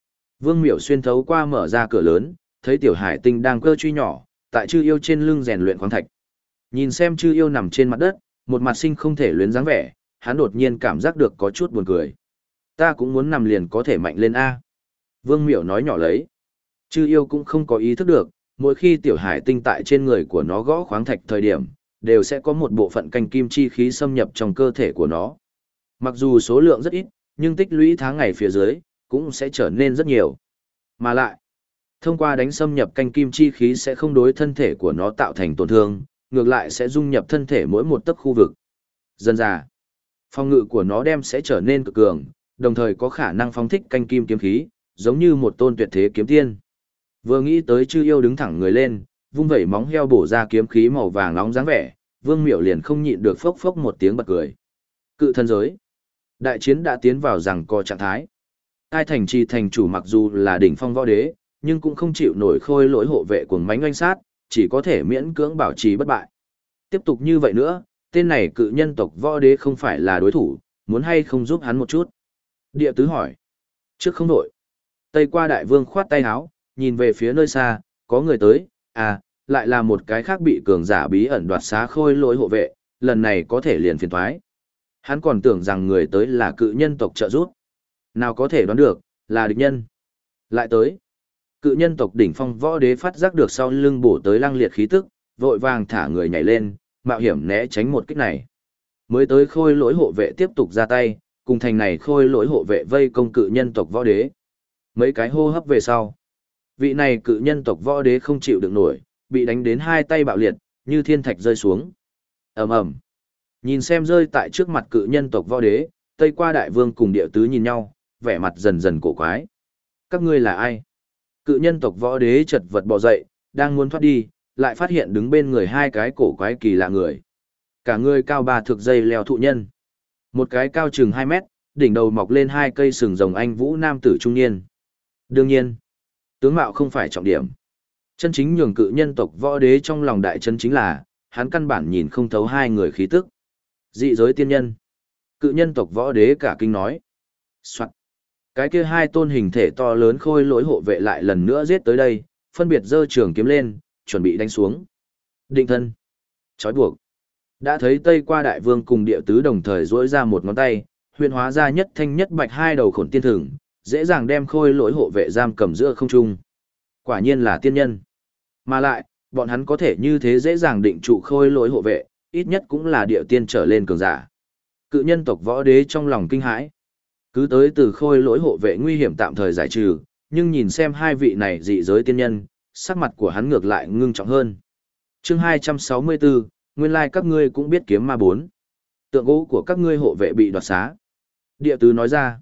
Vương Miểu xuyên thấu qua mở ra cửa lớn, thấy Tiểu Hải Tinh đang cơ truy nhỏ, tại chư yêu trên lưng rèn luyện khoáng thạch. Nhìn xem chư yêu nằm trên mặt đất, một mặt sinh không thể luyến dáng vẻ, hắn đột nhiên cảm giác được có chút buồn cười. Ta cũng muốn nằm liền có thể mạnh lên A. Vương Miểu nói nhỏ lấy. Chư yêu cũng không có ý thức được, mỗi khi Tiểu Hải Tinh tại trên người của nó gõ khoáng thạch thời điểm, đều sẽ có một bộ phận canh kim chi khí xâm nhập trong cơ thể của nó. Mặc dù số lượng rất ít, nhưng tích lũy tháng ngày phía dưới, cũng sẽ trở nên rất nhiều. Mà lại, thông qua đánh xâm nhập canh kim chi khí sẽ không đối thân thể của nó tạo thành tổn thương, ngược lại sẽ dung nhập thân thể mỗi một tấc khu vực. Dần dà, phòng ngự của nó đem sẽ trở nên cực cường, đồng thời có khả năng phóng thích canh kim kiếm khí, giống như một tôn tuyệt thế kiếm tiên. Vừa nghĩ tới chư yêu đứng thẳng người lên, vung vẩy móng heo bổ ra kiếm khí màu vàng nóng dáng vẻ, Vương Miểu liền không nhịn được phốc phốc một tiếng bật cười. Cự thân giới. Đại chiến đã tiến vào rằng co trạng thái. Ai thành trì thành chủ mặc dù là đỉnh phong võ đế, nhưng cũng không chịu nổi khôi lỗi hộ vệ cuồng mãnh oanh sát, chỉ có thể miễn cưỡng bảo trì bất bại. Tiếp tục như vậy nữa, tên này cự nhân tộc võ đế không phải là đối thủ, muốn hay không giúp hắn một chút. Địa tứ hỏi. Trước không đổi. Tây qua đại vương khoát tay áo, nhìn về phía nơi xa, có người tới, lại là một cái khác bị cường giả bí ẩn đoạt xá khôi lỗi hộ vệ, lần này có thể liền phiền thoái. Hắn còn tưởng rằng người tới là cự nhân tộc trợ giúp. Nào có thể đoán được, là địch nhân. Lại tới. Cự nhân tộc đỉnh phong võ đế phát giác được sau lưng bổ tới lăng liệt khí tức, vội vàng thả người nhảy lên, mạo hiểm né tránh một kích này. Mới tới khôi lỗi hộ vệ tiếp tục ra tay, cùng thành này khôi lỗi hộ vệ vây công cự nhân tộc võ đế. Mấy cái hô hấp về sau. Vị này cự nhân tộc võ đế không chịu được nổi, bị đánh đến hai tay bạo liệt, như thiên thạch rơi xuống. Ầm ầm. Nhìn xem rơi tại trước mặt cự nhân tộc võ đế, Tây qua đại vương cùng địa tứ nhìn nhau, vẻ mặt dần dần cổ quái. Các ngươi là ai? Cự nhân tộc võ đế chật vật bò dậy, đang muốn thoát đi, lại phát hiện đứng bên người hai cái cổ quái kỳ lạ người. Cả người cao 3 thước dây leo thụ nhân. Một cái cao chừng 2 mét, đỉnh đầu mọc lên 2 cây sừng rồng anh vũ nam tử trung niên. Đương nhiên, tướng mạo không phải trọng điểm. Chân chính nhường cự nhân tộc võ đế trong lòng đại chân chính là, hắn căn bản nhìn không thấu hai người khí tức. Dị giới tiên nhân. Cự nhân tộc võ đế cả kinh nói. Soạn. Cái kia hai tôn hình thể to lớn khôi lỗi hộ vệ lại lần nữa giết tới đây, phân biệt giơ trường kiếm lên, chuẩn bị đánh xuống. Định thân. Chói buộc. Đã thấy Tây qua đại vương cùng địa tứ đồng thời duỗi ra một ngón tay, huyền hóa ra nhất thanh nhất bạch hai đầu khổn tiên thừng, dễ dàng đem khôi lỗi hộ vệ giam cầm giữa không trung. Quả nhiên là tiên nhân. Mà lại, bọn hắn có thể như thế dễ dàng định trụ khôi lỗi hộ vệ, ít nhất cũng là địa tiên trở lên cường giả. Cự nhân tộc võ đế trong lòng kinh hãi. Cứ tới từ khôi lỗi hộ vệ nguy hiểm tạm thời giải trừ, nhưng nhìn xem hai vị này dị giới tiên nhân, sắc mặt của hắn ngược lại ngưng trọng hơn. Chương 264, nguyên lai các ngươi cũng biết kiếm ma 4. Tượng gỗ của các ngươi hộ vệ bị đoạt xá. Địa tứ nói ra.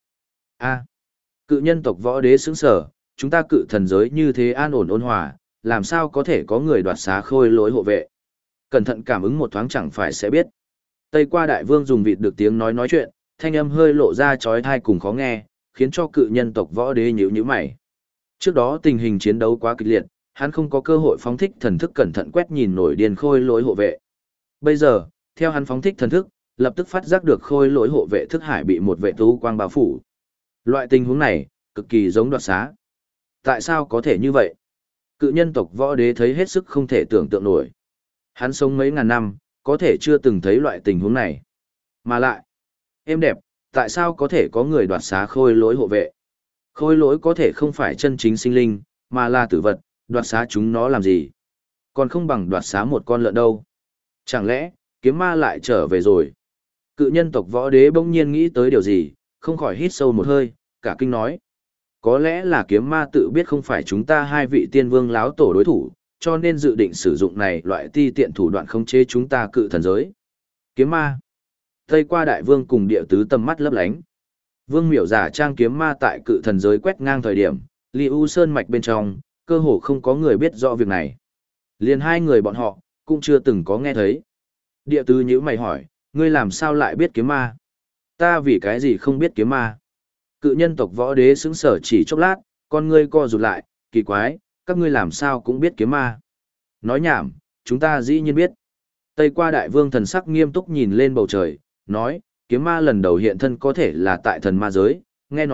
Cự nhân tộc võ đế sững sở, chúng ta cự thần giới như thế an ổn ôn hòa, làm sao có thể có người đoạt xá khôi lỗi hộ vệ. Cẩn thận cảm ứng một thoáng chẳng phải sẽ biết. Tây qua đại vương dùng vịt được tiếng nói chuyện, thanh âm hơi lộ ra chói tai cùng khó nghe, khiến cho cự nhân tộc võ đế nhíu nhíu mày. Trước đó tình hình chiến đấu quá kịch liệt, hắn không có cơ hội phóng thích thần thức cẩn thận quét nhìn nổi điên khôi lỗi hộ vệ. Bây giờ, theo hắn phóng thích thần thức, lập tức phát giác được khôi lỗi hộ vệ thức hải bị một vệ tú quang bao phủ. Loại tình huống này, cực kỳ giống đoạt xá. Tại sao có thể như vậy? Cự nhân tộc võ đế thấy hết sức không thể tưởng tượng nổi. Hắn sống mấy ngàn năm, có thể chưa từng thấy loại tình huống này. Mà lại, êm đẹp, tại sao có thể có người đoạt xá khôi lỗi hộ vệ? Khôi lỗi có thể không phải chân chính sinh linh, mà là tử vật, đoạt xá chúng nó làm gì? Còn không bằng đoạt xá một con lợn đâu. Chẳng lẽ, kiếm ma lại trở về rồi? Cự nhân tộc võ đế bỗng nhiên nghĩ tới điều gì, không khỏi hít sâu một hơi, cả kinh nói. Có lẽ là kiếm ma tự biết không phải chúng ta hai vị tiên vương láo tổ đối thủ, cho nên dự định sử dụng này loại ti tiện thủ đoạn khống chế chúng ta cự thần giới. Kiếm ma. Tây qua đại vương cùng địa tứ tầm mắt lấp lánh. Vương miểu giả trang kiếm ma tại cự thần giới quét ngang thời điểm, Ly U Sơn mạch bên trong, cơ hồ không có người biết rõ việc này. Liền hai người bọn họ, cũng chưa từng có nghe thấy. Địa tứ nhíu mày hỏi, ngươi làm sao lại biết kiếm ma? Ta vì cái gì không biết kiếm ma? Cự nhân tộc võ đế sững sở chỉ chốc lát, con ngươi co rụt lại, kỳ quái, các ngươi làm sao cũng biết kiếm ma? Nói nhảm, chúng ta dĩ nhiên biết. Tây qua đại vương thần sắc nghiêm túc nhìn lên bầu trời, nói, kiếm ma lần đầu hiện thân có thể là tại thần ma giới, nghe nói,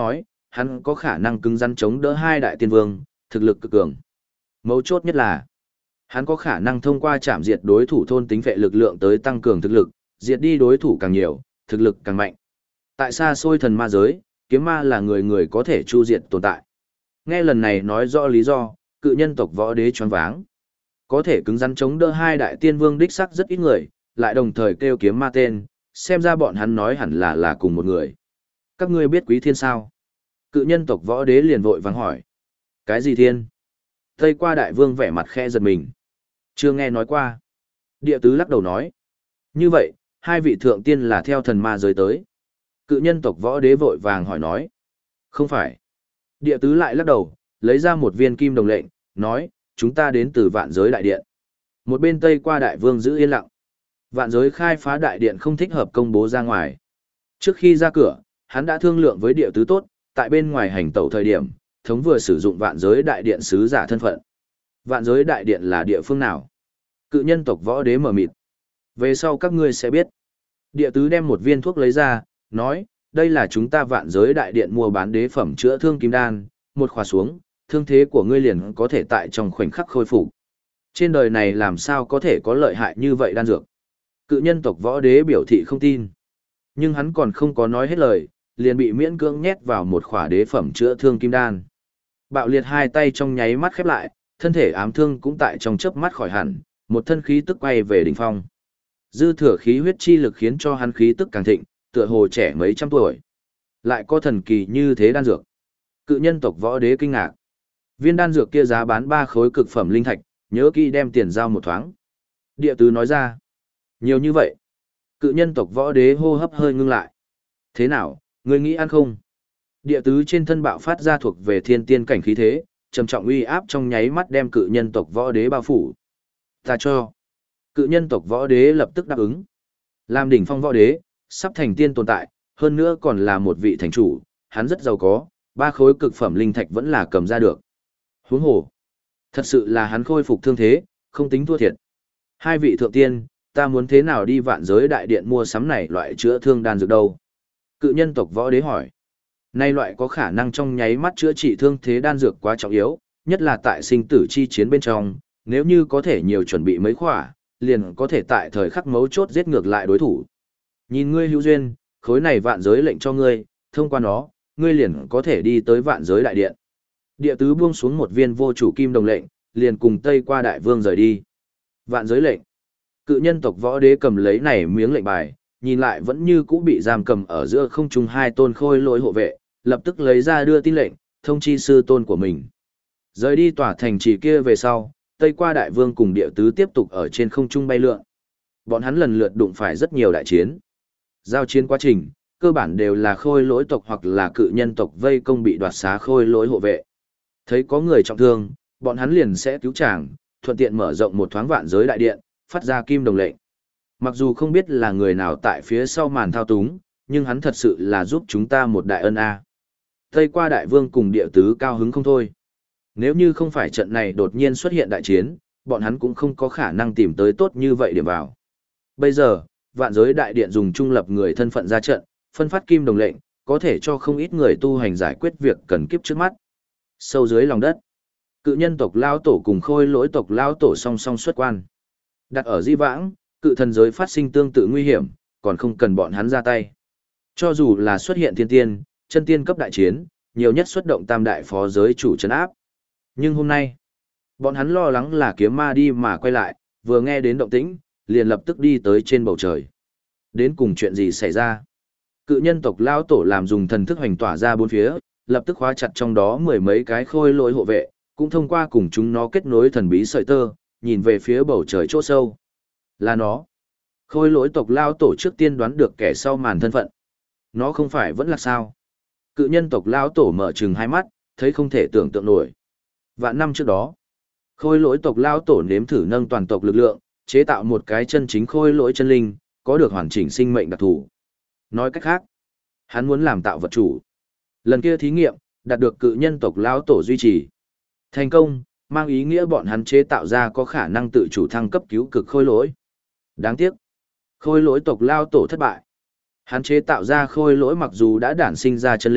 hắn có khả năng cứng rắn chống đỡ hai đại tiên vương, thực lực cực cường. Mấu chốt nhất là, hắn có khả năng thông qua chạm diệt đối thủ thôn tính vệ lực lượng tới tăng cường thực lực, diệt đi đối thủ càng nhiều, thực lực càng mạnh. Tại xa xôi thần ma giới, kiếm ma là người người có thể chu diệt tồn tại. Nghe lần này nói rõ lý do, cự nhân tộc võ đế choáng váng. Có thể cứng rắn chống đỡ hai đại tiên vương đích sắc rất ít người, lại đồng thời kêu kiếm ma tên, xem ra bọn hắn nói hẳn là cùng một người. Các ngươi biết Quý Thiên sao? Cự nhân tộc võ đế liền vội vàng hỏi. Cái gì thiên? Tây qua đại vương vẻ mặt khẽ giật mình. Chưa nghe nói qua. Địa tứ lắc đầu nói. Như vậy, hai vị thượng tiên là theo thần ma giới tới. Cự nhân tộc võ đế vội vàng hỏi nói. Không phải. Địa tứ lại lắc đầu, lấy ra một viên kim đồng lệnh, nói, chúng ta đến từ vạn giới đại điện. Một bên Tây qua đại vương giữ yên lặng. Vạn giới khai phá đại điện không thích hợp công bố ra ngoài. Trước khi ra cửa, hắn đã thương lượng với địa tứ tốt, tại bên ngoài hành tẩu thời điểm, thống vừa sử dụng vạn giới đại điện sứ giả thân phận. Vạn giới đại điện là địa phương nào? Cự nhân tộc võ đế mở mịt. Về sau các ngươi sẽ biết. Địa tứ đem một viên thuốc lấy ra, nói, đây là chúng ta vạn giới đại điện mua bán đế phẩm chữa thương kim đan, một khóa xuống, thương thế của ngươi liền có thể tại trong khoảnh khắc khôi phục. Trên đời này làm sao có thể có lợi hại như vậy đan dược? Cự nhân tộc võ đế biểu thị không tin. Nhưng hắn còn không có nói hết lời, liền bị miễn cưỡng nhét vào một khỏa đế phẩm chữa thương kim đan. Bạo liệt hai tay trong nháy mắt khép lại, thân thể ám thương cũng tại trong chớp mắt khỏi hẳn, một thân khí tức quay về đỉnh phong. Dư thừa khí huyết chi lực khiến cho hắn khí tức càng thịnh, tựa hồ trẻ mấy trăm tuổi. Lại có thần kỳ như thế đan dược. Cự nhân tộc võ đế kinh ngạc. Viên đan dược kia giá bán 3 khối cực phẩm linh thạch, nhớ kỹ đem tiền giao một thoáng. Địa tứ nói ra. Nhiều như vậy. Cự nhân tộc võ đế hô hấp hơi ngưng lại. Thế nào, ngươi nghĩ ăn không? Địa tứ trên thân bạo phát ra thuộc về thiên tiên cảnh khí thế, trầm trọng uy áp trong nháy mắt đem cự nhân tộc võ đế bao phủ. Ta cho. Cự nhân tộc võ đế lập tức đáp ứng. Làm đỉnh phong võ đế, sắp thành tiên tồn tại, hơn nữa còn là một vị thành chủ, hắn rất giàu có, 3 khối cực phẩm linh thạch vẫn là cầm ra được. Huống hồ. Thật sự là hắn khôi phục thương thế, không tính thua thiệt. Hai vị thượng tiên, ta muốn thế nào đi vạn giới đại điện mua sắm này loại chữa thương đan dược đâu? Cự nhân tộc võ đế hỏi. Nay loại có khả năng trong nháy mắt chữa trị thương thế đan dược quá trọng yếu, nhất là tại sinh tử chi chiến bên trong, nếu như có thể nhiều chuẩn bị mấy khỏa, liền có thể tại thời khắc mấu chốt giết ngược lại đối thủ. Nhìn ngươi hữu duyên, khối này vạn giới lệnh cho ngươi, thông qua nó, ngươi liền có thể đi tới vạn giới đại điện. Địa tứ buông xuống một viên vô chủ kim đồng lệnh, liền cùng Tây qua đại vương rời đi. Vạn giới lệnh. Cự nhân tộc võ đế cầm lấy này miếng lệnh bài, nhìn lại vẫn như cũ bị giam cầm ở giữa không trung hai tôn khôi lỗi hộ vệ, lập tức lấy ra đưa tin lệnh, thông chi sư tôn của mình. Rời đi tòa thành trì kia về sau, Tây qua đại vương cùng địa tứ tiếp tục ở trên không trung bay lượn. Bọn hắn lần lượt đụng phải rất nhiều đại chiến. Giao chiến quá trình, cơ bản đều là khôi lỗi tộc hoặc là cự nhân tộc vây công bị đoạt xá khôi lỗi hộ vệ. Thấy có người trọng thương, bọn hắn liền sẽ cứu chàng, thuận tiện mở rộng một thoáng vạn giới đại điện, phát ra kim đồng lệnh. Mặc dù không biết là người nào tại phía sau màn thao túng, nhưng hắn thật sự là giúp chúng ta một đại ân a. Tây qua đại vương cùng địa tứ cao hứng không thôi. Nếu như không phải trận này đột nhiên xuất hiện đại chiến, bọn hắn cũng không có khả năng tìm tới tốt như vậy điểm vào. Bây giờ, vạn giới đại điện dùng trung lập người thân phận ra trận, phân phát kim đồng lệnh, có thể cho không ít người tu hành giải quyết việc cần kiếp trước mắt. Sâu dưới lòng đất, cự nhân tộc lao tổ cùng khôi lỗi tộc lao tổ song song xuất quan. Đặt ở di vãng, cự thần giới phát sinh tương tự nguy hiểm, còn không cần bọn hắn ra tay. Cho dù là xuất hiện thiên tiên, chân tiên cấp đại chiến, nhiều nhất xuất động tam đại phó giới chủ trấn áp. Nhưng hôm nay, bọn hắn lo lắng là kiếm ma đi mà quay lại, vừa nghe đến động tĩnh, liền lập tức đi tới trên bầu trời. Đến cùng chuyện gì xảy ra? Cự nhân tộc lao tổ làm dùng thần thức hoành tỏa ra bốn phía, lập tức khóa chặt trong đó mười mấy cái khôi lỗi hộ vệ, cũng thông qua cùng chúng nó kết nối thần bí sợi tơ, nhìn về phía bầu trời chỗ sâu. Là nó. Khôi lỗi tộc lao tổ trước tiên đoán được kẻ sau màn thân phận. Nó không phải vẫn là sao? Cự nhân tộc lao tổ mở trừng hai mắt, thấy không thể tưởng tượng nổi. Vạn năm trước đó, khôi lỗi tộc lao tổ nếm thử nâng toàn tộc lực lượng, chế tạo một cái chân chính khôi lỗi chân linh, có được hoàn chỉnh sinh mệnh đặc thù. Nói cách khác, hắn muốn làm tạo vật chủ. Lần kia thí nghiệm, đạt được cự nhân tộc lao tổ duy trì. Thành công, mang ý nghĩa bọn hắn chế tạo ra có khả năng tự chủ thăng cấp cứu cực khôi lỗi. Đáng tiếc, khôi lỗi tộc lao tổ thất bại. Hắn chế tạo ra khôi lỗi mặc dù đã đản sinh ra chân linh,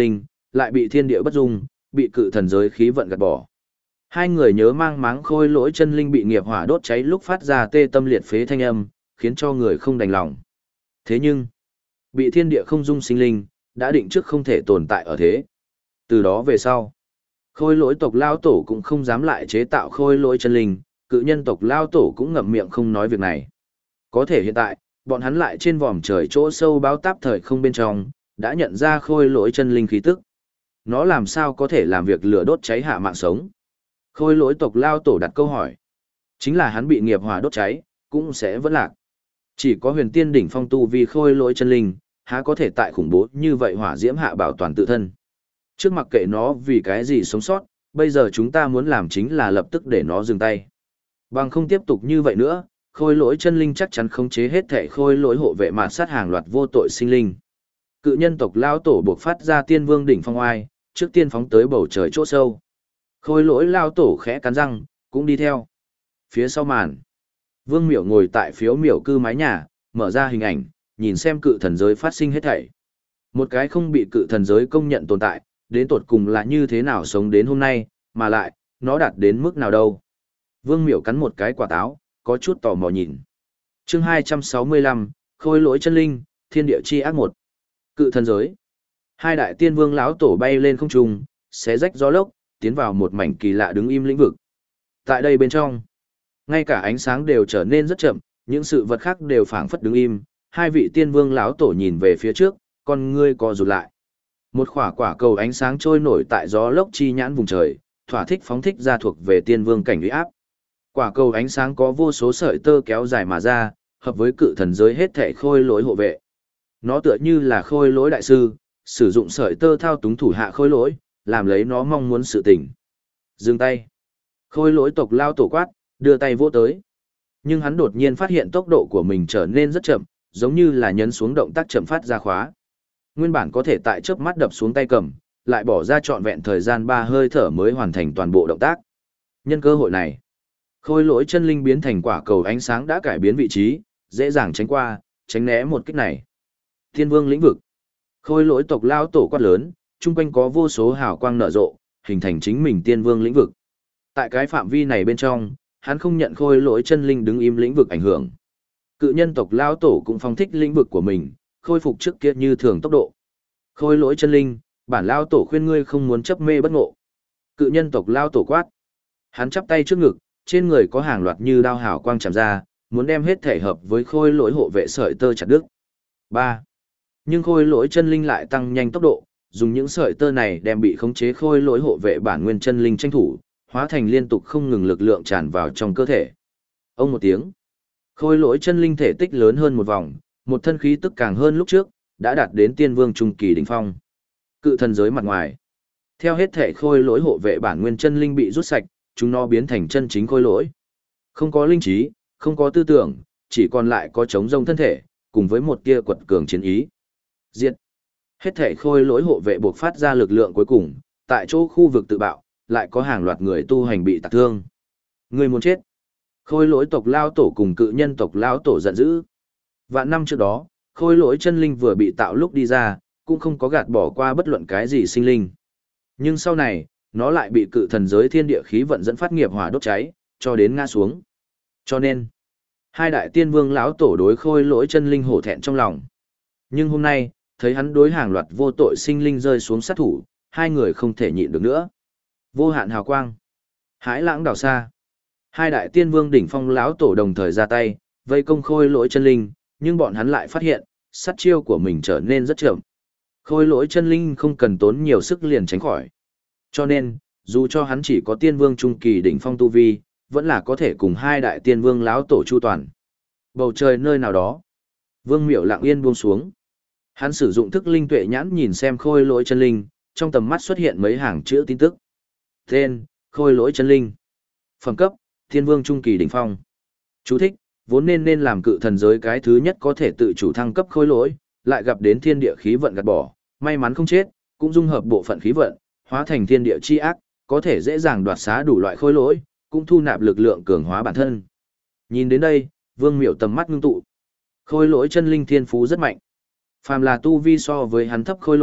lại bị thiên địa bất dung, bị cự thần giới khí vận gạt bỏ. Hai người nhớ mang máng khôi lỗi chân linh bị nghiệp hỏa đốt cháy lúc phát ra tê tâm liệt phế thanh âm, khiến cho người không đành lòng. Thế nhưng, bị thiên địa không dung sinh linh, đã định trước không thể tồn tại ở thế. Từ đó về sau, khôi lỗi tộc lao tổ cũng không dám lại chế tạo khôi lỗi chân linh, cự nhân tộc lao tổ cũng ngậm miệng không nói việc này. Có thể hiện tại, bọn hắn lại trên vòm trời chỗ sâu báo táp thời không bên trong, đã nhận ra khôi lỗi chân linh khí tức. Nó làm sao có thể làm việc lửa đốt cháy hạ mạng sống? Khôi lỗi tộc lao tổ đặt câu hỏi. Chính là hắn bị nghiệp hỏa đốt cháy, cũng sẽ vẫn lạc. Chỉ có huyền tiên đỉnh phong tu vì khôi lỗi chân linh, há có thể tại khủng bố như vậy hỏa diễm hạ bảo toàn tự thân. Trước mặc kệ nó vì cái gì sống sót, bây giờ chúng ta muốn làm chính là lập tức để nó dừng tay. Bằng không tiếp tục như vậy nữa, khôi lỗi chân linh chắc chắn khống chế hết thể khôi lỗi hộ vệ mà sát hàng loạt vô tội sinh linh. Cự nhân tộc lao tổ buộc phát ra tiên vương đỉnh phong oai, trước tiên phóng tới bầu trời chỗ sâu. Khôi lỗi lao tổ khẽ cắn răng, cũng đi theo. Phía sau màn, Vương Miểu ngồi tại phiếu miểu cư mái nhà, mở ra hình ảnh, nhìn xem cự thần giới phát sinh hết thảy. Một cái không bị cự thần giới công nhận tồn tại, đến tột cùng là như thế nào sống đến hôm nay, mà lại, nó đạt đến mức nào đâu. Vương Miểu cắn một cái quả táo, có chút tò mò nhìn. Chương 265, khôi lỗi chân linh, thiên địa chi ác một. Cự thần giới. Hai đại tiên vương lão tổ bay lên không trung, xé rách gió lốc, tiến vào một mảnh kỳ lạ đứng im lĩnh vực. Tại đây bên trong, ngay cả ánh sáng đều trở nên rất chậm, những sự vật khác đều phảng phất đứng im. Hai vị tiên vương lão tổ nhìn về phía trước, con ngươi co rụt lại. Một quả quả cầu ánh sáng trôi nổi tại gió lốc chi nhãn vùng trời, thỏa thích phóng thích ra thuộc về tiên vương cảnh uy áp. Quả cầu ánh sáng có vô số sợi tơ kéo dài mà ra, hợp với cự thần giới hết thảy khôi lỗi hộ vệ. Nó tựa như là khôi lỗi đại sư, sử dụng sợi tơ thao túng thủ hạ khôi lỗi, làm lấy nó mong muốn sự tỉnh. Dừng tay. Khôi lỗi tộc lao tổ quát, đưa tay vỗ tới. Nhưng hắn đột nhiên phát hiện tốc độ của mình trở nên rất chậm, giống như là nhấn xuống động tác chậm phát ra khóa. Nguyên bản có thể tại chớp mắt đập xuống tay cầm, lại bỏ ra trọn vẹn thời gian 3 hơi thở mới hoàn thành toàn bộ động tác. Nhân cơ hội này, khôi lỗi chân linh biến thành quả cầu ánh sáng đã cải biến vị trí, dễ dàng tránh qua, tránh né một kích này. Thiên vương lĩnh vực. Khôi lỗi tộc lao tổ quát lớn, chung quanh có vô số hào quang nở rộ, hình thành chính mình tiên vương lĩnh vực. Tại cái phạm vi này bên trong, hắn không nhận khôi lỗi chân linh đứng im lĩnh vực ảnh hưởng. Cự nhân tộc lao tổ cũng phong thích lĩnh vực của mình, khôi phục trước kia như thường tốc độ. Khôi lỗi chân linh, bản lao tổ khuyên ngươi không muốn chấp mê bất ngộ. Cự nhân tộc lao tổ quát. Hắn chắp tay trước ngực, trên người có hàng loạt như đao hào quang chạm ra, muốn đem hết thể hợp với khôi lỗi hộ vệ sợi tơ chặt đứt. 3. Nhưng khôi lỗi chân linh lại tăng nhanh tốc độ, dùng những sợi tơ này đem bị khống chế khôi lỗi hộ vệ bản nguyên chân linh tranh thủ, hóa thành liên tục không ngừng lực lượng tràn vào trong cơ thể. Ông một tiếng, khôi lỗi chân linh thể tích lớn hơn một vòng, một thân khí tức càng hơn lúc trước, đã đạt đến tiên vương trung kỳ đỉnh phong. Cự thần giới mặt ngoài, theo hết thể khôi lỗi hộ vệ bản nguyên chân linh bị rút sạch, chúng nó biến thành chân chính khôi lỗi. Không có linh trí, không có tư tưởng, chỉ còn lại có trống rông thân thể, cùng với một tia quật cường chiến ý. Diệt. Hết thể khôi lỗi hộ vệ buộc phát ra lực lượng cuối cùng, tại chỗ khu vực tự bạo, lại có hàng loạt người tu hành bị tạc thương. Người muốn chết. Khôi lỗi tộc lao tổ cùng cự nhân tộc lao tổ giận dữ. Vạn năm trước đó, khôi lỗi chân linh vừa bị tạo lúc đi ra, cũng không có gạt bỏ qua bất luận cái gì sinh linh. Nhưng sau này, nó lại bị cự thần giới thiên địa khí vận dẫn phát nghiệp hỏa đốt cháy, cho đến ngã xuống. Cho nên, hai đại tiên vương lão tổ đối khôi lỗi chân linh hổ thẹn trong lòng. Nhưng hôm nay, thấy hắn đối hàng loạt vô tội sinh linh rơi xuống sát thủ, hai người không thể nhịn được nữa. Vô hạn hào quang, hãi lãng đảo xa. Hai đại tiên vương đỉnh phong lão tổ đồng thời ra tay, vây công khôi lỗi chân linh, nhưng bọn hắn lại phát hiện, sát chiêu của mình trở nên rất chậm. Khôi lỗi chân linh không cần tốn nhiều sức liền tránh khỏi. Cho nên, dù cho hắn chỉ có tiên vương trung kỳ đỉnh phong tu vi, vẫn là có thể cùng hai đại tiên vương lão tổ chu toàn. Bầu trời nơi nào đó, Vương Miểu lặng yên buông xuống. Hắn sử dụng thức linh tuệ nhãn nhìn xem khôi lỗi chân linh, trong tầm mắt xuất hiện mấy hàng chữ tin tức. Tên, khôi lỗi chân linh. Phẩm cấp, tiên vương trung kỳ đỉnh phong. Chú thích, vốn nên làm cự thần giới cái thứ nhất có thể tự chủ thăng cấp khôi lỗi, lại gặp đến thiên địa khí vận gạt bỏ, may mắn không chết, cũng dung hợp bộ phận khí vận, hóa thành thiên địa chi ác, có thể dễ dàng đoạt xá đủ loại khôi lỗi, cũng thu nạp lực lượng cường hóa bản thân. Nhìn đến đây, Vương Miểu tầm mắt ngưng tụ. Khôi lỗi chân linh thiên phú rất mạnh. Phàm là tu vi so với hắn thấp khôi lỗi,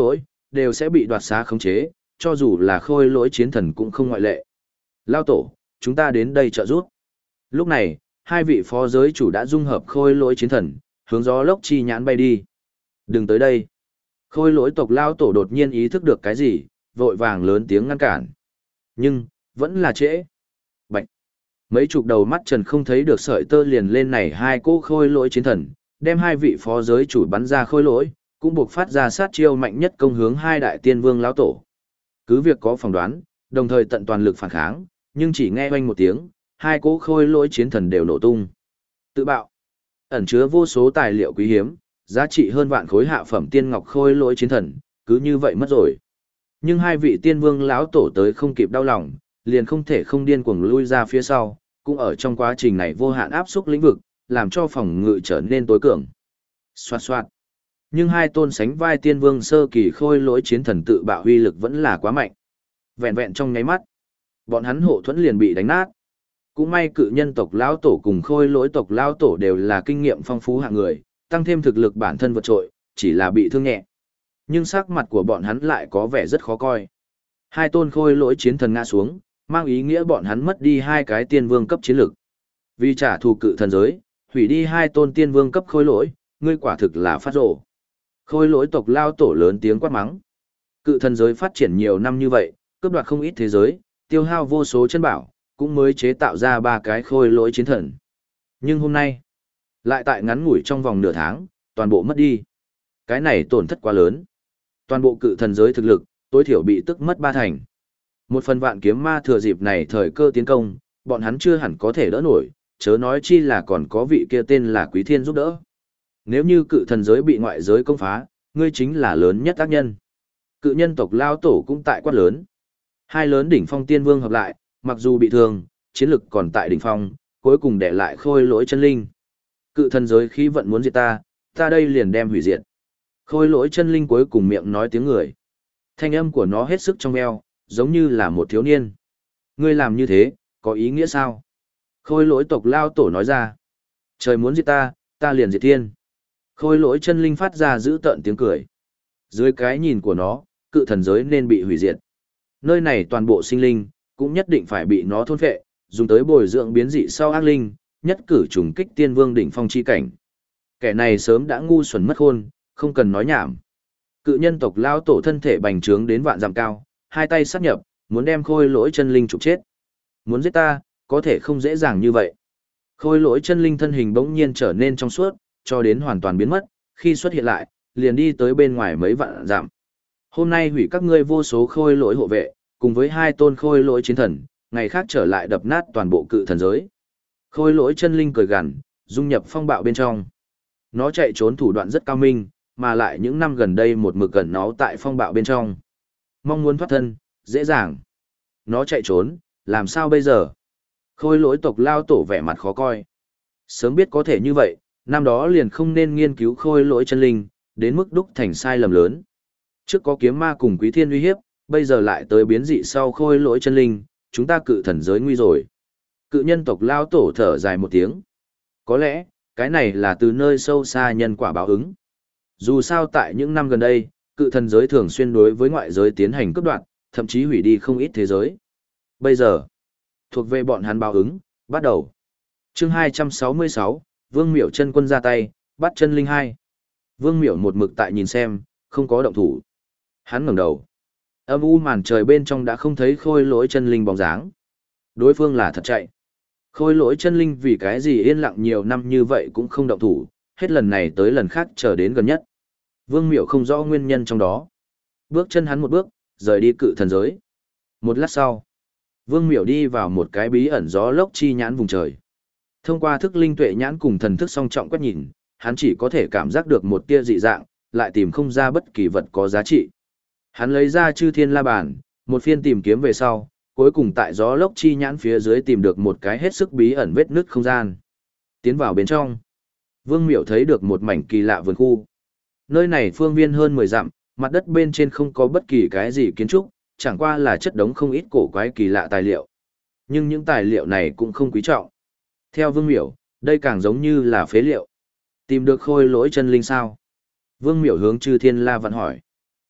đều sẽ bị đoạt xá khống chế, cho dù là khôi lỗi chiến thần cũng không ngoại lệ. Lao tổ, chúng ta đến đây trợ giúp. Lúc này, hai vị phó giới chủ đã dung hợp khôi lỗi chiến thần, hướng gió lốc chi nhãn bay đi. Đừng tới đây. Khôi lỗi tộc Lao tổ đột nhiên ý thức được cái gì, vội vàng lớn tiếng ngăn cản. Nhưng, vẫn là trễ. Bạch. Mấy chục đầu mắt trần không thấy được sợi tơ liền lên này hai cỗ khôi lỗi chiến thần, đem hai vị phó giới chủ bắn ra khôi lỗi, cũng buộc phát ra sát chiêu mạnh nhất công hướng hai đại tiên vương lão tổ. Cứ việc có phỏng đoán, đồng thời tận toàn lực phản kháng, nhưng chỉ nghe oanh một tiếng, hai cỗ khôi lỗi chiến thần đều nổ tung. Tự bạo. Ẩn chứa vô số tài liệu quý hiếm, giá trị hơn vạn khối hạ phẩm tiên ngọc khôi lỗi chiến thần, cứ như vậy mất rồi. Nhưng hai vị tiên vương lão tổ tới không kịp đau lòng, liền không thể không điên cuồng lui ra phía sau, cũng ở trong quá trình này vô hạn áp xúc lĩnh vực, làm cho phòng ngự trở nên tối cường. Xoạt xoạt. Nhưng hai tôn sánh vai tiên vương sơ kỳ khôi lỗi chiến thần tự bạo huy lực vẫn là quá mạnh. Vẹn vẹn trong nháy mắt, bọn hắn hộ thuẫn liền bị đánh nát. Cũng may cự nhân tộc lão tổ cùng khôi lỗi tộc lão tổ đều là kinh nghiệm phong phú hạng người, tăng thêm thực lực bản thân vượt trội, chỉ là bị thương nhẹ. Nhưng sắc mặt của bọn hắn lại có vẻ rất khó coi. Hai tôn khôi lỗi chiến thần ngã xuống, mang ý nghĩa bọn hắn mất đi hai cái tiên vương cấp chiến lực. Vì trả thù cự thần giới, hủy đi hai tôn tiên vương cấp khôi lỗi, ngươi quả thực là phát rồ. Khôi lỗi tộc lao tổ lớn tiếng quát mắng. Cự thần giới phát triển nhiều năm như vậy, cướp đoạt không ít thế giới, tiêu hao vô số chân bảo, cũng mới chế tạo ra ba cái khôi lỗi chiến thần. Nhưng hôm nay, lại tại ngắn ngủi trong vòng nửa tháng, toàn bộ mất đi. Cái này tổn thất quá lớn. Toàn bộ cự thần giới thực lực, tối thiểu bị tức mất ba thành. Một phần vạn kiếm ma thừa dịp này thời cơ tiến công, bọn hắn chưa hẳn có thể đỡ nổi, chớ nói chi là còn có vị kia tên là Quý Thiên giúp đỡ. Nếu như cự thần giới bị ngoại giới công phá, ngươi chính là lớn nhất tác nhân. Cự nhân tộc lao tổ cũng tại quát lớn. Hai lớn đỉnh phong tiên vương hợp lại, mặc dù bị thương, chiến lực còn tại đỉnh phong, cuối cùng để lại khôi lỗi chân linh. Cự thần giới khí vận muốn diệt ta, ta đây liền đem hủy diệt. Khôi lỗi chân linh cuối cùng miệng nói tiếng người. Thanh âm của nó hết sức trong veo, giống như là một thiếu niên. Ngươi làm như thế, có ý nghĩa sao? Khôi lỗi tộc lao tổ nói ra. Trời muốn diệt ta, ta liền diệt thiên. Khôi lỗi chân linh phát ra giữ tợn tiếng cười. Dưới cái nhìn của nó, cự thần giới nên bị hủy diệt. Nơi này toàn bộ sinh linh, cũng nhất định phải bị nó thôn phệ, dùng tới bồi dưỡng biến dị sau ác linh, nhất cử trùng kích tiên vương đỉnh phong chi cảnh. Kẻ này sớm đã ngu xuẩn mất khôn, không cần nói nhảm. Cự nhân tộc lao tổ thân thể bành trướng đến vạn dặm cao, hai tay sát nhập, muốn đem khôi lỗi chân linh trục chết. Muốn giết ta, có thể không dễ dàng như vậy. Khôi lỗi chân linh thân hình bỗng nhiên trở nên trong suốt, cho đến hoàn toàn biến mất, khi xuất hiện lại, liền đi tới bên ngoài mấy vạn dặm. Hôm nay hủy các ngươi vô số khôi lỗi hộ vệ, cùng với hai tôn khôi lỗi chiến thần, ngày khác trở lại đập nát toàn bộ cự thần giới. Khôi lỗi chân linh cười gằn, dung nhập phong bạo bên trong. Nó chạy trốn thủ đoạn rất cao minh, mà lại những năm gần đây một mực gần nó tại phong bạo bên trong. Mong muốn thoát thân, dễ dàng. Nó chạy trốn, làm sao bây giờ? Khôi lỗi tộc lao tổ vẻ mặt khó coi. Sớm biết có thể như vậy, năm đó liền không nên nghiên cứu khôi lỗi chân linh, đến mức đúc thành sai lầm lớn. Trước có kiếm ma cùng quý thiên uy hiếp, bây giờ lại tới biến dị sau khôi lỗi chân linh, chúng ta cự thần giới nguy rồi. Cự nhân tộc lao tổ thở dài một tiếng. Có lẽ, cái này là từ nơi sâu xa nhân quả báo ứng. Dù sao tại những năm gần đây, cự thần giới thường xuyên đối với ngoại giới tiến hành cướp đoạt, thậm chí hủy đi không ít thế giới. Bây giờ, thuộc về bọn hắn báo ứng, bắt đầu. Chương 266, Vương Miểu chân quân ra tay, bắt chân linh 2. Vương Miểu một mực tại nhìn xem, không có động thủ. Hắn ngẩng đầu. Âm u màn trời bên trong đã không thấy khôi lỗi chân linh bóng dáng. Đối phương là thật chạy. Khôi lỗi chân linh vì cái gì yên lặng nhiều năm như vậy cũng không động thủ, hết lần này tới lần khác chờ đến gần nhất. Vương Miểu không rõ nguyên nhân trong đó. Bước chân hắn một bước, rời đi cự thần giới. Một lát sau, Vương Miểu đi vào một cái bí ẩn gió lốc chi nhãn vùng trời. Thông qua thức linh tuệ nhãn cùng thần thức song trọng quét nhìn, hắn chỉ có thể cảm giác được một tia dị dạng, lại tìm không ra bất kỳ vật có giá trị. Hắn lấy ra Chư Thiên La Bàn, một phiên tìm kiếm về sau, cuối cùng tại gió lốc chi nhãn phía dưới tìm được một cái hết sức bí ẩn vết nứt không gian. Tiến vào bên trong, Vương Miểu thấy được một mảnh kỳ lạ vườn khu. Nơi này phương viên hơn 10 dặm, mặt đất bên trên không có bất kỳ cái gì kiến trúc, chẳng qua là chất đống không ít cổ quái kỳ lạ tài liệu. Nhưng những tài liệu này cũng không quý trọng. Theo Vương Miểu, đây càng giống như là phế liệu. Tìm được khôi lỗi chân linh sao? Vương Miểu hướng Chư Thiên La Văn hỏi.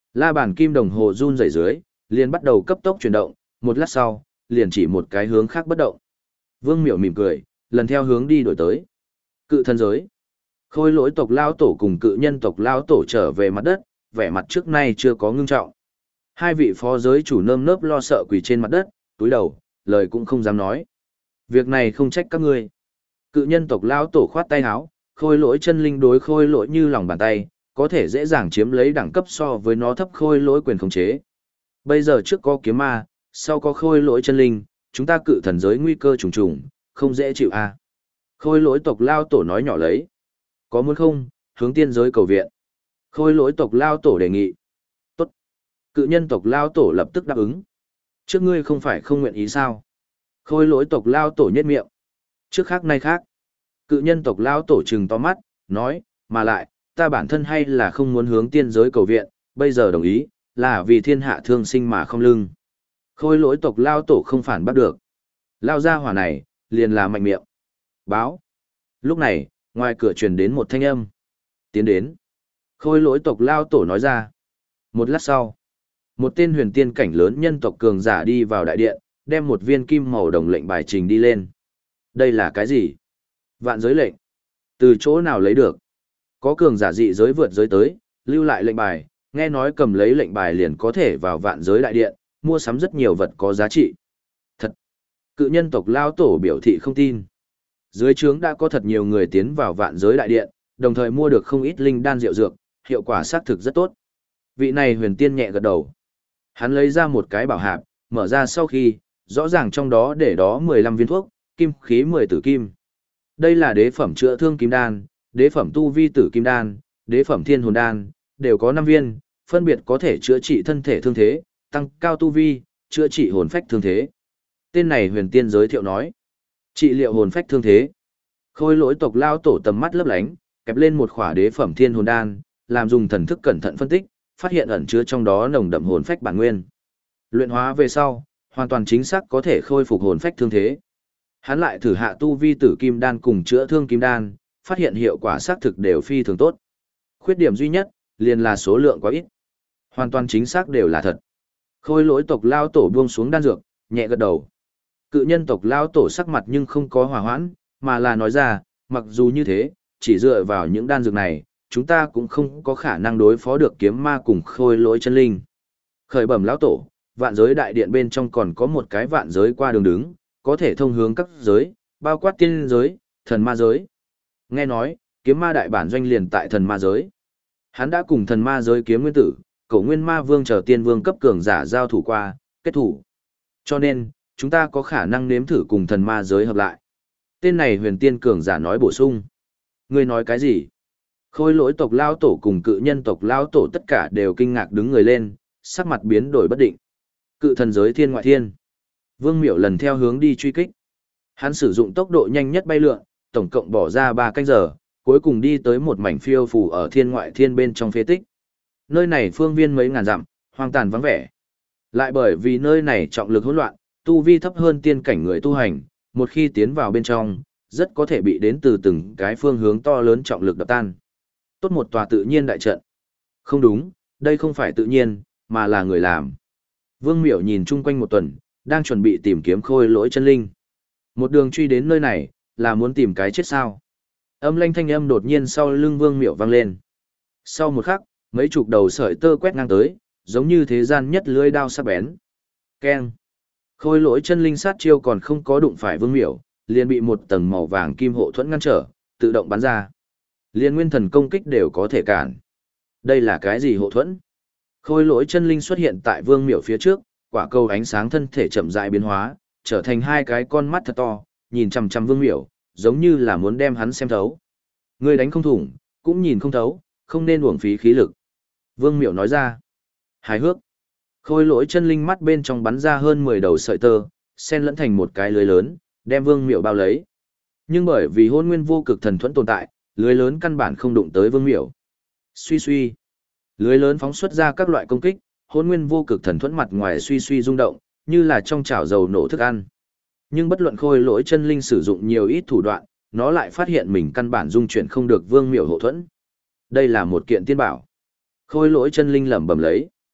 La bàn kim đồng hồ run rẩy dưới, liền bắt đầu cấp tốc chuyển động, một lát sau, liền chỉ một cái hướng khác bất động. Vương Miểu mỉm cười, lần theo hướng đi đổi tới. Cự thần giới. Khôi lỗi tộc lao tổ cùng cự nhân tộc lao tổ trở về mặt đất, vẻ mặt trước nay chưa có ngưng trọng. Hai vị phó giới chủ nơm nớp lo sợ quỳ trên mặt đất, túi đầu, lời cũng không dám nói. Việc này không trách các ngươi. Cự nhân tộc lao tổ khoát tay áo, khôi lỗi chân linh đối khôi lỗi như lòng bàn tay, có thể dễ dàng chiếm lấy đẳng cấp so với nó thấp khôi lỗi quyền khống chế. Bây giờ trước có kiếm ma, sau có khôi lỗi chân linh, chúng ta cự thần giới nguy cơ trùng trùng, không dễ chịu à. Khôi lỗi tộc lao tổ nói nhỏ lấy. Có muốn không, hướng tiên giới cầu viện. Khôi lỗi tộc lao tổ đề nghị. Tốt. Cự nhân tộc lao tổ lập tức đáp ứng. Trước ngươi không phải không nguyện ý sao? Khôi lỗi tộc lao tổ nhất miệng. Trước khác nay khác. Cự nhân tộc lao tổ trừng to mắt, nói, mà lại, ta bản thân hay là không muốn hướng tiên giới cầu viện, bây giờ đồng ý, là vì thiên hạ thương sinh mà không lưng. Khôi lỗi tộc lao tổ không phản bắt được. Lao ra hỏa này, liền là mạnh miệng. Báo. Lúc này, ngoài cửa truyền đến một thanh âm. Tiến đến. Khôi lỗi tộc lao tổ nói ra. Một lát sau, một tên huyền tiên cảnh lớn nhân tộc cường giả đi vào đại điện, đem một viên kim màu đồng lệnh bài trình đi lên. Đây là cái gì? Vạn giới lệnh. Từ chỗ nào lấy được? Có cường giả dị giới vượt giới tới, lưu lại lệnh bài, nghe nói cầm lấy lệnh bài liền có thể vào vạn giới đại điện, mua sắm rất nhiều vật có giá trị. Thật! Cự nhân tộc lao tổ biểu thị không tin. Dưới trướng đã có thật nhiều người tiến vào vạn giới đại điện, đồng thời mua được không ít linh đan rượu dược, hiệu quả xác thực rất tốt. Vị này huyền tiên nhẹ gật đầu. Hắn lấy ra một cái bảo hạp, mở ra sau khi, rõ ràng trong đó để đó 15 viên thuốc, kim khí 10 tử kim. Đây là đế phẩm chữa thương kim đan, đế phẩm tu vi tử kim đan, đế phẩm thiên hồn đan, đều có 5 viên, phân biệt có thể chữa trị thân thể thương thế, tăng cao tu vi, chữa trị hồn phách thương thế. Tên này huyền tiên giới thiệu nói. Trị liệu hồn phách thương thế. Khôi lỗi tộc lao tổ tầm mắt lấp lánh, kẹp lên một khỏa đế phẩm thiên hồn đan, làm dùng thần thức cẩn thận phân tích, phát hiện ẩn chứa trong đó nồng đậm hồn phách bản nguyên. Luyện hóa về sau, hoàn toàn chính xác có thể khôi phục hồn phách thương thế. Hắn lại thử hạ tu vi tử kim đan cùng chữa thương kim đan, phát hiện hiệu quả xác thực đều phi thường tốt. Khuyết điểm duy nhất, liền là số lượng quá ít. Hoàn toàn chính xác đều là thật. Khôi lỗi tộc lao tổ buông xuống đan dược, nhẹ gật đầu. Cự nhân tộc lao tổ sắc mặt nhưng không có hòa hoãn, mà là nói ra, mặc dù như thế, chỉ dựa vào những đan dược này, chúng ta cũng không có khả năng đối phó được kiếm ma cùng khôi lỗi chân linh. Khởi bẩm lão tổ, vạn giới đại điện bên trong còn có một cái vạn giới qua đường đứng, có thể thông hướng các giới, bao quát tiên giới, thần ma giới. Nghe nói, kiếm ma đại bản doanh liền tại thần ma giới. Hắn đã cùng thần ma giới kiếm nguyên tử, cổ nguyên ma vương chờ tiên vương cấp cường giả giao thủ qua, kết thủ. Cho nên, chúng ta có khả năng nếm thử cùng thần ma giới hợp lại. Tên này huyền tiên cường giả nói bổ sung. Ngươi nói cái gì? Khôi lỗi tộc lao tổ cùng cự nhân tộc lao tổ tất cả đều kinh ngạc đứng người lên, sắc mặt biến đổi bất định. Cự thần giới thiên ngoại thiên. Vương Miểu lần theo hướng đi truy kích. Hắn sử dụng tốc độ nhanh nhất bay lượn, tổng cộng bỏ ra 3 canh giờ, cuối cùng đi tới một mảnh phiêu phù ở thiên ngoại thiên bên trong phế tích. Nơi này phương viên mấy ngàn dặm, hoang tàn vắng vẻ. Lại bởi vì nơi này trọng lực hỗn loạn, tu vi thấp hơn tiên cảnh người tu hành, một khi tiến vào bên trong, rất có thể bị đến từ từng cái phương hướng to lớn trọng lực đập tan. Tốt một tòa tự nhiên đại trận. Không đúng, đây không phải tự nhiên, mà là người làm. Vương Miểu nhìn chung quanh một tuần, đang chuẩn bị tìm kiếm khôi lỗi chân linh. Một đường truy đến nơi này, là muốn tìm cái chết sao. Âm lanh thanh âm đột nhiên sau lưng Vương Miểu vang lên. Sau một khắc, mấy chục đầu sợi tơ quét ngang tới, giống như thế gian nhất lưỡi đao sắc bén. Keng. Khôi lỗi chân linh sát chiêu còn không có đụng phải Vương Miểu, liền bị một tầng màu vàng kim hộ thuẫn ngăn trở, tự động bắn ra. Liên nguyên thần công kích đều có thể cản. Đây là cái gì hộ thuẫn? Khôi lỗi chân linh xuất hiện tại Vương Miểu phía trước, quả cầu ánh sáng thân thể chậm rãi biến hóa, trở thành hai cái con mắt thật to, nhìn chằm chằm Vương Miểu, giống như là muốn đem hắn xem thấu. Ngươi đánh không thủng, cũng nhìn không thấu, không nên uổng phí khí lực. Vương Miểu nói ra. Hài hước. Khôi lỗi chân linh mắt bên trong bắn ra hơn 10 đầu sợi tơ, xen lẫn thành một cái lưới lớn, đem Vương Miểu bao lấy. Nhưng bởi vì hôn nguyên vô cực thần thuẫn tồn tại, lưới lớn căn bản không đụng tới Vương Miểu. Suy suy. Lưới lớn phóng xuất ra các loại công kích, hôn nguyên vô cực thần thuẫn mặt ngoài suy suy rung động, như là trong chảo dầu nổ thức ăn. Nhưng bất luận khôi lỗi chân linh sử dụng nhiều ít thủ đoạn, nó lại phát hiện mình căn bản dung chuyển không được Vương Miểu hộ thuẫn. Đây là một kiện tiên bảo. Khôi lỗi chân linh lẩm bẩm lấy.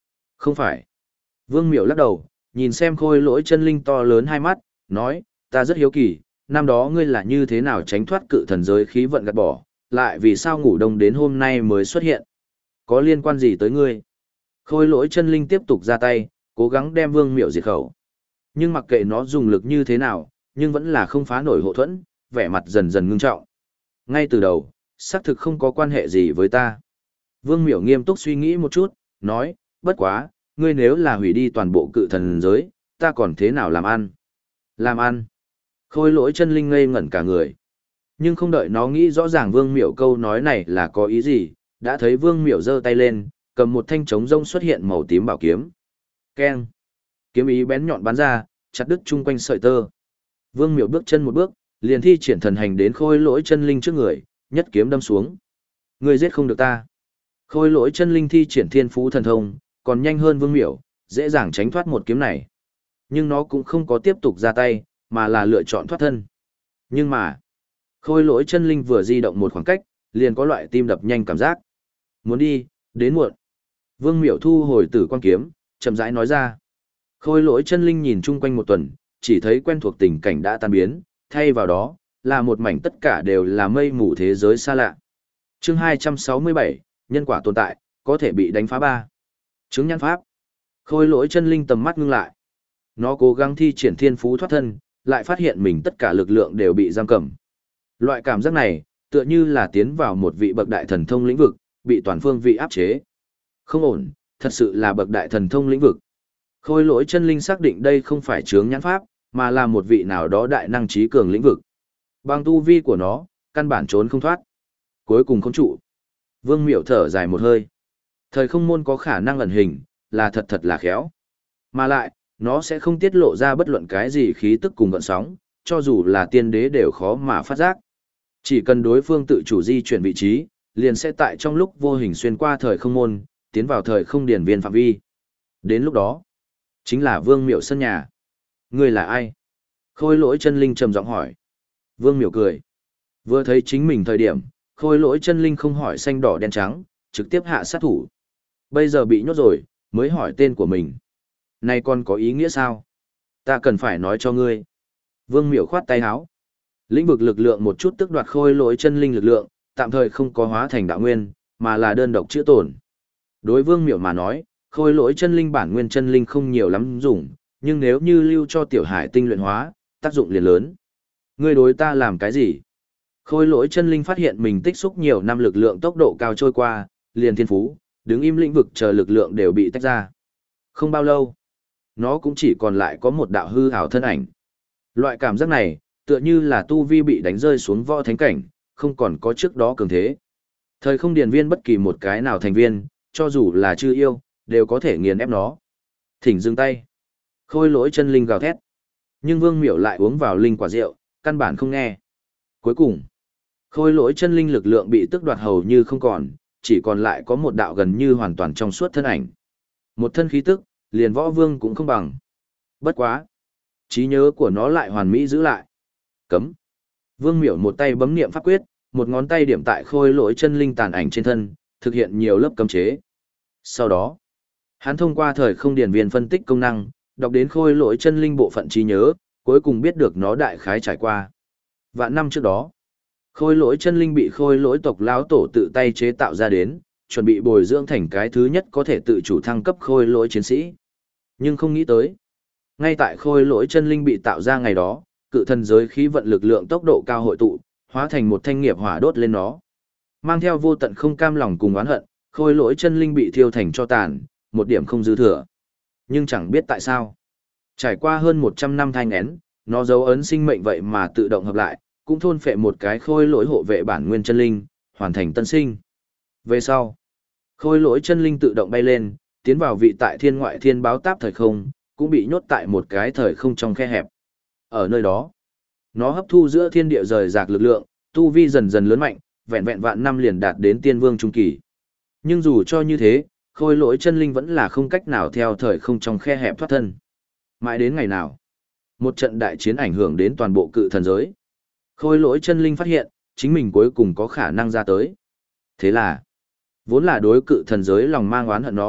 Không phải. Vương Miểu lắc đầu, nhìn xem khôi lỗi chân linh to lớn hai mắt, nói, ta rất hiếu kỳ, năm đó ngươi là như thế nào tránh thoát cự thần giới khí vận gạt bỏ, lại vì sao ngủ đông đến hôm nay mới xuất hiện? Có liên quan gì tới ngươi? Khôi lỗi chân linh tiếp tục ra tay, cố gắng đem Vương Miểu diệt khẩu. Nhưng mặc kệ nó dùng lực như thế nào, nhưng vẫn là không phá nổi hộ thuẫn, vẻ mặt dần dần ngưng trọng. Ngay từ đầu, xác thực không có quan hệ gì với ta. Vương Miểu nghiêm túc suy nghĩ một chút, nói, bất quá, ngươi nếu là hủy đi toàn bộ cự thần giới, ta còn thế nào làm ăn? Làm ăn? Khôi lỗi chân linh ngây ngẩn cả người. Nhưng không đợi nó nghĩ rõ ràng Vương Miểu câu nói này là có ý gì, đã thấy Vương Miểu giơ tay lên, cầm một thanh trống rông xuất hiện màu tím bảo kiếm. Keng! Kiếm ý bén nhọn bắn ra, chặt đứt chung quanh sợi tơ. Vương Miểu bước chân một bước, liền thi triển thần hành đến khôi lỗi chân linh trước người, nhất kiếm đâm xuống. Ngươi giết không được ta. Khôi lỗi chân linh thi triển thiên phú thần thông, còn nhanh hơn Vương Miểu, dễ dàng tránh thoát một kiếm này. Nhưng nó cũng không có tiếp tục ra tay, mà là lựa chọn thoát thân. Nhưng mà, khôi lỗi chân linh vừa di động một khoảng cách, liền có loại tim đập nhanh cảm giác. Muốn đi, đến muộn. Vương Miểu thu hồi tử quan kiếm, chậm rãi nói ra. Khôi lỗi chân linh nhìn chung quanh một tuần, chỉ thấy quen thuộc tình cảnh đã tan biến, thay vào đó, là một mảnh tất cả đều là mây mù thế giới xa lạ. Chương 267, nhân quả tồn tại, có thể bị đánh phá ba. Chứng nhãn pháp. Khôi lỗi chân linh tầm mắt ngưng lại. Nó cố gắng thi triển thiên phú thoát thân, lại phát hiện mình tất cả lực lượng đều bị giam cầm. Loại cảm giác này, tựa như là tiến vào một vị bậc đại thần thông lĩnh vực, bị toàn phương vị áp chế. Không ổn, thật sự là bậc đại thần thông lĩnh vực. Khôi lỗi chân linh xác định đây không phải chướng nhãn pháp, mà là một vị nào đó đại năng trí cường lĩnh vực. Bằng tu vi của nó, căn bản trốn không thoát. Cuối cùng không trụ. Vương Miểu thở dài một hơi. Thời không môn có khả năng ẩn hình, là thật là khéo. Mà lại, nó sẽ không tiết lộ ra bất luận cái gì khí tức cùng gợn sóng, cho dù là tiên đế đều khó mà phát giác. Chỉ cần đối phương tự chủ di chuyển vị trí, liền sẽ tại trong lúc vô hình xuyên qua thời không môn, tiến vào thời không điển viên phạm vi. Đến lúc đó, chính là Vương Miểu sân nhà. Ngươi là ai? Khôi lỗi chân linh trầm giọng hỏi. Vương Miểu cười. Vừa thấy chính mình thời điểm, khôi lỗi chân linh không hỏi xanh đỏ đen trắng, trực tiếp hạ sát thủ. Bây giờ bị nhốt rồi, mới hỏi tên của mình. Này còn có ý nghĩa sao? Ta cần phải nói cho ngươi. Vương Miểu khoát tay áo. Lĩnh vực lực lượng một chút tức đoạt khôi lỗi chân linh lực lượng, tạm thời không có hóa thành đạo nguyên, mà là đơn độc chữa tổn. Đối Vương Miểu mà nói, khôi lỗi chân linh bản nguyên chân linh không nhiều lắm dùng, nhưng nếu như lưu cho tiểu hải tinh luyện hóa, tác dụng liền lớn. Ngươi đối ta làm cái gì? Khôi lỗi chân linh phát hiện mình tích xúc nhiều năm lực lượng tốc độ cao trôi qua, liền thiên phú, đứng im lĩnh vực chờ lực lượng đều bị tách ra. Không bao lâu, nó cũng chỉ còn lại có một đạo hư ảo thân ảnh. Loại cảm giác này, tựa như là tu vi bị đánh rơi xuống võ thánh cảnh, không còn có trước đó cường thế. Thời không điển viên bất kỳ một cái nào thành viên, cho dù là chư yêu, đều có thể nghiền ép nó. Thỉnh dừng tay. Khôi lỗi chân linh gào thét. Nhưng Vương Miểu lại uống vào linh quả rượu, căn bản không nghe. Cuối cùng, khôi lỗi chân linh lực lượng bị tước đoạt hầu như không còn, chỉ còn lại có một đạo gần như hoàn toàn trong suốt thân ảnh. Một thân khí tức, liền võ vương cũng không bằng. Bất quá. Trí nhớ của nó lại hoàn mỹ giữ lại. Cấm. Vương Miểu một tay bấm niệm pháp quyết, một ngón tay điểm tại khôi lỗi chân linh tàn ảnh trên thân, thực hiện nhiều lớp cấm chế. Sau đó, hắn thông qua thời không điển viên phân tích công năng, đọc đến khôi lỗi chân linh bộ phận trí nhớ, cuối cùng biết được nó đại khái trải qua. Vạn năm trước đó, khôi lỗi chân linh bị khôi lỗi tộc lão tổ tự tay chế tạo ra đến, chuẩn bị bồi dưỡng thành cái thứ nhất có thể tự chủ thăng cấp khôi lỗi chiến sĩ. Nhưng không nghĩ tới, ngay tại khôi lỗi chân linh bị tạo ra ngày đó, cự thần giới khí vận lực lượng tốc độ cao hội tụ, hóa thành một thanh nghiệp hỏa đốt lên nó. Mang theo vô tận không cam lòng cùng oán hận, khôi lỗi chân linh bị thiêu thành cho tàn, một điểm không dư thừa. Nhưng chẳng biết tại sao. Trải qua hơn 100 năm thai nghén, nó dấu ấn sinh mệnh vậy mà tự động hợp lại, cũng thôn phệ một cái khôi lỗi hộ vệ bản nguyên chân linh, hoàn thành tân sinh. Về sau, khôi lỗi chân linh tự động bay lên, tiến vào vị tại thiên ngoại thiên báo táp thời không, cũng bị nhốt tại một cái thời không trong khe hẹp. Ở nơi đó, nó hấp thu giữa thiên địa rời rạc lực lượng, tu vi dần dần lớn mạnh, vẹn vẹn vạn năm liền đạt đến tiên vương trung kỳ. Nhưng dù cho như thế, khôi lỗi chân linh vẫn là không cách nào theo thời không trong khe hẹp thoát thân. Mãi đến ngày nào, một trận đại chiến ảnh hưởng đến toàn bộ cự thần giới. Khôi lỗi chân linh phát hiện, chính mình cuối cùng có khả năng ra tới. Thế là, vốn là đối cự thần giới lòng mang oán hận nó,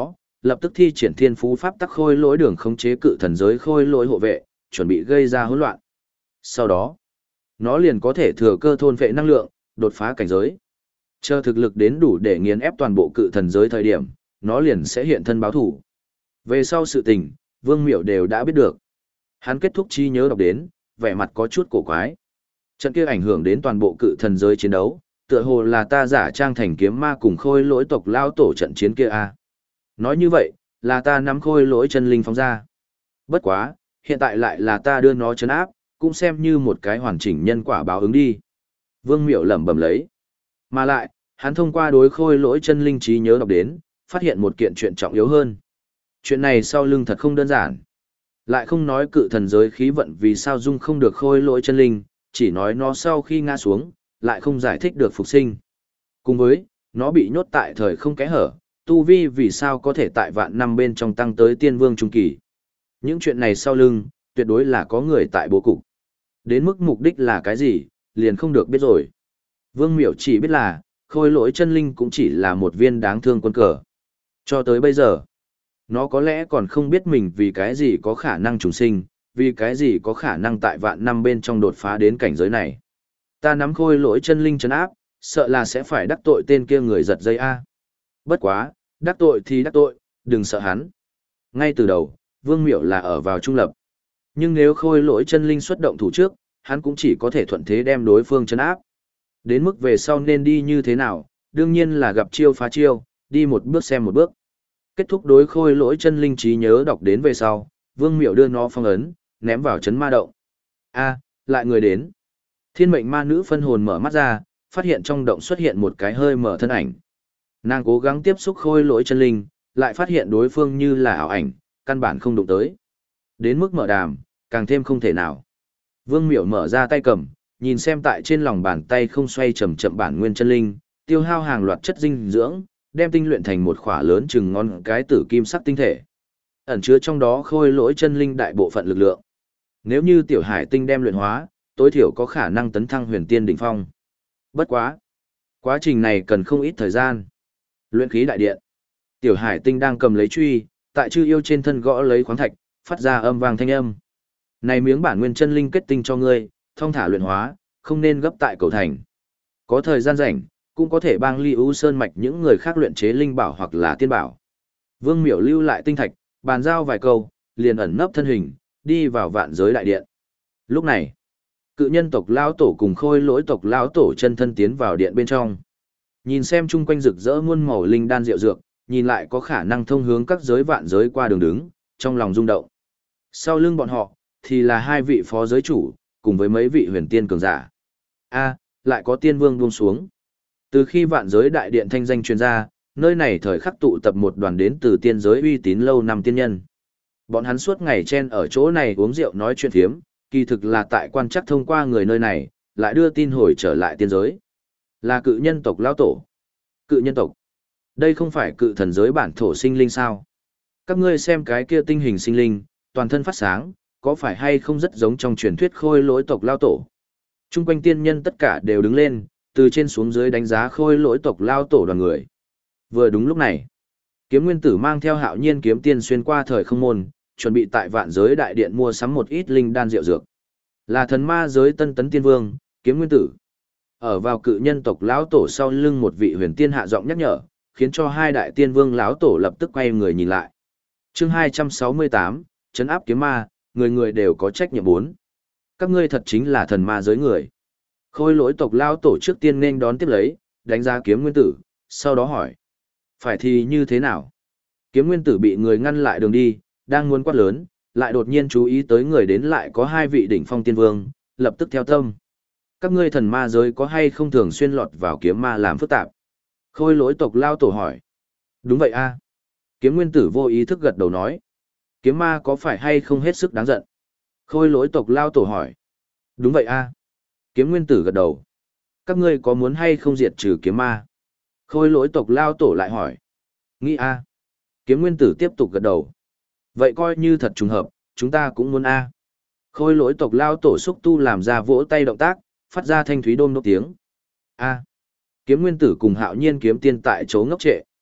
lập tức thi triển thiên phú pháp tắc khôi lỗi đường khống chế cự thần giới khôi lỗi hộ vệ, chuẩn bị gây ra hỗn loạn. Sau đó, nó liền có thể thừa cơ thôn vệ năng lượng, đột phá cảnh giới. Chờ thực lực đến đủ để nghiền ép toàn bộ cự thần giới thời điểm, nó liền sẽ hiện thân báo thủ. Về sau sự tình, Vương Miểu đều đã biết được. Hắn kết thúc trí nhớ đọc đến, vẻ mặt có chút cổ quái. Trận kia ảnh hưởng đến toàn bộ cự thần giới chiến đấu, tựa hồ là ta giả trang thành kiếm ma cùng khôi lỗi tộc lao tổ trận chiến kia a. Nói như vậy, là ta nắm khôi lỗi chân linh phóng ra. Bất quá, hiện tại lại là ta đưa nó trấn áp, cũng xem như một cái hoàn chỉnh nhân quả báo ứng đi. Vương Miểu lẩm bẩm lấy. Mà lại, hắn thông qua đối khôi lỗi chân linh trí nhớ đọc đến, phát hiện một kiện chuyện trọng yếu hơn. Chuyện này sau lưng thật không đơn giản. Lại không nói cự thần giới khí vận vì sao dung không được khôi lỗi chân linh, chỉ nói nó sau khi ngã xuống, lại không giải thích được phục sinh. Cùng với, nó bị nhốt tại thời không kẽ hở, tu vi vì sao có thể tại vạn năm bên trong tăng tới tiên vương trung kỳ. Những chuyện này sau lưng, tuyệt đối là có người tại bố cục. Đến mức mục đích là cái gì, liền không được biết rồi. Vương Miểu chỉ biết là, khôi lỗi chân linh cũng chỉ là một viên đáng thương quân cờ. Cho tới bây giờ, nó có lẽ còn không biết mình vì cái gì có khả năng trùng sinh, vì cái gì có khả năng tại vạn năm bên trong đột phá đến cảnh giới này. Ta nắm khôi lỗi chân linh trấn áp, sợ là sẽ phải đắc tội tên kia người giật dây A. Bất quá, đắc tội thì đắc tội, đừng sợ hắn. Ngay từ đầu, Vương Miểu là ở vào trung lập. Nhưng nếu khôi lỗi chân linh xuất động thủ trước, hắn cũng chỉ có thể thuận thế đem đối phương trấn áp. Đến mức về sau nên đi như thế nào, đương nhiên là gặp chiêu phá chiêu, đi một bước xem một bước. Kết thúc đối khôi lỗi chân linh trí nhớ đọc đến về sau, Vương Miểu đưa nó phong ấn, ném vào chấn ma động. A, lại người đến. Thiên mệnh ma nữ phân hồn mở mắt ra, phát hiện trong động xuất hiện một cái hơi mở thân ảnh. Nàng cố gắng tiếp xúc khôi lỗi chân linh, lại phát hiện đối phương như là ảo ảnh, căn bản không đụng tới. Đến mức mở đàm, càng thêm không thể nào. Vương Miểu mở ra tay cầm, nhìn xem tại trên lòng bàn tay không xoay chậm chậm bản nguyên chân linh, tiêu hao hàng loạt chất dinh dưỡng, đem tinh luyện thành một khỏa lớn chừng ngón cái tử kim sắc tinh thể. Ẩn chứa trong đó khôi lỗi chân linh đại bộ phận lực lượng. Nếu như tiểu hải tinh đem luyện hóa, tối thiểu có khả năng tấn thăng huyền tiên đỉnh phong. Bất quá, quá trình này cần không ít thời gian. Luyện khí đại điện. Tiểu hải tinh đang cầm lấy truy, tại chư yêu trên thân gõ lấy khoáng thạch, phát ra âm vang thanh âm. Này miếng bản nguyên chân linh kết tinh cho ngươi, thong thả luyện hóa, không nên gấp tại cầu thành. Có thời gian rảnh, cũng có thể bang Ly U Sơn mạch những người khác luyện chế linh bảo hoặc là tiên bảo. Vương Miểu lưu lại tinh thạch, bàn giao vài câu, liền ẩn nấp thân hình, đi vào vạn giới đại điện. Lúc này, cự nhân tộc lão tổ cùng khôi lỗi tộc lão tổ chân thân tiến vào điện bên trong. Nhìn xem chung quanh rực rỡ muôn màu linh đan rượu dược, nhìn lại có khả năng thông hướng các giới vạn giới qua đường đứng, trong lòng rung động. Sau lưng bọn họ, thì là hai vị phó giới chủ, cùng với mấy vị huyền tiên cường giả. A, lại có tiên vương buông xuống. Từ khi vạn giới đại điện thanh danh truyền ra, nơi này thời khắc tụ tập một đoàn đến từ tiên giới uy tín lâu năm tiên nhân. Bọn hắn suốt ngày chen ở chỗ này uống rượu nói chuyện thiếm, kỳ thực là tại quan chắc thông qua người nơi này, lại đưa tin hồi trở lại tiên giới. Là cự nhân tộc lão tổ. Cự nhân tộc. Đây không phải cự thần giới bản thổ sinh linh sao? Các ngươi xem cái kia tinh hình sinh linh, toàn thân phát sáng, có phải hay không rất giống trong truyền thuyết khôi lỗi tộc lão tổ? Trung quanh tiên nhân tất cả đều đứng lên, từ trên xuống dưới đánh giá khôi lỗi tộc lão tổ đoàn người. Vừa đúng lúc này, Kiếm Nguyên Tử mang theo Hạo Nhiên kiếm tiên xuyên qua thời không môn, chuẩn bị tại vạn giới đại điện mua sắm một ít linh đan rượu dược. Là thần ma giới tân tấn tiên vương, Kiếm Nguyên Tử. Ở vào cự nhân tộc lão tổ sau lưng một vị huyền tiên hạ giọng nhắc nhở, khiến cho hai đại tiên vương lão tổ lập tức quay người nhìn lại. Chương 268, trấn áp kiếm ma, người người đều có trách nhiệm 4. Các ngươi thật chính là thần ma giới người. Khôi lỗi tộc lão tổ trước tiên nên đón tiếp lấy, đánh giá Kiếm Nguyên Tử, sau đó hỏi: phải thì như thế nào? Kiếm Nguyên Tử bị người ngăn lại đường đi, đang muốn quát lớn, lại đột nhiên chú ý tới người đến lại có hai vị đỉnh phong tiên vương, lập tức theo tâm. Các ngươi thần ma giới có hay không thường xuyên lọt vào kiếm ma làm phức tạp? Khôi lỗi tộc lao tổ hỏi. Đúng vậy a. Kiếm Nguyên Tử vô ý thức gật đầu nói. Kiếm ma có phải hay không hết sức đáng giận? Khôi lỗi tộc lao tổ hỏi. Đúng vậy a. Kiếm Nguyên Tử gật đầu. Các ngươi có muốn hay không diệt trừ kiếm ma? Khôi lỗi tộc lao tổ lại hỏi. Nghĩ a. Kiếm Nguyên Tử tiếp tục gật đầu. Vậy coi như thật trùng hợp, chúng ta cũng muốn a. Khôi lỗi tộc lao tổ xúc tu làm ra vỗ tay động tác, phát ra thanh thúy đôm nốt tiếng. A. Kiếm Nguyên Tử cùng Hạo Nhiên kiếm tiên tại chỗ ngốc trệ.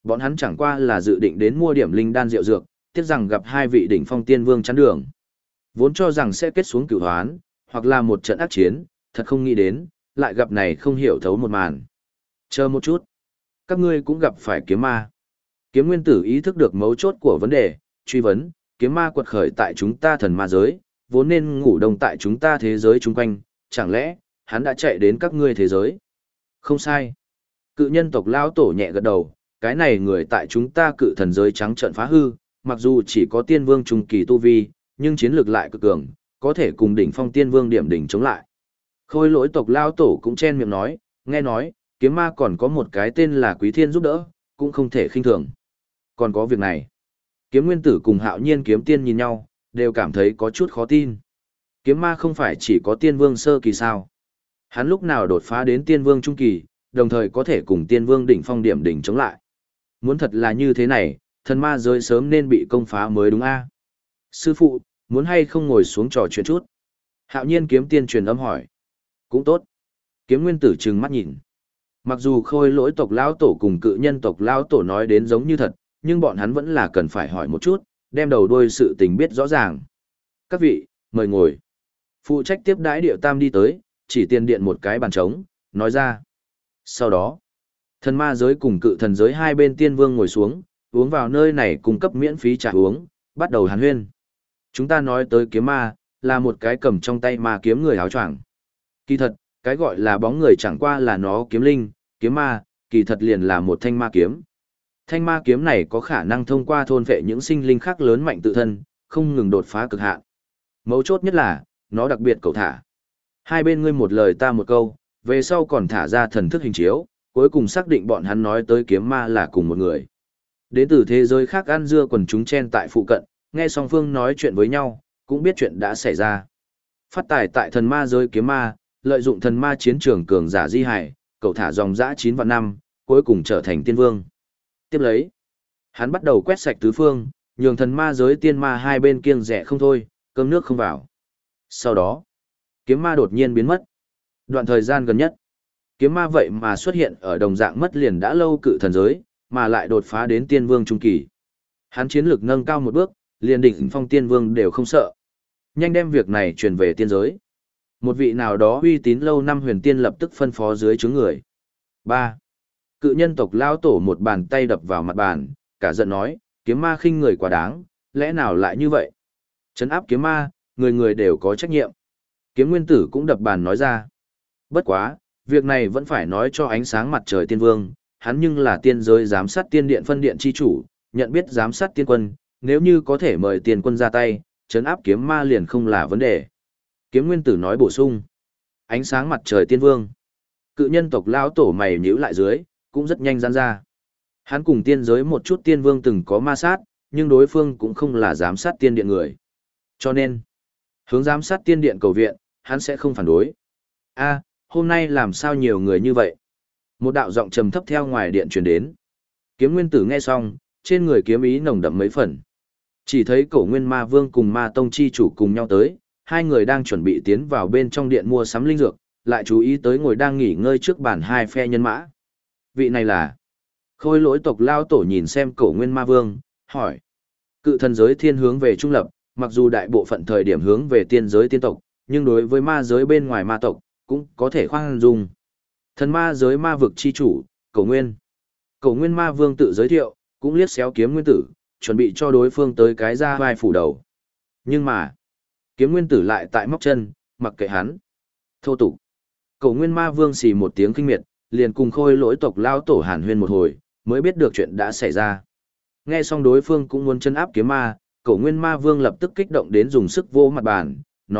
Bọn hắn chẳng qua là dự định đến mua điểm linh đan rượu dược, tiếc rằng gặp hai vị đỉnh phong tiên vương chắn đường. Vốn cho rằng sẽ kết xuống cửu hoán, hoặc là một trận ác chiến, thật không nghĩ đến, lại gặp này không hiểu thấu một màn. Chờ một chút. Các ngươi cũng gặp phải kiếm ma. Kiếm nguyên tử ý thức được mấu chốt của vấn đề, truy vấn, kiếm ma quật khởi tại chúng ta thần ma giới, vốn nên ngủ đông tại chúng ta thế giới chung quanh, chẳng lẽ, hắn đã chạy đến các ngươi thế giới? Không sai. Cự nhân tộc lao tổ nhẹ gật đầu, cái này người tại chúng ta cự thần giới trắng trợn phá hư, mặc dù chỉ có tiên vương trung kỳ tu vi, nhưng chiến lược lại cực cường, có thể cùng đỉnh phong tiên vương điểm đỉnh chống lại. Khôi lỗi tộc lao tổ cũng chen miệng nói, nghe nói, kiếm ma còn có một cái tên là Quý Thiên giúp đỡ, cũng không thể khinh thường. Còn có việc này. Kiếm nguyên tử cùng hạo nhiên kiếm tiên nhìn nhau, đều cảm thấy có chút khó tin. Kiếm ma không phải chỉ có tiên vương sơ kỳ sao. Hắn lúc nào đột phá đến tiên vương trung kỳ, đồng thời có thể cùng tiên vương đỉnh phong điểm đỉnh chống lại. Muốn thật là như thế này, thần ma giới sớm nên bị công phá mới đúng a. Sư phụ, muốn hay không ngồi xuống trò chuyện chút? Hạo nhiên kiếm tiên truyền âm hỏi. Cũng tốt. Kiếm nguyên tử trừng mắt nhìn. Mặc dù khôi lỗi tộc lão tổ cùng cự nhân tộc lão tổ nói đến giống như thật, nhưng bọn hắn vẫn là cần phải hỏi một chút, đem đầu đuôi sự tình biết rõ ràng. Các vị, mời ngồi. Phụ trách tiếp đãi điệu tam đi tới, chỉ tiền điện một cái bàn trống, nói ra. Sau đó, thần ma giới cùng cự thần giới hai bên tiên vương ngồi xuống, uống vào nơi này cung cấp miễn phí trà uống, bắt đầu hàn huyên. Chúng ta nói tới kiếm ma, là một cái cầm trong tay ma kiếm người áo choàng. Kỳ thật, cái gọi là bóng người chẳng qua là nó kiếm linh, kiếm ma, kỳ thật liền là một thanh ma kiếm. Thanh ma kiếm này có khả năng thông qua thôn vệ những sinh linh khác lớn mạnh tự thân, không ngừng đột phá cực hạn. Mấu chốt nhất là, nó đặc biệt cầu thả. Hai bên ngươi một lời ta một câu, về sau còn thả ra thần thức hình chiếu, cuối cùng xác định bọn hắn nói tới kiếm ma là cùng một người. Đến từ thế giới khác ăn dưa quần chúng chen tại phụ cận, nghe song phương nói chuyện với nhau, cũng biết chuyện đã xảy ra. Phát tài tại thần ma giới kiếm ma, lợi dụng thần ma chiến trường cường giả di hải, cầu thả dòng dã 9 vạn năm, cuối cùng trở thành tiên vương. Tiếp lấy, hắn bắt đầu quét sạch tứ phương, nhường thần ma giới tiên ma hai bên kiêng rẻ không thôi, cơm nước không vào. Sau đó, kiếm ma đột nhiên biến mất. Đoạn thời gian gần nhất, kiếm ma vậy mà xuất hiện ở đồng dạng mất liền đã lâu cự thần giới, mà lại đột phá đến tiên vương trung kỳ. Hắn chiến lược nâng cao một bước, liền đỉnh phong tiên vương đều không sợ. Nhanh đem việc này truyền về tiên giới. Một vị nào đó uy tín lâu năm huyền tiên lập tức phân phó dưới chướng người. 3. Cự nhân tộc lao tổ một bàn tay đập vào mặt bàn, cả giận nói, kiếm ma khinh người quá đáng, lẽ nào lại như vậy? Trấn áp kiếm ma, người người đều có trách nhiệm. Kiếm nguyên tử cũng đập bàn nói ra. Bất quá, việc này vẫn phải nói cho ánh sáng mặt trời tiên vương, hắn nhưng là tiên giới giám sát tiên điện phân điện chi chủ, nhận biết giám sát tiên quân, nếu như có thể mời tiên quân ra tay, trấn áp kiếm ma liền không là vấn đề. Kiếm nguyên tử nói bổ sung. Ánh sáng mặt trời tiên vương. Cự nhân tộc lão tổ mày nhíu lại dưới, cũng rất nhanh giãn ra. Hắn cùng tiên giới một chút tiên vương từng có ma sát, nhưng đối phương cũng không là giám sát tiên điện người. Cho nên, hướng giám sát tiên điện cầu viện, hắn sẽ không phản đối. A, hôm nay làm sao nhiều người như vậy? Một đạo giọng trầm thấp theo ngoài điện truyền đến. Kiếm nguyên tử nghe xong, trên người kiếm ý nồng đậm mấy phần. Chỉ thấy Cổ Nguyên Ma Vương cùng Ma Tông chi chủ cùng nhau tới, hai người đang chuẩn bị tiến vào bên trong điện mua sắm linh dược, lại chú ý tới ngồi đang nghỉ ngơi trước bàn hai phe nhân mã. Vị này là Khôi lỗi tộc lao tổ nhìn xem Cổ Nguyên Ma Vương, hỏi. Cự thần giới thiên hướng về trung lập, mặc dù đại bộ phận thời điểm hướng về tiên giới tiên tộc, nhưng đối với ma giới bên ngoài ma tộc, cũng có thể khoan dung. Thần ma giới ma vực chi chủ, Cổ Nguyên. Cổ Nguyên Ma Vương tự giới thiệu, cũng liếc xéo kiếm nguyên tử, chuẩn bị cho đối phương tới cái ra vai phủ đầu. Nhưng mà, kiếm nguyên tử lại tại móc chân, mặc kệ hắn. Thô tục. Cổ Nguyên Ma Vương xì một tiếng kinh miệt, liền cùng Khôi lỗi tộc lao tổ hàn huyên một hồi, mới biết được chuyện đã xảy ra. Nghe xong đối phương cũng muốn chân áp kiếm ma, Cổ Nguyên Ma Vương lập tức kích động đến dùng sức vô mặt bàn,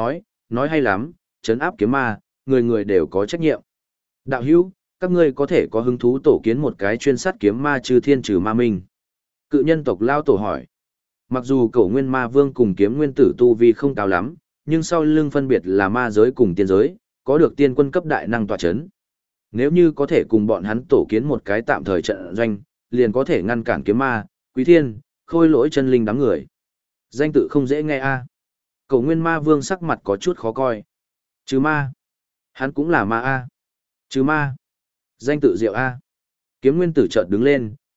nói hay lắm, trấn áp kiếm ma, người người đều có trách nhiệm. Đạo hữu, các ngươi có thể có hứng thú tổ kiến một cái chuyên sát kiếm ma trừ thiên trừ ma minh. Cự nhân tộc lao tổ hỏi. Mặc dù Cổ Nguyên Ma Vương cùng kiếm nguyên tử tu vi không cao lắm, nhưng sau lưng phân biệt là ma giới cùng tiên giới, có được tiên quân cấp đại năng tọa chấn. Nếu như có thể cùng bọn hắn tổ kiến một cái tạm thời trận doanh, liền có thể ngăn cản kiếm ma, Quý Thiên, Khôi lỗi chân linh đám người. Danh tự không dễ nghe a. Cổ Nguyên Ma Vương sắc mặt có chút khó coi. Trừ ma. Hắn cũng là ma a. Trừ ma. Danh tự diệu a. Kiếm nguyên tử chợt đứng lên,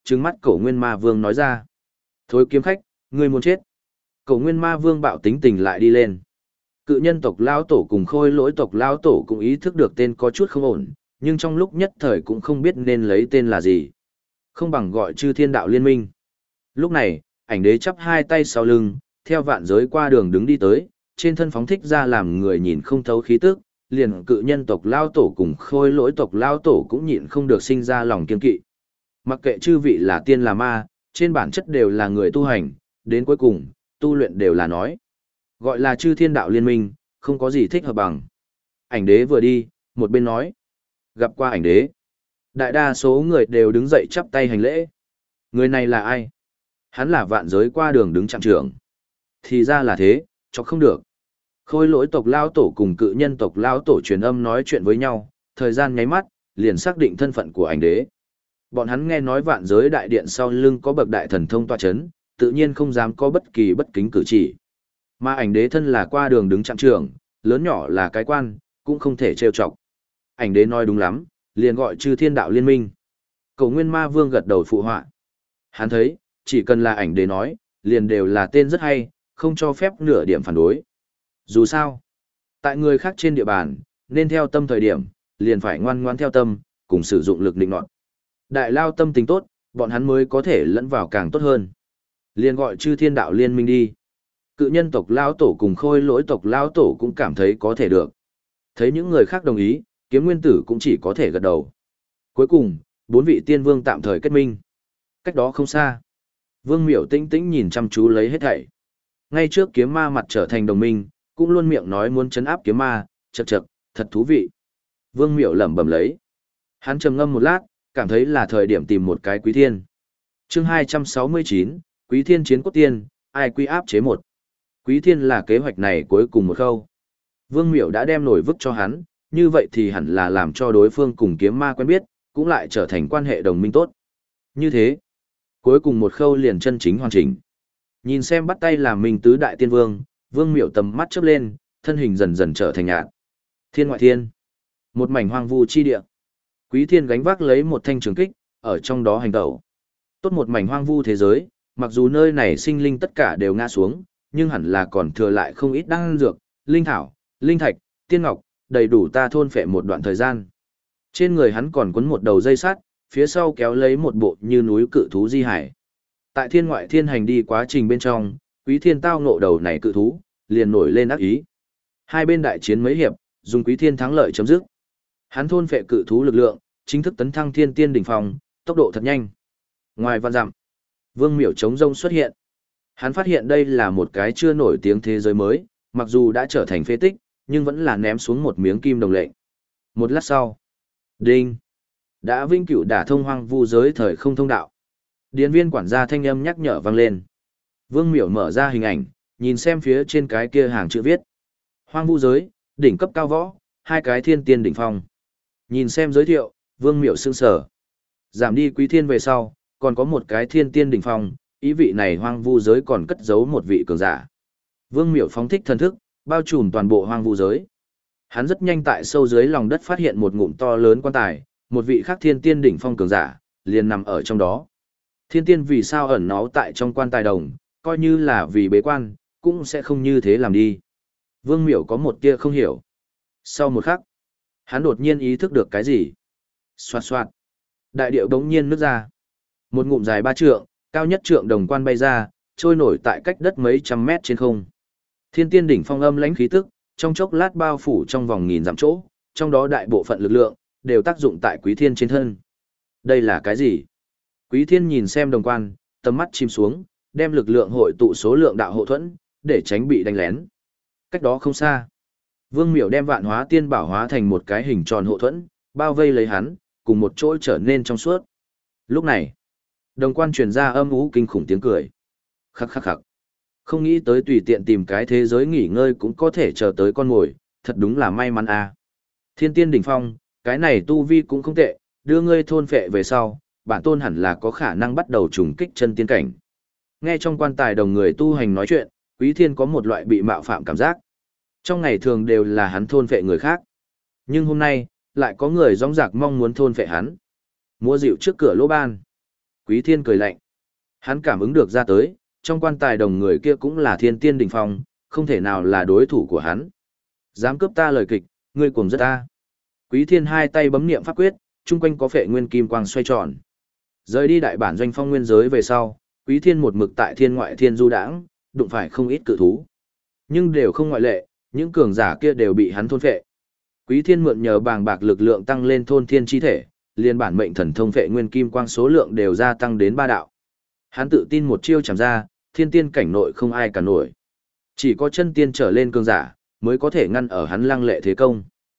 trừng mắt Cổ Nguyên Ma Vương nói ra. Thối kiếm khách, ngươi muốn chết. Cổ Nguyên Ma Vương bạo tính tình lại đi lên. Cự nhân tộc Lao Tổ cùng khôi lỗi tộc Lao Tổ cũng ý thức được tên có chút không ổn, nhưng trong lúc nhất thời cũng không biết nên lấy tên là gì. Không bằng gọi chư thiên đạo liên minh. Lúc này, ảnh đế chắp hai tay sau lưng, theo vạn giới qua đường đứng đi tới, trên thân phóng thích ra làm người nhìn không thấu khí tức, liền cự nhân tộc Lao Tổ cùng khôi lỗi tộc Lao Tổ cũng nhịn không được sinh ra lòng kiên kỵ. Mặc kệ chư vị là tiên là ma, trên bản chất đều là người tu hành, đến cuối cùng, tu luyện đều là nói. Gọi là chư thiên đạo liên minh, không có gì thích hợp bằng. Ảnh đế vừa đi, một bên nói. Gặp qua ảnh đế. Đại đa số người đều đứng dậy chắp tay hành lễ. Người này là ai? Hắn là vạn giới qua đường đứng trạm trưởng. Thì ra là thế, cho không được. Khôi lỗi tộc Lao Tổ cùng cự nhân tộc Lao Tổ truyền âm nói chuyện với nhau, thời gian nháy mắt, liền xác định thân phận của ảnh đế. Bọn hắn nghe nói vạn giới đại điện sau lưng có bậc đại thần thông tọa chấn, tự nhiên không dám có bất kỳ bất kính cử chỉ. Mà ảnh đế thân là qua đường đứng trạm trưởng, lớn nhỏ là cái quan, cũng không thể trêu chọc. Ảnh đế nói đúng lắm, liền gọi chư thiên đạo liên minh. Cổ Nguyên Ma Vương gật đầu phụ họa. Hắn thấy, chỉ cần là ảnh đế nói, liền đều là tên rất hay, không cho phép nửa điểm phản đối. Dù sao, tại người khác trên địa bàn, nên theo tâm thời điểm, liền phải ngoan ngoãn theo tâm, cùng sử dụng lực định nọt. Đại lao tâm tính tốt, bọn hắn mới có thể lẫn vào càng tốt hơn. Liền gọi chư thiên đạo liên minh đi. Cự nhân tộc Lao Tổ cùng khôi lỗi tộc Lao Tổ cũng cảm thấy có thể được. Thấy những người khác đồng ý, Kiếm Nguyên Tử cũng chỉ có thể gật đầu. Cuối cùng, 4 vị tiên vương tạm thời kết minh. Cách đó không xa. Vương Miểu tĩnh tĩnh nhìn chăm chú lấy hết thảy. Ngay trước kiếm ma mặt trở thành đồng minh, cũng luôn miệng nói muốn trấn áp kiếm ma, chậc chậc, thật thú vị. Vương Miểu lẩm bẩm lấy. Hắn trầm ngâm một lát, cảm thấy là thời điểm tìm một cái Quý Thiên. Chương 269, Quý Thiên chiến cốt tiên, ai quy áp chế một. Quý Thiên là kế hoạch này cuối cùng một khâu. Vương Miểu đã đem nổi vức cho hắn, như vậy thì hẳn là làm cho đối phương cùng kiếm ma quen biết, cũng lại trở thành quan hệ đồng minh tốt. Như thế, cuối cùng một khâu liền chân chính hoàn chỉnh. Nhìn xem bắt tay làm mình tứ đại tiên vương, Vương Miểu tầm mắt chớp lên, thân hình dần dần trở thành nhạt. Thiên ngoại thiên, một mảnh hoang vu chi địa. Quý Thiên gánh vác lấy một thanh trường kích, ở trong đó hành tẩu. Tốt một mảnh hoang vu thế giới, mặc dù nơi này sinh linh tất cả đều ngã xuống, nhưng hẳn là còn thừa lại không ít đan dược, linh thảo, linh thạch, tiên ngọc, đầy đủ ta thôn phệ một đoạn thời gian. Trên người hắn còn quấn một đầu dây sắt, phía sau kéo lấy một bộ như núi cự thú di hải. Tại thiên ngoại thiên hành đi quá trình bên trong, Quý Thiên tao ngộ đầu này cự thú, liền nổi lên ác ý. Hai bên đại chiến mấy hiệp, dùng Quý Thiên thắng lợi chấm dứt. Hắn thôn phệ cự thú lực lượng, chính thức tấn thăng thiên tiên đỉnh phong, tốc độ thật nhanh. Ngoài vạn dặm, Vương Miểu trống rông xuất hiện. Hắn phát hiện đây là một cái chưa nổi tiếng thế giới mới, mặc dù đã trở thành phế tích, nhưng vẫn là ném xuống một miếng kim đồng lệnh. Một lát sau, đinh, đã vinh cửu đả thông hoang vu giới thời không thông đạo. Điện viên quản gia thanh âm nhắc nhở vang lên. Vương Miểu mở ra hình ảnh, nhìn xem phía trên cái kia hàng chữ viết. Hoang vu giới, đỉnh cấp cao võ, 2 cái thiên tiên đỉnh phong. Nhìn xem giới thiệu, Vương Miểu sững sờ. Giảm đi Quý Thiên về sau, còn có một cái thiên tiên đỉnh phong, ý vị này hoang vu giới còn cất giấu một vị cường giả. Vương Miểu phóng thích thần thức, bao trùm toàn bộ hoang vu giới. Hắn rất nhanh tại sâu dưới lòng đất phát hiện một ngụm to lớn quan tài, một vị khác thiên tiên đỉnh phong cường giả, liền nằm ở trong đó. Thiên tiên vì sao ẩn náu tại trong quan tài đồng, coi như là vì bế quan, cũng sẽ không như thế làm đi. Vương Miểu có một tia không hiểu. Sau một khắc, hắn đột nhiên ý thức được cái gì. Xoạt xoạt. Đại điệu đống nhiên nứt ra. Một ngụm dài 3 trượng, cao nhất trượng đồng quan bay ra, trôi nổi tại cách đất mấy trăm mét trên không. Thiên tiên đỉnh phong âm lãnh khí tức, trong chốc lát bao phủ trong vòng nghìn dặm chỗ, trong đó đại bộ phận lực lượng đều tác dụng tại Quý Thiên trên thân. Đây là cái gì? Quý Thiên nhìn xem đồng quan, tầm mắt chìm xuống, đem lực lượng hội tụ số lượng đạo hộ thuẫn, để tránh bị đánh lén. Cách đó không xa, Vương Miểu đem vạn hóa tiên bảo hóa thành một cái hình tròn hộ thuẫn, bao vây lấy hắn, cùng một chỗ trở nên trong suốt. Lúc này, đồng quan truyền ra âm ú kinh khủng tiếng cười. Khắc khắc khắc. Không nghĩ tới tùy tiện tìm cái thế giới nghỉ ngơi cũng có thể chờ tới con mồi, thật đúng là may mắn à. Thiên tiên đỉnh phong, cái này tu vi cũng không tệ, đưa ngươi thôn phệ về sau, bản tôn hẳn là có khả năng bắt đầu trùng kích chân tiên cảnh. Nghe trong quan tài đồng người tu hành nói chuyện, Quý Thiên có một loại bị mạo phạm cảm giác. Trong ngày thường đều là hắn thôn phệ người khác. Nhưng hôm nay, lại có người rõng rạc mong muốn thôn phệ hắn. Múa dịu trước cửa lỗ ban. Quý Thiên cười lạnh. Hắn cảm ứng được ra tới, trong quan tài đồng người kia cũng là thiên tiên đỉnh phong, không thể nào là đối thủ của hắn. Dám cướp ta lời kịch, ngươi cuồng rất ta. Quý Thiên hai tay bấm niệm pháp quyết, chung quanh có phệ nguyên kim quang xoay tròn. Rời đi đại bản doanh phong nguyên giới về sau, Quý Thiên một mực tại thiên ngoại thiên du đãng, đụng phải không ít cự thú. Nhưng đều không ngoại lệ, những cường giả kia đều bị hắn thôn phệ. Quý Thiên mượn nhờ bàng bạc lực lượng tăng lên thôn thiên chi thể, liên bản mệnh thần thông phệ nguyên kim quang số lượng đều gia tăng đến 3 đạo. Hắn tự tin một chiêu chạm ra, thiên tiên cảnh nội không ai cả nổi. Chỉ có chân tiên trở lên cường giả, mới có thể ngăn ở hắn lăng lệ thế công.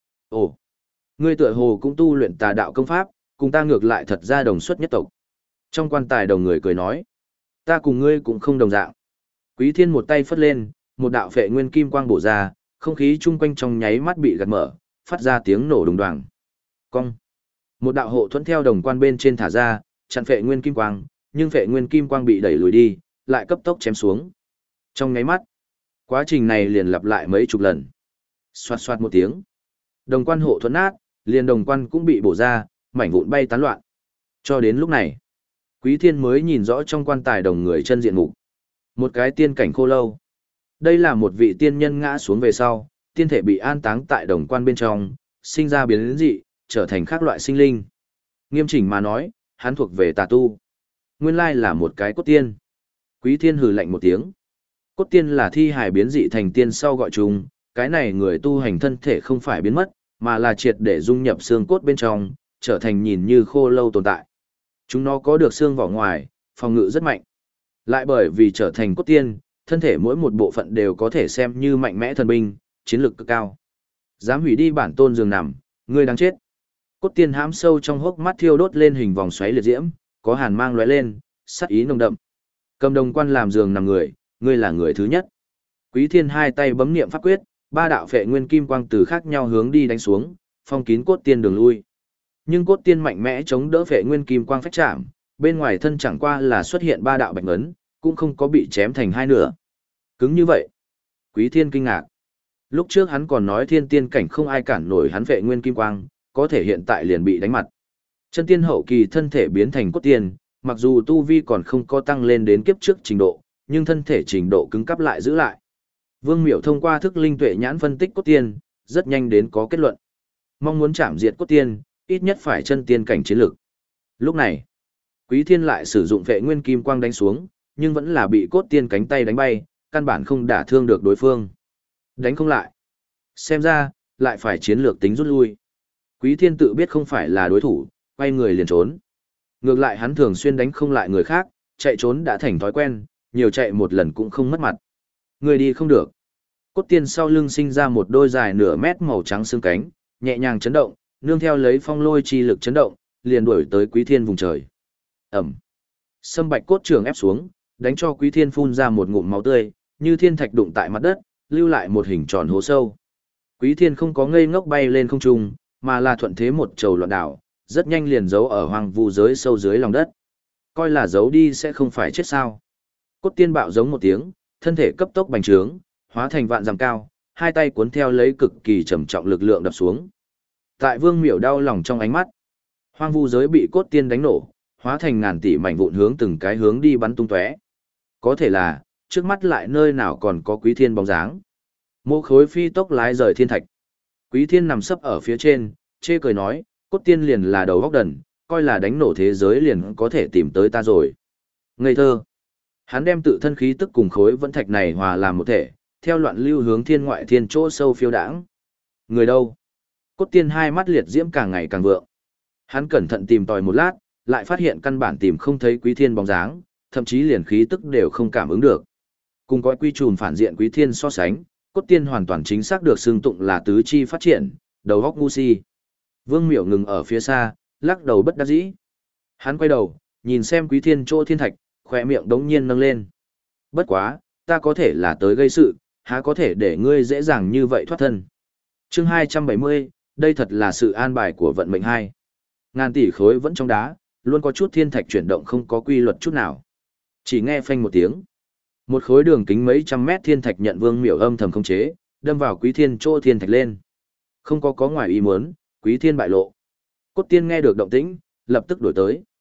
Ồ, ngươi tựa hồ cũng tu luyện tà đạo công pháp, cùng ta ngược lại thật ra đồng xuất nhất tộc. Trong quan tài đồng người cười nói, ta cùng ngươi cũng không đồng dạng. Quý Thiên một tay phất lên, một đạo phệ nguyên kim quang bổ ra, không khí chung quanh trong nháy mắt bị gạt mở, phát ra tiếng nổ đùng đoàng. Cong. Một đạo hộ thuẫn theo đồng quan bên trên thả ra, chặn phệ nguyên kim quang, nhưng phệ nguyên kim quang bị đẩy lùi đi, lại cấp tốc chém xuống. Trong nháy mắt, quá trình này liền lặp lại mấy chục lần. Xoạt xoạt một tiếng. Đồng quan hộ thuẫn nát, liền đồng quan cũng bị bổ ra, mảnh vụn bay tán loạn. Cho đến lúc này, Quý Thiên mới nhìn rõ trong quan tài đồng người chân diện mục. Một cái tiên cảnh khô lâu. Đây là một vị tiên nhân ngã xuống về sau, tiên thể bị an táng tại đồng quan bên trong, sinh ra biến dị, trở thành khác loại sinh linh. Nghiêm chỉnh mà nói, hắn thuộc về tà tu. Nguyên lai là một cái cốt tiên. Quý Thiên hừ lạnh một tiếng. Cốt tiên là thi hài biến dị thành tiên sau gọi chung, cái này người tu hành thân thể không phải biến mất, mà là triệt để dung nhập xương cốt bên trong, trở thành nhìn như khô lâu tồn tại. Chúng nó có được xương vỏ ngoài, phòng ngự rất mạnh. Lại bởi vì trở thành cốt tiên, thân thể mỗi một bộ phận đều có thể xem như mạnh mẽ thần binh, chiến lược cực cao. Dám hủy đi bản tôn giường nằm, ngươi đáng chết. Cốt tiên hãm sâu trong hốc mắt thiêu đốt lên hình vòng xoáy liệt diễm, có hàn mang lóe lên, sát ý nồng đậm. Cầm đồng quan làm giường nằm người, ngươi là người thứ nhất. Quý Thiên hai tay bấm niệm pháp quyết, 3 đạo phệ nguyên kim quang từ khác nhau hướng đi đánh xuống, phong kín cốt tiên đường lui. Nhưng cốt tiên mạnh mẽ chống đỡ phệ nguyên kim quang phách chạm, bên ngoài thân chẳng qua là xuất hiện 3 đạo bạch ấn, cũng không có bị chém thành hai nửa. Cứng như vậy. Quý Thiên kinh ngạc. Lúc trước hắn còn nói thiên tiên cảnh không ai cản nổi hắn phệ nguyên kim quang, có thể hiện tại liền bị đánh mặt. Chân tiên hậu kỳ thân thể biến thành cốt tiên, mặc dù tu vi còn không có tăng lên đến kiếp trước trình độ, nhưng thân thể trình độ cứng cắp lại giữ lại. Vương Miểu thông qua thức linh tuệ nhãn phân tích cốt tiên, rất nhanh đến có kết luận. Mong muốn chạm diệt cốt tiên, ít nhất phải chân tiên cảnh chiến lực. Lúc này, Quý Thiên lại sử dụng phệ nguyên kim quang đánh xuống, nhưng vẫn là bị cốt tiên cánh tay đánh bay, căn bản không đả thương được đối phương. Đánh không lại. Xem ra, lại phải chiến lược tính rút lui. Quý Thiên tự biết không phải là đối thủ, quay người liền trốn. Ngược lại hắn thường xuyên đánh không lại người khác, chạy trốn đã thành thói quen, nhiều chạy một lần cũng không mất mặt. Người đi không được. Cốt tiên sau lưng sinh ra một đôi dài nửa mét màu trắng xương cánh, nhẹ nhàng chấn động, nương theo lấy phong lôi chi lực chấn động, liền đuổi tới Quý Thiên vùng trời. Ẩm. Sâm bạch cốt trường ép xuống, đánh cho Quý Thiên phun ra một ngụm máu tươi, như thiên thạch đụng tại mặt đất, lưu lại một hình tròn hố sâu. Quý Thiên không có ngây ngốc bay lên không trung, mà là thuận thế một trầu loạn đảo, rất nhanh liền giấu ở hoang vu giới sâu dưới lòng đất. Coi là giấu đi sẽ không phải chết sao. Cốt tiên bạo giống một tiếng, thân thể cấp tốc bành trướng, hóa thành vạn dặm cao, hai tay cuốn theo lấy cực kỳ trầm trọng lực lượng đập xuống. Tại Vương Miểu đau lòng trong ánh mắt, hoang vu giới bị cốt tiên đánh nổ, hóa thành ngàn tỷ mảnh vụn hướng từng cái hướng đi bắn tung tóe. Có thể là, trước mắt lại nơi nào còn có Quý Thiên bóng dáng. Mô khối phi tốc lái rời thiên thạch. Quý Thiên nằm sấp ở phía trên, chê cười nói, cốt tiên liền là đầu góc đần, coi là đánh nổ thế giới liền có thể tìm tới ta rồi. Ngây thơ. Hắn đem tự thân khí tức cùng khối vẫn thạch này hòa làm một thể, theo loạn lưu hướng thiên ngoại thiên chỗ sâu phiêu đãng. Người đâu? Cốt tiên hai mắt liệt diễm càng ngày càng vượng. Hắn cẩn thận tìm tòi một lát, lại phát hiện căn bản tìm không thấy Quý Thiên bóng dáng, thậm chí liền khí tức đều không cảm ứng được. Cùng coi quy trùn phản diện Quý Thiên so sánh, cốt tiên hoàn toàn chính xác được xưng tụng là tứ chi phát triển, đầu óc ngu si. Vương Miểu ngừng ở phía xa, lắc đầu bất đắc dĩ. Hắn quay đầu, nhìn xem Quý Thiên chỗ thiên thạch, khỏe miệng đống nhiên nâng lên. Bất quá, ta có thể là tới gây sự, há có thể để ngươi dễ dàng như vậy thoát thân. Chương 270, đây thật là sự an bài của vận mệnh hai. Ngàn tỷ khối vẫn trong đá, luôn có chút thiên thạch chuyển động không có quy luật chút nào. Chỉ nghe phanh một tiếng. Một khối đường kính mấy trăm mét thiên thạch nhận Vương Miểu âm thầm khống chế, đâm vào Quý Thiên chỗ thiên thạch lên. Không có ngoài ý muốn, Quý Thiên bại lộ. Cốt tiên nghe được động tĩnh, lập tức đổi tới.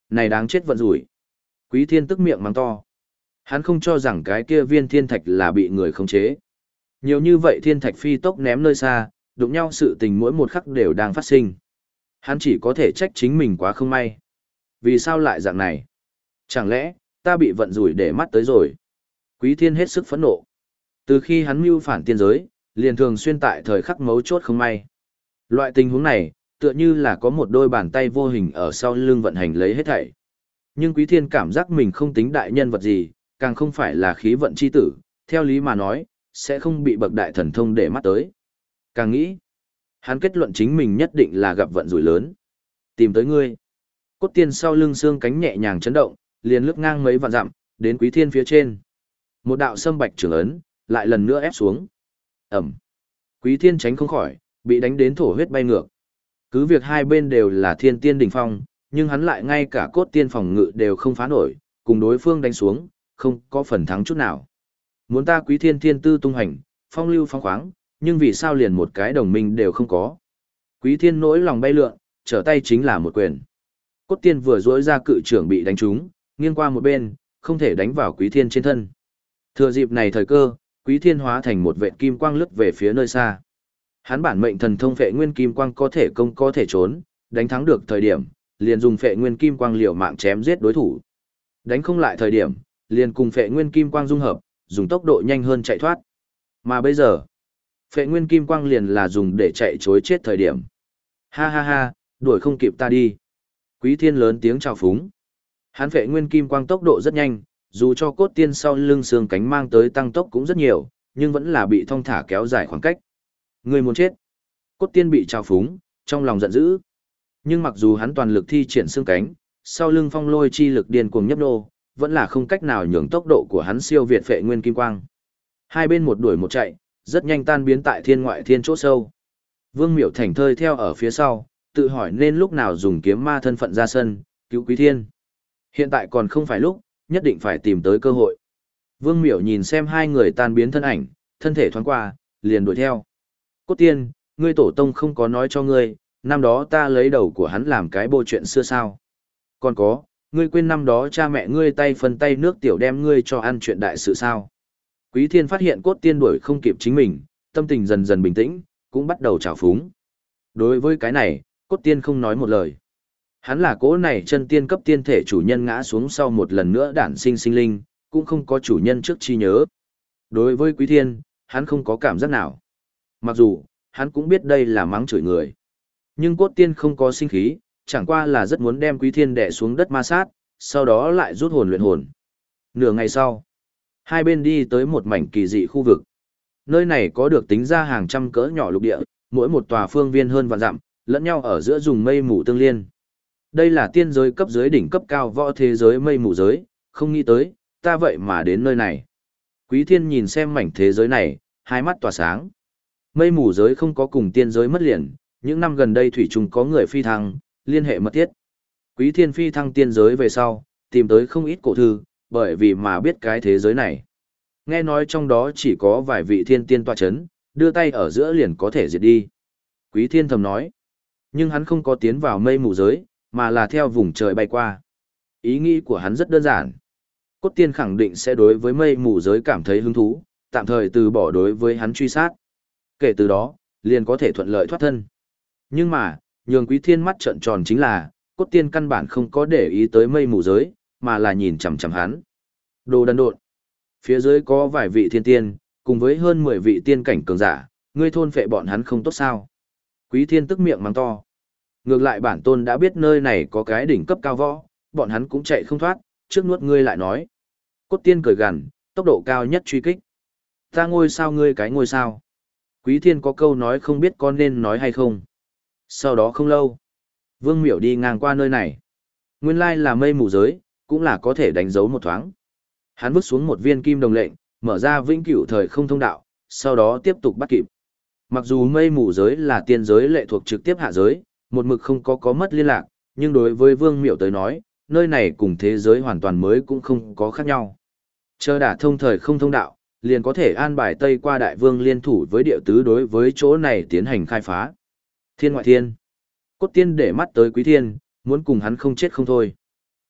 Này đáng chết vận rủi. Quý thiên tức miệng mắng to. Hắn không cho rằng cái kia viên thiên thạch là bị người khống chế. Nhiều như vậy thiên thạch phi tốc ném nơi xa, đụng nhau sự tình mỗi một khắc đều đang phát sinh. Hắn chỉ có thể trách chính mình quá không may. Vì sao lại dạng này? Chẳng lẽ, ta bị vận rủi để mắt tới rồi? Quý thiên hết sức phẫn nộ. Từ khi hắn mưu phản tiên giới, liền thường xuyên tại thời khắc mấu chốt không may. Loại tình huống này, tựa như là có một đôi bàn tay vô hình ở sau lưng vận hành lấy hết thảy. Nhưng Quý Thiên cảm giác mình không tính đại nhân vật gì, càng không phải là khí vận chi tử, theo lý mà nói, sẽ không bị bậc đại thần thông để mắt tới. Càng nghĩ, hắn kết luận chính mình nhất định là gặp vận rủi lớn. Tìm tới ngươi. Cốt tiên sau lưng xương cánh nhẹ nhàng chấn động, liền lướt ngang mấy vạn dặm, đến Quý Thiên phía trên. Một đạo sâm bạch trường ấn, lại lần nữa ép xuống. Ẩm. Quý Thiên tránh không khỏi, bị đánh đến thổ huyết bay ngược. Cứ việc hai bên đều là thiên tiên đỉnh phong, nhưng hắn lại ngay cả cốt tiên phòng ngự đều không phá nổi, cùng đối phương đánh xuống, không có phần thắng chút nào. Muốn ta Quý Thiên thiên tư tung hành, phong lưu phong khoáng, nhưng vì sao liền một cái đồng minh đều không có. Quý Thiên nỗi lòng bay lượn, trở tay chính là một quyền. Cốt tiên vừa duỗi ra cự trưởng bị đánh trúng, nghiêng qua một bên, không thể đánh vào Quý Thiên trên thân. Thừa dịp này thời cơ, Quý Thiên hóa thành một vệt kim quang lướt về phía nơi xa. Hắn bản mệnh thần thông Phệ Nguyên Kim Quang có thể công có thể trốn, đánh thắng được thời điểm, liền dùng Phệ Nguyên Kim Quang liều mạng chém giết đối thủ. Đánh không lại thời điểm, liền cùng Phệ Nguyên Kim Quang dung hợp, dùng tốc độ nhanh hơn chạy thoát. Mà bây giờ, Phệ Nguyên Kim Quang liền là dùng để chạy trối chết thời điểm. Ha ha ha, đuổi không kịp ta đi. Quý Thiên lớn tiếng chào phúng. Hắn Phệ Nguyên Kim Quang tốc độ rất nhanh, dù cho cốt tiên sau lưng xương cánh mang tới tăng tốc cũng rất nhiều, nhưng vẫn là bị thong thả kéo dài khoảng cách. Người muốn chết. Cốt tiên bị trào phúng, trong lòng giận dữ. Nhưng mặc dù hắn toàn lực thi triển xương cánh, sau lưng phong lôi chi lực điên cuồng nhấp nô, vẫn là không cách nào nhường tốc độ của hắn siêu việt Phệ Nguyên Kim Quang. Hai bên một đuổi một chạy, rất nhanh tan biến tại thiên ngoại thiên chỗ sâu. Vương Miểu thảnh thơi theo ở phía sau, tự hỏi nên lúc nào dùng kiếm ma thân phận ra sân, cứu Quý Thiên. Hiện tại còn không phải lúc, nhất định phải tìm tới cơ hội. Vương Miểu nhìn xem hai người tan biến thân ảnh, thân thể thoáng qua, liền đuổi theo. Cốt tiên, ngươi tổ tông không có nói cho ngươi, năm đó ta lấy đầu của hắn làm cái bộ chuyện xưa sao. Còn có, ngươi quên năm đó cha mẹ ngươi tay phân tay nước tiểu đem ngươi cho ăn chuyện đại sự sao. Quý Thiên phát hiện cốt tiên đuổi không kịp chính mình, tâm tình dần dần bình tĩnh, cũng bắt đầu trào phúng. Đối với cái này, cốt tiên không nói một lời. Hắn là cỗ này chân tiên cấp tiên thể chủ nhân ngã xuống sau một lần nữa đản sinh sinh linh, cũng không có chủ nhân trước chi nhớ. Đối với Quý Thiên, hắn không có cảm giác nào. Mặc dù, hắn cũng biết đây là mắng chửi người. Nhưng cốt tiên không có sinh khí, chẳng qua là rất muốn đem Quý Thiên đè xuống đất ma sát, sau đó lại rút hồn luyện hồn. Nửa ngày sau, hai bên đi tới một mảnh kỳ dị khu vực. Nơi này có được tính ra hàng trăm cỡ nhỏ lục địa, mỗi một tòa phương viên hơn vạn dặm, lẫn nhau ở giữa dùng mây mù tương liên. Đây là tiên giới cấp dưới đỉnh cấp cao võ thế giới mây mù giới, không nghĩ tới, ta vậy mà đến nơi này. Quý Thiên nhìn xem mảnh thế giới này, hai mắt tỏa sáng. Mây mù giới không có cùng tiên giới mất liền, những năm gần đây thủy chung có người phi thăng, liên hệ mật thiết. Quý Thiên phi thăng tiên giới về sau, tìm tới không ít cổ thư, bởi vì mà biết cái thế giới này. Nghe nói trong đó chỉ có vài vị thiên tiên tọa chấn, đưa tay ở giữa liền có thể diệt đi. Quý Thiên thầm nói, nhưng hắn không có tiến vào mây mù giới, mà là theo vùng trời bay qua. Ý nghĩ của hắn rất đơn giản. Cốt tiên khẳng định sẽ đối với mây mù giới cảm thấy hứng thú, tạm thời từ bỏ đối với hắn truy sát. Kể từ đó, liền có thể thuận lợi thoát thân. Nhưng mà, nhường Quý Thiên mắt trợn tròn chính là, cốt tiên căn bản không có để ý tới mây mù giới, mà là nhìn chằm chằm hắn. Đồ đần độn. Phía dưới có vài vị thiên tiên, cùng với hơn 10 vị tiên cảnh cường giả, ngươi thôn phệ bọn hắn không tốt sao? Quý Thiên tức miệng mắng to. Ngược lại bản tôn đã biết nơi này có cái đỉnh cấp cao võ, bọn hắn cũng chạy không thoát, trước nuốt ngươi lại nói. Cốt tiên cười gằn, tốc độ cao nhất truy kích. Ta ngôi sao ngươi cái ngôi sao. Quý Thiên có câu nói không biết con nên nói hay không. Sau đó không lâu, Vương Miểu đi ngang qua nơi này. Nguyên lai là mây mù giới, cũng là có thể đánh dấu một thoáng. Hắn vứt xuống một viên kim đồng lệnh, mở ra vĩnh cửu thời không thông đạo, sau đó tiếp tục bắt kịp. Mặc dù mây mù giới là tiên giới lệ thuộc trực tiếp hạ giới, một mực không có mất liên lạc, nhưng đối với Vương Miểu tới nói, nơi này cùng thế giới hoàn toàn mới cũng không có khác nhau. Chờ đả thông thời không thông đạo, liền có thể an bài Tây qua Đại Vương liên thủ với địa tứ đối với chỗ này tiến hành khai phá. Thiên ngoại thiên. Cốt tiên để mắt tới Quý Thiên, muốn cùng hắn không chết không thôi.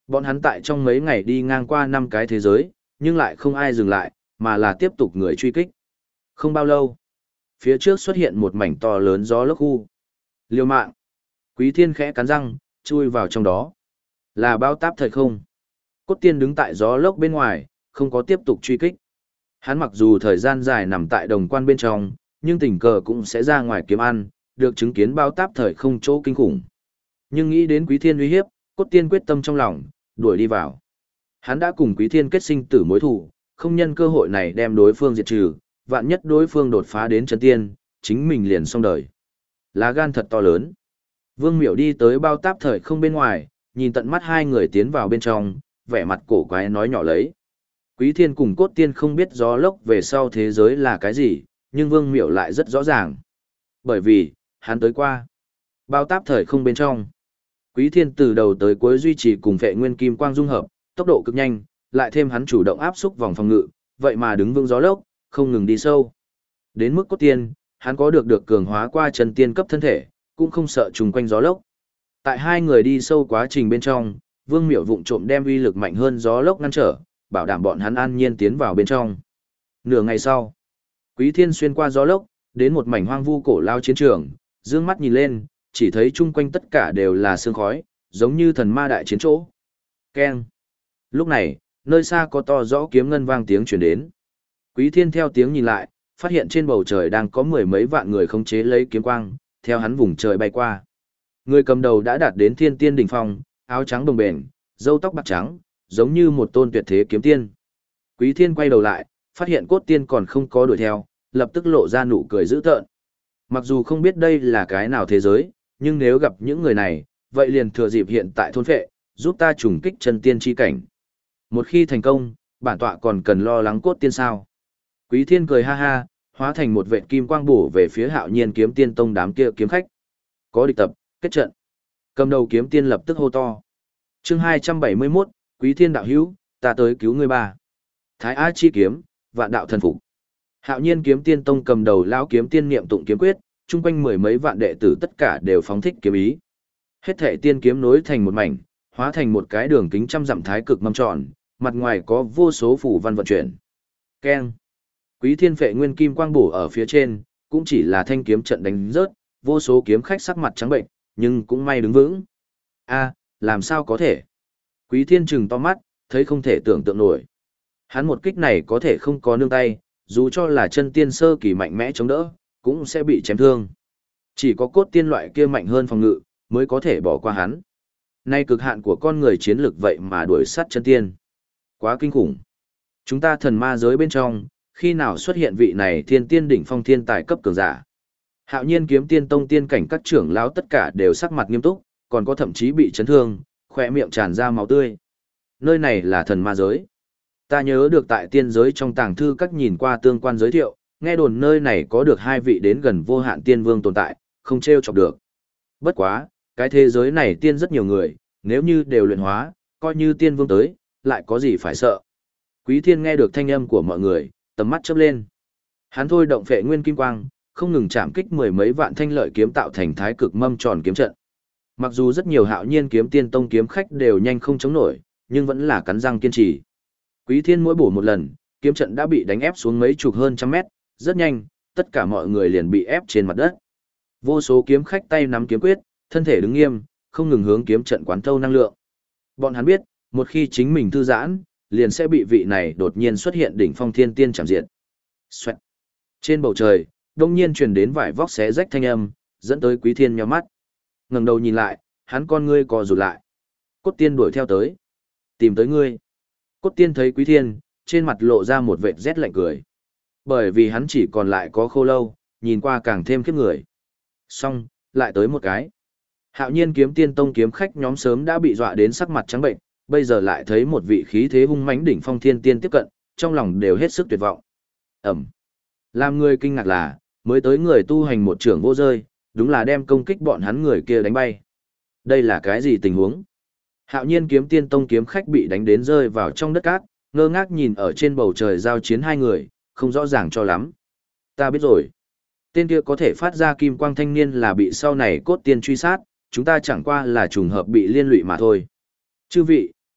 Bọn hắn tại trong mấy ngày đi ngang qua 5 cái thế giới, nhưng lại không ai dừng lại, mà là tiếp tục người truy kích. Không bao lâu, phía trước xuất hiện một mảnh to lớn gió lốc khu. Liêu mạng. Quý Thiên khẽ cắn răng, chui vào trong đó. Là bao táp thời không. Cốt Tiên đứng tại gió lốc bên ngoài, không có tiếp tục truy kích. Hắn mặc dù thời gian dài nằm tại đồng quan bên trong, nhưng tình cờ cũng sẽ ra ngoài kiếm ăn, được chứng kiến bao táp thời không chỗ kinh khủng. Nhưng nghĩ đến Quý Thiên uy hiếp, Cốt Tiên quyết tâm trong lòng, đuổi đi vào. Hắn đã cùng Quý Thiên kết sinh tử mối thù, không nhân cơ hội này đem đối phương diệt trừ, vạn nhất đối phương đột phá đến chân tiên, chính mình liền xong đời. Lá gan thật to lớn. Vương Miểu đi tới bao táp thời không bên ngoài, nhìn tận mắt hai người tiến vào bên trong, vẻ mặt cổ quái nói nhỏ lấy. Quý Thiên cùng Cốt Tiên không biết gió lốc về sau thế giới là cái gì, nhưng Vương Miểu lại rất rõ ràng. Bởi vì, hắn tới qua. Bao táp thời không bên trong. Quý Thiên từ đầu tới cuối duy trì cùng Phệ Nguyên Kim Quang dung hợp, tốc độ cực nhanh, lại thêm hắn chủ động áp xúc vòng phòng ngự, vậy mà đứng vững gió lốc, không ngừng đi sâu. Đến mức Cốt Tiên, hắn có được cường hóa qua chân tiên cấp thân thể, cũng không sợ trùng quanh gió lốc. Tại hai người đi sâu quá trình bên trong, Vương Miểu vụng trộm đem uy lực mạnh hơn gió lốc ngăn trở, bảo đảm bọn hắn an nhiên tiến vào bên trong. Nửa ngày sau, Quý Thiên xuyên qua gió lốc, đến một mảnh hoang vu cổ lao chiến trường, dương mắt nhìn lên, chỉ thấy chung quanh tất cả đều là sương khói, giống như thần ma đại chiến chỗ. Keng. Lúc này, nơi xa có to rõ kiếm ngân vang tiếng truyền đến. Quý Thiên theo tiếng nhìn lại, phát hiện trên bầu trời đang có mười mấy vạn người khống chế lấy kiếm quang, theo hắn vùng trời bay qua. Người cầm đầu đã đạt đến thiên tiên đỉnh phong, áo trắng đồng bền, râu tóc bạc trắng, giống như một tôn tuyệt thế kiếm tiên. Quý Thiên quay đầu lại, phát hiện Cốt Tiên còn không có đuổi theo, lập tức lộ ra nụ cười dữ tợn. Mặc dù không biết đây là cái nào thế giới, nhưng nếu gặp những người này, vậy liền thừa dịp hiện tại thôn phệ, giúp ta trùng kích chân tiên chi cảnh. Một khi thành công, bản tọa còn cần lo lắng Cốt Tiên sao? Quý Thiên cười ha ha, hóa thành một vệt kim quang bổ về phía Hạo Nhiên Kiếm Tiên tông đám kia kiếm khách. Có địch tập, kết trận. Cầm đầu kiếm tiên lập tức hô to. Chương 271, Quý Thiên đạo hữu, ta tới cứu ngươi ba. Thái A chi kiếm, vạn đạo thần phục. Hạo Nhiên Kiếm Tiên tông cầm đầu lão kiếm tiên niệm tụng kiếm quyết, chung quanh mười mấy vạn đệ tử tất cả đều phóng thích kiếm ý. Hết thảy tiên kiếm nối thành một mảnh, hóa thành một cái đường kính trăm dặm thái cực mâm tròn, mặt ngoài có vô số phủ văn vận chuyển. Keng. Quý Thiên Phệ Nguyên Kim Quang bổ ở phía trên, cũng chỉ là thanh kiếm trận đánh rớt, vô số kiếm khách sắc mặt trắng bệnh, nhưng cũng may đứng vững. A, làm sao có thể? Quý Thiên trừng to mắt, thấy không thể tưởng tượng nổi. Hắn một kích này có thể không có nương tay, dù cho là chân tiên sơ kỳ mạnh mẽ chống đỡ, cũng sẽ bị chém thương. Chỉ có Cốt Tiên loại kia mạnh hơn phòng ngự, mới có thể bỏ qua hắn. Nay cực hạn của con người chiến lực vậy mà đuổi sát chân tiên. Quá kinh khủng. Chúng ta thần ma giới bên trong, khi nào xuất hiện vị này thiên tiên đỉnh phong thiên tài cấp cường giả. Hạo Nhiên Kiếm Tiên tông tiên cảnh các trưởng lão tất cả đều sắc mặt nghiêm túc, còn có thậm chí bị chấn thương, khỏe miệng tràn ra máu tươi. Nơi này là thần ma giới. Ta nhớ được tại tiên giới trong tàng thư các nhìn qua tương quan giới thiệu, nghe đồn nơi này có được hai vị đến gần vô hạn tiên vương tồn tại, không trêu chọc được. Bất quá, cái thế giới này tiên rất nhiều người, nếu như đều luyện hóa, coi như tiên vương tới, lại có gì phải sợ. Quý Thiên nghe được thanh âm của mọi người, tầm mắt chớp lên. Hắn thôi động Phệ Nguyên Kim Quang, không ngừng chạm kích mười mấy vạn thanh lợi kiếm tạo thành thái cực mâm tròn kiếm trận. Mặc dù rất nhiều Hạo Nhiên Kiếm Tiên tông kiếm khách đều nhanh không chống nổi, nhưng vẫn là cắn răng kiên trì. Quý Thiên mỗi bổ một lần, kiếm trận đã bị đánh ép xuống mấy chục hơn trăm mét, rất nhanh, tất cả mọi người liền bị ép trên mặt đất. Vô số kiếm khách tay nắm kiếm quyết, thân thể đứng nghiêm, không ngừng hướng kiếm trận quán thâu năng lượng. Bọn hắn biết, một khi chính mình thư giãn, liền sẽ bị vị này đột nhiên xuất hiện đỉnh phong thiên tiên chạm diệt. Xoẹt. Trên bầu trời, đông nhiên truyền đến vải vóc xé rách thanh âm, dẫn tới Quý Thiên nhíu mắt. Ngẩng đầu nhìn lại, hắn con ngươi co rụt lại. Cốt Tiên đuổi theo tới, tìm tới ngươi. Cốt Tiên thấy Quý Thiên, trên mặt lộ ra một vệt rét lạnh cười. Bởi vì hắn chỉ còn lại có khô lâu, nhìn qua càng thêm khiếp người. Xong, lại tới một cái. Hạo Nhiên Kiếm Tiên tông kiếm khách nhóm sớm đã bị dọa đến sắc mặt trắng bệnh, bây giờ lại thấy một vị khí thế hung mãnh đỉnh phong thiên tiên tiếp cận, trong lòng đều hết sức tuyệt vọng. Ẩm. Làm người kinh ngạc là, mới tới người tu hành một trưởng vô rơi, đúng là đem công kích bọn hắn người kia đánh bay. Đây là cái gì tình huống? Hạo Nhiên Kiếm Tiên tông kiếm khách bị đánh đến rơi vào trong đất cát, ngơ ngác nhìn ở trên bầu trời giao chiến hai người, không rõ ràng cho lắm. Ta biết rồi. Tên kia có thể phát ra kim quang thanh niên là bị sau này Cốt Tiên truy sát, chúng ta chẳng qua là trùng hợp bị liên lụy mà thôi. Chư vị,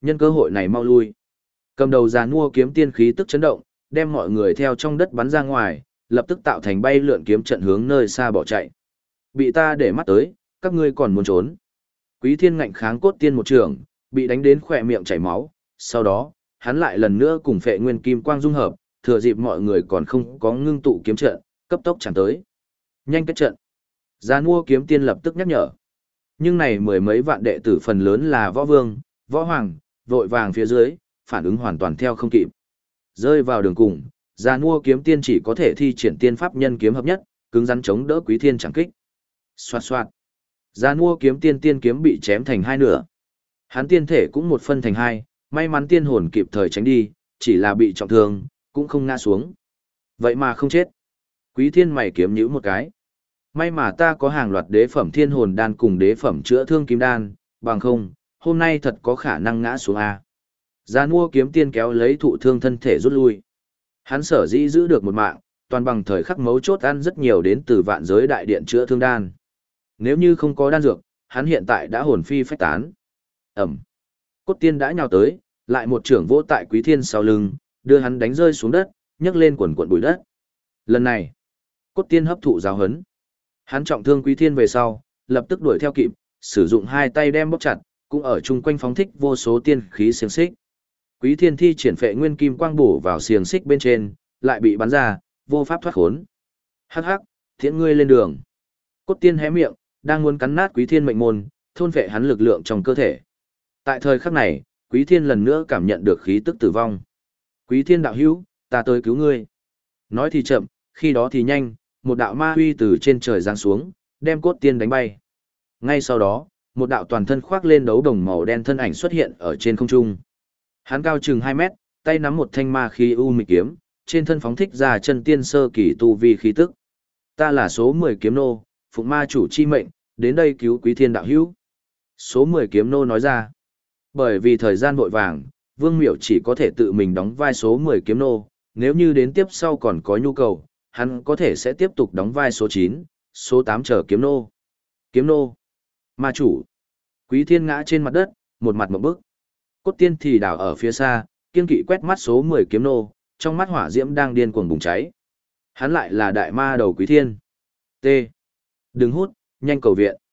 Nhân cơ hội này mau lui. Cầm đầu giàn mua kiếm tiên khí tức chấn động, đem mọi người theo trong đất bắn ra ngoài, lập tức tạo thành bay lượn kiếm trận hướng nơi xa bỏ chạy. Bị ta để mắt tới, các ngươi còn muốn trốn. Quý Thiên ngạnh kháng cốt tiên một trường, bị đánh đến khỏe miệng chảy máu, sau đó, hắn lại lần nữa cùng Phệ Nguyên Kim Quang dung hợp, thừa dịp mọi người còn không có ngưng tụ kiếm trận, cấp tốc chẳng tới. Nhanh kết trận. Giàn mua kiếm tiên lập tức nhắc nhở. Nhưng này mười mấy vạn đệ tử phần lớn là võ vương, võ hoàng, vội vàng phía dưới, phản ứng hoàn toàn theo không kịp. Rơi vào đường cùng, giàn mua kiếm tiên chỉ có thể thi triển tiên pháp nhân kiếm hợp nhất, cứng rắn chống đỡ Quý Thiên chẳng kích. Xoạt xoạt. Giàn mua kiếm tiên tiên kiếm bị chém thành hai nửa. Hắn tiên thể cũng một phân thành hai, may mắn tiên hồn kịp thời tránh đi, chỉ là bị trọng thương, cũng không ngã xuống. Vậy mà không chết. Quý Thiên mày kiếm nhíu một cái. May mà ta có hàng loạt đế phẩm thiên hồn đan cùng đế phẩm chữa thương kim đan, bằng không, hôm nay thật có khả năng ngã xuống A. Giàn mua kiếm tiên kéo lấy thụ thương thân thể rút lui. Hắn sở dĩ giữ được một mạng, toàn bằng thời khắc mấu chốt ăn rất nhiều đến từ vạn giới đại điện chữa thương đan. Nếu như không có đan dược, hắn hiện tại đã hồn phi phách tán. Ẩm. Cốt tiên đã nhào tới, lại một trưởng vỗ tại Quý Thiên sau lưng, đưa hắn đánh rơi xuống đất, nhấc lên quần quần bụi đất. Lần này, cốt tiên hấp thụ giáo hấn. Hắn trọng thương Quý Thiên về sau, lập tức đuổi theo kịp, sử dụng hai tay đem bóp chặt, cũng ở chung quanh phóng thích vô số tiên khí xiềng xích. Quý Thiên thi triển Phệ Nguyên Kim Quang bổ vào xiềng xích bên trên, lại bị bắn ra, vô pháp thoát khốn. Hắc hắc, thiện ngươi lên đường. Cốt tiên hé miệng, đang muốn cắn nát Quý Thiên mệnh môn, thôn phệ hắn lực lượng trong cơ thể. Tại thời khắc này, Quý Thiên lần nữa cảm nhận được khí tức tử vong. Quý Thiên đạo hữu, ta tới cứu ngươi. Nói thì chậm, khi đó thì nhanh, một đạo ma huy từ trên trời giáng xuống, đem cốt tiên đánh bay. Ngay sau đó, một đạo toàn thân khoác lên đấu đồng màu đen thân ảnh xuất hiện ở trên không trung. Hắn cao chừng 2 mét, tay nắm một thanh ma khí u mịch kiếm, trên thân phóng thích ra chân tiên sơ kỳ tu vi khí tức. Ta là số 10 kiếm nô, phụng ma chủ chi mệnh, đến đây cứu Quý Thiên đạo hữu. Số 10 kiếm nô nói ra. Bởi vì thời gian vội vàng, Vương Miểu chỉ có thể tự mình đóng vai số 10 kiếm nô, nếu như đến tiếp sau còn có nhu cầu, hắn có thể sẽ tiếp tục đóng vai số 9, số 8 chờ kiếm nô. Kiếm nô. Ma chủ. Quý Thiên ngã trên mặt đất, một mặt một bức. Cốt tiên thì đảo ở phía xa, kiên kỵ quét mắt số 10 kiếm nô, trong mắt hỏa diễm đang điên cuồng bùng cháy. Hắn lại là đại ma đầu Quý Thiên. T. Đừng hút, nhanh cầu viện.